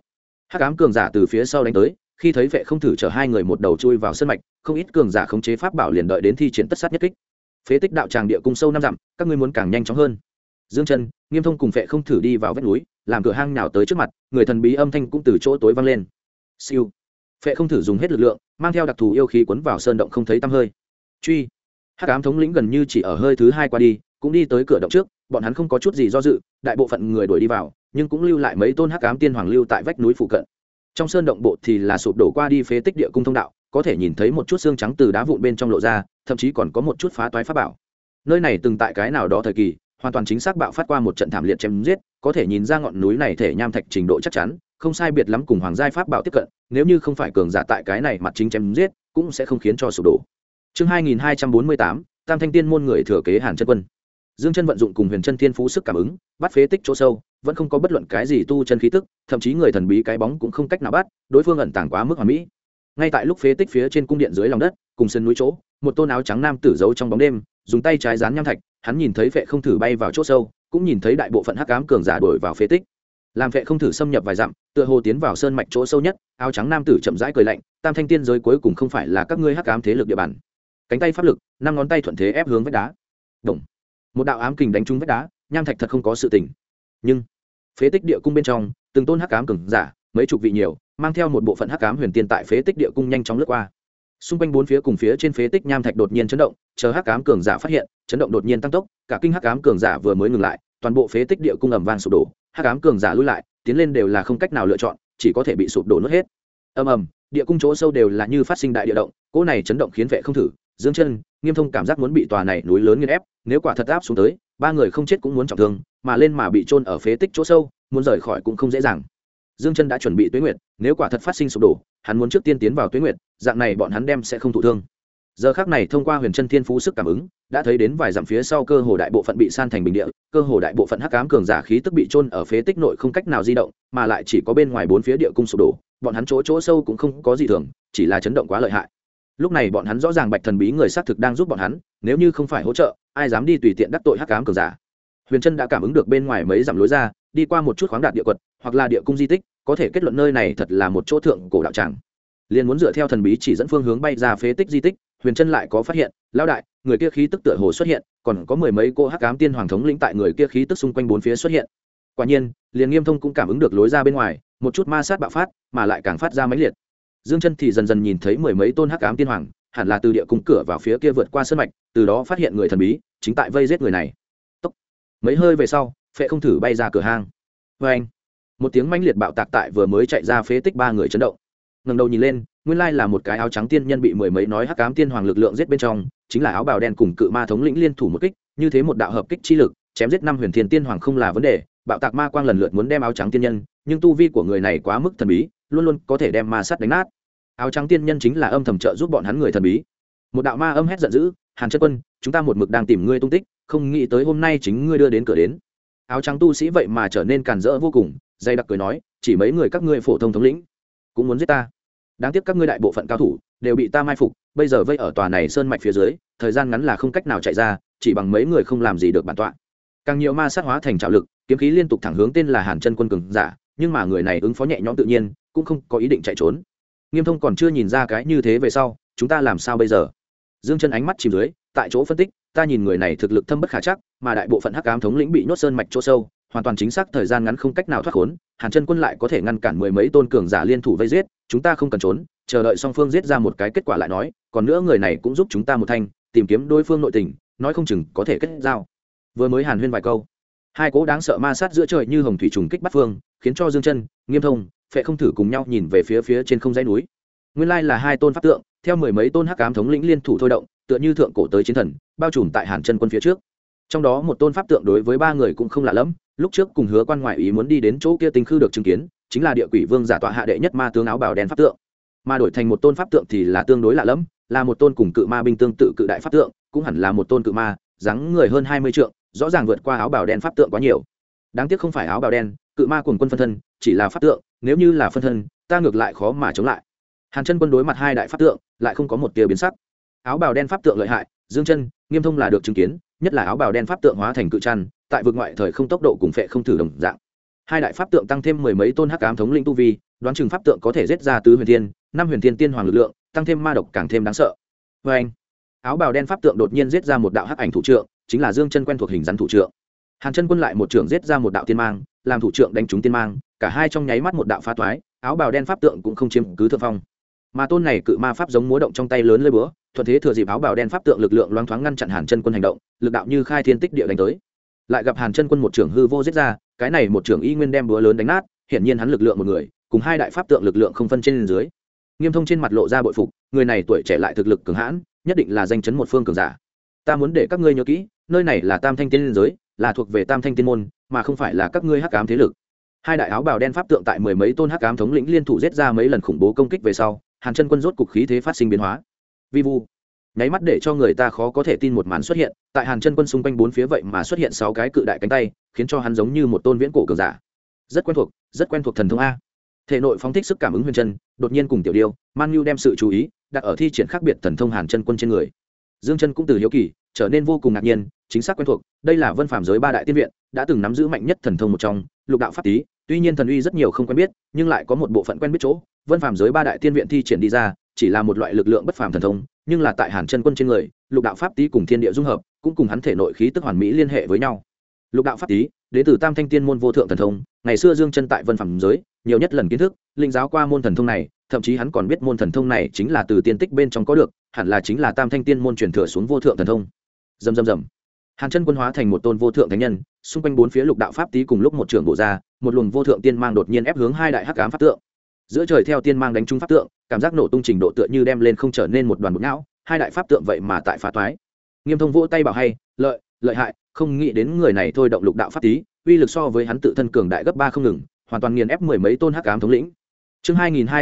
hắc ám cường giả từ phía sau đánh tới, khi thấy vệ không thử chở hai người một đầu chui vào sân mạch, không ít cường giả khống chế pháp bảo liền đợi đến thi triển tất sát nhất kích. Phế tích đạo tràng địa cung sâu 5 dặm, các ngươi muốn càng nhanh chóng hơn. Dương Chân, Nghiêm Thông cùng vệ không thử đi vào vách núi, làm cửa hang nhào tới trước mặt, người thần bí âm thanh cũng từ chỗ tối vang lên. Siêu. Vệ không thử dùng hết lực lượng, mang theo đặc thù yêu khí cuốn vào sơn động không thấy tăm hơi. Truy. Hắc ám thống lĩnh gần như chỉ ở hơi thứ 2 qua đi, cũng đi tới cửa động trước, bọn hắn không có chút gì do dự, đại bộ phận người đuổi đi vào, nhưng cũng lưu lại mấy tôn hắc ám tiên hoàng lưu tại vách núi phụ cận. Trong sơn động bộ thì là sụp đổ qua đi phế tích địa cung thông đạo, có thể nhìn thấy một chút xương trắng từ đá vụn bên trong lộ ra, thậm chí còn có một chút phá toái pháp bảo. Nơi này từng tại cái nào đó thời kỳ, hoàn toàn chính xác bạo phát qua một trận thảm liệt chém giết, có thể nhìn ra ngọn núi này thể nham thạch trình độ chắc chắn, không sai biệt lắm cùng hoàng giai pháp bảo tiếp cận, nếu như không phải cường giả tại cái này mặt chính chém giết, cũng sẽ không khiến cho sụp đổ. Chương 2248, Tam Thanh Tiên môn người thừa kế Hàn Chân Quân. Dương Chân vận dụng cùng Huyền Chân Thiên Phú sức cảm ứng, bắt phế tích chỗ sâu, vẫn không có bất luận cái gì tu chân khí tức, thậm chí người thần bí cái bóng cũng không cách nào bắt, đối phương ẩn tàng quá mức hoàn mỹ. Ngay tại lúc phế tích phía trên cung điện dưới lòng đất, cùng sân núi chỗ, một tôn áo trắng nam tử giấu trong bóng đêm, dùng tay trái dán nham thạch, hắn nhìn thấy vệ không thử bay vào chỗ sâu, cũng nhìn thấy đại bộ phận hắc ám cường giả đuổi vào phế tích. Làm vệ không thử xâm nhập vài dặm, tựa hồ tiến vào sơn mạch chỗ sâu nhất, áo trắng nam tử chậm rãi cười lạnh, Tam Thanh Tiên giới cuối cùng không phải là các ngươi hắc ám thế lực địa bàn. Cánh tay pháp lực, 5 ngón tay thuận thế ép hướng vách đá. Động. Một đạo ám kình đánh trúng vách đá, nham thạch thật không có sự tình. Nhưng phế tích địa cung bên trong, từng tôn hắc ám cường giả, mấy chục vị nhiều, mang theo một bộ phận hắc ám huyền tiên tại phế tích địa cung nhanh chóng lướt qua. Xung quanh bốn phía cùng phía trên phế tích nham thạch đột nhiên chấn động, chờ hắc ám cường giả phát hiện, chấn động đột nhiên tăng tốc, cả kinh hắc ám cường giả vừa mới ngừng lại, toàn bộ phế tích địa cung ầm vang sụp đổ, hắc ám cường giả lùi lại, tiến lên đều là không cách nào lựa chọn, chỉ có thể bị sụp đổ nuốt hết. Ầm ầm, địa cung chỗ sâu đều là như phát sinh đại địa động, cỗ này chấn động khiến vệ không thử, Dương Chân, Nghiêm Thông cảm giác muốn bị tòa này núi lớn nghiền ép, nếu quả thật áp xuống tới, ba người không chết cũng muốn trọng thương, mà lên mà bị chôn ở phế tích chỗ sâu, muốn rời khỏi cũng không dễ dàng. Dương Chân đã chuẩn bị Tuế Nguyệt, nếu quả thật phát sinh sụp đổ, hắn muốn trước tiên tiến vào Tuế Nguyệt, dạng này bọn hắn đem sẽ không thụ thương. Giờ khắc này thông qua Huyền Chân Thiên Phú sức cảm ứng, đã thấy đến vài dặm phía sau cơ hồ đại bộ phận bị san thành bình địa, cơ hồ đại bộ phận hắc ám cường giả khí tức bị chôn ở phế tích nội không cách nào di động, mà lại chỉ có bên ngoài bốn phía địa cung sụp đổ, bọn hắn chỗ sâu cũng không có gì thường, chỉ là chấn động quá lợi hại. Lúc này bọn hắn rõ ràng Bạch Thần Bí người xác thực đang giúp bọn hắn, nếu như không phải hỗ trợ, ai dám đi tùy tiện đắc tội hắc ám cường giả. Huyền Chân đã cảm ứng được bên ngoài mấy dặm lối ra, đi qua một chút khoáng đạt địa quật, hoặc là địa cung di tích, có thể kết luận nơi này thật là một chỗ thượng cổ đạo tràng. Liền muốn dựa theo thần bí chỉ dẫn phương hướng bay ra phế tích di tích, Huyền Chân lại có phát hiện, lão đại, người kia khí tức tựa hồ xuất hiện, còn có mười mấy cô hắc ám tiên hoàng thống lĩnh tại người kia khí tức xung quanh bốn phía xuất hiện. Quả nhiên, liền Nghiêm Thông cũng cảm ứng được lối ra bên ngoài, một chút ma sát bạo phát, mà lại càng phát ra mãnh liệt. Dương Chân thì dần dần nhìn thấy mười mấy tôn hắc ám tiên hoàng, hẳn là từ địa cung cửa vào phía kia vượt qua sơn mạch, từ đó phát hiện người thần bí chính tại vây giết người này. Tốc. Mấy hơi về sau, phệ không thử bay ra cửa hang. Oeng. Một tiếng mãnh liệt bạo tạc tại vừa mới chạy ra phế tích ba người chấn động. Ngẩng đầu nhìn lên, nguyên lai là một cái áo trắng tiên nhân bị mười mấy nói hắc ám tiên hoàng lực lượng giết bên trong, chính là áo bào đen cùng cự ma thống lĩnh liên thủ một kích, như thế một đạo hợp kích chi lực, chém giết năm huyền thiên tiên hoàng không là vấn đề, bạo tạc ma quang lần lượt muốn đem áo trắng tiên nhân, nhưng tu vi của người này quá mức thần bí, luôn luôn có thể đem ma sát đánh nát. Áo trắng tiên nhân chính là âm thầm trợ giúp bọn hắn người thần bí. Một đạo ma âm hét giận dữ, Hàn Chân Quân, chúng ta một mực đang tìm ngươi tung tích, không nghĩ tới hôm nay chính ngươi đưa đến cửa đến. Áo trắng tu sĩ vậy mà trở nên càn rỡ vô cùng, dây đặc cười nói, chỉ mấy người các ngươi phổ thông thống lĩnh cũng muốn giết ta. Đáng tiếc các ngươi đại bộ phận cao thủ đều bị ta mai phục, bây giờ vây ở tòa này sơn mạch phía dưới, thời gian ngắn là không cách nào chạy ra, chỉ bằng mấy người không làm gì được bản tọa. Càng nhiều ma sát hóa thành trảo lực, kiếm khí liên tục thẳng hướng tên là Hàn Chân Quân cường giả, nhưng mà người này ứng phó nhẹ nhõm tự nhiên, cũng không có ý định chạy trốn. Nghiêm Thông còn chưa nhìn ra cái như thế về sau, chúng ta làm sao bây giờ? Dương Chân ánh mắt chìm dưới, tại chỗ phân tích, ta nhìn người này thực lực thâm bất khả trắc, mà đại bộ phận hắc ám thống lĩnh bị nhốt sơn mạch chỗ sâu, hoàn toàn chính xác thời gian ngắn không cách nào thoát khốn, Hàn Chân Quân lại có thể ngăn cản mười mấy tôn cường giả liên thủ vây giết, chúng ta không cần trốn, chờ đợi song phương giết ra một cái kết quả lại nói, còn nữa người này cũng giúp chúng ta một thanh, tìm kiếm đối phương nội tình, nói không chừng có thể kết giao. Vừa mới hàn huyên vài câu, hai cỗ đáng sợ ma sát giữa trời như hồng thủy trùng kích bắt phương, khiến cho Dương Chân, Nghiêm Thông, Phệ không thử cùng nhau nhìn về phía trên không dãy núi. Nguyên lai là hai tôn pháp tượng, theo mười mấy tôn hắc ám thống lĩnh liên thủ thôi động, tựa như thượng cổ tới chiến thần, bao trùm tại Hàn Chân Quân phía trước. Trong đó một tôn pháp tượng đối với ba người cũng không lạ lẫm, lúc trước cùng Hứa Quan ngoại ý muốn đi đến chỗ kia tinh khư được chứng kiến, chính là địa quỷ vương giả tọa hạ đệ nhất ma tướng áo bào đen pháp tượng. Mà đổi thành một tôn pháp tượng thì là tương đối lạ lẫm, là một tôn cùng cự ma binh tương tự cự đại pháp tượng, cũng hẳn là một tôn cự ma, dáng người hơn 20 trượng, rõ ràng vượt qua áo bào đen pháp tượng quá nhiều. Đáng tiếc không phải áo bào đen, cự ma cùng quân phân thân, chỉ là pháp tượng, nếu như là phân thân, ta ngược lại khó mà chống lại. Hàn Chân Quân đối mặt hai đại pháp tượng, lại không có một tia biến sắc. Áo bào đen pháp tượng lợi hại, Dương Chân, Nghiêm Thông là được chứng kiến, nhất là áo bào đen pháp tượng hóa thành cự trăn, tại vực ngoại thời không tốc độ cùng Phệ không thử đồng dạng. hai đại pháp tượng tăng thêm mười mấy tôn hắc ám thống lĩnh tu vi, đoán chừng pháp tượng có thể giết ra tứ huyền thiên, năm huyền thiên tiên hoàng lực lượng, tăng thêm ma độc càng thêm đáng sợ. Vê anh, áo bào đen pháp tượng đột nhiên giết ra một đạo hắc ảnh thủ trượng, chính là Dương Chân quen thuộc hình rắn thủ trượng. Hàn Chân Quân lại một trưởng giết ra một đạo tiên mang, làm thủ trượng đánh trúng tiên mang, cả hai trong nháy mắt một đạo phá toái, áo bào đen pháp tượng cũng không chiếm cứ thượng phong. Mà tôn này cự ma pháp giống múa động trong tay lớn lưỡi búa, thuận thế thừa dịp áo bào đen pháp tượng lực lượng loáng thoáng ngăn chặn Hàn Chân Quân hành động, lực đạo như khai thiên tích địa đánh tới. Lại gặp Hàn Chân Quân một trưởng hư vô giết ra, cái này một trưởng y nguyên đem búa lớn đánh nát, hiển nhiên hắn lực lượng một người, cùng hai đại pháp tượng lực lượng không phân trên dưới. Nghiêm Thông trên mặt lộ ra bội phục, người này tuổi trẻ lại thực lực cường hãn, nhất định là danh chấn một phương cường giả. Ta muốn để các ngươi nhớ kỹ, nơi này là Tam Thanh Tiên giới, là thuộc về Tam Thanh Tiên môn, mà không phải là các ngươi hắc ám thế lực. Hai đại áo bào đen pháp tượng tại mười mấy tôn hắc ám thống lĩnh liên thủ giết ra mấy lần khủng bố công kích về sau, Hàn Chân Quân rốt cục khí thế phát sinh biến hóa. Vi vu, nháy mắt để cho người ta khó có thể tin một màn xuất hiện, tại Hàn Chân Quân xung quanh bốn phía vậy mà xuất hiện 6 cái cự đại cánh tay, khiến cho hắn giống như một tôn viễn cổ cường giả. Rất quen thuộc thần thông a. Thể nội phóng thích sức cảm ứng huyền chân, đột nhiên cùng Tiểu Điêu, Man Nhu đem sự chú ý đặt ở thi triển khác biệt thần thông Hàn Chân Quân trên người. Dương Chân cũng từ hiếu kỳ trở nên vô cùng ngạc nhiên, chính xác quen thuộc, đây là Vân Phàm giới ba đại tiên viện đã từng nắm giữ mạnh nhất thần thông một trong, Lục đạo pháp tý, tuy nhiên thần uy rất nhiều không quen biết, nhưng lại có một bộ phận quen biết chỗ, Vân Phàm giới ba đại tiên viện thi triển đi ra, chỉ là một loại lực lượng bất phàm thần thông, nhưng là tại Hàn Chân Quân trên người, Lục đạo pháp tý cùng thiên địa dung hợp, cũng cùng hắn thể nội khí tức hoàn mỹ liên hệ với nhau. Lục đạo pháp tý đến từ Tam Thanh Tiên môn vô thượng thần thông, ngày xưa Dương Chân tại Vân Phàm giới, nhiều nhất lần kiến thức, linh giáo qua môn thần thông này, thậm chí hắn còn biết môn thần thông này chính là từ tiên tích bên trong có được, hẳn là chính là Tam Thanh Tiên môn truyền thừa xuống vô thượng thần thông. Rầm rầm rầm. Hàn Chân Quân hóa thành một tôn vô thượng thánh nhân, xung quanh bốn phía lục đạo pháp tý cùng lúc một trường bổ ra, một luồng vô thượng tiên mang đột nhiên ép hướng hai đại hắc ám pháp tượng. Giữa trời theo tiên mang đánh trúng pháp tượng, cảm giác nổ tung trình độ tựa như đem lên không trở nên một đoàn bột não, hai đại pháp tượng vậy mà tại phá toái. Nghiêm Thông vỗ tay bảo hay, lợi hại, không nghĩ đến người này thôi động lục đạo pháp tý, uy lực so với hắn tự thân cường đại gấp 3 không ngừng, hoàn toàn nghiền ép mười mấy tôn hắc ám thống lĩnh. Chương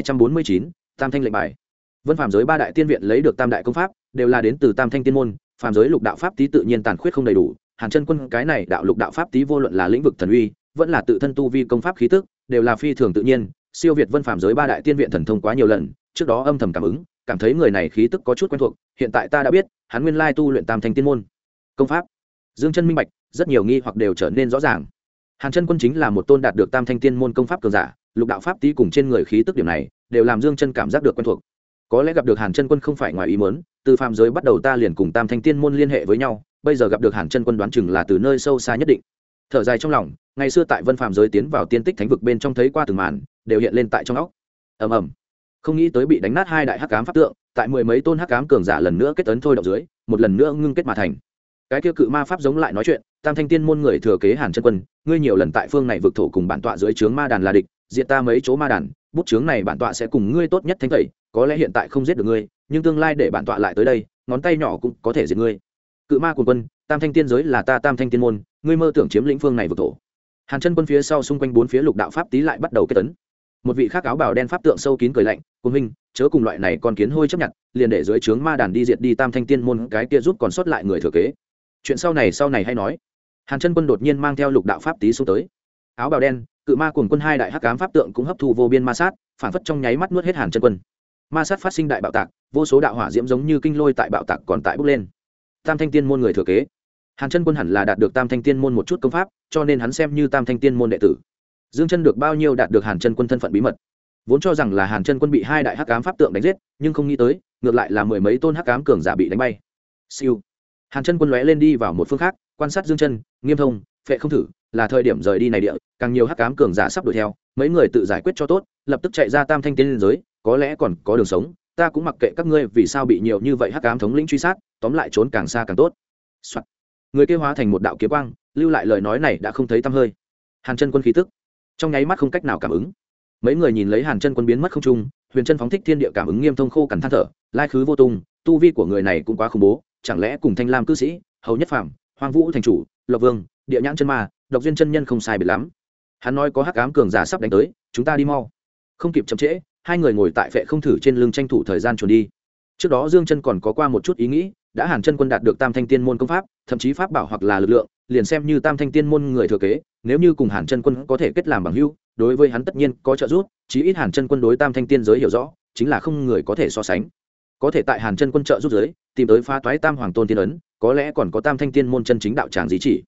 2249, Tam Thanh lệnh bài. Vân Phàm giới ba đại tiên viện lấy được tam đại công pháp, đều là đến từ Tam Thanh Tiên môn, phàm giới lục đạo pháp tý tự nhiên tàn khuyết không đầy đủ, Hàn Chân Quân cái này đạo lục đạo pháp tý vô luận là lĩnh vực thần uy, vẫn là tự thân tu vi công pháp khí tức, đều là phi thường tự nhiên, siêu việt Vân Phàm giới ba đại tiên viện thần thông quá nhiều lần, trước đó âm thầm cảm ứng, cảm thấy người này khí tức có chút quen thuộc, hiện tại ta đã biết, hắn nguyên lai tu luyện Tam Thanh Tiên môn công pháp. Dương Chân minh bạch, rất nhiều nghi hoặc đều trở nên rõ ràng. Hàn Chân Quân chính là một tôn đạt được Tam Thanh Tiên môn công pháp cường giả, lục đạo pháp tý cùng trên người khí tức điểm này, đều làm Dương Chân cảm giác được quen thuộc. Có lẽ gặp được Hàn Chân Quân không phải ngoài ý muốn, từ phàm giới bắt đầu ta liền cùng Tam Thanh Tiên môn liên hệ với nhau, bây giờ gặp được Hàn Chân Quân đoán chừng là từ nơi sâu xa nhất định. Thở dài trong lòng, ngày xưa tại Vân Phàm giới tiến vào tiên tích thánh vực bên trong thấy qua từng màn, đều hiện lên tại trong óc. Ầm ầm. Không nghĩ tới bị đánh nát hai đại hắc ám pháp tượng, tại mười mấy tôn hắc ám cường giả lần nữa kết ấn thôi động dưới, một lần nữa ngưng kết mà thành. Cái kia cự ma pháp giống lại nói chuyện, Tam Thanh Tiên môn người thừa kế Hàn Chân Quân, ngươi nhiều lần tại phương này vực thổ cùng bản tọa dưới trướng ma đàn là địch, diệt ta mấy chỗ ma đàn, bút chướng này bản tọa sẽ cùng ngươi tốt nhất thanh tẩy, có lẽ hiện tại không giết được ngươi, nhưng tương lai để bản tọa lại tới đây, ngón tay nhỏ cũng có thể diệt ngươi. Cự ma cuồng quân, Tam Thanh Tiên giới là ta Tam Thanh Tiên môn, ngươi mơ tưởng chiếm lĩnh phương này vực thổ. Hàn Chân Quân phía sau xung quanh bốn phía lục đạo pháp tý lại bắt đầu kết tấn. Một vị khác áo bào đen pháp tượng sâu kín cười lạnh, "Quân huynh, chớ cùng loại này con kiến hôi chấp nhận, liền để dưới trướng ma đàn đi diệt đi Tam Thanh Tiên môn cái kia giúp còn sót lại người thừa kế. Chuyện sau này hay nói." Hàn Chân Quân đột nhiên mang theo lục đạo pháp tý xuống tới. Áo bào đen, cự ma cuồng quân hai đại hắc ám pháp tượng cũng hấp thu vô biên ma sát, phản phất trong nháy mắt nuốt hết Hàn Chân Quân. Ma sát phát sinh đại bạo tạc, vô số đạo hỏa diễm giống như kinh lôi tại bạo tạc còn tại bốc lên. Tam Thanh Tiên môn người thừa kế, Hàn Chân Quân hẳn là đạt được Tam Thanh Tiên môn một chút công pháp, cho nên hắn xem như Tam Thanh Tiên môn đệ tử. Dương Chân được bao nhiêu đạt được Hàn Chân Quân thân phận bí mật. Vốn cho rằng là Hàn Chân Quân bị hai đại hắc ám pháp tượng đánh giết, nhưng không nghĩ tới, ngược lại là mười mấy tôn hắc ám cường giả bị đánh bay. Siêu. Hàn Chân Quân lóe lên đi vào một phương khác, quan sát Dương Chân, Nghiêm Thông, Phệ Không Thử, là thời điểm rời đi này địa, càng nhiều hắc ám cường giả sắp đuổi theo, mấy người tự giải quyết cho tốt, lập tức chạy ra Tam Thanh Tiên giới, có lẽ còn có đường sống, ta cũng mặc kệ các ngươi vì sao bị nhiều như vậy hắc ám thống lĩnh truy sát, tóm lại trốn càng xa càng tốt. Soạn. Người kia hóa thành một đạo kiếm quang, lưu lại lời nói này đã không thấy tăm hơi. Hàn Chân Quân khí tức, trong nháy mắt không cách nào cảm ứng. Mấy người nhìn lấy Hàn Chân Quân biến mất không trung, huyền chân phóng thích thiên địa cảm ứng Nghiêm Thông khô cằn than thở, lai khứ vô tung, tu vi của người này cũng quá khủng bố, chẳng lẽ cùng Thanh Lam cư sĩ, Hầu Nhất Phàm, Hoang Vũ thành chủ, Lộc Vương, Địa Nhãn chân ma, Độc Duyên chân nhân không sai biệt lắm. Hắn nói có hắc ám cường giả sắp đánh tới, chúng ta đi mau. Không kịp chậm trễ, hai người ngồi tại Phệ Không Thử trên lưng tranh thủ thời gian chuồn đi. Trước đó Dương Chân còn có qua một chút ý nghĩ, đã Hàn Chân Quân đạt được Tam Thanh Tiên môn công pháp, thậm chí pháp bảo hoặc là lực lượng, liền xem như Tam Thanh Tiên môn người thừa kế, nếu như cùng Hàn Chân Quân có thể kết làm bằng hữu, đối với hắn tất nhiên có trợ giúp, chí ít Hàn Chân Quân đối Tam Thanh Tiên giới hiểu rõ, chính là không người có thể so sánh. Có thể tại Hàn Chân Quân trợ giúp giới, tìm tới phá toái Tam Hoàng Tôn tiên ấn, có lẽ còn có Tam Thanh Tiên môn chân chính đạo tràng gì chỉ.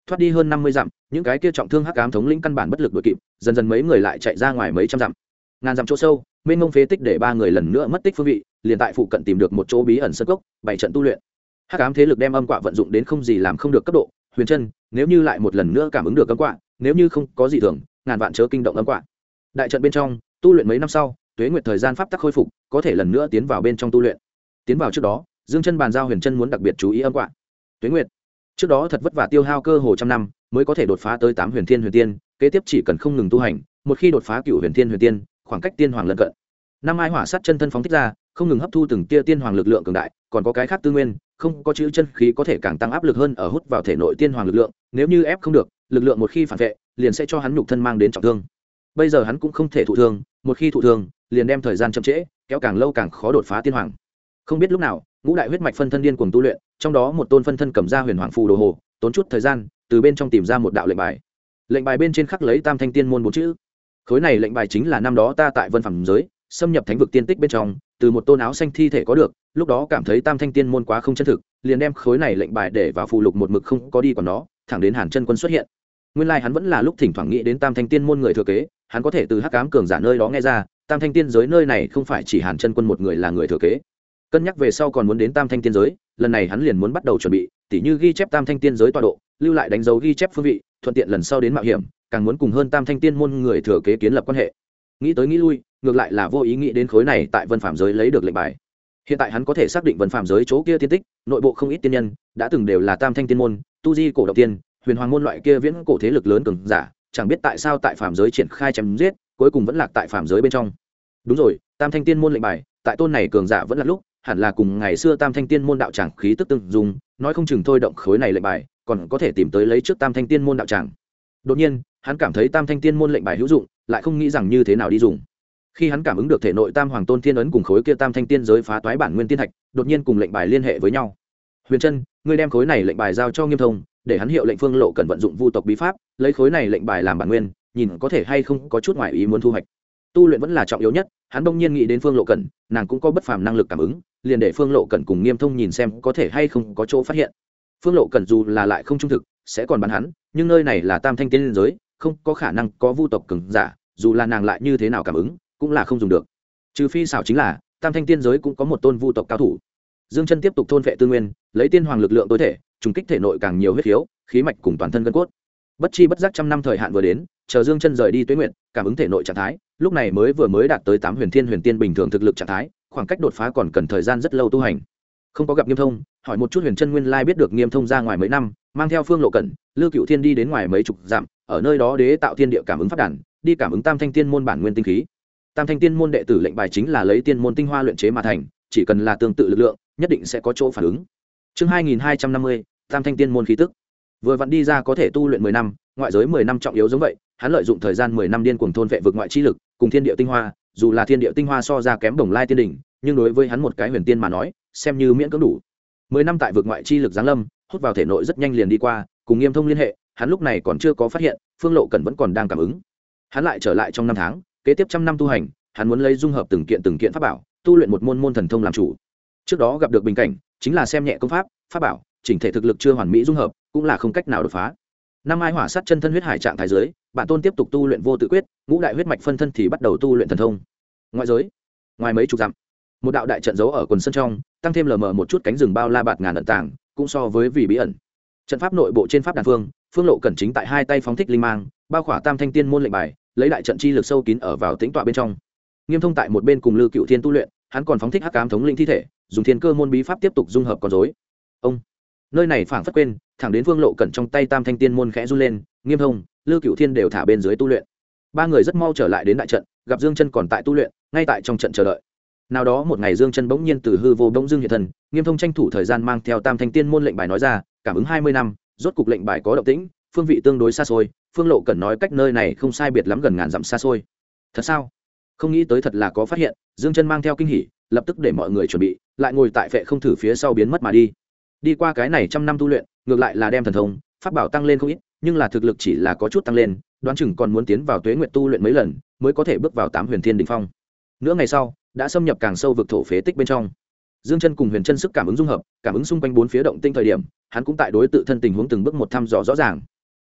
thoát đi hơn 50 dặm, những cái kia trọng thương hắc ám thống lĩnh căn bản bất lực đuổi kịp, dần dần mấy người lại chạy ra ngoài mấy trăm dặm. Ngàn dặm chỗ sâu, mênh mông phế tích để ba người lần nữa mất tích phương vị, liền tại phụ cận tìm được một chỗ bí ẩn sơn cốc, bày trận tu luyện. Hắc ám thế lực đem âm quạ vận dụng đến không gì làm không được cấp độ, Huyền Trân, nếu như lại một lần nữa cảm ứng được âm quạ, nếu như không có gì thường, ngàn vạn chớ kinh động âm quạ. Đại trận bên trong, tu luyện mấy năm sau, tuế nguyệt thời gian pháp tắc khôi phục, có thể lần nữa tiến vào bên trong tu luyện. Tiến vào trước đó, Dương Chân bàn giao Huyền Trân muốn đặc biệt chú ý âm quạ. Tuế nguyệt trước đó thật vất vả tiêu hao cơ hồ trăm năm mới có thể đột phá tới 8 huyền thiên huyền tiên, kế tiếp chỉ cần không ngừng tu hành, một khi đột phá cửu huyền thiên huyền tiên, khoảng cách tiên hoàng lân cận. Năm ai hỏa sát chân thân phóng thích ra, không ngừng hấp thu từng tia tiên hoàng lực lượng cường đại, còn có cái khác tư nguyên, không có chữ chân khí có thể càng tăng áp lực hơn ở hút vào thể nội tiên hoàng lực lượng, nếu như ép không được, lực lượng một khi phản vệ, liền sẽ cho hắn nhục thân mang đến trọng thương. Bây giờ hắn cũng không thể thụ thương, một khi thụ thương, liền đem thời gian chậm trễ, kéo càng lâu càng khó đột phá tiên hoàng. Không biết lúc nào, ngũ đại huyết mạch phân thân điên cuồng tu luyện, trong đó một tôn phân thân cầm ra huyền hoàng phù đồ hồ, tốn chút thời gian, từ bên trong tìm ra một đạo lệnh bài. Lệnh bài bên trên khắc lấy Tam Thanh Tiên môn 4 chữ. Khối này lệnh bài chính là năm đó ta tại Vân Phẩm giới, xâm nhập thánh vực tiên tích bên trong, từ một tôn áo xanh thi thể có được, lúc đó cảm thấy Tam Thanh Tiên môn quá không chân thực, liền đem khối này lệnh bài để vào phù lục một mực không có đi còn nó, thẳng đến Hàn Chân Quân xuất hiện. Nguyên lai hắn vẫn là lúc thỉnh thoảng nghĩ đến Tam Thanh Tiên môn người thừa kế, hắn có thể từ hắc ám cường giả nơi đó nghe ra, Tam Thanh Tiên giới nơi này không phải chỉ Hàn Chân Quân một người là người thừa kế. Cân nhắc về sau còn muốn đến Tam Thanh Tiên giới, lần này hắn liền muốn bắt đầu chuẩn bị, tỉ như ghi chép Tam Thanh Tiên giới tọa độ, lưu lại đánh dấu ghi chép phương vị, thuận tiện lần sau đến mạo hiểm, càng muốn cùng hơn Tam Thanh Tiên môn người thừa kế kiến lập quan hệ. Nghĩ tới nghĩ lui, ngược lại là vô ý nghĩ đến khối này tại Vân Phạm giới lấy được lệnh bài. Hiện tại hắn có thể xác định Vân Phạm giới chỗ kia tiên tích, nội bộ không ít tiên nhân, đã từng đều là Tam Thanh Tiên môn, tu di cổ động tiên, huyền hoàng môn loại kia viễn cổ thế lực lớn cường giả, chẳng biết tại sao tại Phạm giới triển khai chém giết, cuối cùng vẫn lạc tại Phạm giới bên trong. Đúng rồi, Tam Thanh Tiên môn lệnh bài, tại tôn này cường giả vẫn là lúc, hẳn là cùng ngày xưa Tam Thanh Tiên môn đạo tràng khí tức tương dùng, nói không chừng thôi động khối này lệnh bài, còn có thể tìm tới lấy trước Tam Thanh Tiên môn đạo tràng. Đột nhiên, hắn cảm thấy Tam Thanh Tiên môn lệnh bài hữu dụng, lại không nghĩ rằng như thế nào đi dùng. Khi hắn cảm ứng được thể nội Tam Hoàng Tôn Thiên ấn cùng khối kia Tam Thanh Tiên giới phá toái bản nguyên tiên thạch, đột nhiên cùng lệnh bài liên hệ với nhau. Huyền Trân, ngươi đem khối này lệnh bài giao cho Nghiêm Thông, để hắn hiệu lệnh Phương Lộ cần vận dụng vu tộc bí pháp, lấy khối này lệnh bài làm bản nguyên, nhìn có thể hay không có chút ngoại ý muốn thu hoạch. Tu luyện vẫn là trọng yếu nhất, hắn bỗng nhiên nghĩ đến Phương Lộ Cẩn, nàng cũng có bất phàm năng lực cảm ứng, liền để Phương Lộ Cẩn cùng Nghiêm Thông nhìn xem có thể hay không có chỗ phát hiện. Phương Lộ Cẩn dù là lại không trung thực, sẽ còn bắn hắn, nhưng nơi này là Tam Thanh Tiên giới, không có khả năng có vu tộc cường giả, dù là nàng lại như thế nào cảm ứng, cũng là không dùng được. Trừ phi xảo chính là Tam Thanh Tiên giới cũng có một tôn vu tộc cao thủ. Dương Chân tiếp tục thôn phệ tư nguyên, lấy tiên hoàng lực lượng tối thể, trùng kích thể nội càng nhiều huyết khiếu, khí mạch cùng toàn thân gân cốt. Bất chi bất giác trăm năm thời hạn vừa đến, chờ Dương Chân rời đi tuế nguyện, cảm ứng thể nội trạng thái, lúc này mới đạt tới 8 huyền thiên huyền tiên bình thường thực lực trạng thái, khoảng cách đột phá còn cần thời gian rất lâu tu hành. Không có gặp Nghiêm Thông, hỏi một chút Huyền Trân nguyên lai biết được Nghiêm Thông ra ngoài mấy năm, mang theo Phương Lộ Cẩn, Lưu Cựu Thiên đi đến ngoài mấy chục dặm, ở nơi đó đế tạo thiên địa cảm ứng phát đàn, đi cảm ứng Tam Thanh Tiên môn bản nguyên tinh khí. Tam Thanh Tiên môn đệ tử lệnh bài chính là lấy tiên môn tinh hoa luyện chế mà thành, chỉ cần là tương tự lực lượng, nhất định sẽ có chỗ phản ứng. Chương 2250, Tam Thanh Tiên môn khí tức. Vừa vặn đi ra có thể tu luyện 10 năm, ngoại giới 10 năm trọng yếu giống vậy, hắn lợi dụng thời gian 10 năm điên cuồng thôn vệ vực ngoại chi lực, cùng thiên địa tinh hoa, dù là thiên địa tinh hoa so ra kém Đồng Lai tiên đỉnh, nhưng đối với hắn một cái huyền tiên mà nói, xem như miễn cưỡng đủ. 10 năm tại vực ngoại chi lực giáng lâm, hút vào thể nội rất nhanh liền đi qua, cùng Nghiêm Thông liên hệ, hắn lúc này còn chưa có phát hiện, Phương Lộ Cẩn vẫn còn đang cảm ứng. Hắn lại trở lại trong năm tháng, kế tiếp trăm năm tu hành, hắn muốn lấy dung hợp từng kiện pháp bảo, tu luyện một môn thần thông làm chủ. Trước đó gặp được bình cảnh, chính là xem nhẹ công pháp, pháp bảo, chỉnh thể thực lực chưa hoàn mỹ dung hợp, cũng là không cách nào đột phá. Năm ai hỏa sát chân thân huyết hải trạng thái giới, bản tôn tiếp tục tu luyện vô tự quyết, ngũ đại huyết mạch phân thân thì bắt đầu tu luyện thần thông. Ngoại giới, ngoài mấy chục dặm, một đạo đại trận giấu ở quần sân trong, tăng thêm lờ mờ một chút cánh rừng bao la bạt ngàn ẩn tàng, cũng so với vì bí ẩn. Trận pháp nội bộ trên pháp đàn Phương Lộ Cẩn chính tại hai tay phóng thích linh mang, bao khỏa Tam Thanh Tiên môn lệnh bài, lấy đại trận chi lực sâu kín ở vào tĩnh tọa bên trong. Nghiêm Thông tại một bên cùng Lưu Cựu Thiên tu luyện, hắn còn phóng thích hắc ám thống linh thi thể, dùng thiên cơ môn bí pháp tiếp tục dung hợp con rối. Ông nơi này phảng phất quên, thẳng đến Phương Lộ Cẩn trong tay Tam Thanh Tiên môn khẽ run lên, Nghiêm Thông, Lưu Cựu Thiên đều thả bên dưới tu luyện. Ba người rất mau trở lại đến đại trận, gặp Dương Chân còn tại tu luyện, ngay tại trong trận chờ đợi. Nào đó một ngày Dương Chân bỗng nhiên từ hư vô bỗng dưng hiện thân, Nghiêm Thông tranh thủ thời gian mang theo Tam Thanh Tiên môn lệnh bài nói ra, cảm ứng 20 năm, rốt cục lệnh bài có động tĩnh, phương vị tương đối xa xôi, Phương Lộ Cẩn nói cách nơi này không sai biệt lắm gần ngàn dặm xa xôi. Thật sao? Không nghĩ tới thật là có phát hiện, Dương Chân mang theo kinh hỉ, lập tức để mọi người chuẩn bị, lại ngồi tại vệ không thử phía sau biến mất mà đi. Đi qua cái này trăm năm tu luyện, ngược lại là đem thần thông, pháp bảo tăng lên không ít, nhưng là thực lực chỉ là có chút tăng lên, đoán chừng còn muốn tiến vào tuế nguyệt tu luyện mấy lần, mới có thể bước vào 8 huyền thiên đỉnh phong. Nửa ngày sau, đã xâm nhập càng sâu vực thổ phế tích bên trong. Dương Chân cùng Huyền Chân sức cảm ứng dung hợp, cảm ứng xung quanh bốn phía động tinh thời điểm, hắn cũng tại đối tự thân tình huống từng bước một thăm dò rõ ràng.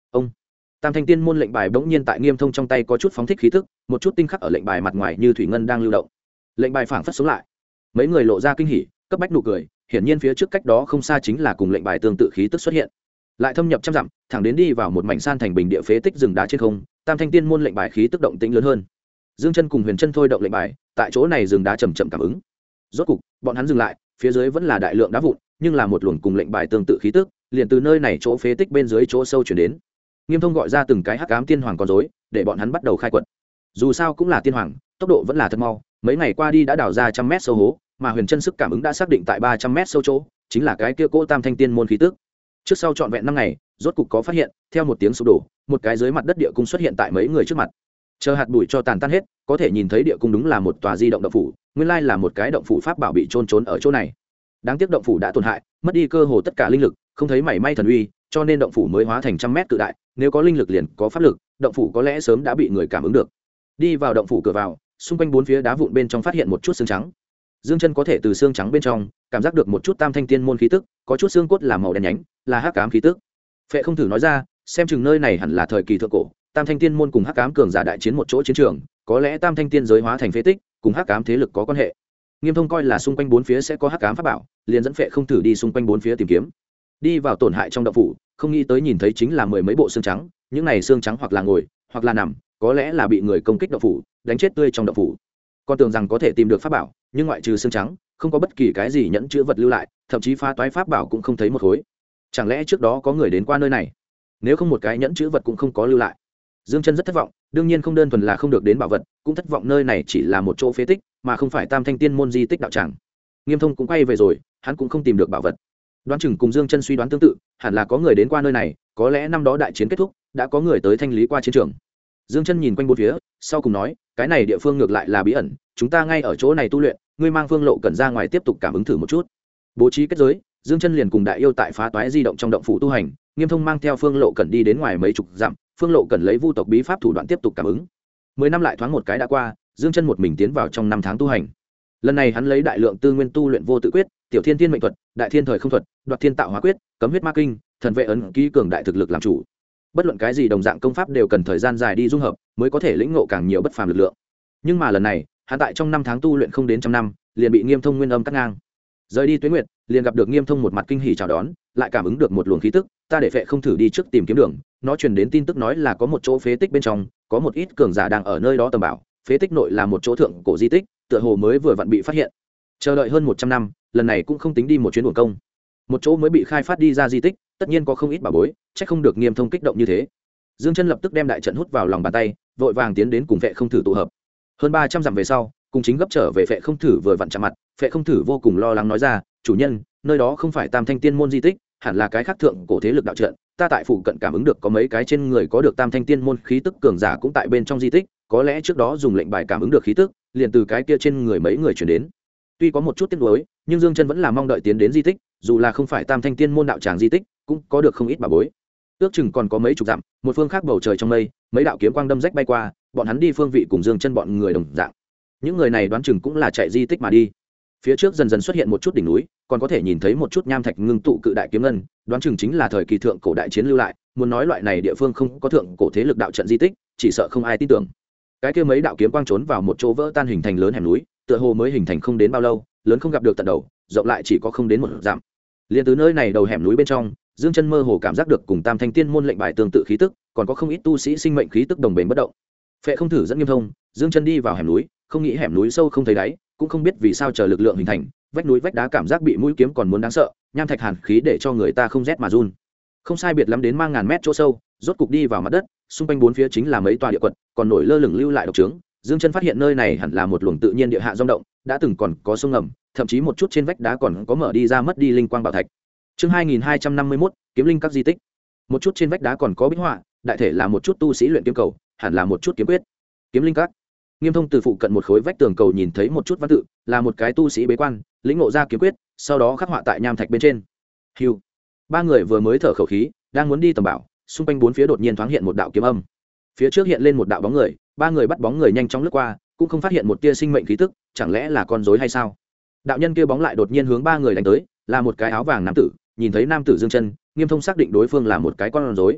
ông tam thanh tiên môn lệnh bài bỗng nhiên tại Nghiêm Thông trong tay có chút phóng thích khí tức, một chút tinh khắc ở lệnh bài mặt ngoài như thủy ngân đang lưu động. Lệnh bài phảng phất sống lại. Mấy người lộ ra kinh hỉ, cấp bách nụ cười, hiển nhiên phía trước cách đó không xa chính là cùng lệnh bài tương tự khí tức xuất hiện. Lại thâm nhập trăm dặm, thẳng đến đi vào một mảnh san thành bình địa phế tích rừng đá trên không, tam thanh tiên môn lệnh bài khí tức động tĩnh lớn hơn. Dương Chân cùng Huyền Chân thôi động lệnh bài, tại chỗ này rừng đá chậm chậm cảm ứng. Rốt cục, bọn hắn dừng lại, phía dưới vẫn là đại lượng đá vụn, nhưng là một luồng cùng lệnh bài tương tự khí tức, liền từ nơi này chỗ phế tích bên dưới chỗ sâu chuyển đến. Nghiêm Thông gọi ra từng cái hắc ám tiên hoàng con rối, để bọn hắn bắt đầu khai quật. Dù sao cũng là tiên hoàng, tốc độ vẫn là thật mau, mấy ngày qua đi đã đào ra 100 mét sâu hố, mà Huyền Chân sức cảm ứng đã xác định tại 300 mét sâu chỗ, chính là cái kia cỗ tam thanh tiên môn khí tức. Trước sau trọn vẹn 5 ngày, rốt cục có phát hiện, theo một tiếng sụp đổ, một cái dưới mặt đất địa cung xuất hiện tại mấy người trước mặt. Chờ hạt bụi cho tàn tan hết, có thể nhìn thấy địa cung đúng là một tòa di động động phủ, nguyên lai là một cái động phủ pháp bảo bị trôn trốn ở chỗ này. Đáng tiếc động phủ đã tổn hại, mất đi cơ hồ tất cả linh lực, không thấy mảy may thần uy, cho nên động phủ mới hóa thành 100 mét cự đại, nếu có linh lực liền có pháp lực, động phủ có lẽ sớm đã bị người cảm ứng được. Đi vào động phủ cửa vào, xung quanh bốn phía đá vụn bên trong phát hiện một chút xương trắng. Dương Chân có thể từ xương trắng bên trong cảm giác được một chút tam thanh tiên môn khí tức, có chút xương cốt là màu đen nhánh, là hắc ám khí tức. Phệ không thử nói ra, xem chừng nơi này hẳn là thời kỳ thượng cổ, tam thanh tiên môn cùng hắc ám cường giả đại chiến một chỗ chiến trường, có lẽ tam thanh tiên giới hóa thành phế tích, cùng hắc ám thế lực có quan hệ. Nghiêm Thông coi là xung quanh bốn phía sẽ có hắc ám pháp bảo, liền dẫn Phệ không thử đi xung quanh bốn phía tìm kiếm. Đi vào tổn hại trong động phủ, không nghĩ tới nhìn thấy chính là mười mấy bộ xương trắng, những này xương trắng hoặc là ngồi, hoặc là nằm, có lẽ là bị người công kích động phủ, đánh chết tươi trong động phủ. Con tưởng rằng có thể tìm được pháp bảo, nhưng ngoại trừ xương trắng, không có bất kỳ cái gì nhẫn chứa vật lưu lại, thậm chí phá toái pháp bảo cũng không thấy một khối. Chẳng lẽ trước đó có người đến qua nơi này? Nếu không một cái nhẫn chứa vật cũng không có lưu lại. Dương Chân rất thất vọng, đương nhiên không đơn thuần là không được đến bảo vật, cũng thất vọng nơi này chỉ là một chỗ phế tích, mà không phải tam thanh tiên môn di tích đạo tràng. Nghiêm Thông cũng quay về rồi, hắn cũng không tìm được bảo vật. Đoán chừng cùng Dương Chân suy đoán tương tự, hẳn là có người đến qua nơi này, có lẽ năm đó đại chiến kết thúc, đã có người tới thanh lý qua chiến trường. Dương Chân nhìn quanh bốn phía, sau cùng nói, cái này địa phương ngược lại là bí ẩn, chúng ta ngay ở chỗ này tu luyện, ngươi mang Phương Lộ Cẩn ra ngoài tiếp tục cảm ứng thử một chút. Bố trí kết giới, Dương Chân liền cùng đại yêu tại phá toái di động trong động phủ tu hành, Nghiêm Thông mang theo Phương Lộ Cẩn đi đến ngoài mấy chục dặm, Phương Lộ Cẩn lấy vu tộc bí pháp thủ đoạn tiếp tục cảm ứng. 10 năm lại thoáng một cái đã qua, Dương Chân một mình tiến vào trong 5 tháng tu hành. Lần này hắn lấy đại lượng tư nguyên tu luyện vô tự quyết, tiểu thiên thiên mệnh thuật, đại thiên thời không thuật, đoạt thiên tạo hóa quyết, cấm huyết ma kinh, thần vệ ấn ký cường đại thực lực làm chủ. Bất luận cái gì đồng dạng công pháp đều cần thời gian dài đi dung hợp, mới có thể lĩnh ngộ càng nhiều bất phàm lực lượng. Nhưng mà lần này, hắn tại trong 5 tháng tu luyện không đến trăm năm, liền bị Nghiêm Thông nguyên âm cắt ngang. Rời đi Tuế Nguyệt, liền gặp được Nghiêm Thông một mặt kinh hỉ chào đón, lại cảm ứng được một luồng khí tức, ta để Phệ không thử đi trước tìm kiếm đường, nó truyền đến tin tức nói là có một chỗ phế tích bên trong, có một ít cường giả đang ở nơi đó tầm bảo, phế tích nội là một chỗ thượng cổ di tích, tựa hồ mới vừa vặn bị phát hiện. Chờ đợi hơn 100 năm, lần này cũng không tính đi một chuyến uổng công. Một chỗ mới bị khai phát đi ra di tích, tất nhiên có không ít bảo bối, chắc không được Nghiêm Thông kích động như thế. Dương Chân lập tức đem đại trận hút vào lòng bàn tay, vội vàng tiến đến cùng Phệ không thử tụ hợp. Hơn 300 dặm về sau, cùng chính gấp trở về Phệ không thử vừa vặn chạm mặt, Phệ không thử vô cùng lo lắng nói ra, chủ nhân, nơi đó không phải tam thanh tiên môn di tích, hẳn là cái khác thượng cổ thế lực đạo trận, ta tại phụ cận cảm ứng được có mấy cái trên người có được tam thanh tiên môn khí tức cường giả cũng tại bên trong di tích, có lẽ trước đó dùng lệnh bài cảm ứng được khí tức, liền từ cái kia trên người mấy người truyền đến. Tuy có một chút tiếc nuối, nhưng Dương Chân vẫn là mong đợi tiến đến di tích, dù là không phải tam thanh tiên môn đạo tràng di tích, cũng có được không ít bảo bối. Ước chừng còn có mấy chục dặm, một phương khác bầu trời trong mây, mấy đạo kiếm quang đâm rách bay qua, bọn hắn đi phương vị cùng Dương Chân bọn người đồng dạng. Những người này đoán chừng cũng là chạy di tích mà đi. Phía trước dần dần xuất hiện một chút đỉnh núi, còn có thể nhìn thấy một chút nham thạch ngưng tụ cự đại kiếm ngân, đoán chừng chính là thời kỳ thượng cổ đại chiến lưu lại, muốn nói loại này địa phương không có thượng cổ thế lực đạo trận di tích, chỉ sợ không ai tin tưởng. Cái kia mấy đạo kiếm quang trốn vào một chỗ vỡ tan hình thành lớn hẻm núi, tựa hồ mới hình thành không đến bao lâu, lớn không gặp được tận đầu, rộng lại chỉ có không đến một dặm. Liên từ nơi này đầu hẻm núi bên trong, Dương Chân mơ hồ cảm giác được cùng tam thanh tiên môn lệnh bài tương tự khí tức, còn có không ít tu sĩ sinh mệnh khí tức đồng bền bất động. Phệ không thử dẫn Nghiêm Thông, Dương Chân đi vào hẻm núi, không nghĩ hẻm núi sâu không thấy đáy, cũng không biết vì sao chờ lực lượng hình thành, vách núi vách đá cảm giác bị mũi kiếm còn muốn đáng sợ, nham thạch hàn khí để cho người ta không rét mà run. Không sai biệt lắm đến mang ngàn mét chỗ sâu, rốt cục đi vào mặt đất, xung quanh bốn phía chính là mấy tòa địa quật, còn nổi lơ lửng lưu lại độc trướng. Dương Chân phát hiện nơi này hẳn là một luồng tự nhiên địa hạ rung động, đã từng còn có sông ngầm, thậm chí một chút trên vách đá còn có mở đi ra mất đi linh quang bảo thạch. Chương 2251, kiếm linh các di tích. Một chút trên vách đá còn có bích họa, đại thể là một chút tu sĩ luyện kiếm cầu, hẳn là một chút kiếm quyết. Kiếm linh các. Nghiêm Thông từ phụ cận một khối vách tường cầu nhìn thấy một chút văn tự, là một cái tu sĩ bế quan, lĩnh ngộ ra kiếm quyết, sau đó khắc họa tại nham thạch bên trên. Hưu. Ba người vừa mới thở khẩu khí, đang muốn đi tầm bảo, xung quanh bốn phía đột nhiên thoáng hiện một đạo kiếm âm. Phía trước hiện lên một đạo bóng người, ba người bắt bóng người nhanh chóng lướt qua, cũng không phát hiện một tia sinh mệnh khí tức, chẳng lẽ là con rối hay sao? Đạo nhân kia bóng lại đột nhiên hướng ba người đánh tới, là một cái áo vàng nam tử, nhìn thấy nam tử Dương Chân, Nghiêm Thông xác định đối phương là một cái con rối.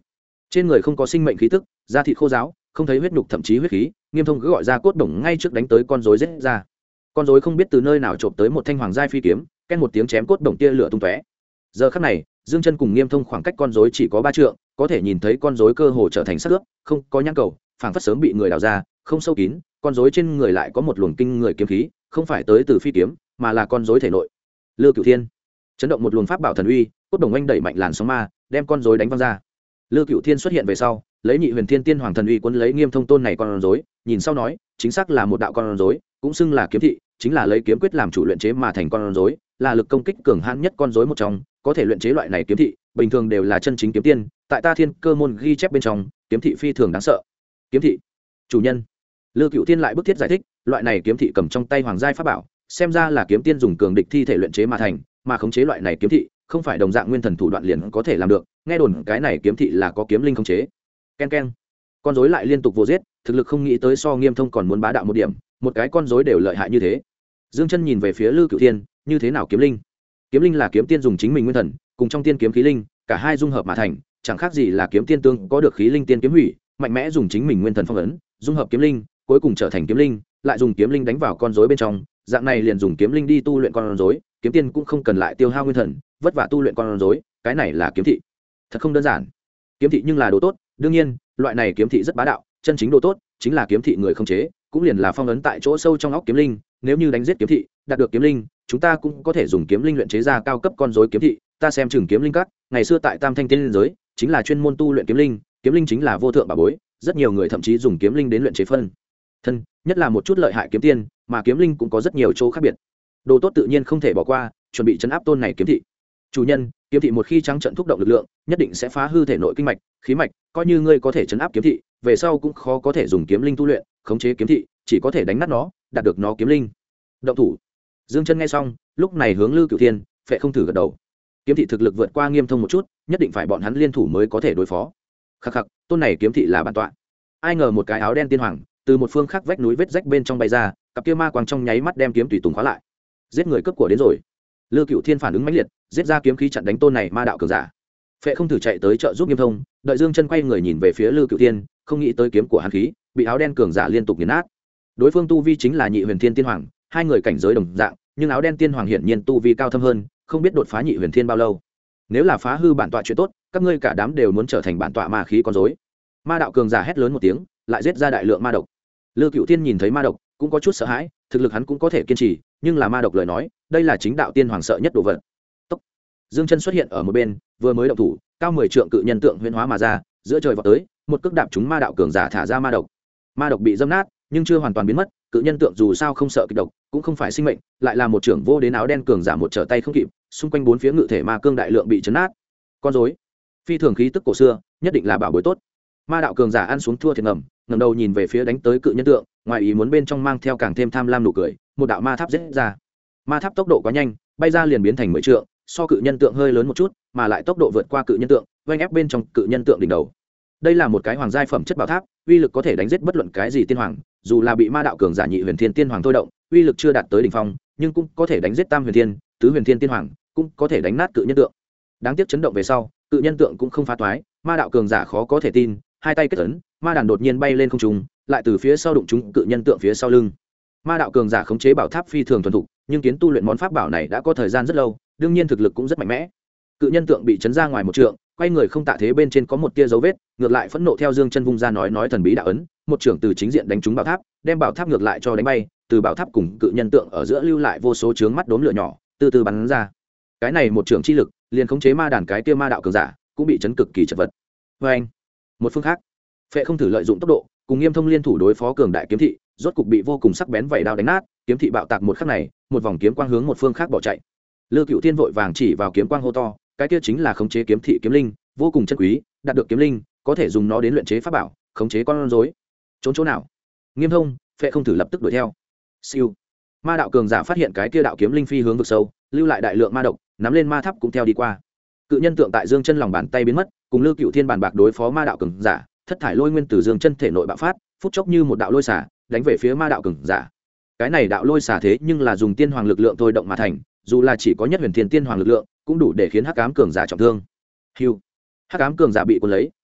trên người không có sinh mệnh khí tức, da thịt khô ráo, không thấy huyết nhục thậm chí huyết khí. Nghiêm Thông cứ gọi ra cốt đồng ngay trước đánh tới con rối giết ra. Con rối không biết từ nơi nào trộm tới một thanh hoàng giai phi kiếm, ken một tiếng chém cốt đồng tia lửa tung tóe. Giờ khắc này, Dương Chân cùng Nghiêm Thông khoảng cách con rối chỉ có 3 trượng, có thể nhìn thấy con rối cơ hồ trở thành xác ướp, không có nhãn cầu, phảng phất sớm bị người đào ra, không sâu kín. Con rối trên người lại có một luồng kinh người kiếm khí, không phải tới từ phi kiếm, mà là con rối thể nội. Lư Cửu Thiên chấn động một luồng pháp bảo thần uy, cốt đồng anh đẩy mạnh làn sóng ma, đem con rối đánh văng ra. Lư Cửu Thiên xuất hiện về sau, lấy Nhị Huyền Thiên Tiên Hoàng thần uy cuốn lấy Nghiêm Thông tôn này con rối, nhìn sau nói, chính xác là một đạo con rối, cũng xưng là kiếm thị, chính là lấy kiếm quyết làm chủ luyện chế mà thành con rối, là lực công kích cường hãn nhất con rối một trong, có thể luyện chế loại này kiếm thị, bình thường đều là chân chính kiếm tiên, tại ta Thiên Cơ môn ghi chép bên trong, kiếm thị phi thường đáng sợ. Kiếm thị, chủ nhân. Lư Cửu Thiên lại bức thiết giải thích, loại này kiếm thị cầm trong tay hoàng giai pháp bảo, xem ra là kiếm tiên dùng cường địch thi thể luyện chế mà thành, mà khống chế loại này kiếm thị, không phải đồng dạng nguyên thần thủ đoạn liền có thể làm được, nghe đồn cái này kiếm thị là có kiếm linh khống chế. Ken ken. Con rối lại liên tục vô giết, thực lực không nghĩ tới so Nghiêm Thông còn muốn bá đạo một điểm, một cái con rối đều lợi hại như thế. Dương Chân nhìn về phía Lư Cửu Thiên, như thế nào kiếm linh? Kiếm linh là kiếm tiên dùng chính mình nguyên thần, cùng trong tiên kiếm khí linh, cả hai dung hợp mà thành, chẳng khác gì là kiếm tiên tương có được khí linh tiên kiếm hủy, mạnh mẽ dùng chính mình nguyên thần phong ấn, dung hợp kiếm linh, cuối cùng trở thành kiếm linh, lại dùng kiếm linh đánh vào con rối bên trong, dạng này liền dùng kiếm linh đi tu luyện con rối, kiếm tiên cũng không cần lại tiêu hao nguyên thần, vất vả tu luyện con rối, cái này là kiếm thị. Thật không đơn giản. Kiếm thị nhưng là đồ tốt, đương nhiên, loại này kiếm thị rất bá đạo, chân chính đồ tốt chính là kiếm thị người không chế, cũng liền là phong ấn tại chỗ sâu trong óc kiếm linh, nếu như đánh giết kiếm thị, đạt được kiếm linh, chúng ta cũng có thể dùng kiếm linh luyện chế ra cao cấp con rối kiếm thị. Ta xem chừng kiếm linh các, ngày xưa tại Tam Thanh Tiên Liên giới, chính là chuyên môn tu luyện kiếm linh chính là vô thượng bảo bối, rất nhiều người thậm chí dùng kiếm linh đến luyện chế phân thân, nhất là một chút lợi hại kiếm tiên, mà kiếm linh cũng có rất nhiều chỗ khác biệt. Đồ tốt tự nhiên không thể bỏ qua, chuẩn bị trấn áp tôn này kiếm thị. Chủ nhân, kiếm thị một khi trắng trận thúc động lực lượng, nhất định sẽ phá hư thể nội kinh mạch, khí mạch, coi như ngươi có thể trấn áp kiếm thị, về sau cũng khó có thể dùng kiếm linh tu luyện, khống chế kiếm thị, chỉ có thể đánh nát nó, đạt được nó kiếm linh. Động thủ. Dương Chân nghe xong, lúc này hướng Lư Cửu Thiên, Phệ không thử gật đầu. Kiếm thị thực lực vượt qua Nghiêm Thông một chút, nhất định phải bọn hắn liên thủ mới có thể đối phó. Khắc khắc, tôn này kiếm thị là bản tọa. Ai ngờ một cái áo đen tiên hoàng, từ một phương khác vách núi vết rách bên trong bay ra, cặp kia ma quang trong nháy mắt đem kiếm tùy tùng khóa lại. Giết người cướp của đến rồi. Lư Cửu Thiên phản ứng mãnh liệt, giết ra kiếm khí chặn đánh tôn này ma đạo cường giả. Phệ không thử chạy tới trợ giúp Nghiêm Thông, đợi Dương Chân quay người nhìn về phía Lư Cửu Thiên, không nghĩ tới kiếm của hắn khí bị áo đen cường giả liên tục nghiền nát. Đối phương tu vi chính là Nhị Huyền Thiên Tiên Hoàng, hai người cảnh giới đồng dạng, nhưng áo đen tiên hoàng hiển nhiên tu vi cao thâm hơn, không biết đột phá Nhị Huyền Thiên bao lâu. Nếu là phá hư bản tọa chuyện tốt, các ngươi cả đám đều muốn trở thành bản tọa ma khí con rối. Ma đạo cường giả hét lớn một tiếng, lại giết ra đại lượng ma độc. Lư Cửu Thiên nhìn thấy ma độc, cũng có chút sợ hãi, thực lực hắn cũng có thể kiên trì, nhưng là ma độc lời nói, đây là chính đạo tiên hoàng sợ nhất đồ vật. Tốc. Dương Chân xuất hiện ở một bên, vừa mới động thủ, cao 10 trượng cự nhân tượng huyễn hóa mà ra, giữa trời vọt tới, một cước đạp trúng ma đạo cường giả thả ra ma độc. Ma độc bị dâm nát, nhưng chưa hoàn toàn biến mất, cự nhân tượng dù sao không sợ kịch độc, cũng không phải sinh mệnh, lại là một trưởng vô đến áo đen cường giả một trở tay không kịp, xung quanh bốn phía ngự thể ma cương đại lượng bị chấn nát. Con rối, phi thường khí tức cổ xưa, nhất định là bảo bối tốt. Ma đạo cường giả ăn xuống thua thiệt ngầm, ngẩng đầu nhìn về phía đánh tới cự nhân tượng, ngoài ý muốn bên trong mang theo càng thêm tham lam nụ cười, một đạo ma tháp giết ra. Ma tháp tốc độ quá nhanh, bay ra liền biến thành 10 trượng, so cự nhân tượng hơi lớn một chút, mà lại tốc độ vượt qua cự nhân tượng, vênh ép bên trong cự nhân tượng đỉnh đầu. Đây là một cái hoàng giai phẩm chất bảo tháp, uy lực có thể đánh giết bất luận cái gì tiên hoàng, dù là bị ma đạo cường giả Nhị Huyền Thiên Tiên Hoàng thôi động, uy lực chưa đạt tới đỉnh phong, nhưng cũng có thể đánh giết Tam Huyền Thiên, Tứ Huyền Thiên Tiên Hoàng, cũng có thể đánh nát cự nhân tượng. Đáng tiếc chấn động về sau, cự nhân tượng cũng không phá toái, ma đạo cường giả khó có thể tin, hai tay kết ấn, ma đàn đột nhiên bay lên không trung, lại từ phía sau đụng trúng cự nhân tượng phía sau lưng. Ma đạo cường giả khống chế bảo tháp phi thường thuần thục, nhưng kiến tu luyện món pháp bảo này đã có thời gian rất lâu, đương nhiên thực lực cũng rất mạnh mẽ. Cự nhân tượng bị chấn ra ngoài một trượng, quay người không tạ thế bên trên có một tia dấu vết, ngược lại phẫn nộ theo Dương Chân vung ra nói thần bí đạo ấn, một trưởng từ chính diện đánh trúng bảo tháp, đem bảo tháp ngược lại cho đánh bay, từ bảo tháp cùng cự nhân tượng ở giữa lưu lại vô số chướng mắt đốm lửa nhỏ, từ từ bắn ra. Cái này một trưởng chi lực, liền khống chế ma đàn cái kia ma đạo cường giả, cũng bị chấn cực kỳ chật vật. Oeng. Một phương khác, Phệ không thử lợi dụng tốc độ, cùng Nghiêm Thông liên thủ đối phó cường đại kiếm thị, rốt cục bị vô cùng sắc bén vảy đao đánh nát, kiếm thị bạo tạc một khắc này, một vòng kiếm quang hướng một phương khác bỏ chạy. Lư Cửu Thiên vội vàng chỉ vào kiếm quang hô to, cái kia chính là khống chế kiếm thị kiếm linh, vô cùng chân quý, đạt được kiếm linh, có thể dùng nó đến luyện chế pháp bảo, khống chế con rối. Trốn chỗ nào? Nghiêm Thông, Phệ không thử lập tức đuổi theo. Siêu. Ma đạo cường giả phát hiện cái kia đạo kiếm linh phi hướng vực sâu, lưu lại đại lượng ma độc, nắm lên ma tháp cũng theo đi qua. Cự nhân tượng tại Dương Chân lòng bàn tay biến mất, cùng Lư Cửu Thiên bàn bạc đối phó ma đạo cường giả, thất thải lôi nguyên từ Dương Chân thể nội bạo phát, phút chốc như một đạo lôi xả, đánh về phía ma đạo cường giả. Cái này đạo lôi xả thế nhưng là dùng tiên hoàng lực lượng thôi động mà thành, dù là chỉ có nhất huyền thiên tiên hoàng lực lượng, cũng đủ để khiến hắc ám cường giả trọng thương. Hưu. Hắc ám cường giả bị cuốn lấy,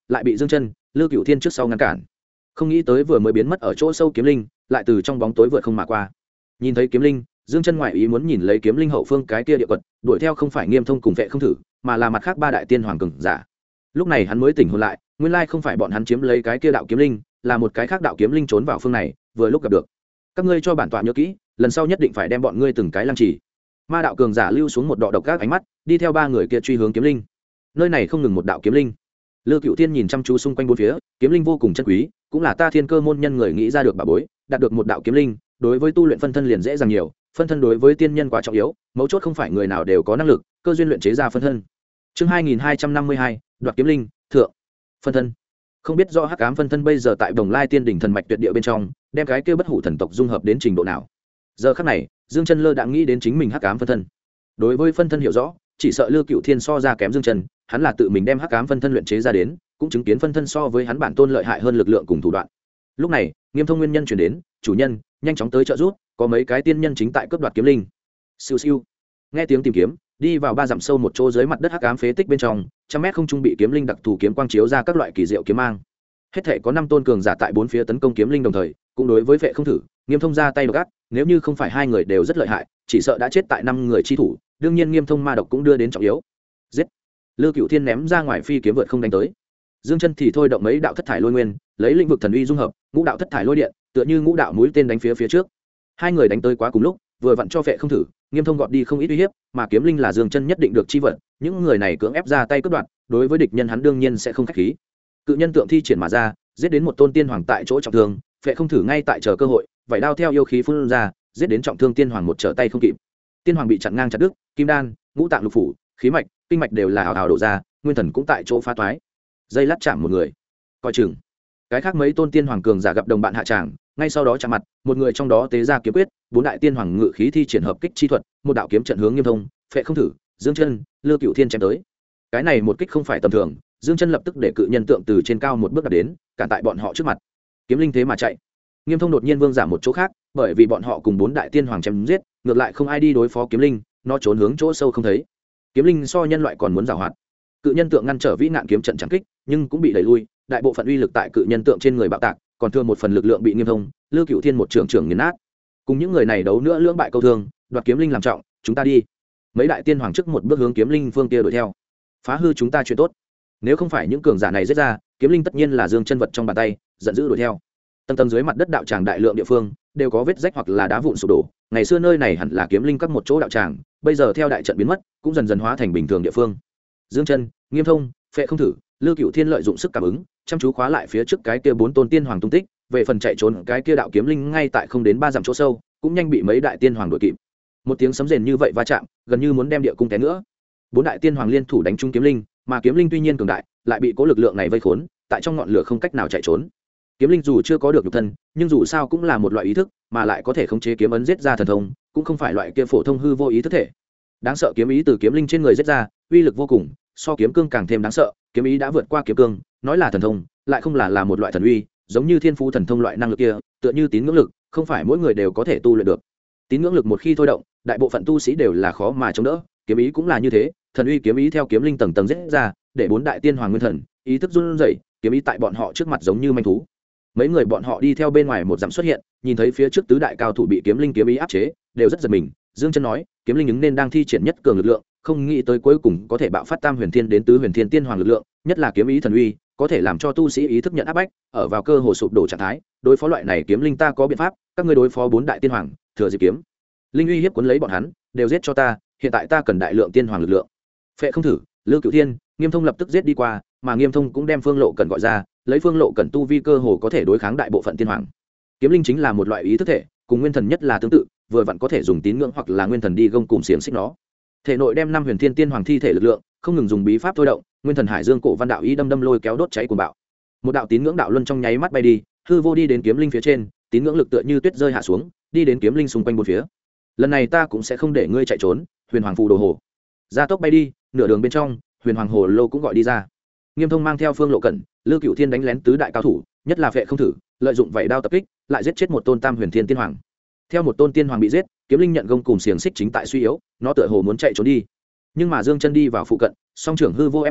lại bị Dương Chân, Lưu Cửu Thiên trước sau ngăn cản. Không nghĩ tới vừa mới biến mất ở chỗ sâu kiếm linh, lại từ trong bóng tối vượt không mà qua. Nhìn thấy kiếm linh, Dương Chân ngoại ý muốn nhìn lấy kiếm linh hậu phương cái kia địa quật, đuổi theo không phải Nghiêm Thông cùng Vệ Không Thử, mà là mặt khác ba đại tiên hoàng cường giả. Lúc này hắn mới tỉnh hồn lại, nguyên lai không phải bọn hắn chiếm lấy cái kia đạo kiếm linh, là một cái khác đạo kiếm linh trốn vào phương này, vừa lúc gặp được. Các ngươi cho bản tọa nhớ kỹ, lần sau nhất định phải đem bọn ngươi từng cái lăng trì. Ma đạo cường giả lưu xuống một đạo độc các ánh mắt, đi theo ba người kia truy hướng kiếm linh. Nơi này không ngừng một đạo kiếm linh. Lưu Cửu Thiên nhìn chăm chú xung quanh bốn phía, kiếm linh vô cùng chân quý, cũng là ta Thiên Cơ môn nhân người nghĩ ra được bà bối, đạt được một đạo kiếm linh, đối với tu luyện phân thân liền dễ dàng nhiều, phân thân đối với tiên nhân quá trọng yếu, mấu chốt không phải người nào đều có năng lực, cơ duyên luyện chế ra phân thân. Chương 2252, đoạt kiếm linh, thượng. Phân thân. Không biết rõ Hắc Ám phân thân bây giờ tại Đồng Lai Tiên đỉnh thần mạch tuyệt địa bên trong, đem cái kia bất hủ thần tộc dung hợp đến trình độ nào. Giờ khắc này, Dương Chân Lơ đã nghĩ đến chính mình Hắc Ám phân thân. Đối với phân thân hiểu rõ, chỉ sợ Lưu Cửu Thiên so ra kém Dương Chân, hắn là tự mình đem Hắc Ám phân thân luyện chế ra đến, cũng chứng kiến phân thân so với hắn bản tôn lợi hại hơn lực lượng cùng thủ đoạn. Lúc này, Nghiêm Thông nguyên nhân truyền đến, chủ nhân, nhanh chóng tới trợ giúp, có mấy cái tiên nhân chính tại cướp đoạt kiếm linh. Siêu siêu. Nghe tiếng tìm kiếm, đi vào 3 dặm sâu một chỗ dưới mặt đất hắc ám phế tích bên trong, trăm mét không trung bị kiếm linh đặc thù kiếm quang chiếu ra các loại kỳ diệu kiếm mang. Hết thể có 5 tôn cường giả tại 4 phía tấn công kiếm linh đồng thời, cũng đối với Vệ Không Thử, Nghiêm Thông ra tay gắt, nếu như không phải hai người đều rất lợi hại, chỉ sợ đã chết tại 5 người chi thủ, đương nhiên Nghiêm Thông ma độc cũng đưa đến trọng yếu. Giết. Lưu Cửu Thiên ném ra ngoài phi kiếm vượt không đánh tới. Dương Chân thì thôi động mấy đạo thất thải lôi nguyên, lấy lĩnh vực thần uy dung hợp, ngũ đạo thất thải lôi điện, tựa như ngũ đạo mũi tên đánh phía trước. Hai người đánh tới quá cùng lúc, vừa vặn cho Vệ Không Thử, Nghiêm Thông gọt đi không ít uy hiếp, mà kiếm linh là Dương Chân nhất định được chi vận, những người này cưỡng ép ra tay cướp đoạt, đối với địch nhân hắn đương nhiên sẽ không khách khí. Cự nhân tượng thi triển mà ra, giết đến một tôn tiên hoàng tại chỗ trọng thương, Vệ Không Thử ngay tại chờ cơ hội, vảy đao theo yêu khí phun ra, giết đến trọng thương tiên hoàng một trở tay không kịp. Tiên hoàng bị chặn ngang chặt đứt, kim đan, ngũ tạng lục phủ, khí mạch, kinh mạch đều là ảo ảo đổ ra, nguyên thần cũng tại chỗ phá toái. Dây lát chạm một người, coi chừng. Cái khác mấy tôn tiên hoàng cường giả gặp đồng bạn hạ tràng, ngay sau đó chạm mặt, một người trong đó tế ra kiếm quyết, 4 đại tiên hoàng ngự khí thi triển hợp kích chi thuật, một đạo kiếm trận hướng Nghiêm Thông, Vệ Không Thử, Dương Chân, Lưu Cửu Thiên chém tới. Cái này một kích không phải tầm thường, Dương Chân lập tức để cự nhân tượng từ trên cao một bước đặt đến, cản tại bọn họ trước mặt. Kiếm linh thế mà chạy. Nghiêm Thông đột nhiên vương giảm một chỗ khác, bởi vì bọn họ cùng 4 đại tiên hoàng chém giết, ngược lại không ai đi đối phó kiếm linh, nó trốn hướng chỗ sâu không thấy. Kiếm linh so nhân loại còn muốn giàu hoạt. Cự nhân tượng ngăn trở vĩ nạn kiếm trận chẳng kích, nhưng cũng bị đẩy lui, đại bộ phận uy lực tại cự nhân tượng trên người bạo tạc, còn thừa một phần lực lượng bị Nghiêm Thông, Lưu Cửu Thiên một trưởng nghiền nát. Cùng những người này đấu nữa lưỡng bại câu thương, đoạt kiếm linh làm trọng, chúng ta đi. Mấy đại tiên hoàng trước một bước hướng kiếm linh phương kia đuổi theo. Phá hư chúng ta chuyện tốt. Nếu không phải những cường giả này giết ra, kiếm linh tất nhiên là Dương Chân vật trong bàn tay, giận dữ đuổi theo. Tầng tầng dưới mặt đất đạo tràng đại lượng địa phương đều có vết rách hoặc là đá vụn sụp đổ. Ngày xưa nơi này hẳn là kiếm linh các một chỗ đạo tràng, bây giờ theo đại trận biến mất, cũng dần dần hóa thành bình thường địa phương. Dương Chân, Nghiêm Thông, Vệ Không Thử, Lưu Cửu Thiên lợi dụng sức cảm ứng, chăm chú khóa lại phía trước cái kia 4 tôn tiên hoàng tung tích, về phần chạy trốn cái kia đạo kiếm linh ngay tại không đến 3 dặm chỗ sâu, cũng nhanh bị mấy đại tiên hoàng đuổi kịp. Một tiếng sấm rền như vậy va chạm, gần như muốn đem địa cung té nữa. 4 đại tiên hoàng liên thủ đánh trúng kiếm linh, mà kiếm linh tuy nhiên cường đại, lại bị cố lực lượng này vây khốn, tại trong ngọn lửa không cách nào chạy trốn. Kiếm linh dù chưa có được nhục thân, nhưng dù sao cũng là một loại ý thức, mà lại có thể khống chế kiếm ấn giết ra thần thông, cũng không phải loại kia phổ thông hư vô ý thức thể. Đáng sợ kiếm ý từ kiếm linh trên người giết ra, uy lực vô cùng, so kiếm cương càng thêm đáng sợ, kiếm ý đã vượt qua kiếm cương, nói là thần thông, lại không là một loại thần uy, giống như thiên phú thần thông loại năng lực kia, tựa như tín ngưỡng lực, không phải mỗi người đều có thể tu luyện được. Tín ngưỡng lực một khi thôi động, đại bộ phận tu sĩ đều là khó mà chống đỡ, kiếm ý cũng là như thế, thần uy kiếm ý theo kiếm linh tầng tầng giết ra, để 4 đại tiên hoàng nguyên thần, ý thức run rẩy, kiếm ý tại bọn họ trước mặt giống như manh thú. Mấy người bọn họ đi theo bên ngoài một dặm xuất hiện, nhìn thấy phía trước tứ đại cao thủ bị kiếm linh kiếm ý áp chế, đều rất giật mình. Dương Chân nói, kiếm linh ứng nên đang thi triển nhất cường lực lượng, không nghĩ tới cuối cùng có thể bạo phát tam huyền thiên đến tứ huyền thiên tiên hoàng lực lượng, nhất là kiếm ý thần uy, có thể làm cho tu sĩ ý thức nhận áp bách, ở vào cơ hồ sụp đổ trạng thái. Đối phó loại này kiếm linh ta có biện pháp, các ngươi đối phó 4 đại tiên hoàng, thừa dịp kiếm linh uy hiếp cuốn lấy bọn hắn, đều giết cho ta, hiện tại ta cần đại lượng tiên hoàng lực lượng. Vệ Không Thử, Lưu Cửu Thiên, Nghiêm Thông lập tức giết đi qua, mà Nghiêm Thông cũng đem Phương Lộ Cẩn gọi ra, lấy Phương Lộ Cẩn tu vi cơ hồ có thể đối kháng đại bộ phận tiên hoàng. Kiếm linh chính là một loại ý thức thể, cùng nguyên thần nhất là tương tự, vừa vặn có thể dùng tín ngưỡng hoặc là nguyên thần đi gông cùm xiềng xích nó. Thể nội đem 5 huyền thiên tiên hoàng thi thể lực lượng, không ngừng dùng bí pháp thôi động, nguyên thần hải dương cổ văn đạo ý đâm đâm lôi kéo đốt cháy cuồng bạo. Một đạo tín ngưỡng đạo luân trong nháy mắt bay đi, hư vô đi đến kiếm linh phía trên, tín ngưỡng lực tựa như tuyết rơi hạ xuống, đi đến kiếm linh xung quanh bốn phía. Lần này ta cũng sẽ không để ngươi chạy trốn, Huyền Hoàng phù đồ hồ. Gia tốc bay đi, nửa đường bên trong, Huyền Hoàng hồ lô cũng gọi đi ra. Nghiêm Thông mang theo Phương Lộ Cẩn, Lưu Cửu Thiên đánh lén tứ đại cao thủ, nhất là Vệ Không Thử, lợi dụng vảy đao tập kích, lại giết chết một tôn tam huyền thiên tiên hoàng. Theo một tôn tiên hoàng bị giết, kiếm linh nhận gông cùng xiềng xích chính tại suy yếu, nó tựa hồ muốn chạy trốn đi. Nhưng mà Dương Chân đi vào phụ cận, song trưởng hư vô ép đi,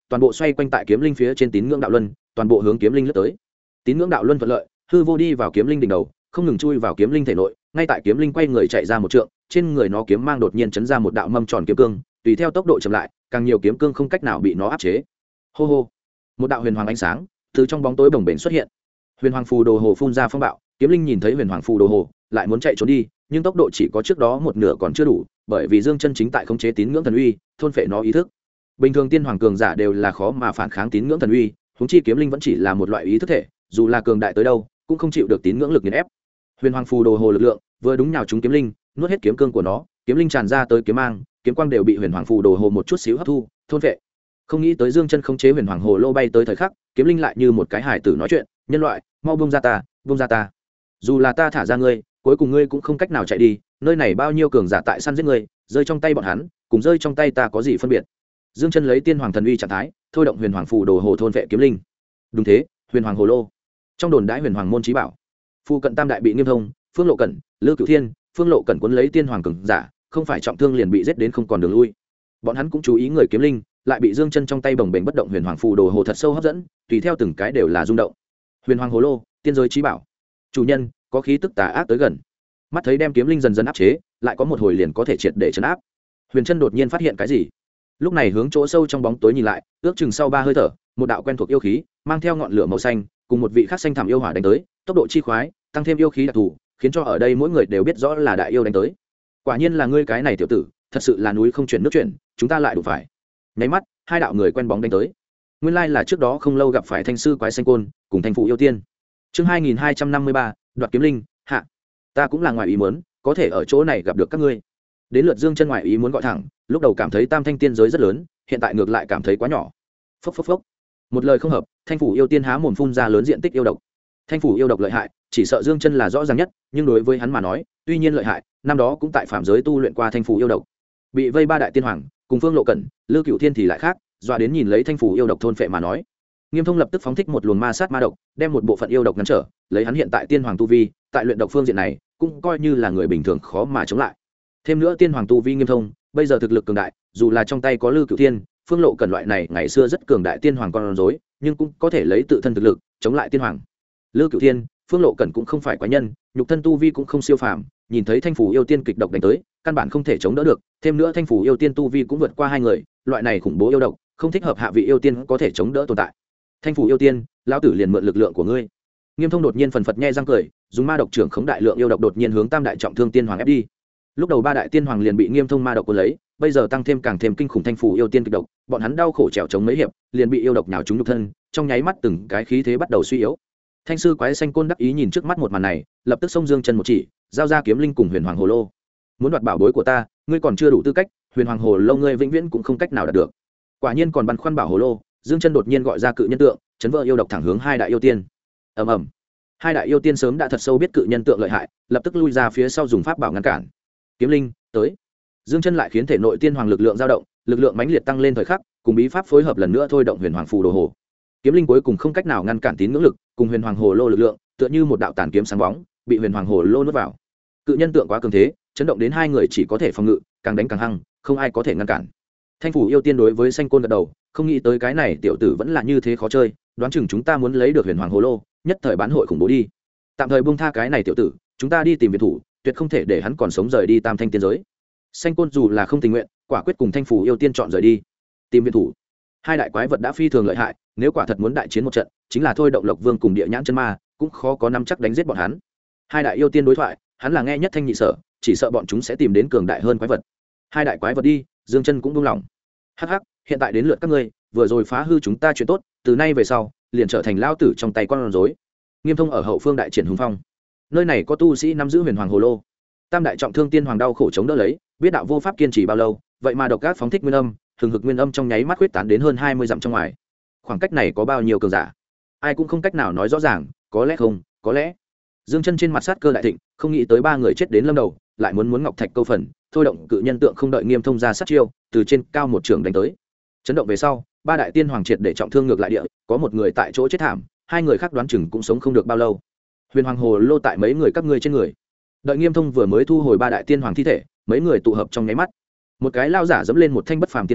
toàn bộ xoay quanh tại kiếm linh phía trên tín ngưỡng đạo luân, toàn bộ hướng kiếm linh lướt tới. Tín ngưỡng đạo luân thuận lợi, hư vô đi vào kiếm linh đỉnh đầu, không ngừng chui vào kiếm linh thể nội, ngay tại kiếm linh quay người chạy ra một trượng, trên người nó kiếm mang đột nhiên chấn ra một đạo mâm tròn kiếm cương, tùy theo tốc độ chậm lại, càng nhiều kiếm cương không cách nào bị nó áp chế. Hô hô, một đạo huyền hoàng ánh sáng từ trong bóng tối bồng bềnh xuất hiện. Huyền hoàng phù đồ hồ phun ra phong bạo, kiếm linh nhìn thấy huyền hoàng phù đồ hồ, lại muốn chạy trốn đi, nhưng tốc độ chỉ có trước đó một nửa còn chưa đủ, bởi vì Dương Chân chính tại khống chế tín ngưỡng thần uy, thôn phệ nó ý thức. Bình thường tiên hoàng cường giả đều là khó mà phản kháng tín ngưỡng thần uy, huống chi kiếm linh vẫn chỉ là một loại ý thức thể, dù là cường đại tới đâu, cũng không chịu được tín ngưỡng lực nghiền ép. Huyền hoàng phù đồ hồ lực lượng vừa đúng nhào trúng kiếm linh, nuốt hết kiếm cương của nó, kiếm linh tràn ra tới kiếm mang, kiếm quang đều bị huyền hoàng phù đồ hồ một chút xíu hấp thu, thôn phệ. Không nghĩ tới Dương Chân khống chế huyền hoàng hồ lô bay tới thời khắc, kiếm linh lại như một cái hài tử nói chuyện, nhân loại, mau buông ra ta, buông ra ta. Dù là ta thả ra ngươi, cuối cùng ngươi cũng không cách nào chạy đi, nơi này bao nhiêu cường giả tại săn giết ngươi, rơi trong tay bọn hắn, cùng rơi trong tay ta có gì phân biệt. Dương Chân lấy tiên hoàng thần uy trạng thái, thôi động huyền hoàng phù đồ hồ thôn vệ kiếm linh. Đúng thế, huyền hoàng hồ lô. Trong đồn đãi huyền hoàng môn chí bảo, phu cận tam đại bị Nghiêm Thông, Phương Lộ Cẩn, Lư Cửu Thiên, Phương Lộ Cẩn cuốn lấy tiên hoàng cường giả, không phải trọng thương liền bị giết đến không còn đường lui. Bọn hắn cũng chú ý người kiếm linh, lại bị Dương Chân trong tay bồng bềnh bất động huyền hoàng phù đồ hồ thật sâu hấp dẫn, tùy theo từng cái đều là rung động. Huyền hoàng hồ lô, tiên giới chí bảo. Chủ nhân, có khí tức tà ác tới gần. Mắt thấy đem kiếm linh dần dần áp chế, lại có một hồi liền có thể triệt để trấn áp. Huyền Chân đột nhiên phát hiện cái gì, lúc này hướng chỗ sâu trong bóng tối nhìn lại, ước chừng sau 3 hơi thở, một đạo quen thuộc yêu khí mang theo ngọn lửa màu xanh, cùng một vị khác xanh thẳm yêu hỏa đánh tới, tốc độ chi khoái, tăng thêm yêu khí đặc thù, khiến cho ở đây mỗi người đều biết rõ là đại yêu đánh tới. Quả nhiên là ngươi cái này tiểu tử, thật sự là núi không chuyển nước chuyển, chúng ta lại đủ phải. Nháy mắt, hai đạo người quen bóng đánh tới. Nguyên lai là trước đó không lâu gặp phải thanh sư quái xanh côn, cùng thanh phụ yêu tiên. Chương 2253, đoạt kiếm linh, hạ. Ta cũng là ngoài ý muốn, có thể ở chỗ này gặp được các ngươi. Đến lượt Dương Chân ngoài ý muốn gọi thẳng, lúc đầu cảm thấy tam thanh tiên giới rất lớn, hiện tại ngược lại cảm thấy quá nhỏ. Phốc phốc phốc. Một lời không hợp, thanh phủ yêu tiên há mồm phun ra lớn diện tích yêu độc. Thanh phủ yêu độc lợi hại, chỉ sợ Dương Chân là rõ ràng nhất, nhưng đối với hắn mà nói, tuy nhiên lợi hại, năm đó cũng tại phạm giới tu luyện qua thanh phủ yêu độc. Bị vây ba đại tiên hoàng, cùng Phương Lộ Cẩn, Lư Cửu Thiên thì lại khác, dọa đến nhìn lấy thanh phủ yêu độc thôn phệ mà nói. Nghiêm Thông lập tức phóng thích một luồng ma sát ma độc, đem một bộ phận yêu độc ngăn trở, lấy hắn hiện tại tiên hoàng tu vi, tại luyện độc phương diện này, cũng coi như là người bình thường khó mà chống lại. Thêm nữa tiên hoàng tu vi Nghiêm Thông, bây giờ thực lực cường đại, dù là trong tay có Lư Cửu Thiên, Phương Lộ Cẩn loại này ngày xưa rất cường đại tiên hoàng con rối, nhưng cũng có thể lấy tự thân thực lực chống lại tiên hoàng. Lư Cửu Thiên, Phương Lộ Cẩn cũng không phải quái nhân, nhục thân tu vi cũng không siêu phàm, nhìn thấy thanh phủ yêu tiên kịch độc đánh tới, căn bản không thể chống đỡ được, thêm nữa thanh phủ yêu tiên tu vi cũng vượt qua hai người, loại này khủng bố yêu độc, không thích hợp hạ vị yêu tiên có thể chống đỡ tồn tại. Thanh phủ yêu tiên, lão tử liền mượn lực lượng của ngươi. Nghiêm Thông đột nhiên phần phật nhe răng cười, dùng ma độc trưởng khống đại lượng yêu độc đột nhiên hướng tam đại trọng thương tiên hoàng ép đi. Lúc đầu ba đại tiên hoàng liền bị Nghiêm Thông ma độc cuốn lấy, bây giờ tăng thêm càng thêm kinh khủng thanh phủ yêu tiên kịch độc, bọn hắn đau khổ trèo chống mấy hiệp, liền bị yêu độc nhào trúng nhục thân, trong nháy mắt từng cái khí thế bắt đầu suy yếu. Thanh sư quái xanh côn đắc ý nhìn trước mắt một màn này, lập tức xông Dương Chân một chỉ, giao ra kiếm linh cùng huyền hoàng hồ lô. Muốn đoạt bảo bối của ta, ngươi còn chưa đủ tư cách, huyền hoàng hồ lô ngươi vĩnh viễn cũng không cách nào đạt được. Quả nhiên còn băn khoăn bảo hồ lô, Dương Chân đột nhiên gọi ra cự nhân tượng, chấn vỡ yêu độc thẳng hướng hai đại yêu tiên. Ầm ầm. Hai đại yêu tiên sớm đã thật sâu biết cự nhân tượng lợi hại, lập tức lui ra phía sau dùng pháp bảo ngăn cản. Kiếm linh, tới. Dương Chân lại khiến thể nội tiên hoàng lực lượng dao động, lực lượng mãnh liệt tăng lên thời khắc, cùng bí pháp phối hợp lần nữa thôi động huyền hoàng phù đồ hồ. Kiếm linh cuối cùng không cách nào ngăn cản tín ngưỡng lực, cùng huyền hoàng hồ lô lực lượng, tựa như một đạo tàn kiếm sáng bóng, bị huyền hoàng hồ lô nuốt vào. Cự nhân tượng quá cường thế, chấn động đến hai người chỉ có thể phòng ngự, càng đánh càng hăng, không ai có thể ngăn cản. Thanh phủ yêu tiên đối với xanh côn gật đầu, không nghĩ tới cái này tiểu tử vẫn là như thế khó chơi, đoán chừng chúng ta muốn lấy được huyền hoàng hồ lô, nhất thời bán hội khủng bố đi. Tạm thời buông tha cái này tiểu tử, chúng ta đi tìm viện thủ, tuyệt không thể để hắn còn sống rời đi tam thanh tiên giới. Xanh côn dù là không tình nguyện, quả quyết cùng thanh phủ yêu tiên chọn rời đi. Tìm viện thủ. Hai đại quái vật đã phi thường lợi hại, nếu quả thật muốn đại chiến một trận, chính là thôi động Lộc Vương cùng Địa Nhãn Chân Ma, cũng khó có nắm chắc đánh giết bọn hắn. Hai đại yêu tiên đối thoại, hắn là nghe nhất thanh nhị sở, chỉ sợ bọn chúng sẽ tìm đến cường đại hơn quái vật. Hai đại quái vật đi, Dương Chân cũng buông lòng. Hắc hắc, hiện tại đến lượt các ngươi, vừa rồi phá hư chúng ta chuyện tốt, từ nay về sau, liền trở thành lao tử trong tay con rối. Nghiêm Thông ở hậu phương đại triển hùng phong. Nơi này có tu sĩ nắm giữ huyền hoàng hồ lô. Tam đại trọng thương tiên hoàng đau khổ chống đỡ lấy, biết đạo vô pháp kiên trì bao lâu, vậy mà độc ác phóng thích nguyên âm, hừng hực nguyên âm trong nháy mắt huyết tán đến hơn 20 dặm trong ngoài. Khoảng cách này có bao nhiêu cường giả, ai cũng không cách nào nói rõ ràng, có lẽ không, có lẽ. Dương Chân trên mặt sát cơ đại thịnh, không nghĩ tới ba người chết đến lâm đầu, lại muốn ngọc thạch câu phần, thôi động cự nhân tượng không đợi Nghiêm Thông ra sát chiêu, từ trên cao một trường đánh tới. Chấn động về sau, ba đại tiên hoàng triệt để trọng thương ngược lại địa, có một người tại chỗ chết thảm, hai người khác đoán chừng cũng sống không được bao lâu. Huyền hoàng hồ lô tại mấy người các ngươi trên người. Đợi Nghiêm Thông vừa mới thu hồi ba đại tiên hoàng thi thể, mấy người tụ hợp trong nháy mắt. Một cái lao giả dẫm lên một thanh bất phàm tiên kiếm,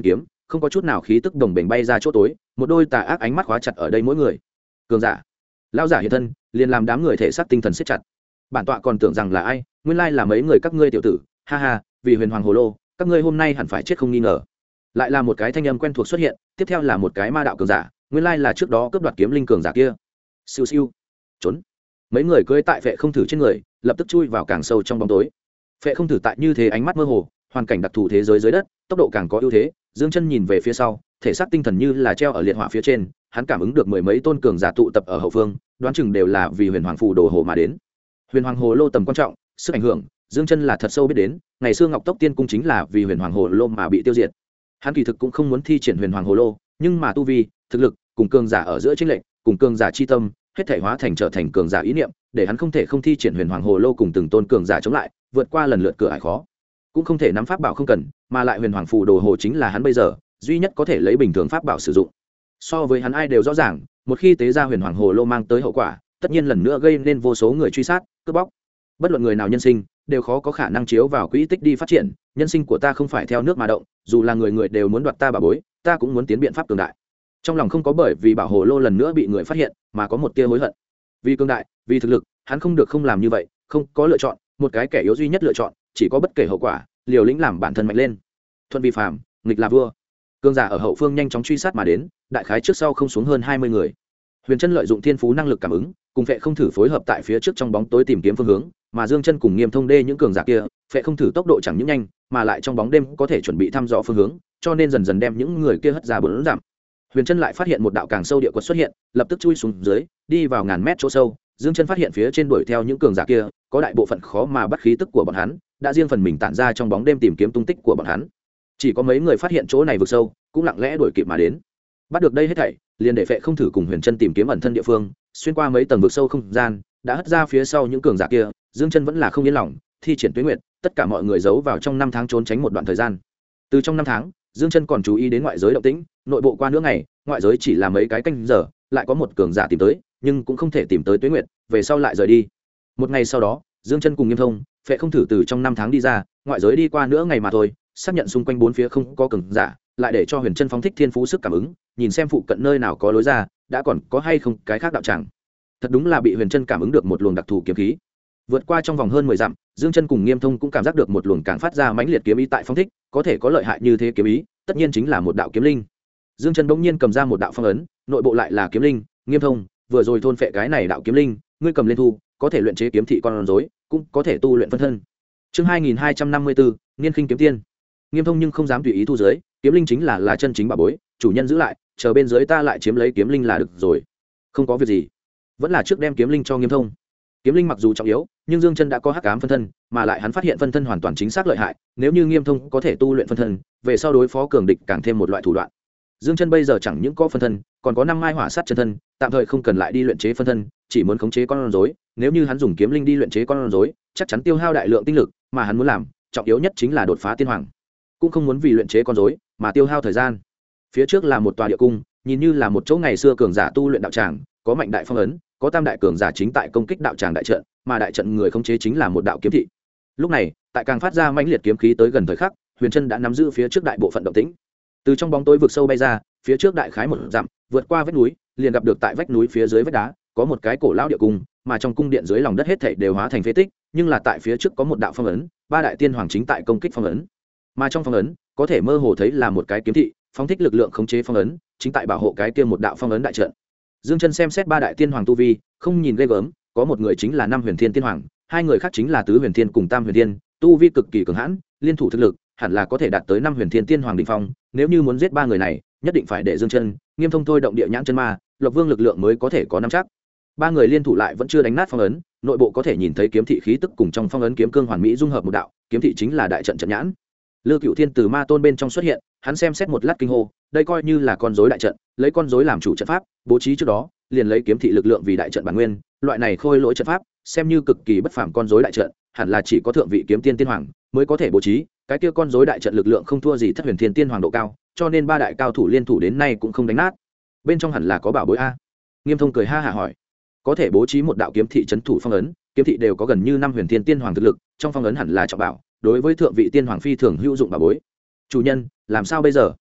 không có chút nào khí tức đồng bền bay ra chỗ tối, một đôi tà ác ánh mắt khóa chặt ở đây mỗi người. Cường giả, lão giả hiện thân, liền làm đám người thể xác tinh thần siết chặt. Bản tọa còn tưởng rằng là ai, nguyên lai là mấy người các ngươi tiểu tử, ha ha, vì huyền hoàng hồ lô, các ngươi hôm nay hẳn phải chết không nghi ngờ. Lại là một cái thanh âm quen thuộc xuất hiện, tiếp theo là một cái ma đạo cường giả, nguyên lai là trước đó cướp đoạt kiếm linh cường giả kia. Siêu siêu, trốn. Mấy người cưỡi tại Phệ Không Thử trên người, lập tức chui vào càng sâu trong bóng tối. Phệ Không Thử tại như thế ánh mắt mơ hồ, hoàn cảnh đặc thù thế giới dưới đất, tốc độ càng có ưu thế, dương chân nhìn về phía sau, thể xác tinh thần như là treo ở liệt hỏa phía trên, hắn cảm ứng được mười mấy tôn cường giả tụ tập ở hậu phương, đoán chừng đều là vì huyền hoàng phù đồ hồ mà đến. Huyền hoàng hồ lô tầm quan trọng, sức ảnh hưởng, dương chân là thật sâu biết đến, ngày xưa Ngọc Tốc Tiên cung chính là vì huyền hoàng hồ lô mà bị tiêu diệt. Hắn kỳ thực cũng không muốn thi triển huyền hoàng hồ lô, nhưng mà tu vi, thực lực, cùng cường giả ở giữa chênh lệch, cùng cường giả chi tâm, hết thể hóa thành trở thành cường giả ý niệm, để hắn không thể không thi triển huyền hoàng hồ lô cùng từng tôn cường giả chống lại, vượt qua lần lượt cửa ải khó. Cũng không thể nắm pháp bảo không cần, mà lại huyền hoàng phù đồ hồ chính là hắn bây giờ duy nhất có thể lấy bình thường pháp bảo sử dụng. So với hắn ai đều rõ ràng, một khi tế ra huyền hoàng hồ lô mang tới hậu quả, tất nhiên lần nữa gây nên vô số người truy sát, cướp bóc. Bất luận người nào nhân sinh đều khó có khả năng chiếu vào quỹ tích đi phát triển, nhân sinh của ta không phải theo nước mà động, dù là người người đều muốn đoạt ta bảo bối, ta cũng muốn tiến biện pháp cường đại. Trong lòng không có bởi vì bảo hồ lô lần nữa bị người phát hiện mà có một tia hối hận. Vì cường đại, vì thực lực, hắn không được không làm như vậy, không có lựa chọn, một cái kẻ yếu duy nhất lựa chọn chỉ có bất kể hậu quả, liều lĩnh làm bản thân mạnh lên. Thuận vi phàm, nghịch là vua. Cường giả ở hậu phương nhanh chóng truy sát mà đến, đại khái trước sau không xuống hơn 20 người. Huyền Chân lợi dụng thiên phú năng lực cảm ứng, cùng Phệ Không Thử phối hợp tại phía trước trong bóng tối tìm kiếm phương hướng, mà Dương Chân cùng Nghiêm Thông Đê những cường giả kia, Phệ Không Thử tốc độ chẳng những nhanh, mà lại trong bóng đêm có thể chuẩn bị thăm dò phương hướng, cho nên dần dần đem những người kia hất ra bốn giảm. Huyền Chân lại phát hiện một đạo càng sâu địa quật xuất hiện, lập tức chui xuống dưới, đi vào ngàn mét chỗ sâu. Dương Chân phát hiện phía trên đuổi theo những cường giả kia, có đại bộ phận khó mà bắt khí tức của bọn hắn, đã riêng phần mình tản ra trong bóng đêm tìm kiếm tung tích của bọn hắn. Chỉ có mấy người phát hiện chỗ này vực sâu, cũng lặng lẽ đuổi kịp mà đến. Bắt được đây hết thảy, liền để Phệ Không Thử cùng Huyền Chân tìm kiếm ẩn thân địa phương, xuyên qua mấy tầng vực sâu không gian, đã hất ra phía sau những cường giả kia. Dương Chân vẫn là không yên lòng, thi triển Tuế Nguyệt, tất cả mọi người giấu vào trong 5 tháng trốn tránh một đoạn thời gian. Từ trong 5 tháng, Dương Chân còn chú ý đến ngoại giới động tĩnh, nội bộ qua nửa ngày, ngoại giới chỉ là mấy cái canh giờ, lại có một cường giả tìm tới, nhưng cũng không thể tìm tới Tuế Nguyệt, về sau lại rời đi. Một ngày sau đó, Dương Chân cùng Nghiêm Thông, Phệ Không Thử từ trong 5 tháng đi ra, ngoại giới đi qua nửa ngày mà thôi, xác nhận xung quanh bốn phía không có cường giả, lại để cho Huyền Chân phóng thích thiên phú sức cảm ứng, nhìn xem phụ cận nơi nào có lối ra, đã còn có hay không cái khác đạo tràng. Thật đúng là bị Huyền Chân cảm ứng được một luồng đặc thù kiếm khí. Vượt qua trong vòng hơn 10 dặm, Dương Chân cùng Nghiêm Thông cũng cảm giác được một luồng càng phát ra mãnh liệt kiếm ý tại phóng thích, có thể có lợi hại như thế kiếm ý, tất nhiên chính là một đạo kiếm linh. Dương Chân bỗng nhiên cầm ra một đạo phong ấn, nội bộ lại là kiếm linh. Nghiêm Thông, vừa rồi thôn phệ cái này đạo kiếm linh, ngươi cầm lên thu, có thể luyện chế kiếm thị con rối, cũng có thể tu luyện phân thân. Chương 2254, Niên Khinh kiếm tiên. Nghiêm Thông nhưng không dám tùy ý thu dưới, kiếm linh chính là chân chính bảo bối, chủ nhân giữ lại, chờ bên dưới ta lại chiếm lấy kiếm linh là được rồi. Không có việc gì, vẫn là trước đem kiếm linh cho Nghiêm Thông. Kiếm linh mặc dù trọng yếu, nhưng Dương Chân đã có hắc ám phân thân, mà lại hắn phát hiện phân thân hoàn toàn chính xác lợi hại, nếu như Nghiêm Thông có thể tu luyện phân thân, về sau đối phó cường địch càng thêm một loại thủ đoạn. Dương Chân bây giờ chẳng những có phân thân, còn có 5 mai hỏa sát chân thân, tạm thời không cần lại đi luyện chế phân thân, chỉ muốn khống chế con rối, nếu như hắn dùng kiếm linh đi luyện chế con rối, chắc chắn tiêu hao đại lượng tinh lực, mà hắn muốn làm, trọng yếu nhất chính là đột phá tiên hoàng. Cũng không muốn vì luyện chế con rối mà tiêu hao thời gian. Phía trước là một tòa địa cung, nhìn như là một chỗ ngày xưa cường giả tu luyện đạo tràng, có mạnh đại phong ấn, có tam đại cường giả chính tại công kích đạo tràng đại trận, mà đại trận người khống chế chính là một đạo kiếm thị. Lúc này, tại càng phát ra mãnh liệt kiếm khí tới gần thời khắc, Huyền Chân đã nắm giữ phía trước đại bộ phận động tĩnh. Từ trong bóng tối vực sâu bay ra, phía trước đại khái một dặm, vượt qua vách núi, liền gặp được tại vách núi phía dưới vách đá, có một cái cổ lão địa cung, mà trong cung điện dưới lòng đất hết thảy đều hóa thành phế tích, nhưng là tại phía trước có một đạo phong ấn, 3 đại tiên hoàng chính tại công kích phong ấn. Mà trong phong ấn, có thể mơ hồ thấy là một cái kiếm thị, phóng thích lực lượng khống chế phong ấn, chính tại bảo hộ cái kia một đạo phong ấn đại trận. Dương Chân xem xét 3 đại tiên hoàng tu vi, không nhìn ghê gớm, có một người chính là 5 huyền thiên tiên hoàng, 2 người khác chính là tứ huyền thiên cùng tam huyền thiên, tu vi cực kỳ cường hãn, liên thủ thực lực hẳn là có thể đạt tới 5 huyền thiên tiên hoàng đỉnh phong, nếu như muốn giết 3 người này, nhất định phải để Dương Chân, Nghiêm Thông thôi động địa nhãn chân ma, Lộc Vương lực lượng mới có thể có nắm chắc. 3 người liên thủ lại vẫn chưa đánh nát phong ấn, nội bộ có thể nhìn thấy kiếm thị khí tức cùng trong phong ấn kiếm cương hoàn mỹ dung hợp một đạo, kiếm thị chính là đại trận trận nhãn. Lư Cửu Thiên từ ma tôn bên trong xuất hiện, hắn xem xét một lát kinh hô, đây coi như là con rối đại trận, lấy con rối làm chủ trận pháp, bố trí trước đó, liền lấy kiếm thị lực lượng vì đại trận bản nguyên, loại này khôi lỗi trận pháp, xem như cực kỳ bất phàm con rối đại trận, hẳn là chỉ có thượng vị kiếm tiên tiên hoàng mới có thể bố trí, cái kia con rối đại trận lực lượng không thua gì Thất Huyền Thiên Tiên hoàng độ cao, cho nên 3 đại cao thủ liên thủ đến nay cũng không đánh nát. Bên trong hẳn là có bảo bối a. Nghiêm Thông cười ha hả hỏi, có thể bố trí một đạo kiếm thị trấn thủ phong ấn, kiếm thị đều có gần như 5 huyền thiên tiên hoàng thực lực, trong phong ấn hẳn là trọng bảo, đối với thượng vị tiên hoàng phi thường hữu dụng bảo bối. Chủ nhân, làm sao bây giờ?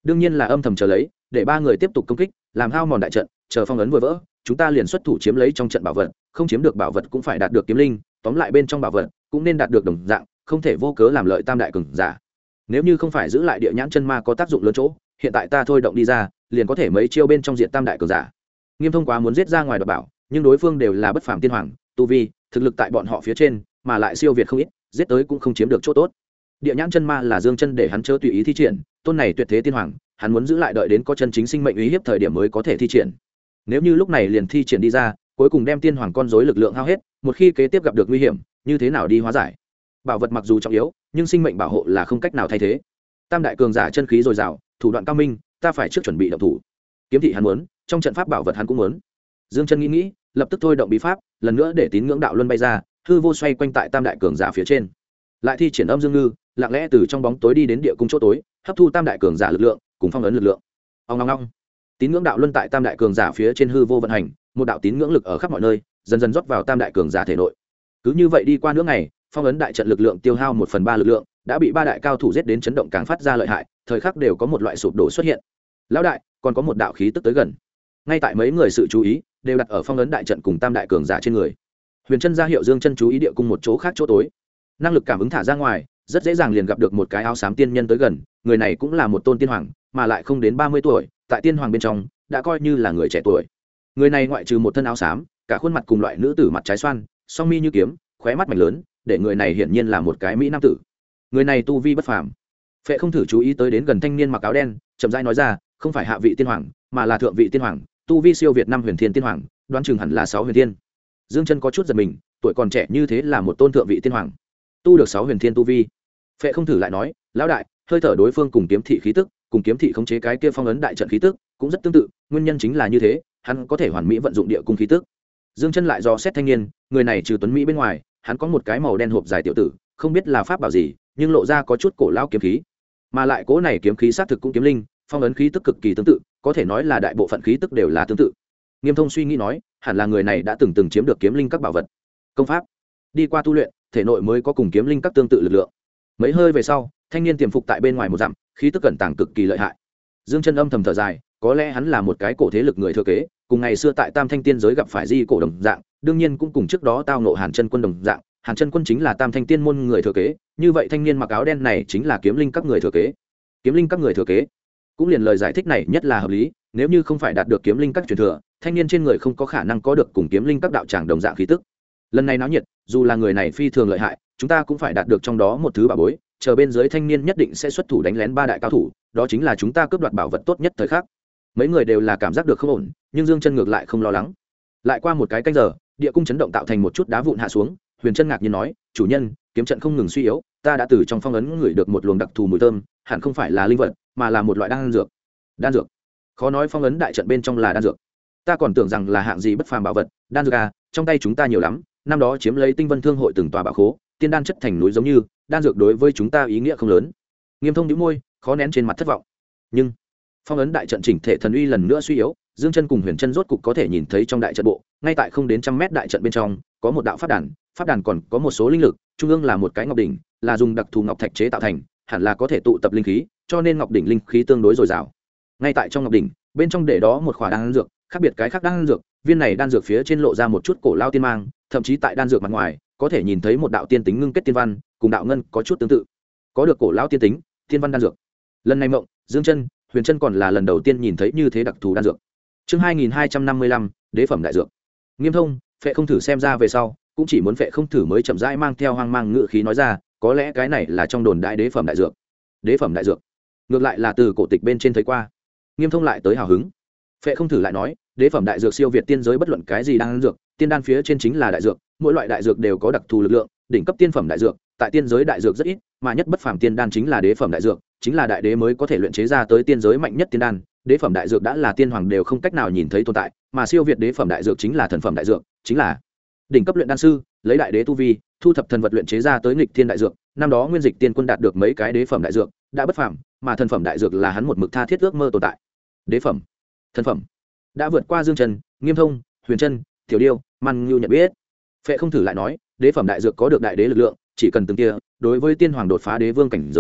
đương nhiên là âm thầm chờ lấy để ba người tiếp tục công kích làm hao mòn đại trận, chờ phong ấn vừa vỡ chúng ta liền xuất thủ chiếm lấy trong trận bảo vật, không chiếm được bảo vật cũng phải đạt được kiếm linh, tóm lại bên trong bảo vật cũng nên đạt được đồng dạng, không thể vô cớ làm lợi tam đại cường giả. Nếu như không phải giữ lại địa nhãn chân ma có tác dụng lớn chỗ, hiện tại ta thôi động đi ra liền có thể mấy chiêu bên trong diện tam đại cường giả. Nghiêm Thông quá muốn giết ra ngoài đoạt bảo, nhưng đối phương đều là bất phàm tiên hoàng tu vi, thực lực tại bọn họ phía trên mà lại siêu việt không ít, giết tới cũng không chiếm được chỗ tốt. Địa nhãn chân ma là Dương Chân để hắn chớ tùy ý thi triển, tôn này tuyệt thế tiên hoàng hắn muốn giữ lại đợi đến có chân chính sinh mệnh uy hiếp thời điểm mới có thể thi triển. Nếu như lúc này liền thi triển đi ra, cuối cùng đem tiên hoàng con rối lực lượng hao hết, một khi kế tiếp gặp được nguy hiểm, như thế nào đi hóa giải? Bảo vật mặc dù trọng yếu, nhưng sinh mệnh bảo hộ là không cách nào thay thế. Tam đại cường giả chân khí dồi dào, thủ đoạn cao minh, ta phải trước chuẩn bị động thủ. Kiếm thị hắn muốn, trong trận pháp bảo vật hắn cũng muốn. Dương Chân nghĩ, lập tức thôi động bí pháp, lần nữa để tín ngưỡng đạo luân bay ra, hư vô xoay quanh tại tam đại cường giả phía trên. Lại thi triển âm dương ngư, lặng lẽ từ trong bóng tối đi đến địa cung chỗ tối, hấp thu tam đại cường giả lực lượng, cùng phong ấn lực lượng. Ong ong ong. Tín ngưỡng đạo luân tại tam đại cường giả phía trên hư vô vận hành, một đạo tín ngưỡng lực ở khắp mọi nơi, dần dần rót vào tam đại cường giả thể nội. Cứ như vậy đi qua nửa ngày, phong ấn đại trận lực lượng tiêu hao 1/3 lực lượng, đã bị ba đại cao thủ giết đến chấn động càng phát ra lợi hại, thời khắc đều có một loại sụp đổ xuất hiện. Lão đại, còn có một đạo khí tức tới gần. Ngay tại mấy người sự chú ý đều đặt ở phong ấn đại trận cùng tam đại cường giả trên người. Huyền Chân ra hiệu Dương Chân chú ý địa cung một chỗ khác chỗ tối. Năng lực cảm ứng thả ra ngoài, rất dễ dàng liền gặp được một cái áo xám tiên nhân tới gần, người này cũng là một tôn tiên hoàng, mà lại không đến 30 tuổi, tại tiên hoàng bên trong đã coi như là người trẻ tuổi. Người này ngoại trừ một thân áo xám, cả khuôn mặt cùng loại nữ tử mặt trái xoan, song mi như kiếm, khóe mắt mảnh lớn, để người này hiển nhiên là một cái mỹ nam tử. Người này tu vi bất phàm. Phệ không thử chú ý tới đến gần thanh niên mặc áo đen, chậm rãi nói ra, không phải hạ vị tiên hoàng, mà là thượng vị tiên hoàng, tu vi siêu việt 5 huyền thiên tiên hoàng, đoán chừng hẳn là 6 huyền thiên. Dương Chân có chút giật mình, tuổi còn trẻ như thế là một tôn thượng vị tiên hoàng, tu được 6 huyền thiên tu vi. Phệ không thử lại nói, lão đại, hơi thở đối phương cùng kiếm thị khí tức, cùng kiếm thị khống chế cái kia phong ấn đại trận khí tức cũng rất tương tự, nguyên nhân chính là như thế, hắn có thể hoàn mỹ vận dụng địa cung khí tức. Dương Chân lại dò xét thanh niên, người này trừ tuấn mỹ bên ngoài, hắn có một cái màu đen hộp dài tiểu tử, không biết là pháp bảo gì, nhưng lộ ra có chút cổ lão kiếm khí, mà lại cố này kiếm khí xác thực cũng kiếm linh, phong ấn khí tức cực kỳ tương tự, có thể nói là đại bộ phận khí tức đều là tương tự. Nghiêm Thông suy nghĩ nói, hẳn là người này đã từng chiếm được kiếm linh các bảo vật, công pháp, đi qua tu luyện, thể nội mới có cùng kiếm linh các tương tự lực lượng. Mấy hơi về sau, thanh niên tiềm phục tại bên ngoài một dặm, khí tức cẩn tàng cực kỳ lợi hại. Dương Chân âm thầm thở dài, có lẽ hắn là một cái cổ thế lực người thừa kế, cùng ngày xưa tại Tam Thanh Tiên giới gặp phải Di cổ đồng dạng, đương nhiên cũng cùng trước đó tao ngộ Hàn Chân Quân đồng dạng, Hàn Chân Quân chính là Tam Thanh Tiên môn người thừa kế, như vậy thanh niên mặc áo đen này chính là kiếm linh các người thừa kế. Kiếm linh các người thừa kế, cũng liền lời giải thích này nhất là hợp lý, nếu như không phải đạt được kiếm linh các truyền thừa, thanh niên trên người không có khả năng có được cùng kiếm linh các đạo tràng đồng dạng khí tức. Lần này náo nhiệt, dù là người này phi thường lợi hại, chúng ta cũng phải đạt được trong đó một thứ bảo bối, chờ bên dưới thanh niên nhất định sẽ xuất thủ đánh lén ba đại cao thủ, đó chính là chúng ta cướp đoạt bảo vật tốt nhất thời khắc. Mấy người đều là cảm giác được không ổn, nhưng Dương Chân ngược lại không lo lắng. Lại qua một cái canh giờ, địa cung chấn động tạo thành một chút đá vụn hạ xuống, Huyền Chân ngạc nhiên nói, chủ nhân, kiếm trận không ngừng suy yếu, ta đã từ trong phong ấn ngửi được một luồng đặc thù mùi thơm, hẳn không phải là linh vật, mà là một loại đan dược. Đan dược? Khó nói phong ấn đại trận bên trong là đan dược. Ta còn tưởng rằng là hạng gì bất phàm bảo vật, đan dược à, trong tay chúng ta nhiều lắm, năm đó chiếm lấy Tinh Vân Thương hội từng tòa bảo khố, tiên đan chất thành núi giống như, đan dược đối với chúng ta ý nghĩa không lớn. Nghiêm Thông nhíu môi, khó nén trên mặt thất vọng. Nhưng phong ấn đại trận chỉnh thể thần uy lần nữa suy yếu, Dương Chân cùng Huyền Chân rốt cục có thể nhìn thấy trong đại trận bộ, ngay tại không đến 100 mét đại trận bên trong, có một đạo pháp đàn còn có một số linh lực, trung ương là một cái ngọc đỉnh, là dùng đặc thù ngọc thạch chế tạo thành, hẳn là có thể tụ tập linh khí, cho nên ngọc đỉnh linh khí tương đối dồi dào. Ngay tại trong ngọc đỉnh, bên trong để đó một khỏa đan dược, khác biệt cái khác đan dược, viên này đan dược phía trên lộ ra một chút cổ lao tiên mang, thậm chí tại đan dược mặt ngoài, có thể nhìn thấy một đạo tiên tính ngưng kết tiên văn, cùng đạo ngân có chút tương tự. Có được cổ lao tiên tính, tiên văn đan dược. Lần này mộng, Dương Chân, Huyền Chân còn là lần đầu tiên nhìn thấy như thế đặc thù đan dược. Chương 2255, đế phẩm đại dược. Nghiêm Thông, Phệ không thử xem ra về sau, cũng chỉ muốn Phệ không thử mới chậm rãi mang theo hoang mang ngự khí nói ra, có lẽ cái này là trong đồn đại đế phẩm đại dược. Đế phẩm đại dược? Ngược lại là từ cổ tịch bên trên thấy qua. Nghiêm Thông lại tới hào hứng. Phệ không thử lại nói, đế phẩm đại dược siêu việt tiên giới bất luận cái gì đan dược, tiên đan phía trên chính là đại dược, mỗi loại đại dược đều có đặc thù lực lượng, đỉnh cấp tiên phẩm đại dược, tại tiên giới đại dược rất ít, mà nhất bất phàm tiên đan chính là đế phẩm đại dược, chính là đại đế mới có thể luyện chế ra tới tiên giới mạnh nhất tiên đan. Đế phẩm đại dược đã là tiên hoàng đều không cách nào nhìn thấy tồn tại, mà siêu việt đế phẩm đại dược chính là thần phẩm đại dược, chính là đỉnh cấp luyện đan sư, lấy đại đế tu vi, thu thập thần vật luyện chế ra tới nghịch thiên đại dược. Năm đó Nguyên Dịch Tiên Quân đạt được mấy cái đế phẩm đại dược, đã bất phàm, mà thần phẩm đại dược là hắn một mực tha thiết ước mơ tồn tại. Đế phẩm, thần phẩm, đã vượt qua Dương Chân, Nghiêm Thông, Huyền Chân, Tiểu Điêu, Man Nhu nhận biết. Phệ không thử lại nói, đế phẩm đại dược có được đại đế lực lượng, chỉ cần từng kia, đối với tiên hoàng đột phá đế vương cảnh giới,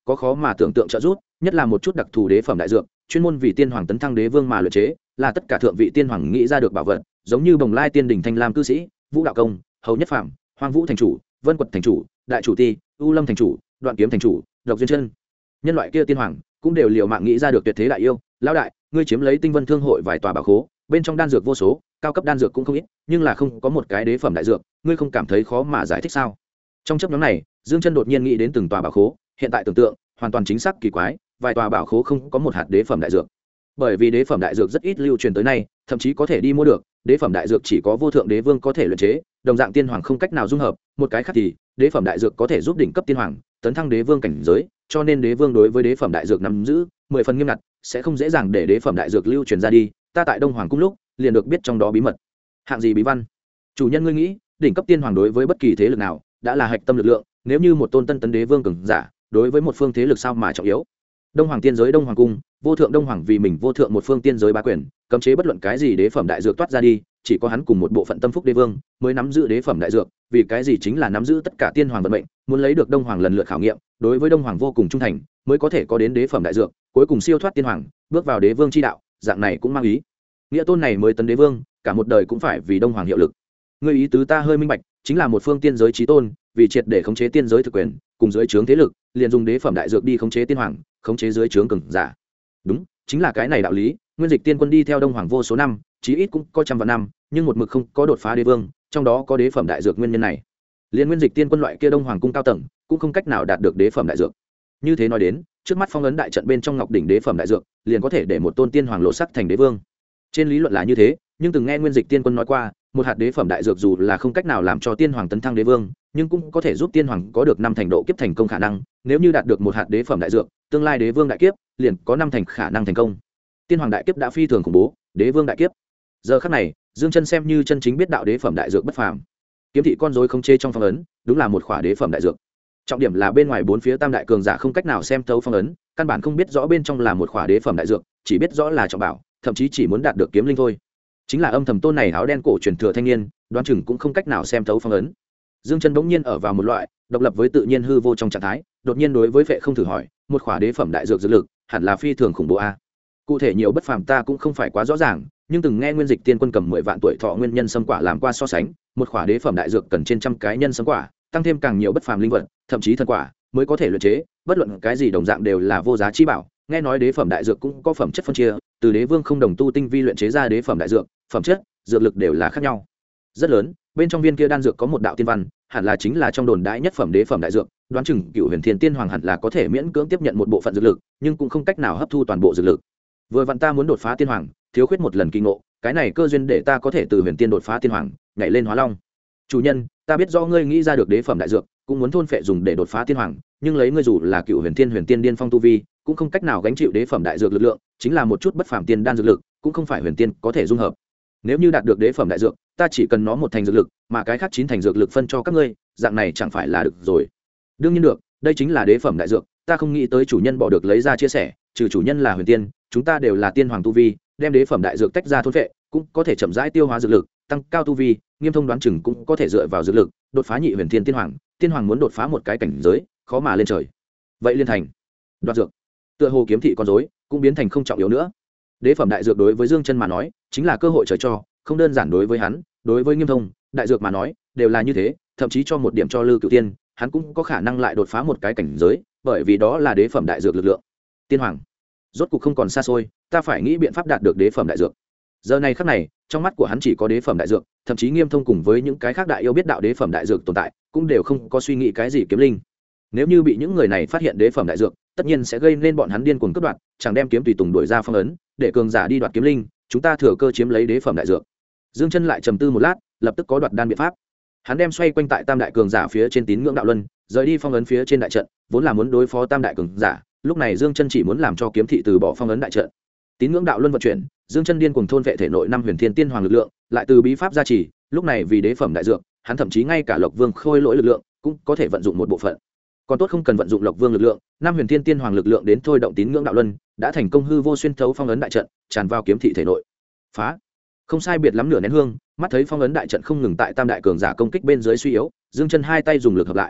có khó mà tưởng tượng trợ giúp, nhất là một chút đặc thù đế phẩm đại dược chuyên môn vì tiên hoàng tấn thăng đế vương mà luyện chế, là tất cả thượng vị tiên hoàng nghĩ ra được bảo vật, giống như Bồng Lai Tiên Đình Thanh Lam cư sĩ, Vũ Đạo Công, Hầu Nhất Phàm, Hoang Vũ thành chủ, Vân Quật thành chủ, Đại chủ ti, U Lâm thành chủ, Đoạn Kiếm thành chủ, Độc Duyên Chân. Nhân loại kia tiên hoàng cũng đều liều mạng nghĩ ra được tuyệt thế đại yêu. Lão đại, ngươi chiếm lấy Tinh Vân Thương hội vài tòa bảo khố, bên trong đan dược vô số, cao cấp đan dược cũng không ít, nhưng là không có một cái đế phẩm đại dược, ngươi không cảm thấy khó mà giải thích sao? Trong chấp nhóm này, Dương Chân đột nhiên nghĩ đến từng tòa bảo khố, hiện tại tưởng tượng hoàn toàn chính xác kỳ quái, vài tòa bảo khố không có một hạt đế phẩm đại dược. Bởi vì đế phẩm đại dược rất ít lưu truyền tới nay, thậm chí có thể đi mua được, đế phẩm đại dược chỉ có vô thượng đế vương có thể luyện chế, đồng dạng tiên hoàng không cách nào dung hợp, một cái khác thì đế phẩm đại dược có thể giúp đỉnh cấp tiên hoàng tấn thăng đế vương cảnh giới, cho nên đế vương đối với đế phẩm đại dược nắm giữ 10 phần nghiêm ngặt, sẽ không dễ dàng để đế phẩm đại dược lưu truyền ra đi. Ta tại Đông Hoàng cung lúc liền được biết trong đó bí mật. Hạng gì bí văn? Chủ nhân ngươi nghĩ, đỉnh cấp tiên hoàng đối với bất kỳ thế lực nào đã là hạch tâm lực lượng, nếu như một tôn tân tấn đế vương cường giả, đối với một phương thế lực sao mà trọng yếu. Đông Hoàng tiên giới Đông Hoàng cung, vô thượng Đông Hoàng vì mình vô thượng một phương tiên giới bá quyền, cấm chế bất luận cái gì đế phẩm đại dược toát ra đi, chỉ có hắn cùng một bộ phận tâm phúc đế vương mới nắm giữ đế phẩm đại dược, vì cái gì chính là nắm giữ tất cả tiên hoàng vận mệnh, muốn lấy được Đông Hoàng lần lượt khảo nghiệm, đối với Đông Hoàng vô cùng trung thành, mới có thể có đến đế phẩm đại dược, cuối cùng siêu thoát tiên hoàng, bước vào đế vương chi đạo, dạng này cũng mang ý nghĩa tôn này mới tấn đế vương, cả một đời cũng phải vì Đông Hoàng hiệu lực. Ngươi ý tứ ta hơi minh bạch, chính là một phương tiên giới chí tôn, vì triệt để khống chế tiên giới thực quyền, cùng dưới trướng thế lực, liền dùng đế phẩm đại dược đi khống chế tiên hoàng, khống chế dưới trướng cường giả. Đúng, chính là cái này đạo lý. Nguyên Dịch Tiên Quân đi theo Đông Hoàng vô số năm, chí ít cũng có trăm vạn năm, nhưng một mực không có đột phá đế vương, trong đó có đế phẩm đại dược nguyên nhân này. Liên Nguyên Dịch Tiên Quân loại kia Đông Hoàng cung cao tầng, cũng không cách nào đạt được đế phẩm đại dược. Như thế nói đến, trước mắt phong ấn đại trận bên trong ngọc đỉnh đế phẩm đại dược, liền có thể để một tôn tiên hoàng lộ sắc thành đế vương. Trên lý luận là như thế, nhưng từng nghe Nguyên Dịch Tiên Quân nói qua, một hạt đế phẩm đại dược dù là không cách nào làm cho tiên hoàng tấn thăng đế vương, nhưng cũng có thể giúp tiên hoàng có được 5 thành độ kiếp thành công khả năng, nếu như đạt được một hạt đế phẩm đại dược, tương lai đế vương đại kiếp liền có 5 thành khả năng thành công. Tiên hoàng đại kiếp đã phi thường khủng bố, đế vương đại kiếp. Giờ khắc này, Dương Chân xem như chân chính biết đạo đế phẩm đại dược bất phàm. Kiếm thị con rối không chê trong phong ấn, đúng là một khỏa đế phẩm đại dược. Trọng điểm là bên ngoài bốn phía tam đại cường giả không cách nào xem thấu phong ấn, căn bản không biết rõ bên trong là một khỏa đế phẩm đại dược, chỉ biết rõ là trọng bảo, thậm chí chỉ muốn đạt được kiếm linh thôi. Chính là âm thầm tôn này áo đen cổ truyền thừa thanh niên, đoán chừng cũng không cách nào xem thấu phong ấn. Dương Chân bỗng nhiên ở vào một loại độc lập với tự nhiên hư vô trong trạng thái, đột nhiên đối với Phệ Không thử hỏi, một khỏa đế phẩm đại dược dược lực, hẳn là phi thường khủng bố a. Cụ thể nhiều bất phàm ta cũng không phải quá rõ ràng, nhưng từng nghe Nguyên Dịch Tiên Quân cầm 10 vạn tuổi thọ nguyên nhân sâm quả làm qua so sánh, một khỏa đế phẩm đại dược cần trên trăm cái nhân sâm quả, tăng thêm càng nhiều bất phàm linh vật, thậm chí thần quả mới có thể luyện chế, bất luận cái gì đồng dạng đều là vô giá chi bảo. Nghe nói đế phẩm đại dược cũng có phẩm chất phân chia, từ đế vương không đồng tu tinh vi luyện chế ra đế phẩm đại dược, phẩm chất, dược lực đều là khác nhau. Rất lớn, bên trong viên kia đan dược có một đạo tiên văn, hẳn là chính là trong đồn đại nhất phẩm đế phẩm đại dược, đoán chừng Cửu Huyền Thiên Tiên Hoàng hẳn là có thể miễn cưỡng tiếp nhận một bộ phận dược lực, nhưng cũng không cách nào hấp thu toàn bộ dược lực. Vừa vặn ta muốn đột phá tiên hoàng, thiếu khuyết một lần kỳ ngộ, cái này cơ duyên để ta có thể từ huyền tiên đột phá tiên hoàng, nhảy lên hóa long. Chủ nhân, ta biết rõ ngươi nghĩ ra được đế phẩm đại dược, cũng muốn thôn phệ dùng để đột phá tiên hoàng, nhưng lấy ngươi dù là Cửu huyền tiên điên phong tu vi, cũng không cách nào gánh chịu đế phẩm đại dược lực lượng, chính là một chút bất phàm tiên đan dược lực, cũng không phải huyền tiên có thể dung hợp. Nếu như đạt được đế phẩm đại dược, ta chỉ cần nó một thành dược lực, mà cái khác 9 thành dược lực phân cho các ngươi, dạng này chẳng phải là được rồi. Đương nhiên được, đây chính là đế phẩm đại dược, ta không nghĩ tới chủ nhân bỏ được lấy ra chia sẻ, trừ chủ nhân là huyền tiên, chúng ta đều là tiên hoàng tu vi, đem đế phẩm đại dược tách ra thôn phệ, cũng có thể chậm rãi tiêu hóa dược lực, tăng cao tu vi, Nghiêm Thông đoán chừng cũng có thể dựa vào dược lực đột phá nhị huyền thiên tiên hoàng, tiên hoàng muốn đột phá một cái cảnh giới, khó mà lên trời. Vậy liên thành đoạt dược, tựa hồ kiếm thị con rối cũng biến thành không trọng yếu nữa. Đế phẩm đại dược đối với Dương Chân mà nói, chính là cơ hội trời cho, không đơn giản đối với hắn, đối với Nghiêm Thông, đại dược mà nói, đều là như thế, thậm chí cho một điểm cho Lư Cửu Tiên, hắn cũng có khả năng lại đột phá một cái cảnh giới, bởi vì đó là đế phẩm đại dược lực lượng. Tiên hoàng, rốt cục không còn xa xôi, ta phải nghĩ biện pháp đạt được đế phẩm đại dược. Giờ này khắc này, trong mắt của hắn chỉ có đế phẩm đại dược, thậm chí Nghiêm Thông cùng với những cái khác đại yêu biết đạo đế phẩm đại dược tồn tại, cũng đều không có suy nghĩ cái gì kiếm linh. Nếu như bị những người này phát hiện đế phẩm đại dược, tất nhiên sẽ gây nên bọn hắn điên cuồng cướp đoạt, chẳng đem kiếm tùy tùng đuổi ra phong ấn, để cường giả đi đoạt kiếm linh, chúng ta thừa cơ chiếm lấy đế phẩm đại dược. Dương Chân lại trầm tư một lát, lập tức có đoạt đan biện pháp. Hắn đem xoay quanh tại tam đại cường giả phía trên tín ngưỡng đạo luân, rời đi phong ấn phía trên đại trận, vốn là muốn đối phó tam đại cường giả, lúc này Dương Chân chỉ muốn làm cho kiếm thị từ bỏ phong ấn đại trận. Tín ngưỡng đạo luân vận chuyển, Dương Chân điên cuồng thôn vệ thể nội 5 huyền thiên tiên hoàng lực lượng, lại từ bí pháp gia trì, lúc này vì đế phẩm đại dược, hắn thậm chí ngay cả Lộc Vương khôi lỗi lực lượng cũng có thể vận dụng một bộ phận. Còn tốt không cần vận dụng Lộc Vương lực lượng, 5 huyền thiên tiên hoàng lực lượng đến thôi động tín ngưỡng đạo luân, đã thành công hư vô xuyên thấu phong ấn đại trận, tràn vào kiếm thị thể nội. Phá! Không sai biệt lắm nửa nén hương, mắt thấy phong ấn đại trận không ngừng tại tam đại cường giả công kích bên dưới suy yếu, Dương Chân hai tay dùng lực hợp lại.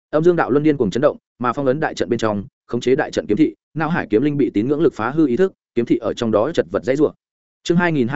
Âm dương đạo luân điên cùng chấn động, mà phong ấn đại trận bên trong khống chế đại trận kiếm thị, não hải kiếm linh bị tín ngưỡng lực phá hư ý thức, kiếm thị ở trong đó chật vật dãy rủa. Chương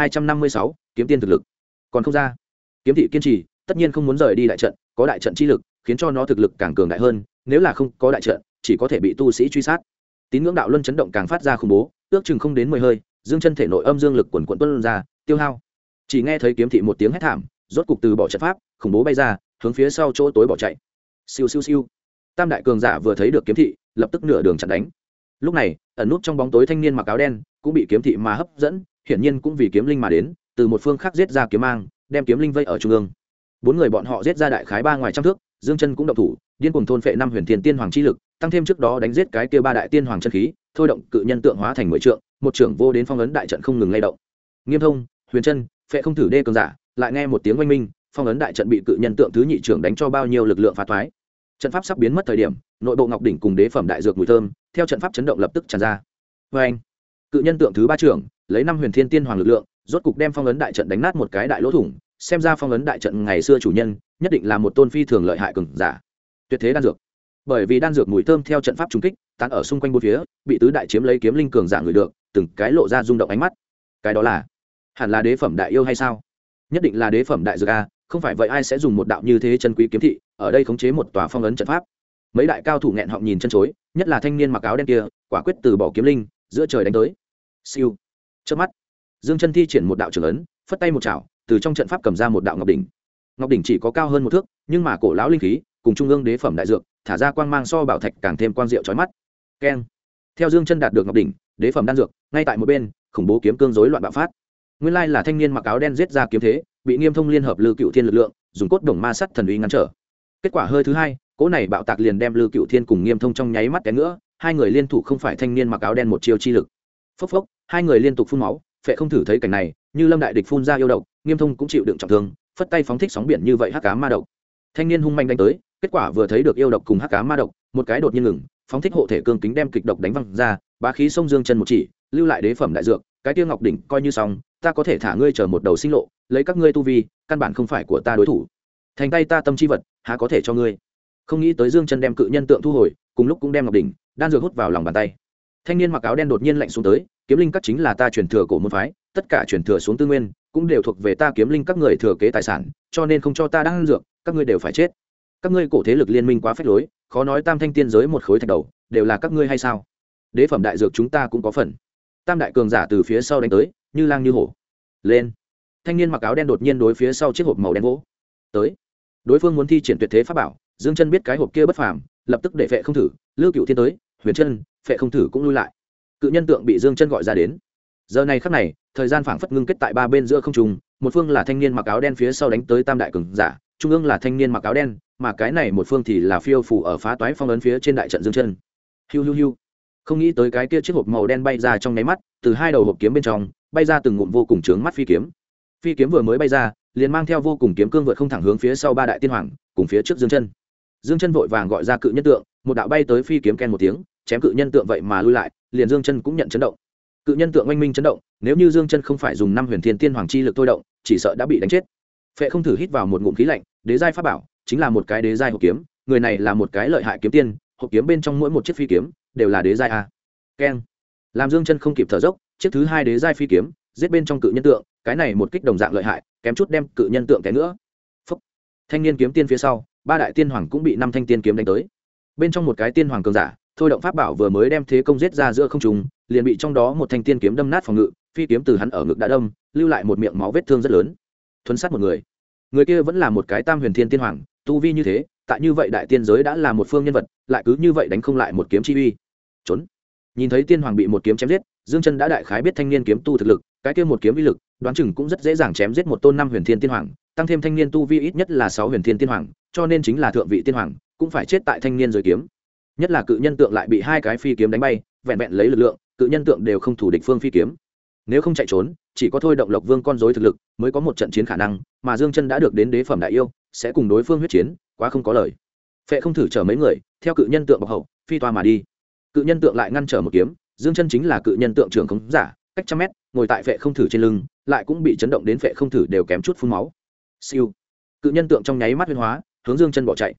2256, kiếm tiên thực lực. Còn không ra. Kiếm thị kiên trì, tất nhiên không muốn rời đi đại trận, có đại trận chi lực, khiến cho nó thực lực càng cường đại hơn, nếu là không có đại trận, chỉ có thể bị tu sĩ truy sát. Tín ngưỡng đạo luân chấn động càng phát ra khủng bố, ước chừng không đến 10 hơi, dương chân thể nội âm dương lực quần quần tuôn ra, tiêu hao. Chỉ nghe thấy kiếm thị một tiếng hét thảm, rốt cục từ bỏ trận pháp, khủng bố bay ra, hướng phía sau chỗ tối bỏ chạy. Siêu siêu siêu. Tam đại cường giả vừa thấy được kiếm thị, lập tức nửa đường chặn đánh. Lúc này, ẩn nút trong bóng tối thanh niên mặc áo đen cũng bị kiếm thị mà hấp dẫn, hiển nhiên cũng vì kiếm linh mà đến, từ một phương khác giết ra kiếm mang, đem kiếm linh vây ở trung ương. Bốn người bọn họ giết ra đại khái 3 ngoài trăm thước, dương chân cũng động thủ, điên cuồng thôn phệ 5 huyền thiên tiên hoàng chi lực, tăng thêm trước đó đánh giết cái kia 3 đại tiên hoàng chân khí, thôi động cự nhân tượng hóa thành 10 trượng, một trưởng vô đến phong ấn đại trận không ngừng lay động. Nghiêm Thông, Huyền Chân, phệ không thử đê cường giả, lại nghe một tiếng oanh minh, phong ấn đại trận bị cự nhân tượng thứ nhị trưởng đánh cho bao nhiêu lực lượng phá thoái. Trận pháp sắp biến mất thời điểm, nội bộ ngọc đỉnh cùng đế phẩm đại dược mùi thơm, theo trận pháp chấn động lập tức tràn ra. Oeng! Cự nhân tượng thứ 3 trưởng, lấy 5 huyền thiên tiên hoàng lực lượng, rốt cục đem phong ấn đại trận đánh nát một cái đại lỗ thủng, xem ra phong ấn đại trận ngày xưa chủ nhân, nhất định là một tôn phi thường lợi hại cường giả. Tuyệt thế đan dược. Bởi vì đan dược mùi thơm theo trận pháp trùng kích, tán ở xung quanh bốn phía, bị tứ đại chiếm lấy kiếm linh cường giả người được, từng cái lộ ra rung động ánh mắt. Cái đó là, hẳn là đế phẩm đại yêu hay sao? Nhất định là đế phẩm đại dược a, không phải vậy ai sẽ dùng một đạo như thế chân quý kiếm thị, ở đây khống chế một tòa phong ấn trận pháp. Mấy đại cao thủ nghẹn họng nhìn chân chối, nhất là thanh niên mặc áo đen kia, quả quyết từ bỏ kiếm linh, giữa trời đánh tới. Siêu. Chớp mắt, Dương Chân thi triển một đạo trường ấn, phất tay một chảo, từ trong trận pháp cầm ra một đạo ngọc đỉnh. Ngọc đỉnh chỉ có cao hơn 1 thước, nhưng mà cổ lão linh khí cùng trung ương đế phẩm đại dược, thả ra quang mang so bảo thạch càng thêm quang diệu chói mắt. Keng. Theo Dương Chân đạt được ngọc đỉnh, đế phẩm đan dược, ngay tại một bên, khủng bố kiếm cương rối loạn bạo phát. Nguyên lai là thanh niên mặc áo đen giết ra kiếm thế, bị Nghiêm Thông liên hợp Lư Cựu Thiên lực lượng, dùng cốt đồng ma sắt thần uy ngăn trở. Kết quả hơi thứ hai, cỗ này bạo tạc liền đem Lư Cựu Thiên cùng Nghiêm Thông trong nháy mắt té nữa, hai người liên thủ không phải thanh niên mặc áo đen một chiêu chi lực. Phốc phốc, hai người liên tục phun máu, phệ không thử thấy cảnh này, như lâm đại địch phun ra yêu độc, Nghiêm Thông cũng chịu đựng trọng thương, phất tay phóng thích sóng biển như vậy hắc ám ma độc. Thanh niên hung manh đánh tới, kết quả vừa thấy được yêu độc cùng hắc ám ma độc, một cái đột nhiên ngừng, phóng thích hộ thể cương kính đem kịch độc đánh văng ra, bá khí sông Dương Chân một chỉ, lưu lại đế phẩm đại dược, cái kia ngọc đỉnh coi như xong, ta có thể thả ngươi chờ một đầu sinh lộ, lấy các ngươi tu vi, căn bản không phải của ta đối thủ. Thành tay ta tâm chi vật, há có thể cho ngươi. Không nghĩ tới Dương Chân đem cự nhân tượng thu hồi, cùng lúc cũng đem ngọc đỉnh, đan dược hút vào lòng bàn tay. Thanh niên mặc áo đen đột nhiên lạnh xuống tới, kiếm linh các chính là ta truyền thừa cổ môn phái, tất cả truyền thừa xuống tư nguyên, cũng đều thuộc về ta kiếm linh các người thừa kế tài sản, cho nên không cho ta đan dược, các ngươi đều phải chết. Các ngươi cổ thế lực liên minh quá phách lối, khó nói tam thanh tiên giới một khối thạch đầu, đều là các ngươi hay sao? Đế phẩm đại dược chúng ta cũng có phần. Tam đại cường giả từ phía sau đánh tới, như lang như hổ. Lên. Thanh niên mặc áo đen đột nhiên đối phía sau chiếc hộp màu đen vỗ tới. Đối phương muốn thi triển tuyệt thế pháp bảo, Dương Chân biết cái hộp kia bất phàm, lập tức để phệ không thử, Lư Cựu Thiên tới, Huyền Chân, phệ không thử cũng lui lại. Cự nhân tượng bị Dương Chân gọi ra đến. Giờ này khắc này, thời gian phảng phất ngưng kết tại ba bên giữa không trung, một phương là thanh niên mặc áo đen phía sau đánh tới tam đại cường giả, trung ương là thanh niên mặc áo đen, mà cái này một phương thì là phiêu phù ở phá toái phong ấn phía trên đại trận Dương Chân. Hiu hiu hiu. Không nghĩ tới cái kia chiếc hộp màu đen bay ra trong nháy mắt, từ hai đầu hộp kiếm bên trong bay ra từng ngụm vô cùng chướng mắt phi kiếm. Phi kiếm vừa mới bay ra, liền mang theo vô cùng kiếm cương vượt không thẳng hướng phía sau ba đại tiên hoàng, cùng phía trước Dương Chân. Dương Chân vội vàng gọi ra cự nhân tượng, một đạo bay tới phi kiếm ken một tiếng, chém cự nhân tượng vậy mà lui lại, liền Dương Chân cũng nhận chấn động. Cự nhân tượng oanh minh chấn động, nếu như Dương Chân không phải dùng 5 huyền thiên tiên hoàng chi lực thôi động, chỉ sợ đã bị đánh chết. Phệ không thử hít vào một ngụm khí lạnh, đế giai pháp bảo, chính là một cái đế giai hộp kiếm, người này là một cái lợi hại kiếm tiên, hộp kiếm bên trong mỗi một chiếc phi kiếm đều là đế giai a. Keng. Làm Dương Chân không kịp thở dốc, chiếc thứ hai đế giai phi kiếm, giết bên trong cự nhân tượng, cái này một kích đồng dạng lợi hại, kém chút đem cự nhân tượng té nữa. Phốc. Thanh niên kiếm tiên phía sau, ba đại tiên hoàng cũng bị 5 thanh tiên kiếm đánh tới. Bên trong một cái tiên hoàng cường giả, thôi động pháp bảo vừa mới đem thế công giết ra giữa không trung, liền bị trong đó một thanh tiên kiếm đâm nát phòng ngự, phi kiếm từ hắn ở ngực đã đâm, lưu lại một miệng máu vết thương rất lớn. Thuấn sát một người. Người kia vẫn là một cái tam huyền thiên tiên hoàng, tu vi như thế, tại như vậy đại tiên giới đã là một phương nhân vật, lại cứ như vậy đánh không lại một kiếm chi uy. Trốn. Nhìn thấy tiên hoàng bị một kiếm chém giết, Dương Chân đã đại khái biết thanh niên kiếm tu thực lực, cái kia một kiếm uy lực, đoán chừng cũng rất dễ dàng chém giết một tôn 5 huyền thiên tiên hoàng, tăng thêm thanh niên tu vi ít nhất là 6 huyền thiên tiên hoàng, cho nên chính là thượng vị tiên hoàng, cũng phải chết tại thanh niên dưới kiếm. Nhất là cự nhân tượng lại bị hai cái phi kiếm đánh bay, vẹn vẹn lấy lực lượng, cự nhân tượng đều không thủ địch phương phi kiếm. Nếu không chạy trốn, chỉ có thôi động Lộc Vương con rối thực lực mới có một trận chiến khả năng, mà Dương Chân đã được đến đế phẩm đại yêu, sẽ cùng đối phương huyết chiến, quá không có lời. Phệ không thử chở mấy người, theo cự nhân tượng bọc hậu, phi toa mà đi. Cự nhân tượng lại ngăn trở một kiếm, Dương Chân chính là cự nhân tượng trưởng khống giả, cách trăm mét, ngồi tại phệ không thử trên lưng, lại cũng bị chấn động đến phệ không thử đều kém chút phun máu. Siêu. Cự nhân tượng trong nháy mắt huyễn hóa, hướng Dương Chân bỏ chạy.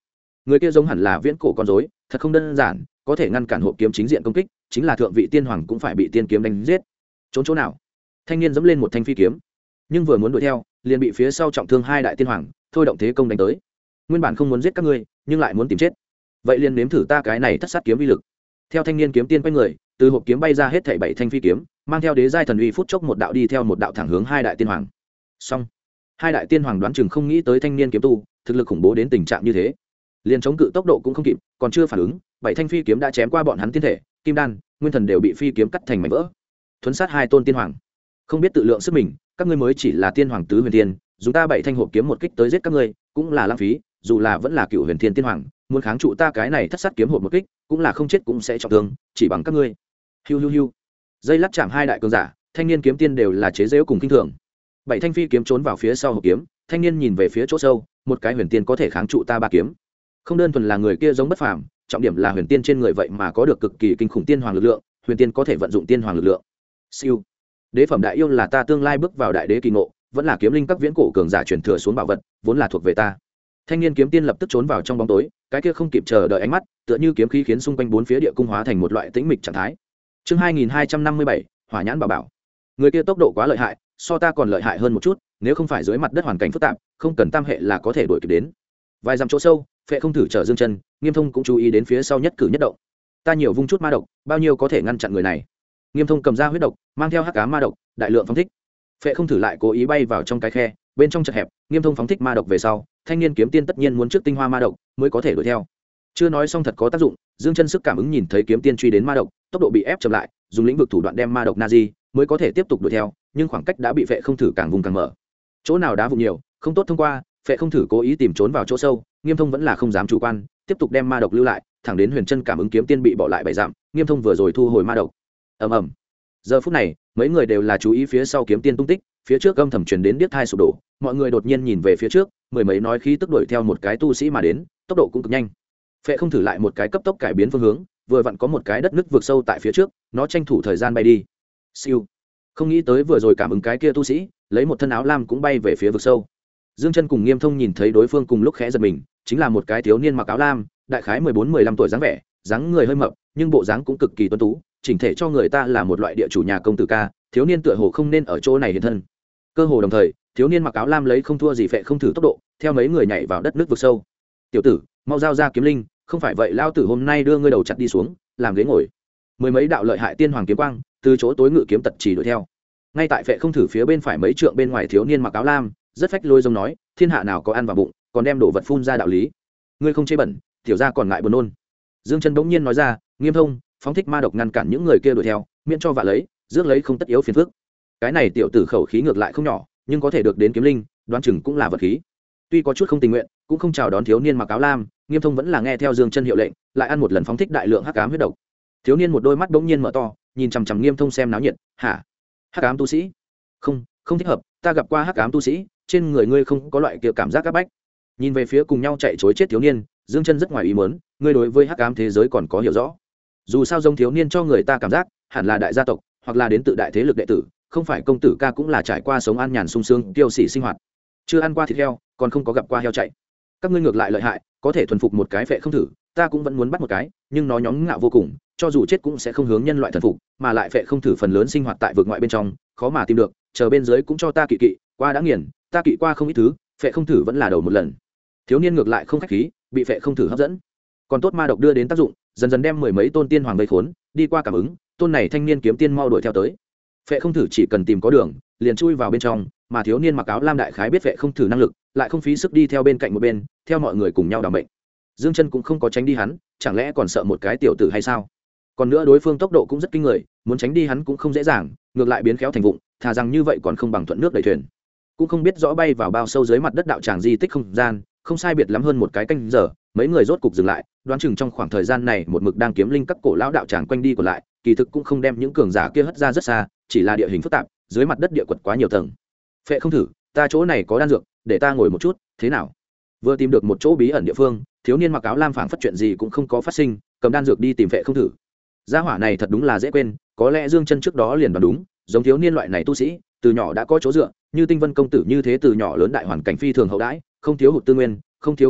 người kia giống hẳn là viễn cổ con rối, thật không đơn giản, có thể ngăn cản hộp kiếm chính diện công kích, chính là thượng vị tiên hoàng cũng phải bị tiên kiếm đánh giết. Trốn chỗ nào? Thanh niên dẫm lên một thanh phi kiếm, nhưng vừa muốn đuổi theo, liền bị phía sau trọng thương hai đại tiên hoàng thôi động thế công đánh tới. Nguyên bản không muốn giết các ngươi, nhưng lại muốn tìm chết, vậy liền nếm thử ta cái này thất sát kiếm vi lực. Theo thanh niên kiếm tiên quay người, từ hộp kiếm bay ra hết thảy 7 thanh phi kiếm, mang theo đế giai thần uy phút chốc một đạo đi theo một đạo thẳng hướng hai đại tiên hoàng. Xong, hai đại tiên hoàng đoán chừng không nghĩ tới thanh niên kiếm tu thực lực khủng bố đến tình trạng như thế, liền chống cự tốc độ cũng không kịp, còn chưa phản ứng, 7 thanh phi kiếm đã chém qua bọn hắn tiên thể, kim đan, nguyên thần đều bị phi kiếm cắt thành mảnh vỡ. Thuấn sát hai tôn tiên hoàng, không biết tự lượng sức mình, các ngươi mới chỉ là tiên hoàng tứ huyền tiên, dùng ta 7 thanh hộp kiếm một kích tới giết các ngươi, cũng là lãng phí, dù là vẫn là cựu huyền thiên tiên hoàng, muốn kháng trụ ta cái này thất sát kiếm hộp một kích, cũng là không chết cũng sẽ trọng thương, chỉ bằng các ngươi. Hiu hiu hiu. Dây lát chạm hai đại cường giả, thanh niên kiếm tiên đều là chế giễu cùng kinh thường. 7 thanh phi kiếm trốn vào phía sau hộp kiếm, thanh niên nhìn về phía chỗ sâu, một cái huyền tiên có thể kháng trụ ta ba kiếm. Không đơn thuần là người kia giống bất phàm, trọng điểm là huyền tiên trên người vậy mà có được cực kỳ kinh khủng tiên hoàng lực lượng, huyền tiên có thể vận dụng tiên hoàng lực lượng. Siêu. Đế phẩm đại yêu là ta tương lai bước vào đại đế kỳ ngộ, vẫn là kiếm linh các viễn cổ cường giả truyền thừa xuống bảo vật, vốn là thuộc về ta. Thanh niên kiếm tiên lập tức trốn vào trong bóng tối, cái kia không kịp chờ đợi ánh mắt, tựa như kiếm khí khiến xung quanh bốn phía địa cung hóa thành một loại tĩnh mịch trạng thái. Chương 2257, Hỏa nhãn bảo bảo. Người kia tốc độ quá lợi hại, so ta còn lợi hại hơn một chút, nếu không phải dưới mặt đất hoàn cảnh phức tạp, không cần tam hệ là có thể đuổi kịp đến. Vài dặm chỗ sâu, Phệ không thử trở dương chân, Nghiêm Thông cũng chú ý đến phía sau nhất cử nhất động. Ta nhiều vung chút ma độc, bao nhiêu có thể ngăn chặn người này. Nghiêm Thông cầm ra huyết độc, mang theo hắc ám ma độc, đại lượng phóng thích. Phệ không thử lại cố ý bay vào trong cái khe, bên trong chật hẹp, Nghiêm Thông phóng thích ma độc về sau, thanh niên kiếm tiên tất nhiên muốn trước tinh hoa ma độc mới có thể đuổi theo. Chưa nói xong thật có tác dụng, dương chân sức cảm ứng nhìn thấy kiếm tiên truy đến ma độc, tốc độ bị ép chậm lại, dùng lĩnh vực thủ đoạn đem ma độc nazi mới có thể tiếp tục đuổi theo, nhưng khoảng cách đã bị Phệ không thử càng vùng càng mở. Chỗ nào đá vùng nhiều, không tốt thông qua, Phệ không thử cố ý tìm trốn vào chỗ sâu, Nghiêm Thông vẫn là không dám chủ quan, tiếp tục đem ma độc lưu lại, thẳng đến huyền chân cảm ứng kiếm tiên bị bỏ lại 7 dặm, Nghiêm Thông vừa rồi thu hồi ma độc. Ầm ầm. Giờ phút này, mấy người đều là chú ý phía sau kiếm tiên tung tích, phía trước âm thầm truyền đến điếc thai sụp đổ, mọi người đột nhiên nhìn về phía trước, mười mấy nói khí tức đuổi theo một cái tu sĩ mà đến, tốc độ cũng cực nhanh. Phệ không thử lại một cái cấp tốc cải biến phương hướng, vừa vặn có một cái đất nứt vượt sâu tại phía trước, nó tranh thủ thời gian bay đi. Siêu. Không nghĩ tới vừa rồi cảm ứng cái kia tu sĩ, lấy một thân áo lam cũng bay về phía vực sâu. Dương Chân cùng Nghiêm Thông nhìn thấy đối phương cùng lúc khẽ giật mình, chính là một cái thiếu niên mặc áo lam, đại khái 14-15 tuổi dáng vẻ, dáng người hơi mập, nhưng bộ dáng cũng cực kỳ tuấn tú, chỉnh thể cho người ta là một loại địa chủ nhà công tử ca, thiếu niên tựa hồ không nên ở chỗ này hiện thân. Cơ hồ đồng thời, thiếu niên mặc áo lam lấy không thua gì Phệ không thử tốc độ, theo mấy người nhảy vào đất nước vực sâu. "Tiểu tử, mau giao ra kiếm linh, không phải vậy lao tử hôm nay đưa ngươi đầu chặt đi xuống, làm ghế ngồi." Mười mấy đạo lợi hại tiên hoàng kiếm quang, từ chỗ tối ngự kiếm tật chỉ đuổi theo. Ngay tại Phệ không thử phía bên phải mấy trượng bên ngoài thiếu niên mặc áo lam, rất phách lôi rông nói, "Thiên hạ nào có ăn vào bụng, còn đem đổ vật phun ra đạo lý. Ngươi không chê bẩn, tiểu gia còn ngại buồn nôn." Dương Chân bỗng nhiên nói ra, "Nghiêm Thông, phóng thích ma độc ngăn cản những người kia đuổi theo, miễn cho vạ lấy, rước lấy không tất yếu phiền phức." Cái này tiểu tử khẩu khí ngược lại không nhỏ, nhưng có thể được đến kiếm linh, đoán chừng cũng là vật khí. Tuy có chút không tình nguyện, cũng không chào đón thiếu niên mặc áo lam, Nghiêm Thông vẫn là nghe theo Dương Chân hiệu lệnh, lại ăn một lần phóng thích đại lượng hắc ám huyết độc. Thiếu niên một đôi mắt bỗng nhiên mở to, nhìn chằm chằm Nghiêm Thông xem náo nhiệt, "Hả? Hắc ám tu sĩ? Không, không thích hợp, ta gặp qua hắc ám tu sĩ, trên người ngươi không có loại kia cảm giác áp bách." Nhìn về phía cùng nhau chạy trối chết thiếu niên, Dương Chân rất ngoài ý muốn, ngươi đối với hắc ám thế giới còn có hiểu rõ. Dù sao giống thiếu niên cho người ta cảm giác, hẳn là đại gia tộc, hoặc là đến tự đại thế lực đệ tử, không phải công tử ca cũng là trải qua sống an nhàn sung sướng, tiêu sỉ sinh hoạt. Chưa ăn qua thịt heo, còn không có gặp qua heo chạy. Các ngươi ngược lại lợi hại, có thể thuần phục một cái Phệ không thử, ta cũng vẫn muốn bắt một cái, nhưng nó nhóm ngạo vô cùng, cho dù chết cũng sẽ không hướng nhân loại thần phục, mà lại Phệ không thử phần lớn sinh hoạt tại vực ngoại bên trong, khó mà tìm được, chờ bên dưới cũng cho ta kỵ kỵ, qua đã nghiền, ta kỵ qua không ít thứ, Phệ không thử vẫn là đầu một lần. Thiếu niên ngược lại không khách khí, bị Phệ không thử hấp dẫn. Còn tốt ma độc đưa đến tác dụng, dần dần đem mười mấy tôn tiên hoàng vây khốn, đi qua cảm ứng, tôn này thanh niên kiếm tiên mau đuổi theo tới. Phệ không thử chỉ cần tìm có đường, liền chui vào bên trong, mà thiếu niên mặc áo lam đại khái biết Phệ không thử năng lực, lại không phí sức đi theo bên cạnh một bên, theo mọi người cùng nhau đảm mệnh. Dương Chân cũng không có tránh đi hắn, chẳng lẽ còn sợ một cái tiểu tử hay sao? Còn nữa đối phương tốc độ cũng rất kinh người, muốn tránh đi hắn cũng không dễ dàng, ngược lại biến khéo thành vụng, thà rằng như vậy còn không bằng thuận nước đẩy thuyền. Cũng không biết rõ bay vào bao sâu dưới mặt đất đạo tràng di tích không gian, không sai biệt lắm hơn một cái canh giờ, mấy người rốt cục dừng lại, đoán chừng trong khoảng thời gian này một mực đang kiếm linh các cổ lão đạo tràng quanh đi còn lại, kỳ thực cũng không đem những cường giả kia hất ra rất xa, chỉ là địa hình phức tạp, dưới mặt đất địa quật quá nhiều tầng. Phệ không thử, ta chỗ này có đan dược, để ta ngồi một chút, thế nào? Vừa tìm được một chỗ bí ẩn địa phương, thiếu niên mặc áo lam phảng phất chuyện gì cũng không có phát sinh, cầm đan dược đi tìm Phệ không thử. Gia hỏa này thật đúng là dễ quên, có lẽ Dương Chân trước đó liền đoán đúng, giống thiếu niên loại này tu sĩ, từ nhỏ đã có chỗ dựa, như Tinh Vân công tử như thế từ nhỏ lớn đại hoàn cảnh phi thường hậu đãi, không thiếu hụt tư nguyên, không thiếu công pháp,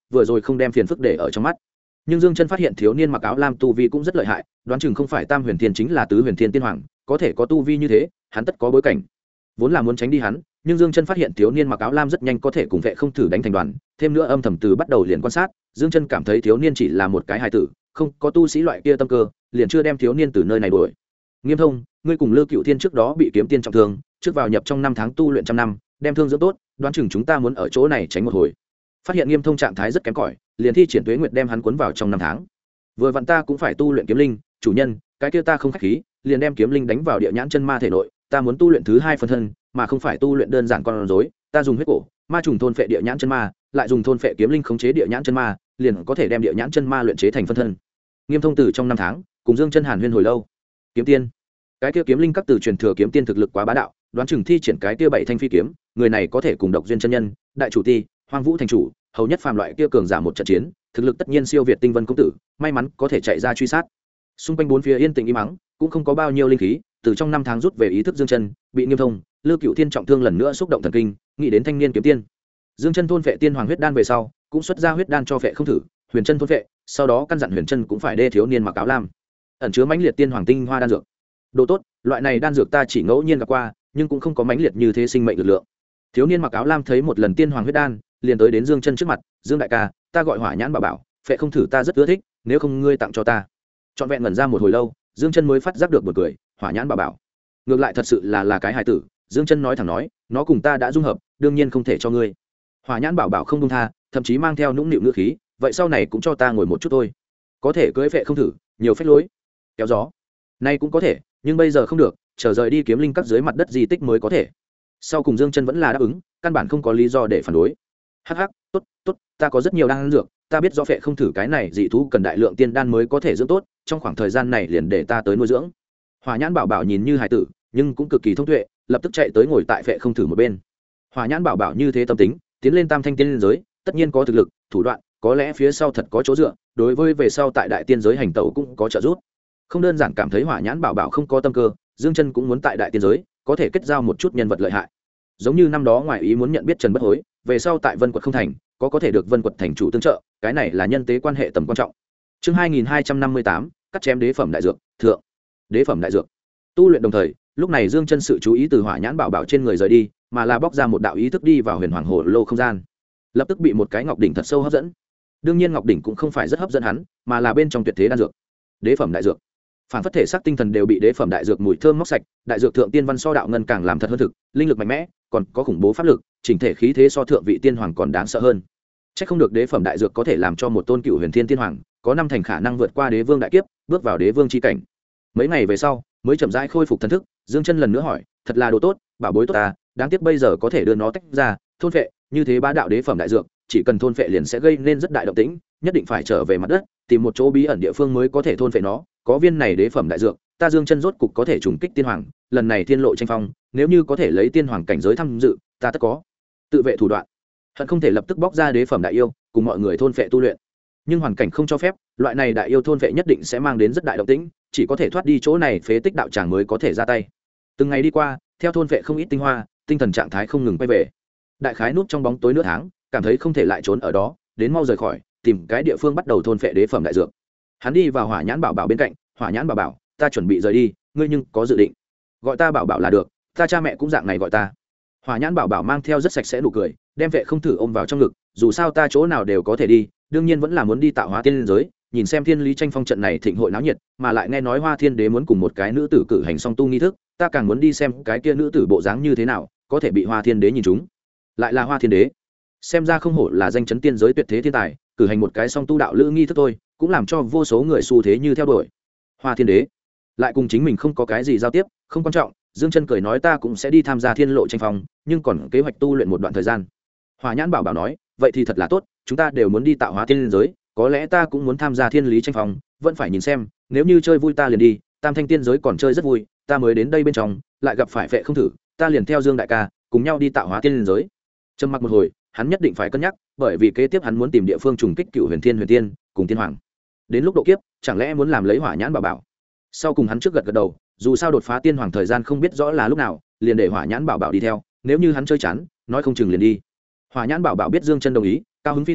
vừa rồi không đem phiền phức để ở trong mắt. Nhưng Dương Chân phát hiện thiếu niên mặc áo lam tu vi cũng rất lợi hại, đoán chừng không phải tam huyền thiên chính là tứ huyền thiên tiên hoàng, có thể có tu vi như thế, hắn tất có bối cảnh. Vốn là muốn tránh đi hắn, nhưng Dương Chân phát hiện thiếu niên mặc áo lam rất nhanh có thể cùng vệ không thử đánh thành đoàn, thêm nữa âm thầm từ bắt đầu liền quan sát, Dương Chân cảm thấy thiếu niên chỉ là một cái hài tử, không có tu sĩ loại kia tâm cơ, liền chưa đem thiếu niên từ nơi này đuổi. Nghiêm Thông, ngươi cùng Lư Cựu Thiên trước đó bị kiếm tiên trọng thương, trước vào nhập trong 5 tháng tu luyện trăm năm, đem thương dưỡng tốt, đoán chừng chúng ta muốn ở chỗ này tránh một hồi. Phát hiện Nghiêm Thông trạng thái rất kém cỏi, liền thi triển Tuế Nguyệt đem hắn cuốn vào trong 5 tháng. Vừa vặn ta cũng phải tu luyện kiếm linh, chủ nhân, cái kia ta không khách khí, liền đem kiếm linh đánh vào địa nhãn chân ma thể nội, ta muốn tu luyện thứ 2 phân thân, mà không phải tu luyện đơn giản con rối, ta dùng huyết cổ, ma trùng thôn phệ địa nhãn chân ma, lại dùng thôn phệ kiếm linh khống chế địa nhãn chân ma, liền có thể đem địa nhãn chân ma luyện chế thành phân thân. Nghiêm Thông từ trong 5 tháng, cùng Dương Chân Hàn huyên hồi lâu. Kiếm tiên, cái kia kiếm linh các từ truyền thừa kiếm tiên thực lực quá bá đạo, đoán chừng thi triển cái kia 7 thanh phi kiếm, người này có thể cùng Độc Duyên chân nhân, đại chủ ti, Hoang Vũ thành chủ, hầu nhất phàm loại kia cường giả một trận chiến, thực lực tất nhiên siêu việt Tinh Vân công tử, may mắn có thể chạy ra truy sát. Xung quanh bốn phía yên tĩnh im mắng, cũng không có bao nhiêu linh khí, từ trong 5 tháng rút về ý thức Dương Chân, bị Nghiêm Thông, Lư Cựu Thiên trọng thương lần nữa xúc động thần kinh, nghĩ đến thanh niên kiếm tiên. Dương Chân thôn phệ tiên hoàng huyết đan về sau, cũng xuất ra huyết đan cho phệ không thử, Huyền Chân thôn phệ, sau đó căn dặn Huyền Chân cũng phải đê thiếu niên mặc áo lam, ẩn chứa mãnh liệt tiên hoàng tinh hoa đan dược. Đồ tốt, loại này đan dược ta chỉ ngẫu nhiên gặp qua, nhưng cũng không có mãnh liệt như thế sinh mệnh lực lượng. Thiếu niên mặc áo lam thấy một lần tiên hoàng huyết đan, liền tới đến Dương Chân trước mặt, "Dương đại ca, ta gọi Hỏa Nhãn Bảo Bảo, phệ không thử ta rất ưa thích, nếu không ngươi tặng cho ta." Trọn vẹn ngẩn ra một hồi lâu, Dương Chân mới phát giác được buồn cười, Hỏa Nhãn Bảo Bảo, ngược lại thật sự là cái hài tử. Dương Chân nói thẳng nói, "Nó cùng ta đã dung hợp, đương nhiên không thể cho ngươi." Hỏa Nhãn Bảo Bảo không buông tha, thậm chí mang theo nũng nịu ngữ khí, "Vậy sau này cũng cho ta ngồi một chút thôi, có thể cưỡi phệ không thử, nhiều phách lối." Kéo gió, nay cũng có thể, nhưng bây giờ không được, chờ rời đi kiếm linh các dưới mặt đất di tích mới có thể. Sau cùng Dương Chân vẫn là đáp ứng, căn bản không có lý do để phản đối. Hắc hắc, tốt, tốt, ta có rất nhiều đan dược, ta biết do phệ không thử cái này dị thú cần đại lượng tiên đan mới có thể dưỡng tốt, trong khoảng thời gian này liền để ta tới nuôi dưỡng. Hỏa Nhãn Bảo Bảo nhìn như hài tử, nhưng cũng cực kỳ thông tuệ, lập tức chạy tới ngồi tại phệ không thử một bên. Hỏa Nhãn Bảo Bảo như thế tâm tính, tiến lên tam thanh tiên giới, tất nhiên có thực lực, thủ đoạn, có lẽ phía sau thật có chỗ dựa, đối với về sau tại đại tiên giới hành tẩu cũng có trợ giúp. Không đơn giản cảm thấy Hỏa Nhãn Bảo Bảo không có tâm cơ, Dương Chân cũng muốn tại đại tiên giới có thể kết giao một chút nhân vật lợi hại. Giống như năm đó ngoài ý muốn nhận biết Trần Bất Hối, về sau tại Vân Quật không thành, có thể được Vân Quật thành chủ tương trợ, cái này là nhân tế quan hệ tầm quan trọng. Chương 2258, cắt chém đế phẩm đại dược, thượng. Đế phẩm đại dược. Tu luyện đồng thời, lúc này Dương Chân sự chú ý từ Hỏa Nhãn Bảo Bảo trên người rời đi, mà là bóc ra một đạo ý thức đi vào Huyền Hoàng Hồ Lô không gian. Lập tức bị một cái ngọc đỉnh thật sâu hấp dẫn. Đương nhiên ngọc đỉnh cũng không phải rất hấp dẫn hắn, mà là bên trong tuyệt thế đan dược. Đế phẩm đại dược. Phản phất thể xác tinh thần đều bị đế phẩm đại dược mùi thơm móc sạch, đại dược thượng tiên văn so đạo ngân càng làm thật hơn thực, linh lực mạnh mẽ, còn có khủng bố pháp lực, chỉnh thể khí thế so thượng vị tiên hoàng còn đáng sợ hơn. Chắc không được đế phẩm đại dược có thể làm cho một tôn cựu huyền thiên tiên hoàng có 5 thành khả năng vượt qua đế vương đại kiếp, bước vào đế vương chi cảnh. Mấy ngày về sau, mới chậm rãi khôi phục thần thức, Dương Chân lần nữa hỏi, thật là đồ tốt, bảo bối tốt ta, đáng tiếc bây giờ có thể đưa nó tách ra, thôn phệ, như thế bá đạo đế phẩm đại dược, chỉ cần thôn phệ liền sẽ gây nên rất đại động tĩnh, nhất định phải trở về mặt đất, tìm một chỗ bí ẩn địa phương mới có thể thôn phệ nó, có viên này đế phẩm đại dược, ta Dương Chân rốt cục có thể trùng kích tiên hoàng, lần này thiên lộ tranh phong, nếu như có thể lấy tiên hoàng cảnh giới tham dự, ta tất có tự vệ thủ đoạn. Hận không thể lập tức bóc ra đế phẩm đại yêu, cùng mọi người thôn phệ tu luyện. Nhưng hoàn cảnh không cho phép, loại này đại yêu thôn phệ nhất định sẽ mang đến rất đại động tĩnh, chỉ có thể thoát đi chỗ này phế tích đạo tràng mới có thể ra tay. Từng ngày đi qua, theo thôn phệ không ít tinh hoa, tinh thần trạng thái không ngừng quay về. Đại khái núp trong bóng tối nửa tháng, cảm thấy không thể lại trốn ở đó, đến mau rời khỏi, tìm cái địa phương bắt đầu thôn phệ đế phẩm đại dược. Hắn đi vào Hỏa Nhãn Bảo Bảo bên cạnh, Hỏa Nhãn Bảo Bảo, ta chuẩn bị rời đi, ngươi nhưng có dự định? Gọi ta Bảo Bảo là được, ta cha mẹ cũng dạng này gọi ta. Hỏa Nhãn Bảo Bảo mang theo rất sạch sẽ nụ cười, đem vệ không thử ôm vào trong ngực, dù sao ta chỗ nào đều có thể đi, đương nhiên vẫn là muốn đi tạo hóa tiên giới, nhìn xem thiên lý tranh phong trận này thịnh hội náo nhiệt, mà lại nghe nói Hoa Thiên Đế muốn cùng một cái nữ tử cử hành song tu nghi thức, ta càng muốn đi xem cái kia nữ tử bộ dáng như thế nào, có thể bị Hoa Thiên Đế nhìn trúng. Lại là Hoa Thiên Đế, xem ra không hổ là danh chấn tiên giới tuyệt thế thiên tài, cử hành một cái song tu đạo lữ nghi thức thôi, cũng làm cho vô số người xu thế như theo đuổi. Hoa Thiên Đế lại cùng chính mình không có cái gì giao tiếp, không quan trọng. Dương Chân cười nói ta cũng sẽ đi tham gia thiên lộ tranh phong, nhưng còn kế hoạch tu luyện một đoạn thời gian. Hỏa Nhãn Bảo Bảo nói, vậy thì thật là tốt, chúng ta đều muốn đi tạo hóa tiên giới, có lẽ ta cũng muốn tham gia thiên lý tranh phong, vẫn phải nhìn xem, nếu như chơi vui ta liền đi, tam thanh tiên giới còn chơi rất vui, ta mới đến đây bên trong, lại gặp phải phệ không thử, ta liền theo Dương đại ca, cùng nhau đi tạo hóa tiên giới. Trầm mặc một hồi, hắn nhất định phải cân nhắc, bởi vì kế tiếp hắn muốn tìm địa phương trùng kích cựu huyền tiên cùng tiên hoàng. Đến lúc độ kiếp, chẳng lẽ muốn làm lấy Hỏa Nhãn Bảo Bảo? Sau cùng hắn trước gật gật đầu, dù sao đột phá tiên hoàng thời gian không biết rõ là lúc nào, liền để Hỏa Nhãn Bảo Bảo đi theo, nếu như hắn chơi chán, nói không chừng liền đi. Hỏa Nhãn Bảo Bảo biết Dương Chân đồng ý, cao hứng phi thường,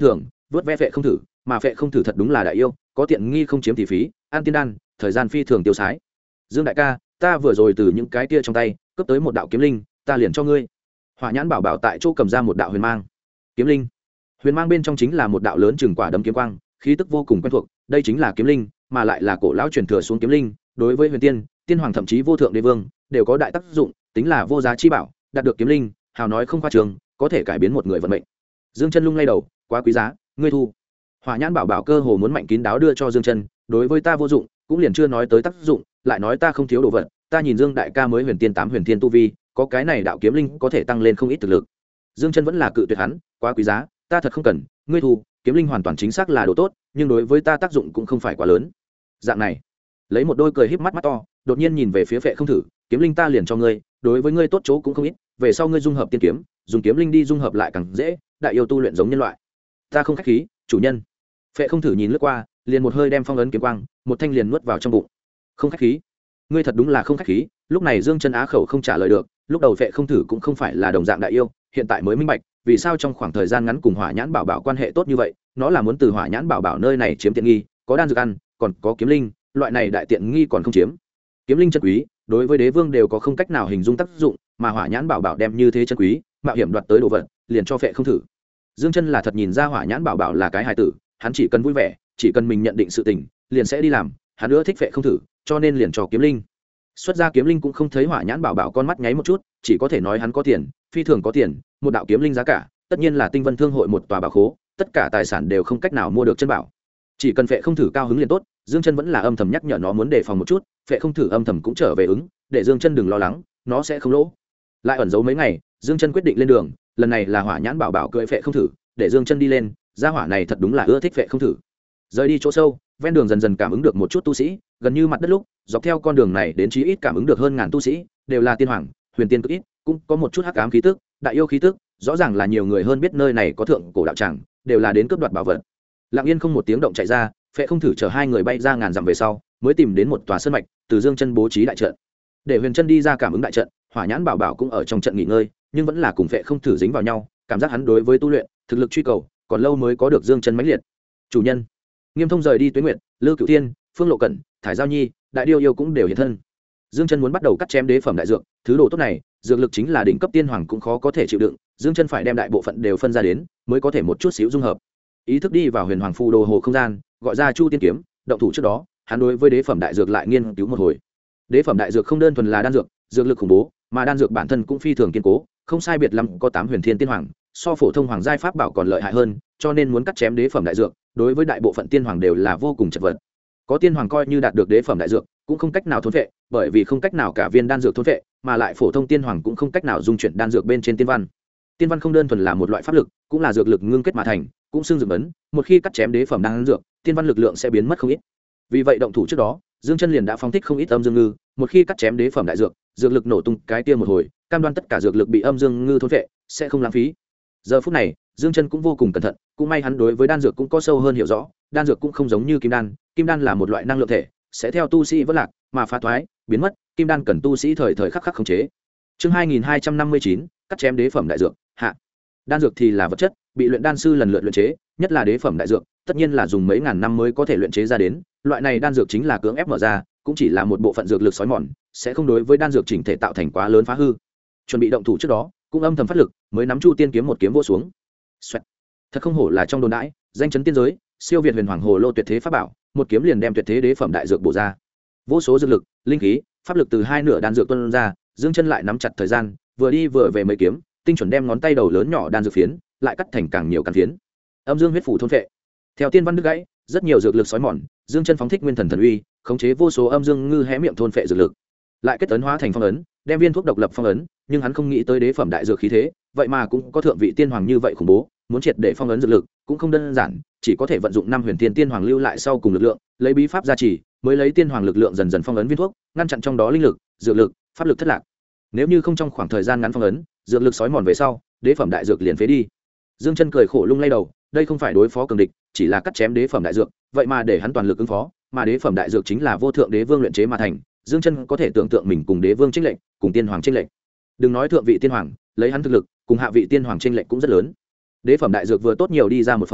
vớt ve phệ không thử, mà phệ không thử thật đúng là đại yêu, có tiện nghi không chiếm thì phí, ăn tiên đan thời gian phi thường tiêu sái. Dương đại ca, ta vừa rồi từ những cái kia trong tay cướp tới một đạo kiếm linh, ta liền cho ngươi. Hỏa nhãn bảo bảo tại chỗ cầm ra một đạo huyền mang. Kiếm linh, huyền mang bên trong chính là một đạo lớn chừng quả đấm kiếm quang, khí tức vô cùng quen thuộc, đây chính là kiếm linh, mà lại là cổ lão truyền thừa xuống kiếm linh, đối với huyền tiên, tiên hoàng thậm chí vô thượng đế vương đều có đại tác dụng, tính là vô giá chi bảo, đạt được kiếm linh, hào nói không khoa trương, có thể cải biến một người vận mệnh. Dương Chân lung lay đầu, quá quý giá, ngươi thu. Hỏa nhãn bảo bảo cơ hồ muốn mạnh kín đáo đưa cho Dương Chân, đối với ta vô dụng, cũng liền chưa nói tới tác dụng, lại nói ta không thiếu đồ vật, ta nhìn Dương đại ca mới huyền tiên 8 huyền tiên tu vi, có cái này đạo kiếm linh có thể tăng lên không ít thực lực. Dương Chân vẫn là cự tuyệt hắn, quá quý giá, ta thật không cần, ngươi thu, kiếm linh hoàn toàn chính xác là đồ tốt, nhưng đối với ta tác dụng cũng không phải quá lớn. Dạng này, lấy một đôi cười híp mắt mắt to, đột nhiên nhìn về phía Phệ không thử, kiếm linh ta liền cho ngươi, đối với ngươi tốt chỗ cũng không ít, về sau ngươi dung hợp tiên kiếm, dùng kiếm linh đi dung hợp lại càng dễ, đại yêu tu luyện giống nhân loại. Ta không khách khí, chủ nhân. Phệ không thử nhìn lướt qua, liền một hơi đem phong ấn kiếm quang, một thanh liền nuốt vào trong bụng. Không khách khí, ngươi thật đúng là không khách khí. Lúc này Dương Chân á khẩu không trả lời được, lúc đầu Phệ không thử cũng không phải là đồng dạng đại yêu, hiện tại mới minh bạch vì sao trong khoảng thời gian ngắn cùng Hỏa nhãn bảo bảo quan hệ tốt như vậy, nó là muốn từ Hỏa nhãn bảo bảo nơi này chiếm tiện nghi, có đan dược ăn, còn có kiếm linh, loại này đại tiện nghi còn không chiếm. Kiếm linh chân quý, đối với đế vương đều có không cách nào hình dung tác dụng, mà Hỏa nhãn bảo bảo đem như thế chân quý, mạo hiểm đoạt tới đồ vật, liền cho Phệ không thử. Dương Chân là thật nhìn ra Hỏa nhãn bảo bảo là cái hài tử, hắn chỉ cần vui vẻ, chỉ cần mình nhận định sự tình, liền sẽ đi làm, hắn nữa thích Phệ không thử, cho nên liền cho kiếm linh. Xuất ra kiếm linh cũng không thấy Hỏa nhãn bảo bảo con mắt nháy một chút, chỉ có thể nói hắn có tiền, phi thường có tiền, một đạo kiếm linh giá cả, tất nhiên là Tinh Vân Thương hội một tòa bảo khố, tất cả tài sản đều không cách nào mua được chân bảo. Chỉ cần Phệ không thử cao hứng liền tốt, Dương Chân vẫn là âm thầm nhắc nhở nó muốn đề phòng một chút, Phệ không thử âm thầm cũng trở về ứng, để Dương Chân đừng lo lắng, nó sẽ không lỗ. Lại ẩn giấu mấy ngày, Dương Chân quyết định lên đường, lần này là Hỏa nhãn bảo bảo cưỡi Phệ không thử, để Dương Chân đi lên, gia hỏa này thật đúng là ưa thích Phệ không thử. Rời đi chỗ sâu, ven đường dần dần cảm ứng được một chút tu sĩ, gần như mặt đất lúc, dọc theo con đường này đến chí ít cảm ứng được hơn ngàn tu sĩ, đều là tiên hoàng, huyền tiên cực ít, cũng có một chút hắc ám khí tức, đại yêu khí tức, rõ ràng là nhiều người hơn biết nơi này có thượng cổ đạo tràng, đều là đến cướp đoạt bảo vật. Lặng yên không một tiếng động chạy ra, Phệ không thử chở hai người bay ra ngàn dặm về sau, mới tìm đến một tòa sơn mạch, từ Dương Chân bố trí đại trận. Để Huyền Chân đi ra cảm ứng đại trận, Hỏa nhãn bảo bảo cũng ở trong trận nghỉ ngơi, nhưng vẫn là cùng Phệ không thử dính vào nhau, cảm giác hắn đối với tu luyện, thực lực truy cầu, còn lâu mới có được Dương Chân mãnh liệt. Chủ nhân. Nghiêm Thông rời đi Tuế Nguyệt, Lư Cửu Thiên, Phương Lộ Cẩn, Thải Giao Nhi, Đại Điêu yêu cũng đều hiện thân. Dương Chân muốn bắt đầu cắt chém đế phẩm đại dược, thứ đồ tốt này, dược lực chính là đỉnh cấp tiên hoàng cũng khó có thể chịu đựng, Dương Chân phải đem đại bộ phận đều phân ra đến, mới có thể một chút xíu dung hợp. Ý thức đi vào Huyền Hoàng phù đồ hồ không gian, gọi ra Chu Tiên kiếm, động thủ trước đó, hắn đối với đế phẩm đại dược lại nghiên cứu một hồi. Đế phẩm đại dược không đơn thuần là đan dược, dược lực khủng bố, mà đan dược bản thân cũng phi thường kiên cố, không sai biệt lắm có 8 huyền thiên tiên hoàng, so phổ thông hoàng giai pháp bảo còn lợi hại hơn, cho nên muốn cắt chém đế phẩm đại dược, đối với đại bộ phận tiên hoàng đều là vô cùng chật vật. Có tiên hoàng coi như đạt được đế phẩm đại dược, cũng không cách nào thôn phệ, bởi vì không cách nào cả viên đan dược thôn phệ, mà lại phổ thông tiên hoàng cũng không cách nào dung chuyển đan dược bên trên tiên văn. Tiên văn không đơn thuần là một loại pháp lực, cũng là dược lực ngưng kết mà thành, cũng xương dược ấn, một khi cắt chém đế phẩm đan dược, tiên văn lực lượng sẽ biến mất không ít. Vì vậy động thủ trước đó, Dương Chân liền đã phóng thích không ít âm dương ngư, một khi cắt chém đế phẩm đại dược, dược lực nổ tung cái kia một hồi, cam đoan tất cả dược lực bị âm dương ngư thôn phệ, sẽ không lãng phí. Giờ phút này, Dương Chân cũng vô cùng cẩn thận, cũng may hắn đối với đan dược cũng có sâu hơn hiểu rõ, đan dược cũng không giống như kim đan là một loại năng lượng thể, sẽ theo tu sĩ vỡ lạc mà phá thoái, biến mất, kim đan cần tu sĩ thời thời khắc khắc khống chế. Chương 2259, cắt chém đế phẩm đại dược, hạ. Đan dược thì là vật chất, bị luyện đan sư lần lượt luyện chế, nhất là đế phẩm đại dược, tất nhiên là dùng mấy ngàn năm mới có thể luyện chế ra đến, loại này đan dược chính là cưỡng ép mở ra, cũng chỉ là một bộ phận dược lực xói mòn, sẽ không đối với đan dược chỉnh thể tạo thành quá lớn phá hư. Chuẩn bị động thủ trước đó, cũng âm thầm phát lực, mới nắm Chu Tiên kiếm một kiếm vỗ xuống. Xoẹt. Thật không hổ là trong đồn đãi, danh chấn tiên giới, siêu việt huyền hoàng hồ lô tuyệt thế pháp bảo, một kiếm liền đem tuyệt thế đế phẩm đại dược bổ ra. Vô số dược lực, linh khí, pháp lực từ hai nửa đan dược tuôn ra, Dương Chân lại nắm chặt thời gian, vừa đi vừa về mấy kiếm, tinh chuẩn đem ngón tay đầu lớn nhỏ đan dược phiến, lại cắt thành càng nhiều càng phiến. Âm dương huyết phủ thôn phệ. Theo tiên văn đứt gãy, rất nhiều dược lực xói mòn, Dương Chân phóng thích nguyên thần thần uy, khống chế vô số âm dương ngư hé miệng thôn phệ dược lực. Lại kết ấn hóa thành phong ấn, đem viên thuốc độc lập phong ấn, nhưng hắn không nghĩ tới đế phẩm đại dược khí thế, vậy mà cũng có thượng vị tiên hoàng như vậy khủng bố, muốn triệt để phong ấn dược lực, cũng không đơn giản, chỉ có thể vận dụng 5 huyền tiên tiên hoàng lưu lại sau cùng lực lượng, lấy bí pháp gia trì, mới lấy tiên hoàng lực lượng dần dần phong ấn viên thuốc, ngăn chặn trong đó linh lực, dược lực, pháp lực thất lạc. Nếu như không trong khoảng thời gian ngắn phong ấn, dược lực sói mòn về sau, đế phẩm đại dược liền phế đi. Dương Chân cười khổ lung lay đầu, đây không phải đối phó cường địch, chỉ là cắt chém đế phẩm đại dược, vậy mà để hắn toàn lực ứng phó, mà đế phẩm đại dược chính là vô thượng đế vương luyện chế mà thành, Dương Chân có thể tưởng tượng mình cùng đế vương chênh lệnh, cùng tiên hoàng chênh lệnh. Đừng nói thượng vị tiên hoàng, lấy hắn thực lực, cùng hạ vị tiên hoàng chênh lệnh cũng rất lớn. Đế phẩm đại dược vừa tốt nhiều đi ra một phần,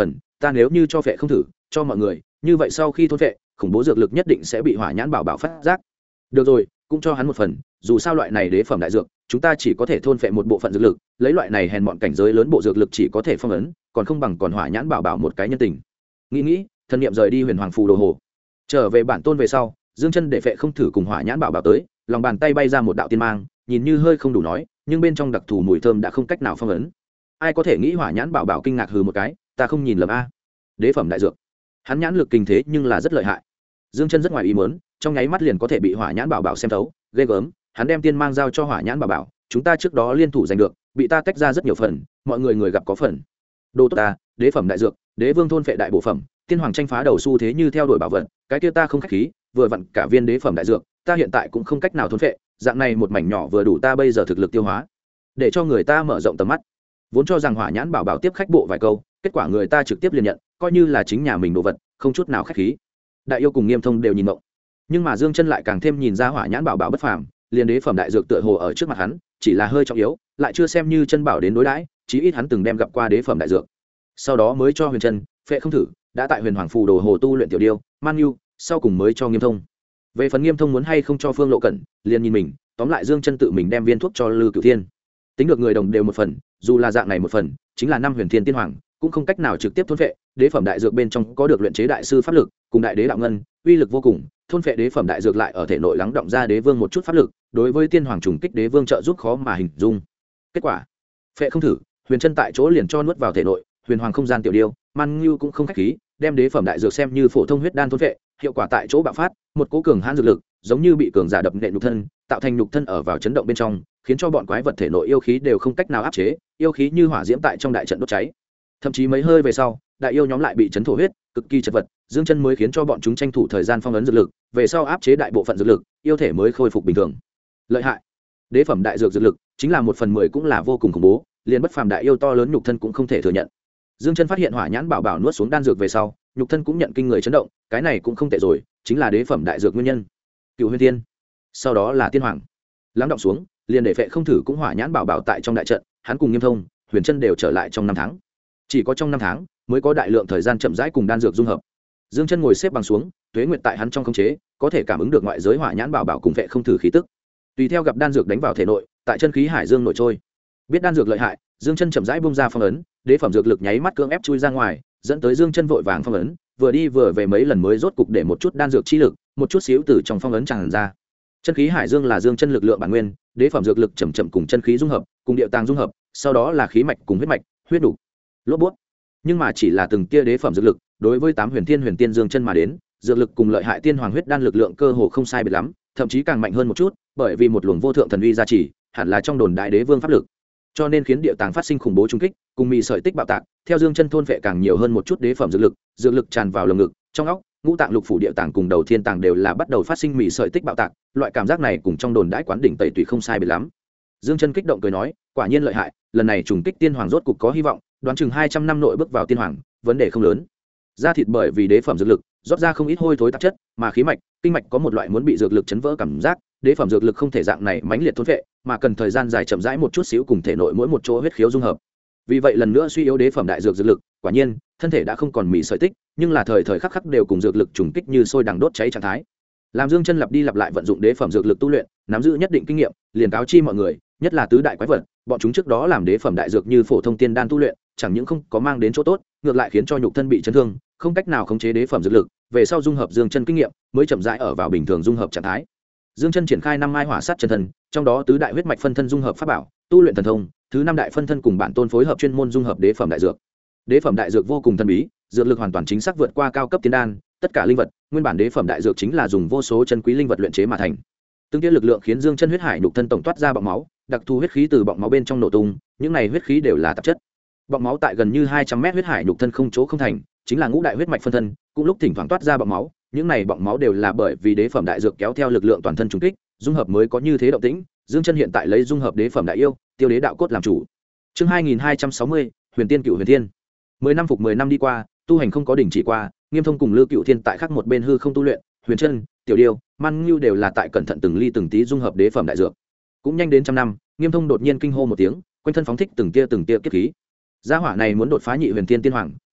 ta nếu như cho phệ không thử cho mọi người, như vậy sau khi thôn phệ khủng bố dược lực nhất định sẽ bị hỏa nhãn bảo bảo phát giác. Được rồi, cũng cho hắn một phần, dù sao loại này đế phẩm đại dược chúng ta chỉ có thể thôn phệ một bộ phận dược lực, lấy loại này hèn mọn cảnh giới lớn bộ dược lực chỉ có thể phong ấn, còn không bằng còn hỏa nhãn bảo bảo một cái nhân tình. Nghĩ thần niệm rời đi huyền hoàng phù đồ hồ, trở về bản tôn về sau, dương chân để phệ không thử cùng hỏa nhãn bảo bảo tới, lòng bàn tay bay ra một đạo tiên mang, nhìn như hơi không đủ nói, nhưng bên trong đặc thù mùi thơm đã không cách nào phong ấn. Ai có thể nghĩ hỏa nhãn bảo bảo kinh ngạc hừ một cái, ta không nhìn lầm a, đế phẩm đại dược, hắn nhãn lực kinh thế nhưng là rất lợi hại. Dương chân rất ngoài ý muốn, trong nháy mắt liền có thể bị hỏa nhãn bảo bảo xem thấu, ghê gớm. Hắn đem tiên mang giao cho hỏa nhãn bảo bảo, chúng ta trước đó liên thủ giành được, bị ta tách ra rất nhiều phần, mọi người gặp có phần. Đồ tốt ta, đế phẩm đại dược, đế vương thôn phệ đại bộ phẩm, tiên hoàng tranh phá đầu xu thế như theo đuổi bảo vật, cái kia ta không khách khí, vừa vặn cả viên đế phẩm đại dược, ta hiện tại cũng không cách nào thôn phệ, dạng này một mảnh nhỏ vừa đủ ta bây giờ thực lực tiêu hóa, để cho người ta mở rộng tầm mắt. Vốn cho rằng hỏa nhãn bảo bảo tiếp khách bộ vài câu, kết quả người ta trực tiếp liền nhận, coi như là chính nhà mình đồ vật, không chút nào khách khí. Đại yêu cùng Nghiêm Thông đều nhìn mộng, nhưng mà Dương Chân lại càng thêm nhìn ra hỏa nhãn bảo bảo bất phàm, liền đế phẩm đại dược tựa hồ ở trước mặt hắn, chỉ là hơi trọng yếu, lại chưa xem như chân bảo đến đối đãi, chí ít hắn từng đem gặp qua đế phẩm đại dược. Sau đó mới cho Huyền Chân, phệ không thử, đã tại Huyền Hoàng phù đồ hồ tu luyện tiểu điêu, Man Nhu, sau cùng mới cho Nghiêm Thông. Về phần Nghiêm Thông muốn hay không cho Phương Lộ Cẩn, liền nhìn mình, tóm lại Dương Chân tự mình đem viên thuốc cho Lư Cửu Thiên. Tính được người đồng đều một phần, dù là dạng này một phần, chính là năm Huyền Thiên Tiên Hoàng, cũng không cách nào trực tiếp thôn phệ, đế phẩm đại dược bên trong có được luyện chế đại sư pháp lực, cùng đại đế đạo ngân, uy lực vô cùng, thôn phệ đế phẩm đại dược lại ở thể nội lắng động ra đế vương một chút pháp lực, đối với tiên hoàng trùng kích đế vương trợ giúp khó mà hình dung. Kết quả, phệ không thử, Huyền Chân tại chỗ liền cho nuốt vào thể nội, huyền hoàng không gian tiểu điêu, Man Nhu cũng không khách khí, đem đế phẩm đại dược xem như phổ thông huyết đan thôn phệ, hiệu quả tại chỗ bạo phát, một cỗ cường hãn dược lực, giống như bị cường giả đập nện nhục thân, tạo thành nhục thân ở vào chấn động bên trong, khiến cho bọn quái vật thể nội yêu khí đều không cách nào áp chế, yêu khí như hỏa diễm tại trong đại trận đốt cháy. Thậm chí mấy hơi về sau, đại yêu nhóm lại bị chấn thổ huyết, cực kỳ chật vật, Dương Chân mới khiến cho bọn chúng tranh thủ thời gian phong ấn dược lực, về sau áp chế đại bộ phận dược lực, yêu thể mới khôi phục bình thường. Lợi hại. Đế phẩm đại dược dược lực, chính là 1/10 cũng là vô cùng khủng bố, liền bất phàm đại yêu to lớn nhục thân cũng không thể thừa nhận. Dương Chân phát hiện hỏa nhãn bảo bảo nuốt xuống đan dược về sau, nhục thân cũng nhận kinh người chấn động, cái này cũng không tệ rồi, chính là đế phẩm đại dược nguyên nhân. Cựu Huyền Tiên, sau đó là Tiên Hoàng. Lắng động xuống, liền để phệ không thử cũng hỏa nhãn bảo bảo tại trong đại trận, hắn cùng Nghiêm Thông, Huyền Chân đều trở lại trong 5 tháng. Chỉ có trong 5 tháng mới có đại lượng thời gian chậm rãi cùng đan dược dung hợp. Dương Chân ngồi xếp bằng xuống, tuế nguyệt tại hắn trong khống chế, có thể cảm ứng được ngoại giới hỏa nhãn bảo bảo cùng phệ không thử khí tức. Tùy theo gặp đan dược đánh vào thể nội, tại chân khí hải dương nổi trôi. Biết đan dược lợi hại, Dương Chân chậm rãi bung ra phong ấn, đế phẩm dược lực nháy mắt cưỡng ép chui ra ngoài, dẫn tới Dương Chân vội vàng phong ấn, vừa đi vừa về mấy lần mới rốt cục để một chút đan dược chi lực, một chút xíu từ trong phong ấn tràn ra. Chân khí hải dương là Dương Chân lực lượng bản nguyên, đế phẩm dược lực chậm chậm cùng chân khí dung hợp, cùng địa tàng dung hợp, sau đó là khí mạch cùng huyết mạch, huyết đủ. Lốp bút. Nhưng mà chỉ là từng tia đế phẩm dược lực, đối với 8 huyền tiên Dương Chân mà đến, dược lực cùng lợi hại tiên hoàng huyết đan lực lượng cơ hồ không sai biệt lắm, thậm chí càng mạnh hơn một chút, bởi vì một luồng vô thượng thần uy gia trì, hẳn là trong đồn đại đế vương pháp lực, cho nên khiến địa tàng phát sinh khủng bố trung kích, cùng mì sợi tích bạo tạc, theo Dương Chân thôn vệ càng nhiều hơn một chút đế phẩm dược lực tràn vào lồng ngực, trong óc, ngũ tạng lục phủ địa tàng cùng đầu thiên tàng đều là bắt đầu phát sinh mì sợi tích bạo tạc, loại cảm giác này cùng trong đồn đãi quán đỉnh tẩy tùy không sai biệt lắm. Dương Chân kích động cười nói, quả nhiên lợi hại, lần này trùng kích tiên hoàng rốt cục có hy vọng, đoán chừng 200 năm nội bước vào tiên hoàng, vấn đề không lớn. Da thịt bởi vì đế phẩm dược lực, rót ra không ít hôi thối tạp chất, mà khí mạch, kinh mạch có một loại muốn bị dược lực chấn vỡ cảm giác, đế phẩm dược lực không thể dạng này mãnh liệt thôn vệ, mà cần thời gian dài chậm rãi một chút xíu cùng thể nội mỗi một chỗ huyết khiếu dung hợp. Vì vậy lần nữa suy yếu đế phẩm đại dược dược lực, quả nhiên, thân thể đã không còn mỉ sợi tích, nhưng là thời thời khắc khắc đều cùng dược lực trùng kích như sôi đằng đốt cháy trạng thái. Làm Dương Chân lặp đi lặp lại vận dụng đế phẩm dược lực tu luyện, nắm giữ nhất định kinh nghiệm, liền cáo chi mọi người, nhất là tứ đại quái vật, bọn chúng trước đó làm đế phẩm đại dược như phổ thông tiên đan tu luyện, chẳng những không có mang đến chỗ tốt, ngược lại khiến cho nhục thân bị chấn thương, không cách nào khống chế đế phẩm dược lực, về sau dung hợp Dương Chân kinh nghiệm, mới chậm rãi ở vào bình thường dung hợp trạng thái. Dương Chân triển khai 5 mai hỏa sát chân thân, trong đó tứ đại huyết mạch phân thân dung hợp pháp bảo, tu luyện thần thông, thứ 5 đại phân thân cùng bản tôn phối hợp chuyên môn dung hợp đế phẩm đại dược. Đế phẩm đại dược vô cùng thần bí, dược lực hoàn toàn chính xác vượt qua cao cấp tiên đan, tất cả linh vật, nguyên bản đế phẩm đại dược chính là dùng vô số chân quý linh vật luyện chế mà thành. Tương tiết lực lượng khiến Dương Chân huyết hải nhục thân tổng toát ra bọng máu, đặc thù huyết khí từ bọng máu bên trong nổ tung, những này huyết khí đều là tạp chất. Bọng máu tại gần như 200 mét huyết hải nhục thân không chỗ không thành, chính là ngũ đại huyết mạch phân thân, cũng lúc thỉnh thoảng toát ra bọng máu, những này bọng máu đều là bởi vì đế phẩm đại dược kéo theo lực lượng toàn thân trùng kích, dung hợp mới có như thế động tĩnh. Dương Chân hiện tại lấy dung hợp đế phẩm đại yêu, tiêu đế đạo cốt làm chủ. Chương 2260, Huyền Tiên Cửu Huyền Thiên. 10 năm phục 10 năm đi qua, tu hành không có đỉnh chỉ qua, Nghiêm Thông cùng Lư Cửu Thiên tại khác một bên hư không tu luyện, Huyền Chân, Tiểu Điêu, Man Nhu đều là tại cẩn thận từng ly từng tí dung hợp đế phẩm đại dược. Cũng nhanh đến trăm năm, Nghiêm Thông đột nhiên kinh hô một tiếng, quanh thân phóng thích từng tia kiếp khí. Gia hỏa này muốn đột phá nhị huyền tiên tiên hoàng,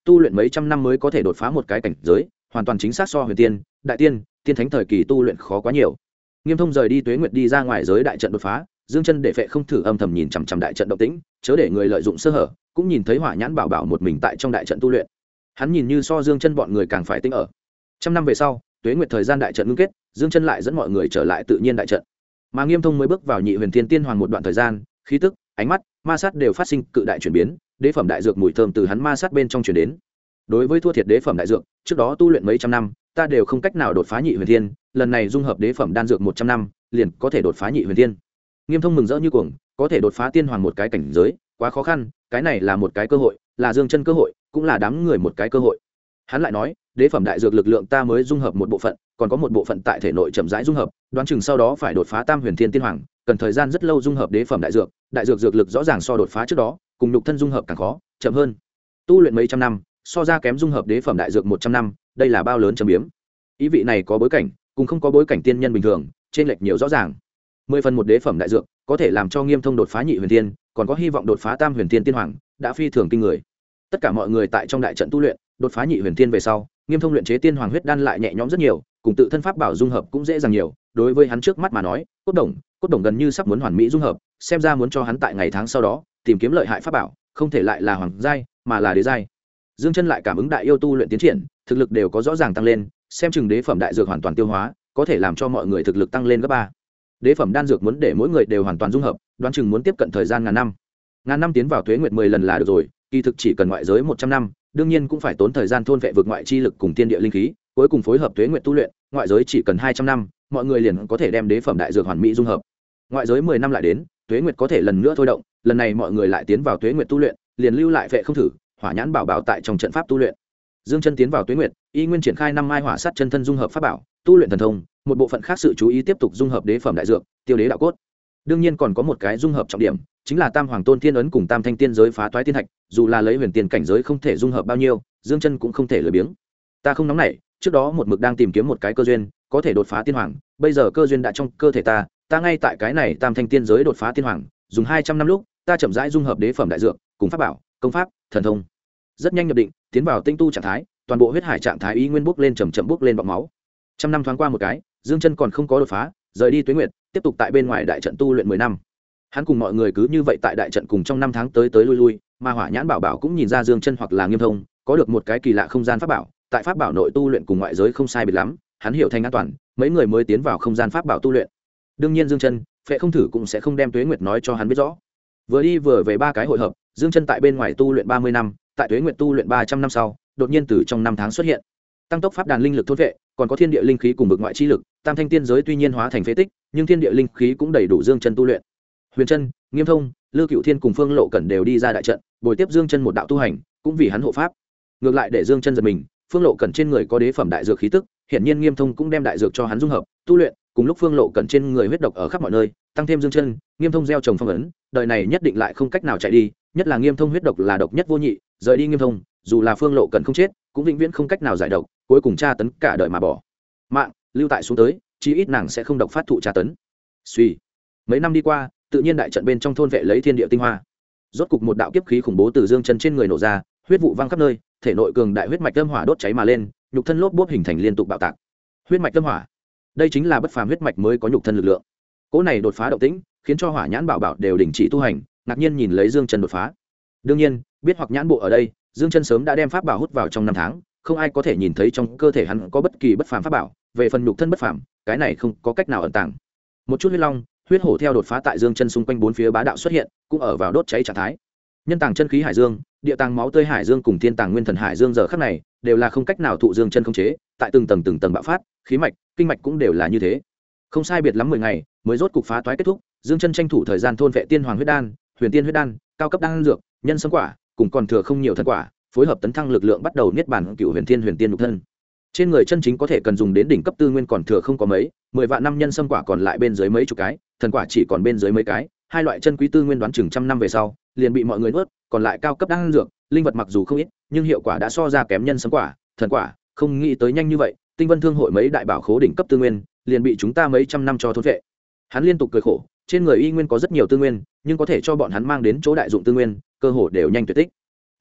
tu luyện mấy trăm năm mới có thể đột phá một cái cảnh giới, hoàn toàn chính xác so huyền tiên, đại tiên, tiên thánh thời kỳ tu luyện khó quá nhiều. Nghiêm Thông rời đi Tuế Nguyệt đi ra ngoài giới đại trận đột phá, Dương Chân để Phệ Không Thử âm thầm nhìn chằm chằm đại trận động tĩnh, chớ để người lợi dụng sơ hở, cũng nhìn thấy Hỏa Nhãn Bảo Bảo một mình tại trong đại trận tu luyện. Hắn nhìn như so Dương Chân bọn người càng phải tinh ở. Trăm năm về sau, Tuế Nguyệt thời gian đại trận ngưng kết, Dương Chân lại dẫn mọi người trở lại tự nhiên đại trận. Mà Nghiêm Thông mới bước vào Nhị Huyền Thiên Tiên Hoàng một đoạn thời gian, khí tức, ánh mắt, ma sát đều phát sinh cự đại chuyển biến, đế phẩm đại dược mùi thơm từ hắn ma sát bên trong truyền đến. Đối với thua thiệt đế phẩm đại dược, trước đó tu luyện mấy trăm năm, ta đều không cách nào đột phá Nhị Huyền Thiên, lần này dung hợp đế phẩm đan dược 100 năm, liền có thể đột phá Nhị Huyền Thiên. Nghiêm Thông mừng rỡ như cuồng, có thể đột phá tiên hoàng một cái cảnh giới, quá khó khăn, cái này là một cái cơ hội, là Dương Chân cơ hội, cũng là đám người một cái cơ hội. Hắn lại nói, đế phẩm đại dược lực lượng ta mới dung hợp một bộ phận, còn có một bộ phận tại thể nội chậm rãi dung hợp, đoán chừng sau đó phải đột phá Tam Huyền Thiên Tiên Hoàng, cần thời gian rất lâu dung hợp đế phẩm đại dược dược lực rõ ràng so đột phá trước đó, cùng nhục thân dung hợp càng khó, chậm hơn. Tu luyện mấy trăm năm, so ra kém dung hợp đế phẩm đại dược 100 năm, đây là bao lớn châm biếm. Ý vị này có bối cảnh, cùng không có bối cảnh tiên nhân bình thường, trên lệch nhiều rõ ràng. 10 phần một đế phẩm đại dược, có thể làm cho Nghiêm Thông đột phá Nhị Huyền Thiên, còn có hy vọng đột phá Tam Huyền Thiên Tiên Hoàng, đã phi thường kinh người. Tất cả mọi người tại trong đại trận tu luyện, đột phá Nhị Huyền Thiên về sau, Nghiêm Thông luyện chế Tiên Hoàng huyết đan lại nhẹ nhõm rất nhiều, cùng tự thân pháp bảo dung hợp cũng dễ dàng nhiều. Đối với hắn trước mắt mà nói, cốt đồng gần như sắp muốn hoàn mỹ dung hợp, xem ra muốn cho hắn tại ngày tháng sau đó tìm kiếm lợi hại pháp bảo, không thể lại là hoàng giai, mà là đế giai. Dương Chân lại cảm ứng đại yêu tu luyện tiến triển, thực lực đều có rõ ràng tăng lên, xem chừng đế phẩm đại dược hoàn toàn tiêu hóa, có thể làm cho mọi người thực lực tăng lên gấp 3. Đế phẩm đan dược muốn để mỗi người đều hoàn toàn dung hợp, đoán chừng muốn tiếp cận thời gian ngàn năm. Ngàn năm tiến vào Tuế Nguyệt 10 lần là được rồi, kỳ thực chỉ cần ngoại giới 100 năm, đương nhiên cũng phải tốn thời gian thôn vệ vực ngoại chi lực cùng tiên địa linh khí, cuối cùng phối hợp Tuế Nguyệt tu luyện, ngoại giới chỉ cần 200 năm, mọi người liền có thể đem đế phẩm đại dược hoàn mỹ dung hợp. Ngoại giới 10 năm lại đến, Tuế Nguyệt có thể lần nữa thôi động, lần này mọi người lại tiến vào Tuế Nguyệt tu luyện, liền lưu lại Phệ Không Thử, Hỏa Nhãn Bảo Bảo tại trong trận pháp tu luyện. Dương Chân tiến vào Tuế Nguyệt, y nguyên triển khai 5 mai hỏa sát chân thân dung hợp pháp bảo, tu luyện thần thông, một bộ phận khác sự chú ý tiếp tục dung hợp đế phẩm đại dược, tiêu đế đạo cốt. Đương nhiên còn có một cái dung hợp trọng điểm, chính là Tam Hoàng Tôn Thiên ấn cùng Tam Thanh Tiên giới phá toái tiên thạch, dù là lấy huyền tiên cảnh giới không thể dung hợp bao nhiêu, Dương Chân cũng không thể lười biếng. Ta không nóng nảy, trước đó một mực đang tìm kiếm một cái cơ duyên, có thể đột phá tiên hoàng, bây giờ cơ duyên đã trong cơ thể ta ngay tại cái này Tam Thanh Tiên giới đột phá tiên hoàng, dùng 200 năm lúc, ta chậm rãi dung hợp đế phẩm đại dược, cùng pháp bảo, công pháp, thần thông. Rất nhanh nhập định, tiến vào tinh tu trạng thái, toàn bộ huyết hải trạng thái ý nguyên bốc lên chậm bốc lên bọt máu. Trăm năm thoáng qua một cái, Dương Chân còn không có đột phá, rời đi Tuế Nguyệt, tiếp tục tại bên ngoài đại trận tu luyện 10 năm. Hắn cùng mọi người cứ như vậy tại đại trận cùng trong năm tháng tới lui, mà Hỏa Nhãn Bảo Bảo cũng nhìn ra Dương Chân hoặc là Nghiêm Thông có được một cái kỳ lạ không gian pháp bảo, tại pháp bảo nội tu luyện cùng ngoại giới không sai biệt lắm, hắn hiểu thành an toàn, mấy người mới tiến vào không gian pháp bảo tu luyện. Đương nhiên Dương Chân, Phệ Không Thử cũng sẽ không đem Tuế Nguyệt nói cho hắn biết rõ. Vừa đi vừa về 3 cái hội hợp, Dương Chân tại bên ngoài tu luyện 30 năm, tại Tuế Nguyệt tu luyện 300 năm sau, đột nhiên từ trong năm tháng xuất hiện. Tăng tốc pháp đàn linh lực thôn vệ, còn có thiên địa linh khí cùng vực ngoại chi lực, Tam Thanh Tiên giới tuy nhiên hóa thành phế tích, nhưng thiên địa linh khí cũng đầy đủ Dương Chân tu luyện. Huyền Chân, Nghiêm Thông, Lư Cựu Thiên cùng Phương Lộ Cẩn đều đi ra đại trận, bồi tiếp Dương Chân một đạo tu hành, cũng vì hắn hộ pháp. Ngược lại để Dương Chân giật mình, Phương Lộ Cẩn trên người có đế phẩm đại dược khí tức, hiển nhiên Nghiêm Thông cũng đem đại dược cho hắn dung hợp, tu luyện, cùng lúc Phương Lộ Cẩn trên người huyết độc ở khắp mọi nơi, tăng thêm Dương Chân, Nghiêm Thông gieo trồng phong ấn, đời này nhất định lại không cách nào chạy đi, nhất là Nghiêm Thông huyết độc là độc nhất vô nhị, rời đi Nghiêm Thông, dù là Phương Lộ Cẩn không chết, cũng vĩnh viễn không cách nào giải độc, cuối cùng tra tấn cả đời mà bỏ mạng, lưu tại xuống tới, chí ít nàng sẽ không độc phát thụ tra tấn. Suy, mấy năm đi qua, tự nhiên đại trận bên trong thôn vệ lấy thiên địa tinh hoa, rốt cục một đạo kiếp khí khủng bố từ Dương Chân trên người nổ ra, huyết vụ văng khắp nơi, thể nội cường đại huyết mạch âm hỏa đốt cháy mà lên, nhục thân lốp bốp hình thành liên tục bạo tạc. Huyết mạch âm hỏa, đây chính là bất phàm huyết mạch mới có nhục thân lực lượng. Cỗ này đột phá động tĩnh, khiến cho Hỏa Nhãn Bảo Bảo đều đình chỉ tu hành, ngạc nhiên nhìn lấy Dương Chân đột phá. Đương nhiên, biết hoặc nhãn bộ ở đây, Dương Chân sớm đã đem pháp bảo hút vào trong năm tháng, không ai có thể nhìn thấy trong cơ thể hắn có bất kỳ bất phàm pháp bảo, về phần nhục thân bất phàm, cái này không có cách nào ẩn tàng. Một chút huyết long, huyết hổ theo đột phá tại Dương Chân xung quanh bốn phía bá đạo xuất hiện, cũng ở vào đốt cháy trạng thái. Nhân tàng chân khí hải dương, địa tàng máu tươi hải dương cùng thiên tàng nguyên thần hải dương giờ khắc này đều là không cách nào thụ Dương Chân khống chế, tại từng tầng bạo phát, khí mạch, kinh mạch cũng đều là như thế. Không sai biệt lắm 10 ngày, mới rốt cục phá toái kết thúc, Dương Chân tranh thủ thời gian thôn vệ tiên hoàng huyết đan, huyền tiên huyết đan, cao cấp đan dược, nhân sâm quả, cùng còn thừa không nhiều thần quả, phối hợp tấn thăng lực lượng bắt đầu niết bàn cựu huyền tiên nhục thân. Trên người chân chính có thể cần dùng đến đỉnh cấp tư nguyên còn thừa không có mấy, 10 vạn năm nhân sâm quả còn lại bên dưới mấy chục cái, thần quả chỉ còn bên dưới mấy cái, hai loại chân quý tư nguyên đoán chừng trăm năm về sau, liền bị mọi người nuốt, còn lại cao cấp đan dược, linh vật mặc dù không ít, nhưng hiệu quả đã so ra kém nhân sâm quả, thần quả, không nghĩ tới nhanh như vậy, Tinh Vân Thương hội mấy đại bảo khố đỉnh cấp tư nguyên, liền bị chúng ta mấy trăm năm cho thôn vệ. Hắn liên tục cười khổ, trên người y nguyên có rất nhiều tư nguyên, nhưng có thể cho bọn hắn mang đến chỗ đại dụng tư nguyên, cơ hội đều nhanh tuyệt tích.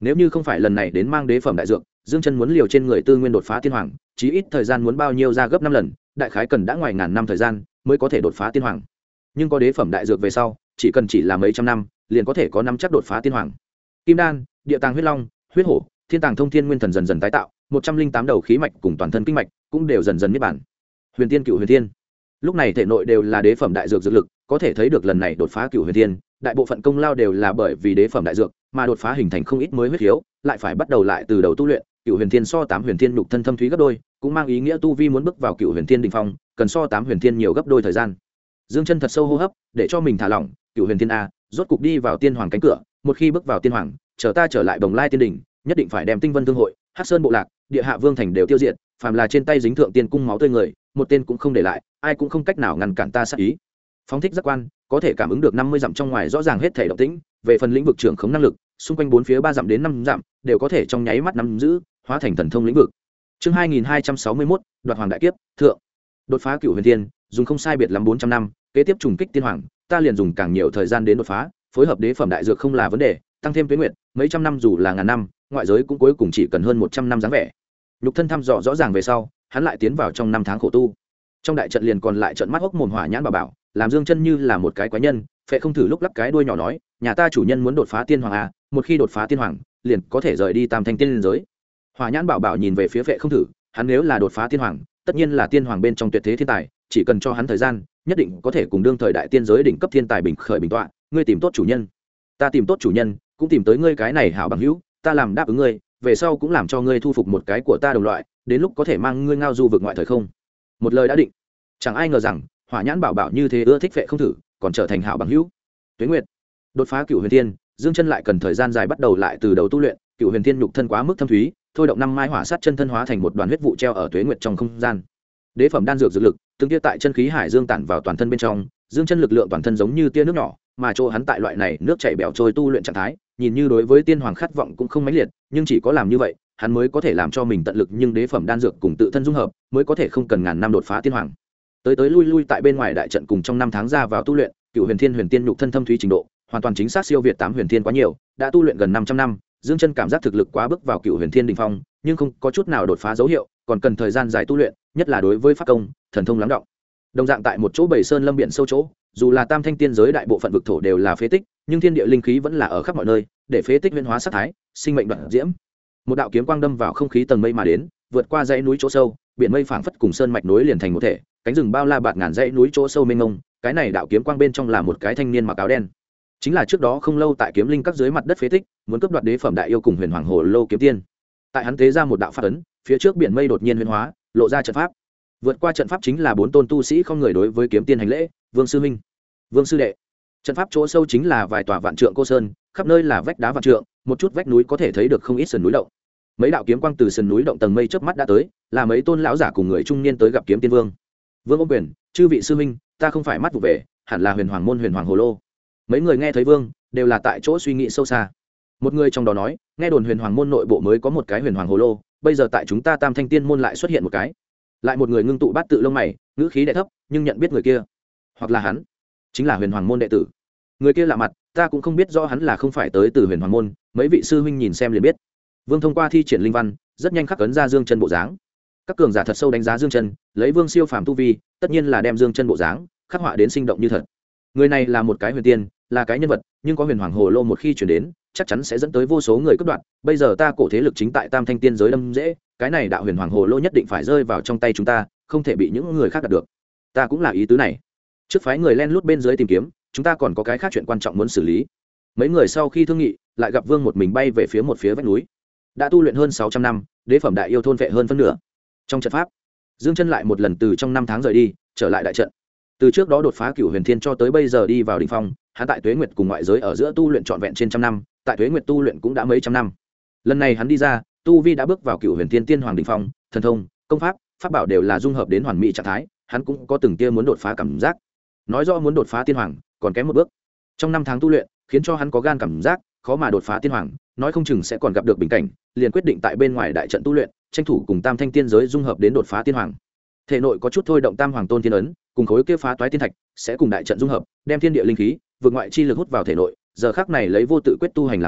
Nếu như không phải lần này đến mang đế phẩm đại dược, Dương Chân muốn liều trên người tư nguyên đột phá tiên hoàng, chí ít thời gian muốn bao nhiêu ra gấp 5 lần, đại khái cần đã ngoài ngàn năm thời gian mới có thể đột phá tiên hoàng. Nhưng có đế phẩm đại dược về sau, chỉ là mấy trăm năm, liền có thể có năm chắc đột phá tiên hoàng. Kim đan, địa tàng huyết long, huyết hổ, thiên tàng thông thiên nguyên thần dần dần tái tạo, 108 đầu khí mạch cùng toàn thân kinh mạch cũng đều dần dần niết bản. Huyền tiên cựu huyền tiên, lúc này thể nội đều là đế phẩm đại dược dược lực, có thể thấy được lần này đột phá cựu huyền tiên, đại bộ phận công lao đều là bởi vì đế phẩm đại dược, mà đột phá hình thành không ít mới huyết khiếu, lại phải bắt đầu lại từ đầu tu luyện. Cựu huyền thiên so 8 huyền thiên nhục thân thâm thúy gấp đôi, cũng mang ý nghĩa tu vi muốn bước vào cựu huyền thiên đỉnh phong, cần so 8 huyền thiên nhiều gấp đôi thời gian. Dương Chân thật sâu hô hấp, để cho mình thả lỏng. Cựu huyền thiên a, rốt cục đi vào tiên hoàng cánh cửa, một khi bước vào tiên hoàng, chờ ta trở lại Bồng Lai tiên đỉnh, nhất định phải đem Tinh Vân Thương hội, Hắc Sơn bộ lạc, Địa Hạ Vương thành đều tiêu diệt, phàm là trên tay dính thượng tiên cung máu tươi người, một tên cũng không để lại, ai cũng không cách nào ngăn cản ta sát ý. Phóng thích giác quan, có thể cảm ứng được 50 dặm trong ngoài rõ ràng hết thể động tĩnh, về phần lĩnh vực trưởng khống năng lực, xung quanh bốn phía 3 dặm đến 5 dặm đều có thể trong nháy mắt nắm giữ, hóa thành thần thông lĩnh vực. Chương 2261, đoạt hoàng đại kiếp, thượng. Đột phá cửu huyền thiên, dùng không sai biệt lắm 400 năm, kế tiếp trùng kích tiên hoàng, ta liền dùng càng nhiều thời gian đến đột phá, phối hợp đế phẩm đại dược không là vấn đề, tăng thêm tuyết nguyệt, mấy trăm năm dù là ngàn năm, ngoại giới cũng cuối cùng chỉ cần hơn 100 năm dáng vẻ. Lục thân thăm dò rõ ràng về sau, hắn lại tiến vào trong 5 tháng khổ tu. Trong đại trận liền còn lại trận mắt hốc mồm hỏa nhãn bảo, làm Dương Chân như là một cái quái nhân, phệ không thử lúc lắc cái đuôi nhỏ nói, nhà ta chủ nhân muốn đột phá tiên hoàng à, một khi đột phá tiên hoàng, liền có thể rời đi Tam Thanh tiên liên giới. Hỏa nhãn bảo nhìn về phía phệ không thử, hắn nếu là đột phá tiên hoàng, tất nhiên là tiên hoàng bên trong tuyệt thế thiên tài, chỉ cần cho hắn thời gian, nhất định có thể cùng đương thời đại tiên giới đỉnh cấp thiên tài bình khởi bình tọa. Ngươi tìm tốt chủ nhân, ta tìm tốt chủ nhân, cũng tìm tới ngươi cái này hảo bằng hữu, ta làm đáp ứng ngươi, về sau cũng làm cho ngươi thu phục một cái của ta đồng loại, đến lúc có thể mang ngươi ngao du vực ngoại thời không. Một lời đã định. Chẳng ai ngờ rằng hỏa nhãn bảo như thế ưa thích phệ không thử, còn trở thành hảo bằng hữu. Tuế Nguyệt đột phá cửu huyền thiên, Dương Chân lại cần thời gian dài bắt đầu lại từ đầu tu luyện. Cửu huyền thiên nhục thân quá mức thâm thúy, thôi động 5 mai hỏa sát chân thân hóa thành một đoàn huyết vụ treo ở Tuế Nguyệt trong không gian. Đế phẩm đan dược dược lực, từng tia tại chân khí hải dương tản vào toàn thân bên trong, Dương Chân lực lượng toàn thân giống như tia nước nhỏ, mà chỗ hắn tại loại này nước chảy bèo trôi tu luyện trạng thái, nhìn như đối với tiên hoàng khát vọng cũng không mãnh liệt, nhưng chỉ có làm như vậy, hắn mới có thể làm cho mình tận lực nhưng đế phẩm đan dược cùng tự thân dung hợp, mới có thể không cần ngàn năm đột phá tiên hoàng. Tới lui tại bên ngoài đại trận cùng trong 5 tháng ra vào tu luyện, Cửu huyền thiên huyền tiên nhục thân thâm thúy trình độ, hoàn toàn chính xác siêu việt 8 huyền thiên quá nhiều, đã tu luyện gần 500 năm, Dương Chân cảm giác thực lực quá bước vào cửu huyền thiên đỉnh phong, nhưng không có chút nào đột phá dấu hiệu, còn cần thời gian dài tu luyện, nhất là đối với pháp công, thần thông lắng đọng. Đồng dạng tại một chỗ bảy sơn lâm biển sâu chỗ, dù là Tam Thanh tiên giới đại bộ phận vực thổ đều là phế tích, nhưng thiên địa linh khí vẫn là ở khắp mọi nơi, để phế tích nguyên hóa sát thái, sinh mệnh đoạn diễm. Một đạo kiếm quang đâm vào không khí tầng mây mà đến, vượt qua dãy núi chỗ sâu, biển mây phảng phất cùng sơn mạch nối liền thành một thể, cánh rừng bao la bạt ngàn dãy núi chỗ sâu mênh mông, cái này đạo kiếm quang bên trong là một cái thanh niên mặc áo đen. Chính là trước đó không lâu tại kiếm linh các dưới mặt đất phế tích, muốn cướp đoạt đế phẩm đại yêu cùng huyền hoàng hồ lô kiếm tiên. Tại hắn tế ra một đạo pháp ấn, phía trước biển mây đột nhiên huyền hóa, lộ ra trận pháp. Vượt qua trận pháp chính là 4 tôn tu sĩ không người đối với kiếm tiên hành lễ, Vương sư minh, Vương sư đệ. Trận pháp chỗ sâu chính là vài tòa vạn trượng cô sơn, khắp nơi là vách đá vạn trượng, một chút vách núi có thể thấy được không ít sườn núi động. Mấy đạo kiếm quang từ sườn núi động tầng mây chớp mắt đã tới, là mấy tôn lão giả cùng người trung niên tới gặp kiếm tiên vương. Vương ôm quyền, chư vị sư minh, ta không phải mắt vụ về, hẳn là huyền hoàng môn huyền hoàng hồ lô. Mấy người nghe thấy vương, đều là tại chỗ suy nghĩ sâu xa. Một người trong đó nói, nghe đồn huyền hoàng môn nội bộ mới có một cái huyền hoàng hồ lô, bây giờ tại chúng ta Tam Thanh tiên môn lại xuất hiện một cái. Lại một người ngưng tụ bát tự lông mày, ngữ khí đệ thấp, nhưng nhận biết người kia, hoặc là hắn chính là huyền hoàng môn đệ tử. Người kia lạ mặt, ta cũng không biết rõ hắn là không phải tới từ huyền hoàng môn, mấy vị sư huynh nhìn xem liền biết. Vương thông qua thi triển linh văn, rất nhanh khắc ấn ra Dương Chân bộ dáng. Các cường giả thật sâu đánh giá Dương Chân, lấy Vương siêu phàm tu vi, tất nhiên là đem Dương Chân bộ dáng khắc họa đến sinh động như thật. Người này là một cái huyền tiên, là cái nhân vật, nhưng có huyền hoàng hồ lô một khi chuyển đến, chắc chắn sẽ dẫn tới vô số người cướp đoạt. Bây giờ ta cổ thế lực chính tại Tam Thanh tiên giới đâm dễ, cái này đạo huyền hoàng hồ lô nhất định phải rơi vào trong tay chúng ta, không thể bị những người khác đạt được. Ta cũng là ý tứ này. Trước phái người len lút bên dưới tìm kiếm, chúng ta còn có cái khác chuyện quan trọng muốn xử lý. Mấy người sau khi thương nghị, lại gặp Vương một mình bay về phía một phía vách núi. Đã tu luyện hơn 600 năm, đế phẩm đại yêu thôn vệ hơn phân nửa. Trong trận pháp, Dương Chân lại một lần từ trong 5 tháng rời đi, trở lại đại trận. Từ trước đó đột phá cửu huyền thiên cho tới bây giờ đi vào đỉnh phong, hắn tại Tuế Nguyệt cùng ngoại giới ở giữa tu luyện trọn vẹn trên trăm năm, tại Tuế Nguyệt tu luyện cũng đã mấy trăm năm. Lần này hắn đi ra, tu vi đã bước vào cửu huyền thiên tiên hoàng đỉnh phong, thần thông, công pháp, pháp bảo đều là dung hợp đến hoàn mỹ trạng thái, hắn cũng có từng tia muốn đột phá cảm giác. Nói rõ muốn đột phá tiên hoàng, còn kém một bước. Trong 5 tháng tu luyện, khiến cho hắn có gan cảm giác, khó mà đột phá tiên hoàng, nói không chừng sẽ còn gặp được bình cảnh, liền quyết định tại bên ngoài đại trận tu luyện, tranh thủ cùng Tam Thanh tiên giới dung hợp đến đột phá tiên hoàng. Thể nội có chút thôi động Tam Hoàng Tôn Tiên ấn, cùng khối kia phá toái tiên thạch, sẽ cùng đại trận dung hợp, đem thiên địa linh khí, vượt ngoại chi lực hút vào thể nội, giờ khắc này lấy vô tự quyết tu hành làm chủ,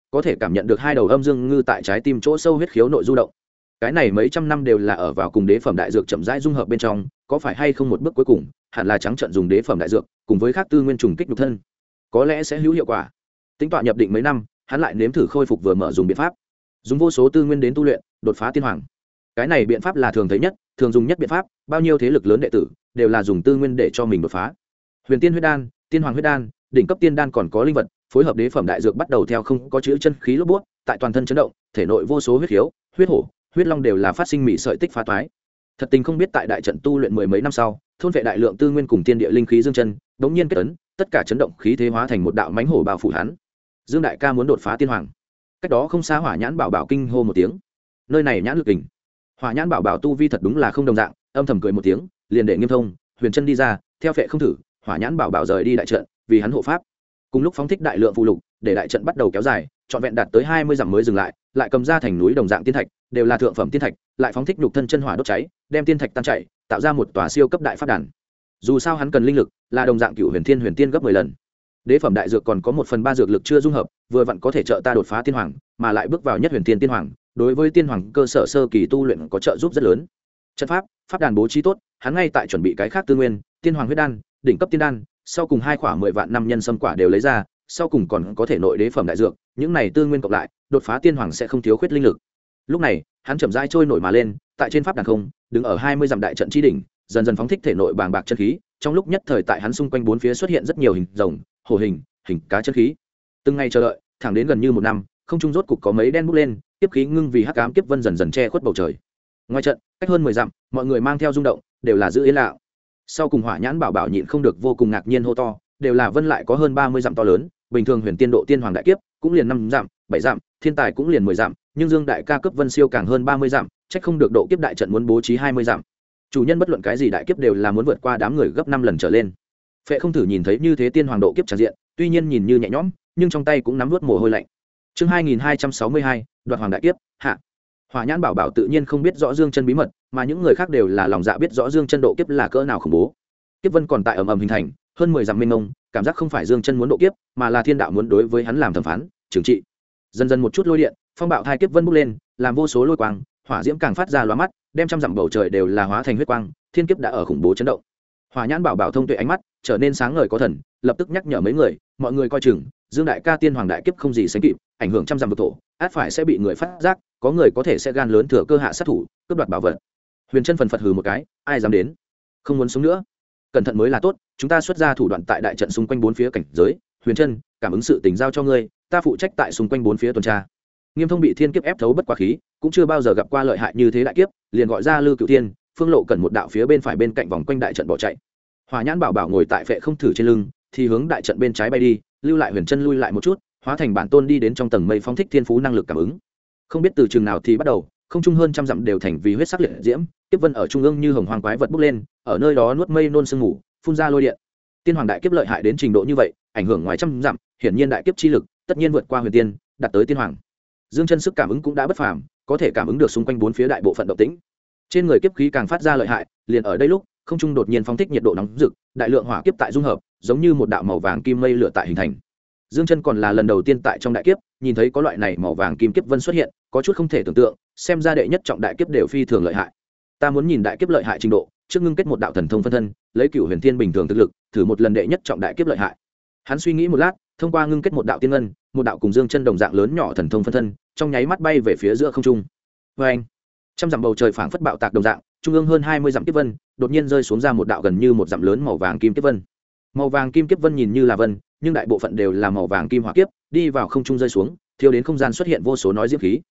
có thể cảm nhận được hai đầu âm dương ngư tại trái tim chỗ sâu huyết khiếu nội du động. Cái này mấy trăm năm đều là ở vào cùng đế phẩm đại dược chậm rãi dung hợp bên trong, có phải hay không một bước cuối cùng hẳn là trắng trận dùng đế phẩm đại dược cùng với các tư nguyên trùng kích nhục thân, có lẽ sẽ hữu hiệu quả. Tính tọa nhập định mấy năm, hắn lại nếm thử khôi phục vừa mở dùng biện pháp, dùng vô số tư nguyên đến tu luyện đột phá tiên hoàng. Cái này biện pháp là thường thấy nhất, thường dùng nhất biện pháp, bao nhiêu thế lực lớn đệ tử đều là dùng tư nguyên để cho mình đột phá. Huyền tiên huyết đan, tiên hoàng huyết đan, đỉnh cấp tiên đan còn có linh vật phối hợp đế phẩm đại dược bắt đầu theo không có chữ chân khí lốp bút, tại toàn thân chấn động, thể nội vô số huyết khiếu, huyết hổ, huyết long đều là phát sinh mị sợi tích phá toái. Thật tình không biết tại đại trận tu luyện mười mấy năm sau, thôn vệ đại lượng tư nguyên cùng tiên địa linh khí dương chân, đống nhiên kết ấn, tất cả chấn động khí thế hóa thành một đạo mãnh hổ bao phủ hắn. Dương đại ca muốn đột phá tiên hoàng. Cách đó không xa Hỏa Nhãn Bảo Bảo kinh hô một tiếng. Nơi này nhãn lực kình. Hỏa Nhãn Bảo Bảo tu vi thật đúng là không đồng dạng, âm thầm cười một tiếng, liền để Nghiêm Thông, Huyền Chân đi ra, theo phệ không thử, Hỏa Nhãn Bảo Bảo rời đi đại trận, vì hắn hộ pháp. Cùng lúc phóng thích đại lượng phụ lục, để đại trận bắt đầu kéo dài, trọn vẹn đạt tới 20 dặm mới dừng lại, lại cầm ra thành núi đồng dạng tiên thạch, đều là thượng phẩm tiên thạch, lại phóng thích nhục thân chân hỏa đốt cháy, đem tiên thạch tan chảy, tạo ra một tòa siêu cấp đại pháp đàn. Dù sao hắn cần linh lực, là đồng dạng Cửu Huyền Thiên Huyền Tiên gấp 10 lần. Đế phẩm đại dược còn có 1/3 dược lực chưa dung hợp, vừa vặn có thể trợ ta đột phá tiên hoàng, mà lại bước vào nhất huyền tiên tiên hoàng, đối với tiên hoàng cơ sở sơ kỳ tu luyện có trợ giúp rất lớn. Trận pháp, pháp đàn bố trí tốt, hắn ngay tại chuẩn bị cái khác tư nguyên, tiên hoàng huyết đan, đỉnh cấp tiên đan, sau cùng hai quả 10 vạn năm nhân sâm quả đều lấy ra, sau cùng còn có thể nội đế phẩm đại dược, những này tư nguyên cộng lại, đột phá tiên hoàng sẽ không thiếu khuyết linh lực. Lúc này, hắn chậm rãi trôi nổi mà lên, tại trên pháp đàn không, đứng ở 20 dặm đại trận chi đỉnh, dần dần phóng thích thể nội bàng bạc chân khí, trong lúc nhất thời tại hắn xung quanh bốn phía xuất hiện rất nhiều hình rồng, hổ hình, hình cá chân khí. Từng ngày chờ đợi, thẳng đến gần như một năm, không trung rốt cục có mấy đen bốc lên, tiếp khí ngưng vì hắc ám kiếp vân dần dần che khuất bầu trời. Ngoài trận, cách hơn 10 dặm, mọi người mang theo rung động, đều là giữ yên lặng. Sau cùng Hỏa Nhãn Bảo Bảo nhịn không được vô cùng ngạc nhiên hô to, đều là vân lại có hơn 30 dặm to lớn, bình thường huyền tiên độ tiên hoàng đại kiếp cũng liền 5 dặm, 7 dặm, thiên tài cũng liền 10 dặm, nhưng Dương đại ca cấp vân siêu càng hơn 30 dặm, trách không được độ kiếp đại trận muốn bố trí 20 dặm. Chủ nhân bất luận cái gì đại kiếp đều là muốn vượt qua đám người gấp 5 lần trở lên. Phệ không thử nhìn thấy như thế tiên hoàng độ kiếp tràn diện, tuy nhiên nhìn như nhẹ nhõm, nhưng trong tay cũng nắm nuốt mồ hôi lạnh. Chương 2262, Đoạt Hoàng đại kiếp, hạ. Hỏa Nhãn Bảo Bảo tự nhiên không biết rõ Dương Chân bí mật, mà những người khác đều là lòng dạ biết rõ Dương Chân độ kiếp là cỡ nào khủng bố. Kiếp vân còn tại ầm ầm hình thành, hơn 10 dặm mênh mông, cảm giác không phải Dương Chân muốn độ kiếp, mà là thiên đạo muốn đối với hắn làm thẩm phán, trừng trị. Dần dần một chút lôi điện, phong bạo thai kiếp vân bốc lên, làm vô số lôi quang, hỏa diễm càng phát ra lóa mắt, đem trăm dặm bầu trời đều là hóa thành huyết quang, thiên kiếp đã ở khủng bố chấn động. Hỏa Nhãn Bảo Bảo thông tuệ ánh mắt trở nên sáng ngời có thần, lập tức nhắc nhở mấy người, mọi người coi chừng, Dương đại ca tiên hoàng đại kiếp không gì sánh kịp, ảnh hưởng trăm dặm vực thổ, át phải sẽ bị người phát giác, có người có thể sẽ gan lớn thừa cơ hạ sát thủ, cướp đoạt bảo vật. Huyền Chân phần phật hừ một cái, ai dám đến? Không muốn sống nữa. Cẩn thận mới là tốt, chúng ta xuất ra thủ đoạn tại đại trận xung quanh bốn phía cảnh giới. Huyền Chân, cảm ứng sự tình giao cho ngươi, ta phụ trách tại xung quanh bốn phía tuần tra. Nghiêm Thông bị thiên kiếp ép thấu bất quá khí, cũng chưa bao giờ gặp qua lợi hại như thế đại kiếp, liền gọi ra Lư Cửu Thiên, Phương Lộ cần một đạo phía bên phải bên cạnh vòng quanh đại trận bỏ chạy. Hỏa Nhãn Bảo Bảo ngồi tại phệ không thử trên lưng, thì hướng đại trận bên trái bay đi, lưu lại Huyền Chân lui lại một chút, hóa thành bản tôn đi đến trong tầng mây phóng thích thiên phú năng lực cảm ứng. Không biết từ trường nào thì bắt đầu, không trung hơn trăm dặm đều thành vì huyết sắc liệt diễm, kiếp vân ở trung ương như hồng hoàng quái vật bốc lên, ở nơi đó nuốt mây nôn sương ngủ, phun ra lôi điện. Tiên hoàng đại kiếp lợi hại đến trình độ như vậy, ảnh hưởng ngoài trăm dặm, hiển nhiên đại kiếp chi lực tất nhiên vượt qua huyền tiên, đạt tới tiên hoàng. Dương Chân sức cảm ứng cũng đã bất phàm, có thể cảm ứng được xung quanh bốn phía đại bộ phận động tĩnh. Trên người kiếp khí càng phát ra lợi hại, liền ở đây lúc, không trung đột nhiên phóng thích nhiệt độ nóng rực, đại lượng hỏa kiếp tại dung hợp, giống như một đạo màu vàng kim mây lửa tại hình thành. Dương Chân còn là lần đầu tiên tại trong đại kiếp nhìn thấy có loại này màu vàng kim kiếp vân xuất hiện, có chút không thể tưởng tượng, xem ra đệ nhất trọng đại kiếp đều phi thường lợi hại. Ta muốn nhìn đại kiếp lợi hại trình độ, trước ngưng kết một đạo thần thông phân thân, lấy Cửu Huyền Thiên bình thường thực lực, thử một lần đệ nhất trọng đại kiếp lợi hại. Hắn suy nghĩ một lát, thông qua ngưng kết một đạo tiên ngân, một đạo cùng Dương Chân đồng dạng lớn nhỏ thần thông phân thân, trong nháy mắt bay về phía giữa không trung. Oeng! Trăm dặm bầu trời phảng phất bạo tạc đồng dạng, trung ương hơn 20 dặm kiếp vân, đột nhiên rơi xuống ra một đạo gần như một dặm lớn màu vàng kim kiếp vân. Màu vàng kim kiếp vân nhìn như là vân, nhưng đại bộ phận đều là màu vàng kim hỏa kiếp, đi vào không trung rơi xuống, thiêu đến không gian xuất hiện vô số nói diễm khí.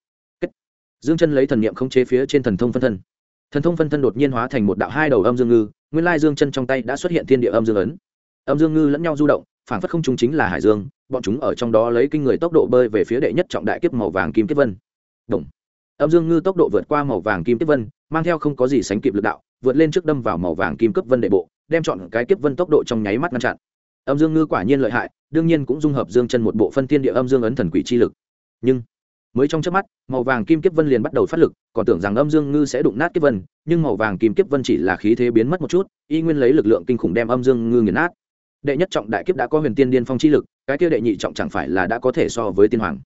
Dương Chân lấy thần niệm khống chế phía trên thần thông phân thân. Thần thông phân thân đột nhiên hóa thành một đạo hai đầu âm dương ngư, nguyên lai Dương Chân trong tay đã xuất hiện thiên địa âm dương ấn. Âm dương ngư lẫn nhau du động, phảng phất không trung chính là hải dương, bọn chúng ở trong đó lấy kinh người tốc độ bơi về phía đệ nhất trọng đại kiếp màu vàng kim kiếp vân. Động. Âm dương ngư tốc độ vượt qua màu vàng kim kiếp vân, mang theo không có gì sánh kịp lực đạo, vượt lên trước đâm vào màu vàng kim cấp vân đệ bộ, đem chọn cái kiếp vân tốc độ trong nháy mắt ngăn chặn. Âm dương ngư quả nhiên lợi hại, đương nhiên cũng dung hợp Dương Chân một bộ phân thiên địa âm dương ấn thần quỷ chi lực. Nhưng mới trong chớp mắt, màu vàng kim kiếp vân liền bắt đầu phát lực, còn tưởng rằng âm dương ngư sẽ đụng nát kiếp vân, nhưng màu vàng kim kiếp vân chỉ là khí thế biến mất một chút, y nguyên lấy lực lượng kinh khủng đem âm dương ngư nghiền nát. Đệ nhất trọng đại kiếp đã có huyền tiên điên phong chi lực, cái kia đệ nhị trọng chẳng phải là đã có thể so với tiên hoàng.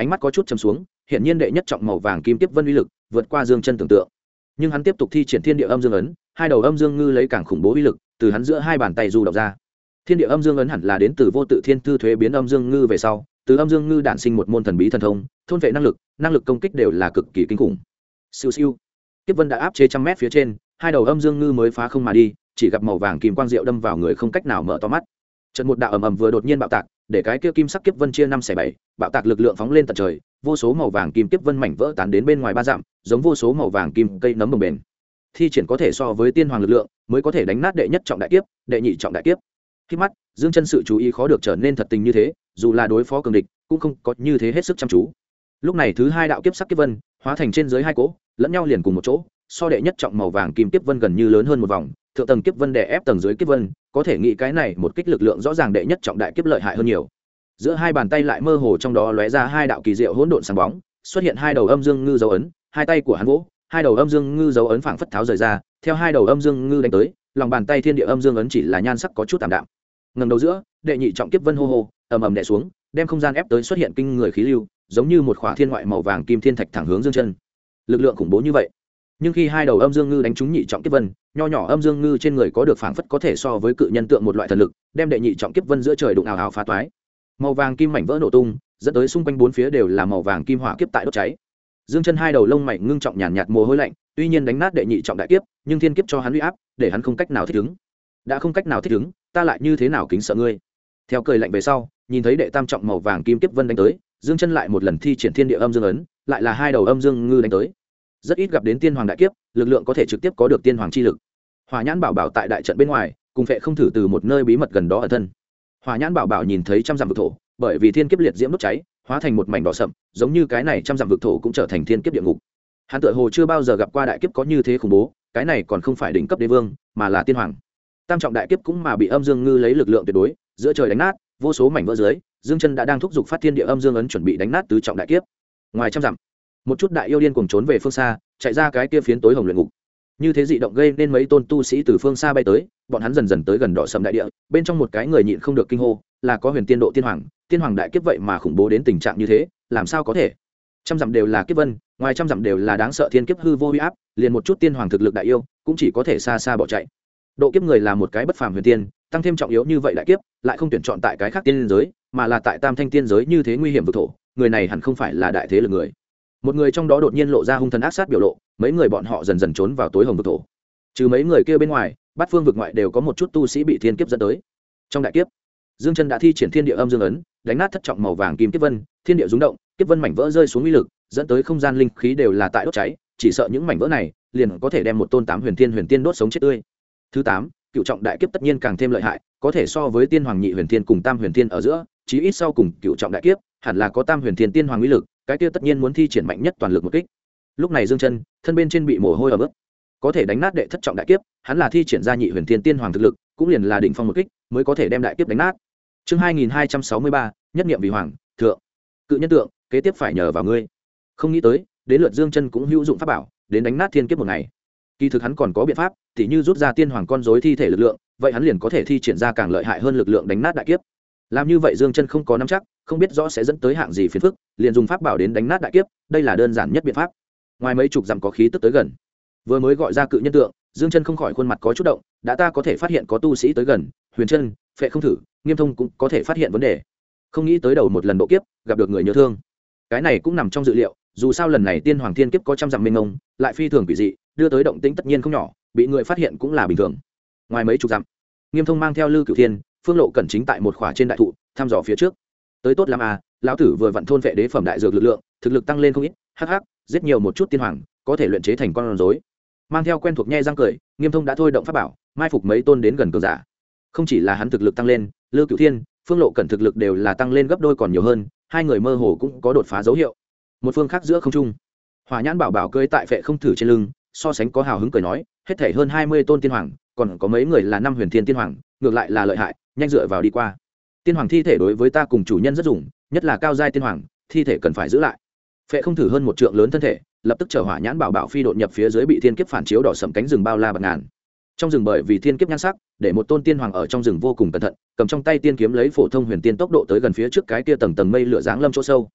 ánh mắt có chút chầm xuống, hiện nhiên đệ nhất trọng màu vàng kim tiếp vân uy lực vượt qua Dương Chân tưởng tượng. Nhưng hắn tiếp tục thi triển thiên địa âm dương ấn, hai đầu âm dương ngư lấy càng khủng bố uy lực từ hắn giữa hai bàn tay du động ra. Thiên địa âm dương ấn hẳn là đến từ vô tự thiên thư thuế biến âm dương ngư về sau, từ âm dương ngư đản sinh một môn thần bí thần thông, thôn vệ năng lực công kích đều là cực kỳ kinh khủng. Siêu siêu, tiếp vân đã áp chế trăm mét phía trên, hai đầu âm dương ngư mới phá không mà đi, chỉ gặp màu vàng kim quang diệu đâm vào người không cách nào mở to mắt. Trận một đạo ầm ầm vừa đột nhiên bạo tạc, để cái kia kim sắc kiếp vân chia năm xẻ bảy, bạo tạc lực lượng phóng lên tận trời, vô số màu vàng kim kiếp vân mảnh vỡ tán đến bên ngoài ba dặm, giống vô số màu vàng kim cây nấm bồng bềnh. Thi triển có thể so với tiên hoàng lực lượng, mới có thể đánh nát đệ nhất trọng đại kiếp, đệ nhị trọng đại kiếp. Khi mắt, Dương Chân sự chú ý khó được trở nên thật tình như thế, dù là đối phó cường địch, cũng không có như thế hết sức chăm chú. Lúc này thứ hai đạo kiếp sắc kiếp vân, hóa thành trên dưới hai cỗ, lẫn nhau liền cùng một chỗ, so đệ nhất trọng màu vàng kim kiếp vân gần như lớn hơn một vòng, thượng tầng kiếp vân đè ép tầng dưới kiếp vân, có thể nghĩ cái này một kích lực lượng rõ ràng đệ nhất trọng đại kiếp lợi hại hơn nhiều. Giữa hai bàn tay lại mơ hồ trong đó lóe ra hai đạo kỳ diệu hỗn độn sáng bóng, xuất hiện hai đầu âm dương ngư dấu ấn, hai tay của hắn vỗ, hai đầu âm dương ngư dấu ấn phảng phất tháo rời ra, theo hai đầu âm dương ngư đánh tới, lòng bàn tay thiên địa âm dương ấn chỉ là nhan sắc có chút tạm đạm. Ngẩng đầu giữa, đệ nhị trọng kiếp vân hô hô, ầm ầm đè xuống, đem không gian ép tới xuất hiện kinh người khí lưu, giống như một khỏa thiên ngoại màu vàng kim thiên thạch thẳng hướng Dương Chân. Lực lượng khủng bố như vậy. Nhưng khi hai đầu âm dương ngư đánh trúng nhị trọng kiếp vân, nho nhỏ âm dương ngư trên người có được phảng phất có thể so với cự nhân tượng một loại thần lực, đem đệ nhị trọng kiếp vân giữa trời đụng ào ào phá toái. Màu vàng kim mảnh vỡ nổ tung, dẫn tới xung quanh bốn phía đều là màu vàng kim hỏa kiếp tại đốt cháy. Dương Chân hai đầu lông mày ngưng trọng nhàn nhạt mồ hôi lạnh, tuy nhiên đánh nát đệ nhị trọng đại kiếp, nhưng thiên kiếp cho hắn uy áp, để hắn không cách nào thích ứng. Đã không cách nào thích ứng, ta lại như thế nào kính sợ ngươi? Theo cười lạnh về sau, nhìn thấy đệ tam trọng màu vàng kim kiếp vân đánh tới, Dương Chân lại một lần thi triển thiên địa âm dương ấn, lại là hai đầu âm dương ngư đánh tới. Rất ít gặp đến tiên hoàng đại kiếp, lực lượng có thể trực tiếp có được tiên hoàng chi lực. Hỏa Nhãn Bảo Bảo tại đại trận bên ngoài, cùng Phệ Không Thử từ một nơi bí mật gần đó ẩn thân. Hỏa Nhãn Bảo Bảo nhìn thấy trăm dặm vực thổ, bởi vì thiên kiếp liệt diễm đốt cháy, hóa thành một mảnh đỏ sậm, giống như cái này trăm dặm vực thổ cũng trở thành thiên kiếp địa ngục. Hắn tựa hồ chưa bao giờ gặp qua đại kiếp có như thế khủng bố, cái này còn không phải đỉnh cấp đế vương, mà là tiên hoàng. Tam trọng đại kiếp cũng mà bị âm dương ngư lấy lực lượng tuyệt đối, giữa trời đánh nát, vô số mảnh vỡ dưới, Dương Chân đã đang thúc giục phát thiên địa âm dương ấn chuẩn bị đánh nát tứ trọng đại kiếp. Ngoài trăm dặm, một chút đại yêu điên cuồng trốn về phương xa, chạy ra cái kia phiến tối hồng luyện ngục. Như thế dị động gây nên mấy tôn tu sĩ từ phương xa bay tới, bọn hắn dần dần tới gần đỏ sầm đại địa, bên trong một cái người nhịn không được kinh hô, là có huyền tiên độ tiên hoàng đại kiếp vậy mà khủng bố đến tình trạng như thế, làm sao có thể? Trăm dặm đều là kiếp vân, ngoài trăm dặm đều là đáng sợ thiên kiếp hư vô uy áp, liền một chút tiên hoàng thực lực đại yêu, cũng chỉ có thể xa xa bỏ chạy. Độ kiếp người là một cái bất phàm huyền tiên, tăng thêm trọng yếu như vậy đại kiếp, lại không tuyển chọn tại cái khác tiên giới, mà là tại tam thanh tiên giới như thế nguy hiểm vực thổ, người này hẳn không phải là đại thế lực người. Một người trong đó đột nhiên lộ ra hung thần ác sát biểu lộ, mấy người bọn họ dần dần trốn vào tối hồng vực thổ. Trừ mấy người kia bên ngoài, bát phương vực ngoại đều có một chút tu sĩ bị thiên kiếp dẫn tới. Trong đại kiếp, Dương Chân đã thi triển thiên địa âm dương ấn, đánh nát thất trọng màu vàng kim kiếp vân, thiên địa rung động, kiếp vân mảnh vỡ rơi xuống uy lực, dẫn tới không gian linh khí đều là tại đốt cháy, chỉ sợ những mảnh vỡ này liền có thể đem một tôn tám huyền tiên đốt sống chết tươi. Thứ 8, cựu trọng đại kiếp tất nhiên càng thêm lợi hại, có thể so với tiên hoàng nhị huyền tiên cùng tam huyền tiên ở giữa, chí ít sau cùng cựu trọng đại kiếp, hẳn là có tam huyền tiên hoàng uy lực, cái kia tất nhiên muốn thi triển mạnh nhất toàn lực một kích. Lúc này Dương Chân, thân bên trên bị mồ hôi ẩm ướt, có thể đánh nát đệ thất trọng đại kiếp, hắn là thi triển ra nhị huyền tiên hoàng thực lực, cũng liền là đỉnh phong một kích, mới có thể đem đại kiếp đánh nát. Chương 2263, nhất niệm vì hoàng, thượng. Cự nhân tượng, kế tiếp phải nhờ vào ngươi. Không nghĩ tới, đến lượt Dương Chân cũng hữu dụng pháp bảo, đến đánh nát thiên kiếp một ngày. Kỳ thực hắn còn có biện pháp, tỉ như rút ra tiên hoàng con rối thi thể lực lượng, vậy hắn liền có thể thi triển ra càng lợi hại hơn lực lượng đánh nát đại kiếp. Làm như vậy Dương Chân không có nắm chắc, không biết rõ sẽ dẫn tới hạng gì phiền phức, liền dùng pháp bảo đến đánh nát đại kiếp, đây là đơn giản nhất biện pháp. Ngoài mấy chục dặm có khí tức tới gần, vừa mới gọi ra cự nhân tượng, Dương Chân không khỏi khuôn mặt có chút động, đã ta có thể phát hiện có tu sĩ tới gần, Huyền Chân, Phệ Không Thử, Nghiêm Thông cũng có thể phát hiện vấn đề. Không nghĩ tới đầu một lần độ kiếp, gặp được người nhớ thương. Cái này cũng nằm trong dự liệu, dù sao lần này tiên hoàng thiên kiếp có trăm dặm mênh mông, lại phi thường quỷ dị, đưa tới động tĩnh tất nhiên không nhỏ, bị người phát hiện cũng là bình thường. Ngoài mấy chục dặm, Nghiêm Thông mang theo Lư Cửu Thiên, Phương Lộ cẩn chính tại một khỏa trên đại thụ, thăm dò phía trước. Tới tốt lắm à, lão tử vừa vặn thôn vệ đế phẩm đại dược lực lượng, thực lực tăng lên không ít, hắc hắc, giết nhiều một chút tiên hoàng, có thể luyện chế thành con rối. Mang theo quen thuộc nhe răng cười, Nghiêm Thông đã thôi động pháp bảo, mai phục mấy tôn đến gần cường giả. Không chỉ là hắn thực lực tăng lên, Lư Cửu Thiên, Phương Lộ cẩn thực lực đều là tăng lên gấp đôi còn nhiều hơn, hai người mơ hồ cũng có đột phá dấu hiệu. Một phương khác giữa không trung, Hỏa Nhãn Bảo Bảo cưỡi tại Phệ Không Thử trên lưng, so sánh có hào hứng cười nói, hết thảy hơn 20 tôn tiên hoàng, còn có mấy người là năm huyền thiên tiên hoàng, ngược lại là lợi hại, nhanh dựa vào đi qua. Tiên hoàng thi thể đối với ta cùng chủ nhân rất dùng, nhất là cao giai tiên hoàng, thi thể cần phải giữ lại. Phệ Không Thử hơn một trượng lớn thân thể, lập tức chở Hỏa Nhãn Bảo Bảo phi đột nhập phía dưới bị thiên kiếp phản chiếu đỏ sẫm cánh rừng bao la bạc ngàn. Trong rừng bởi vì thiên kiếp nhan sắc, để một tôn tiên hoàng ở trong rừng vô cùng cẩn thận, cầm trong tay tiên kiếm lấy phổ thông huyền tiên tốc độ tới gần phía trước cái kia tầng tầng mây lửa dáng lâm chỗ sâu.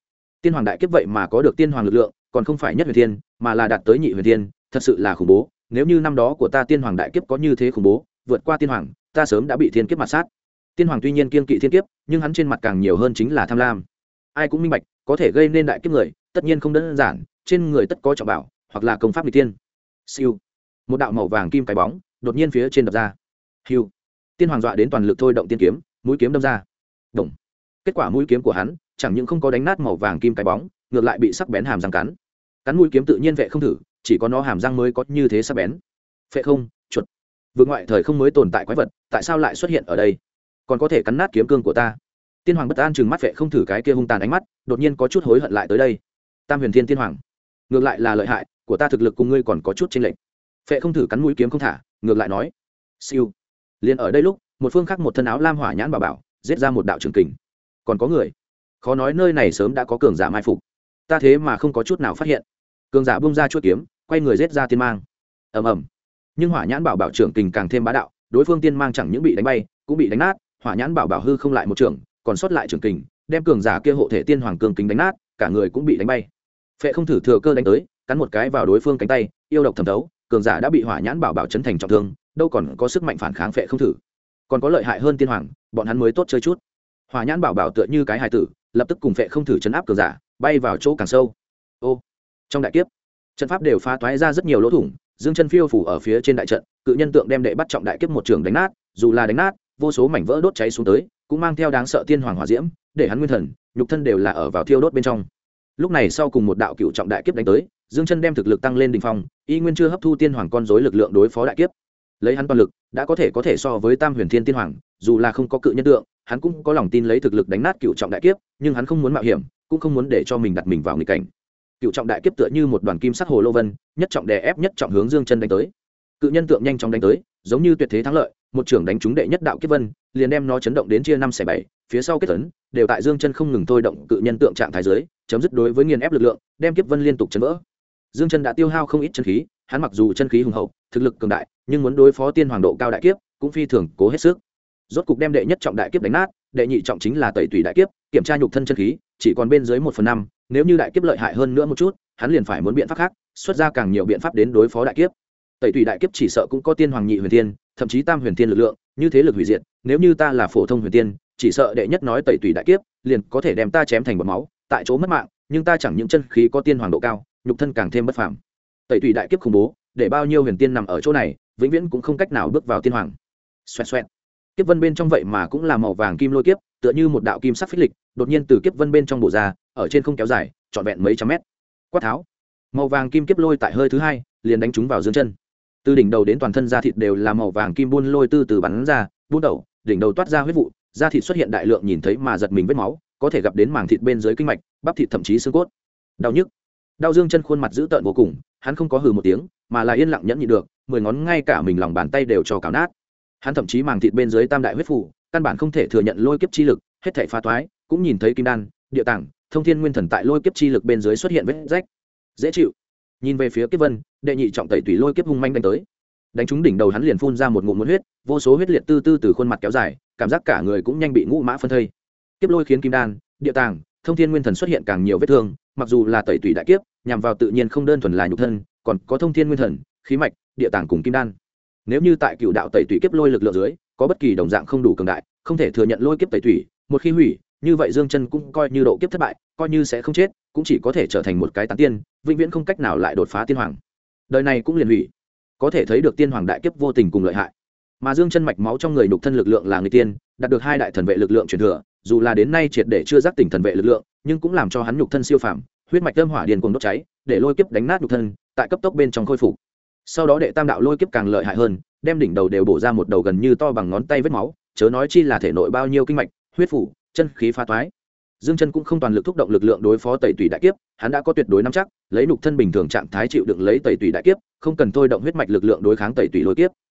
Tiên hoàng đại kiếp vậy mà có được tiên hoàng lực lượng, còn không phải nhất huyền thiên mà là đạt tới nhị huyền thiên, thật sự là khủng bố. Nếu như năm đó của ta tiên hoàng đại kiếp có như thế khủng bố, vượt qua tiên hoàng, ta sớm đã bị thiên kiếp mặt sát. Tiên hoàng tuy nhiên kiên kỵ thiên kiếp, nhưng hắn trên mặt càng nhiều hơn chính là tham lam. Ai cũng minh bạch, có thể gây nên đại kiếp người tất nhiên không đơn giản, trên người tất có trọng bảo hoặc là công pháp nghịch tiên. Siêu, một đạo màu vàng kim cái bóng đột nhiên phía trên đập ra. Hiu, tiên hoàng dọa đến toàn lực thôi động tiên kiếm, mũi kiếm đâm ra. Động. Kết quả mũi kiếm của hắn chẳng những không có đánh nát màu vàng kim cái bóng, ngược lại bị sắc bén hàm răng cắn. Cắn mũi kiếm tự nhiên vệ không thử, chỉ có nó hàm răng mới có như thế sắc bén. Phệ không, chuột. Vượt ngoại thời không mới tồn tại quái vật, tại sao lại xuất hiện ở đây? Còn có thể cắn nát kiếm cương của ta. Tiên hoàng bất an trừng mắt vệ không thử cái kia hung tàn ánh mắt, đột nhiên có chút hối hận lại tới đây. Tam huyền thiên tiên hoàng, ngược lại là lợi hại, của ta thực lực cùng ngươi còn có chút chênh lệch. Phệ không thử cắn mũi kiếm không thả, ngược lại nói. Siêu. Liên ở đây lúc, một phương khác một thân áo lam hỏa nhãn bảo bảo, giết ra một đạo trường kình. Còn có người, khó nói nơi này sớm đã có cường giả mai phục, ta thế mà không có chút nào phát hiện. Cường giả bung ra chuôi kiếm, quay người giết ra tiên mang. Ầm ầm. Nhưng hỏa nhãn bảo bảo trưởng kình càng thêm bá đạo, đối phương tiên mang chẳng những bị đánh bay, cũng bị đánh nát. Hỏa nhãn bảo bảo hư không lại một trưởng, còn sót lại trưởng kình, đem cường giả kia hộ thể tiên hoàng cường kính đánh nát, cả người cũng bị đánh bay. Phệ không thử thừa cơ đánh tới, cắn một cái vào đối phương cánh tay, yêu độc thẩm thấu, cường giả đã bị hỏa nhãn bảo bảo chấn thành trọng thương, đâu còn có sức mạnh phản kháng. Phệ không thử còn có lợi hại hơn tiên hoàng, bọn hắn mới tốt chơi chút. Hỏa nhãn bảo bảo tựa như cái hài tử, lập tức cùng Phệ không thử chấn áp cường giả, bay vào chỗ càng sâu. Ô, trong đại kiếp, trận pháp đều phá toái ra rất nhiều lỗ thủng, dương chân phiêu phủ ở phía trên đại trận, cự nhân tượng đem đệ bắt trọng đại kiếp một trường đánh nát, dù là đánh nát, vô số mảnh vỡ đốt cháy xuống tới, cũng mang theo đáng sợ tiên hoàng hỏa diễm, để hắn nguyên thần, nhục thân đều là ở vào thiêu đốt bên trong. Lúc này sau cùng một đạo cựu trọng đại kiếp đánh tới, dương chân đem thực lực tăng lên đỉnh phong, y nguyên chưa hấp thu tiên hoàng con rối lực lượng đối phó đại kiếp. Lấy hắn toàn lực, đã có thể so với tam huyền thiên tiên hoàng, dù là không có cự nhân tượng, hắn cũng có lòng tin lấy thực lực đánh nát cựu trọng đại kiếp, nhưng hắn không muốn mạo hiểm, cũng không muốn để cho mình đặt mình vào nghịch cảnh. Cựu trọng đại kiếp tựa như một đoàn kim sắc hồ lô vân, nhất trọng đè ép nhất trọng hướng dương chân đánh tới. Cự nhân tượng nhanh chóng đánh tới, giống như tuyệt thế thắng lợi, một trưởng đánh trúng đệ nhất đạo kiếp vân, liền đem nó chấn động đến chia 5/7, phía sau kết tấn đều tại dương chân không ngừng thôi động cự nhân tượng trạng thái dưới, chấm dứt đối với nghiền ép lực lượng, đem kiếp vân liên tục chấn vỡ. Dương chân đã tiêu hao không ít chân khí, hắn mặc dù chân khí hùng hậu, thực lực cường đại, nhưng muốn đối phó tiên hoàng độ cao đại kiếp, cũng phi thường cố hết sức. Rốt cục đem đệ nhất trọng đại kiếp đánh nát, đệ nhị trọng chính là tẩy tủy đại kiếp, kiểm tra nhục thân chân khí, chỉ còn bên dưới 1/5, nếu như đại kiếp lợi hại hơn nữa một chút, hắn liền phải muốn biện pháp khác, xuất ra càng nhiều biện pháp đến đối phó đại kiếp. Tẩy tủy đại kiếp chỉ sợ cũng có tiên hoàng nhị huyền thiên, thậm chí tam huyền thiên lực lượng, như thế lực hủy diệt, nếu như ta là phổ thông huyền tiên, chỉ sợ đệ nhất nói tẩy tủy đại kiếp, liền có thể đem ta chém thành bọt máu, tại chỗ mất mạng, nhưng ta chẳng những chân khí có tiên hoàng độ cao, nhục thân càng thêm bất phàm. Tẩy tủy đại kiếp khủng bố, để bao nhiêu huyền tiên nằm ở chỗ này, vĩnh viễn cũng không cách nào bước vào tiên hoàng. Xoẹt xoẹt. Kiếp vân bên trong vậy mà cũng là màu vàng kim lôi kiếp, tựa như một đạo kim sắc phích lịch, đột nhiên từ kiếp vân bên trong bổ ra, ở trên không kéo dài, trọn vẹn mấy trăm mét. Quát tháo. Màu vàng kim kiếp lôi tại hơi thứ hai, liền đánh trúng vào dương chân. Từ đỉnh đầu đến toàn thân da thịt đều là màu vàng kim buôn lôi từ bắn ra, buôn đầu, đỉnh đầu toát ra huyết vụ, da thịt xuất hiện đại lượng nhìn thấy mà giật mình vết máu, có thể gặp đến màng thịt bên dưới kinh mạch, bắp thịt thậm chí xương cốt. Đau nhức. Đau dương chân khuôn mặt dữ tợn vô cùng, hắn không có hừ một tiếng, mà là yên lặng nhẫn nhịn được, 10 ngón ngay cả mình lòng bàn tay đều cho cào nát. Hắn thậm chí màng thịt bên dưới tam đại huyết phủ, căn bản không thể thừa nhận lôi kiếp chi lực, hết thảy phá toái, cũng nhìn thấy kim đan, địa tạng, thông thiên nguyên thần tại lôi kiếp chi lực bên dưới xuất hiện vết rách. Dễ chịu. Nhìn về phía kiếp vân, đệ nhị trọng tẩy tùy lôi kiếp hung manh đánh tới. Đánh trúng đỉnh đầu hắn liền phun ra một ngụm huyết, vô số huyết liệt từ khuôn mặt kéo dài, cảm giác cả người cũng nhanh bị ngũ mã phân thây. Kiếp lôi khiến kim đan, địa tạng, thông thiên nguyên thần xuất hiện càng nhiều vết thương, mặc dù là tẩy tùy đại kiếp, nhằm vào tự nhiên không đơn thuần là nhục thân, còn có thông thiên nguyên thần, khí mạch, địa tạng cùng kim đan. Nếu như tại cựu đạo tẩy tùy kiếp lôi lực lượng dưới, có bất kỳ đồng dạng không đủ cường đại, không thể thừa nhận lôi kiếp tẩy tùy, một khi hủy, như vậy dương chân cũng coi như độ kiếp thất bại, coi như sẽ không chết, cũng chỉ có thể trở thành một cái tán tiên, vĩnh viễn không cách nào lại đột phá tiên hoàng. Đời này cũng liền hủy. Có thể thấy được tiên hoàng đại kiếp vô tình cùng lợi hại. Mà dương chân mạch máu trong người nhục thân lực lượng là người tiên, đạt được 2 đại thần vệ lực lượng truyền thừa, dù là đến nay triệt để chưa giác tỉnh thần vệ lực lượng, nhưng cũng làm cho hắn nhục thân siêu phàm, huyết mạch âm hỏa điền cuồng đốt cháy, để lôi kiếp đánh nát nhục thân, tại cấp tốc bên trong khôi phục. Sau đó đệ tam đạo lôi kiếp càng lợi hại hơn, đem đỉnh đầu đều bổ ra một đầu gần như to bằng ngón tay vết máu, chớ nói chi là thể nội bao nhiêu kinh mạch, huyết phủ, chân khí phá toái. Dương chân cũng không toàn lực thúc động lực lượng đối phó tẩy tùy đại kiếp, hắn đã có tuyệt đối nắm chắc, lấy nhục thân bình thường trạng thái chịu đựng lấy tẩy tùy đại kiếp, không cần thôi động huyết mạch lực lượng đối kháng tẩy tùy lôi kiếp.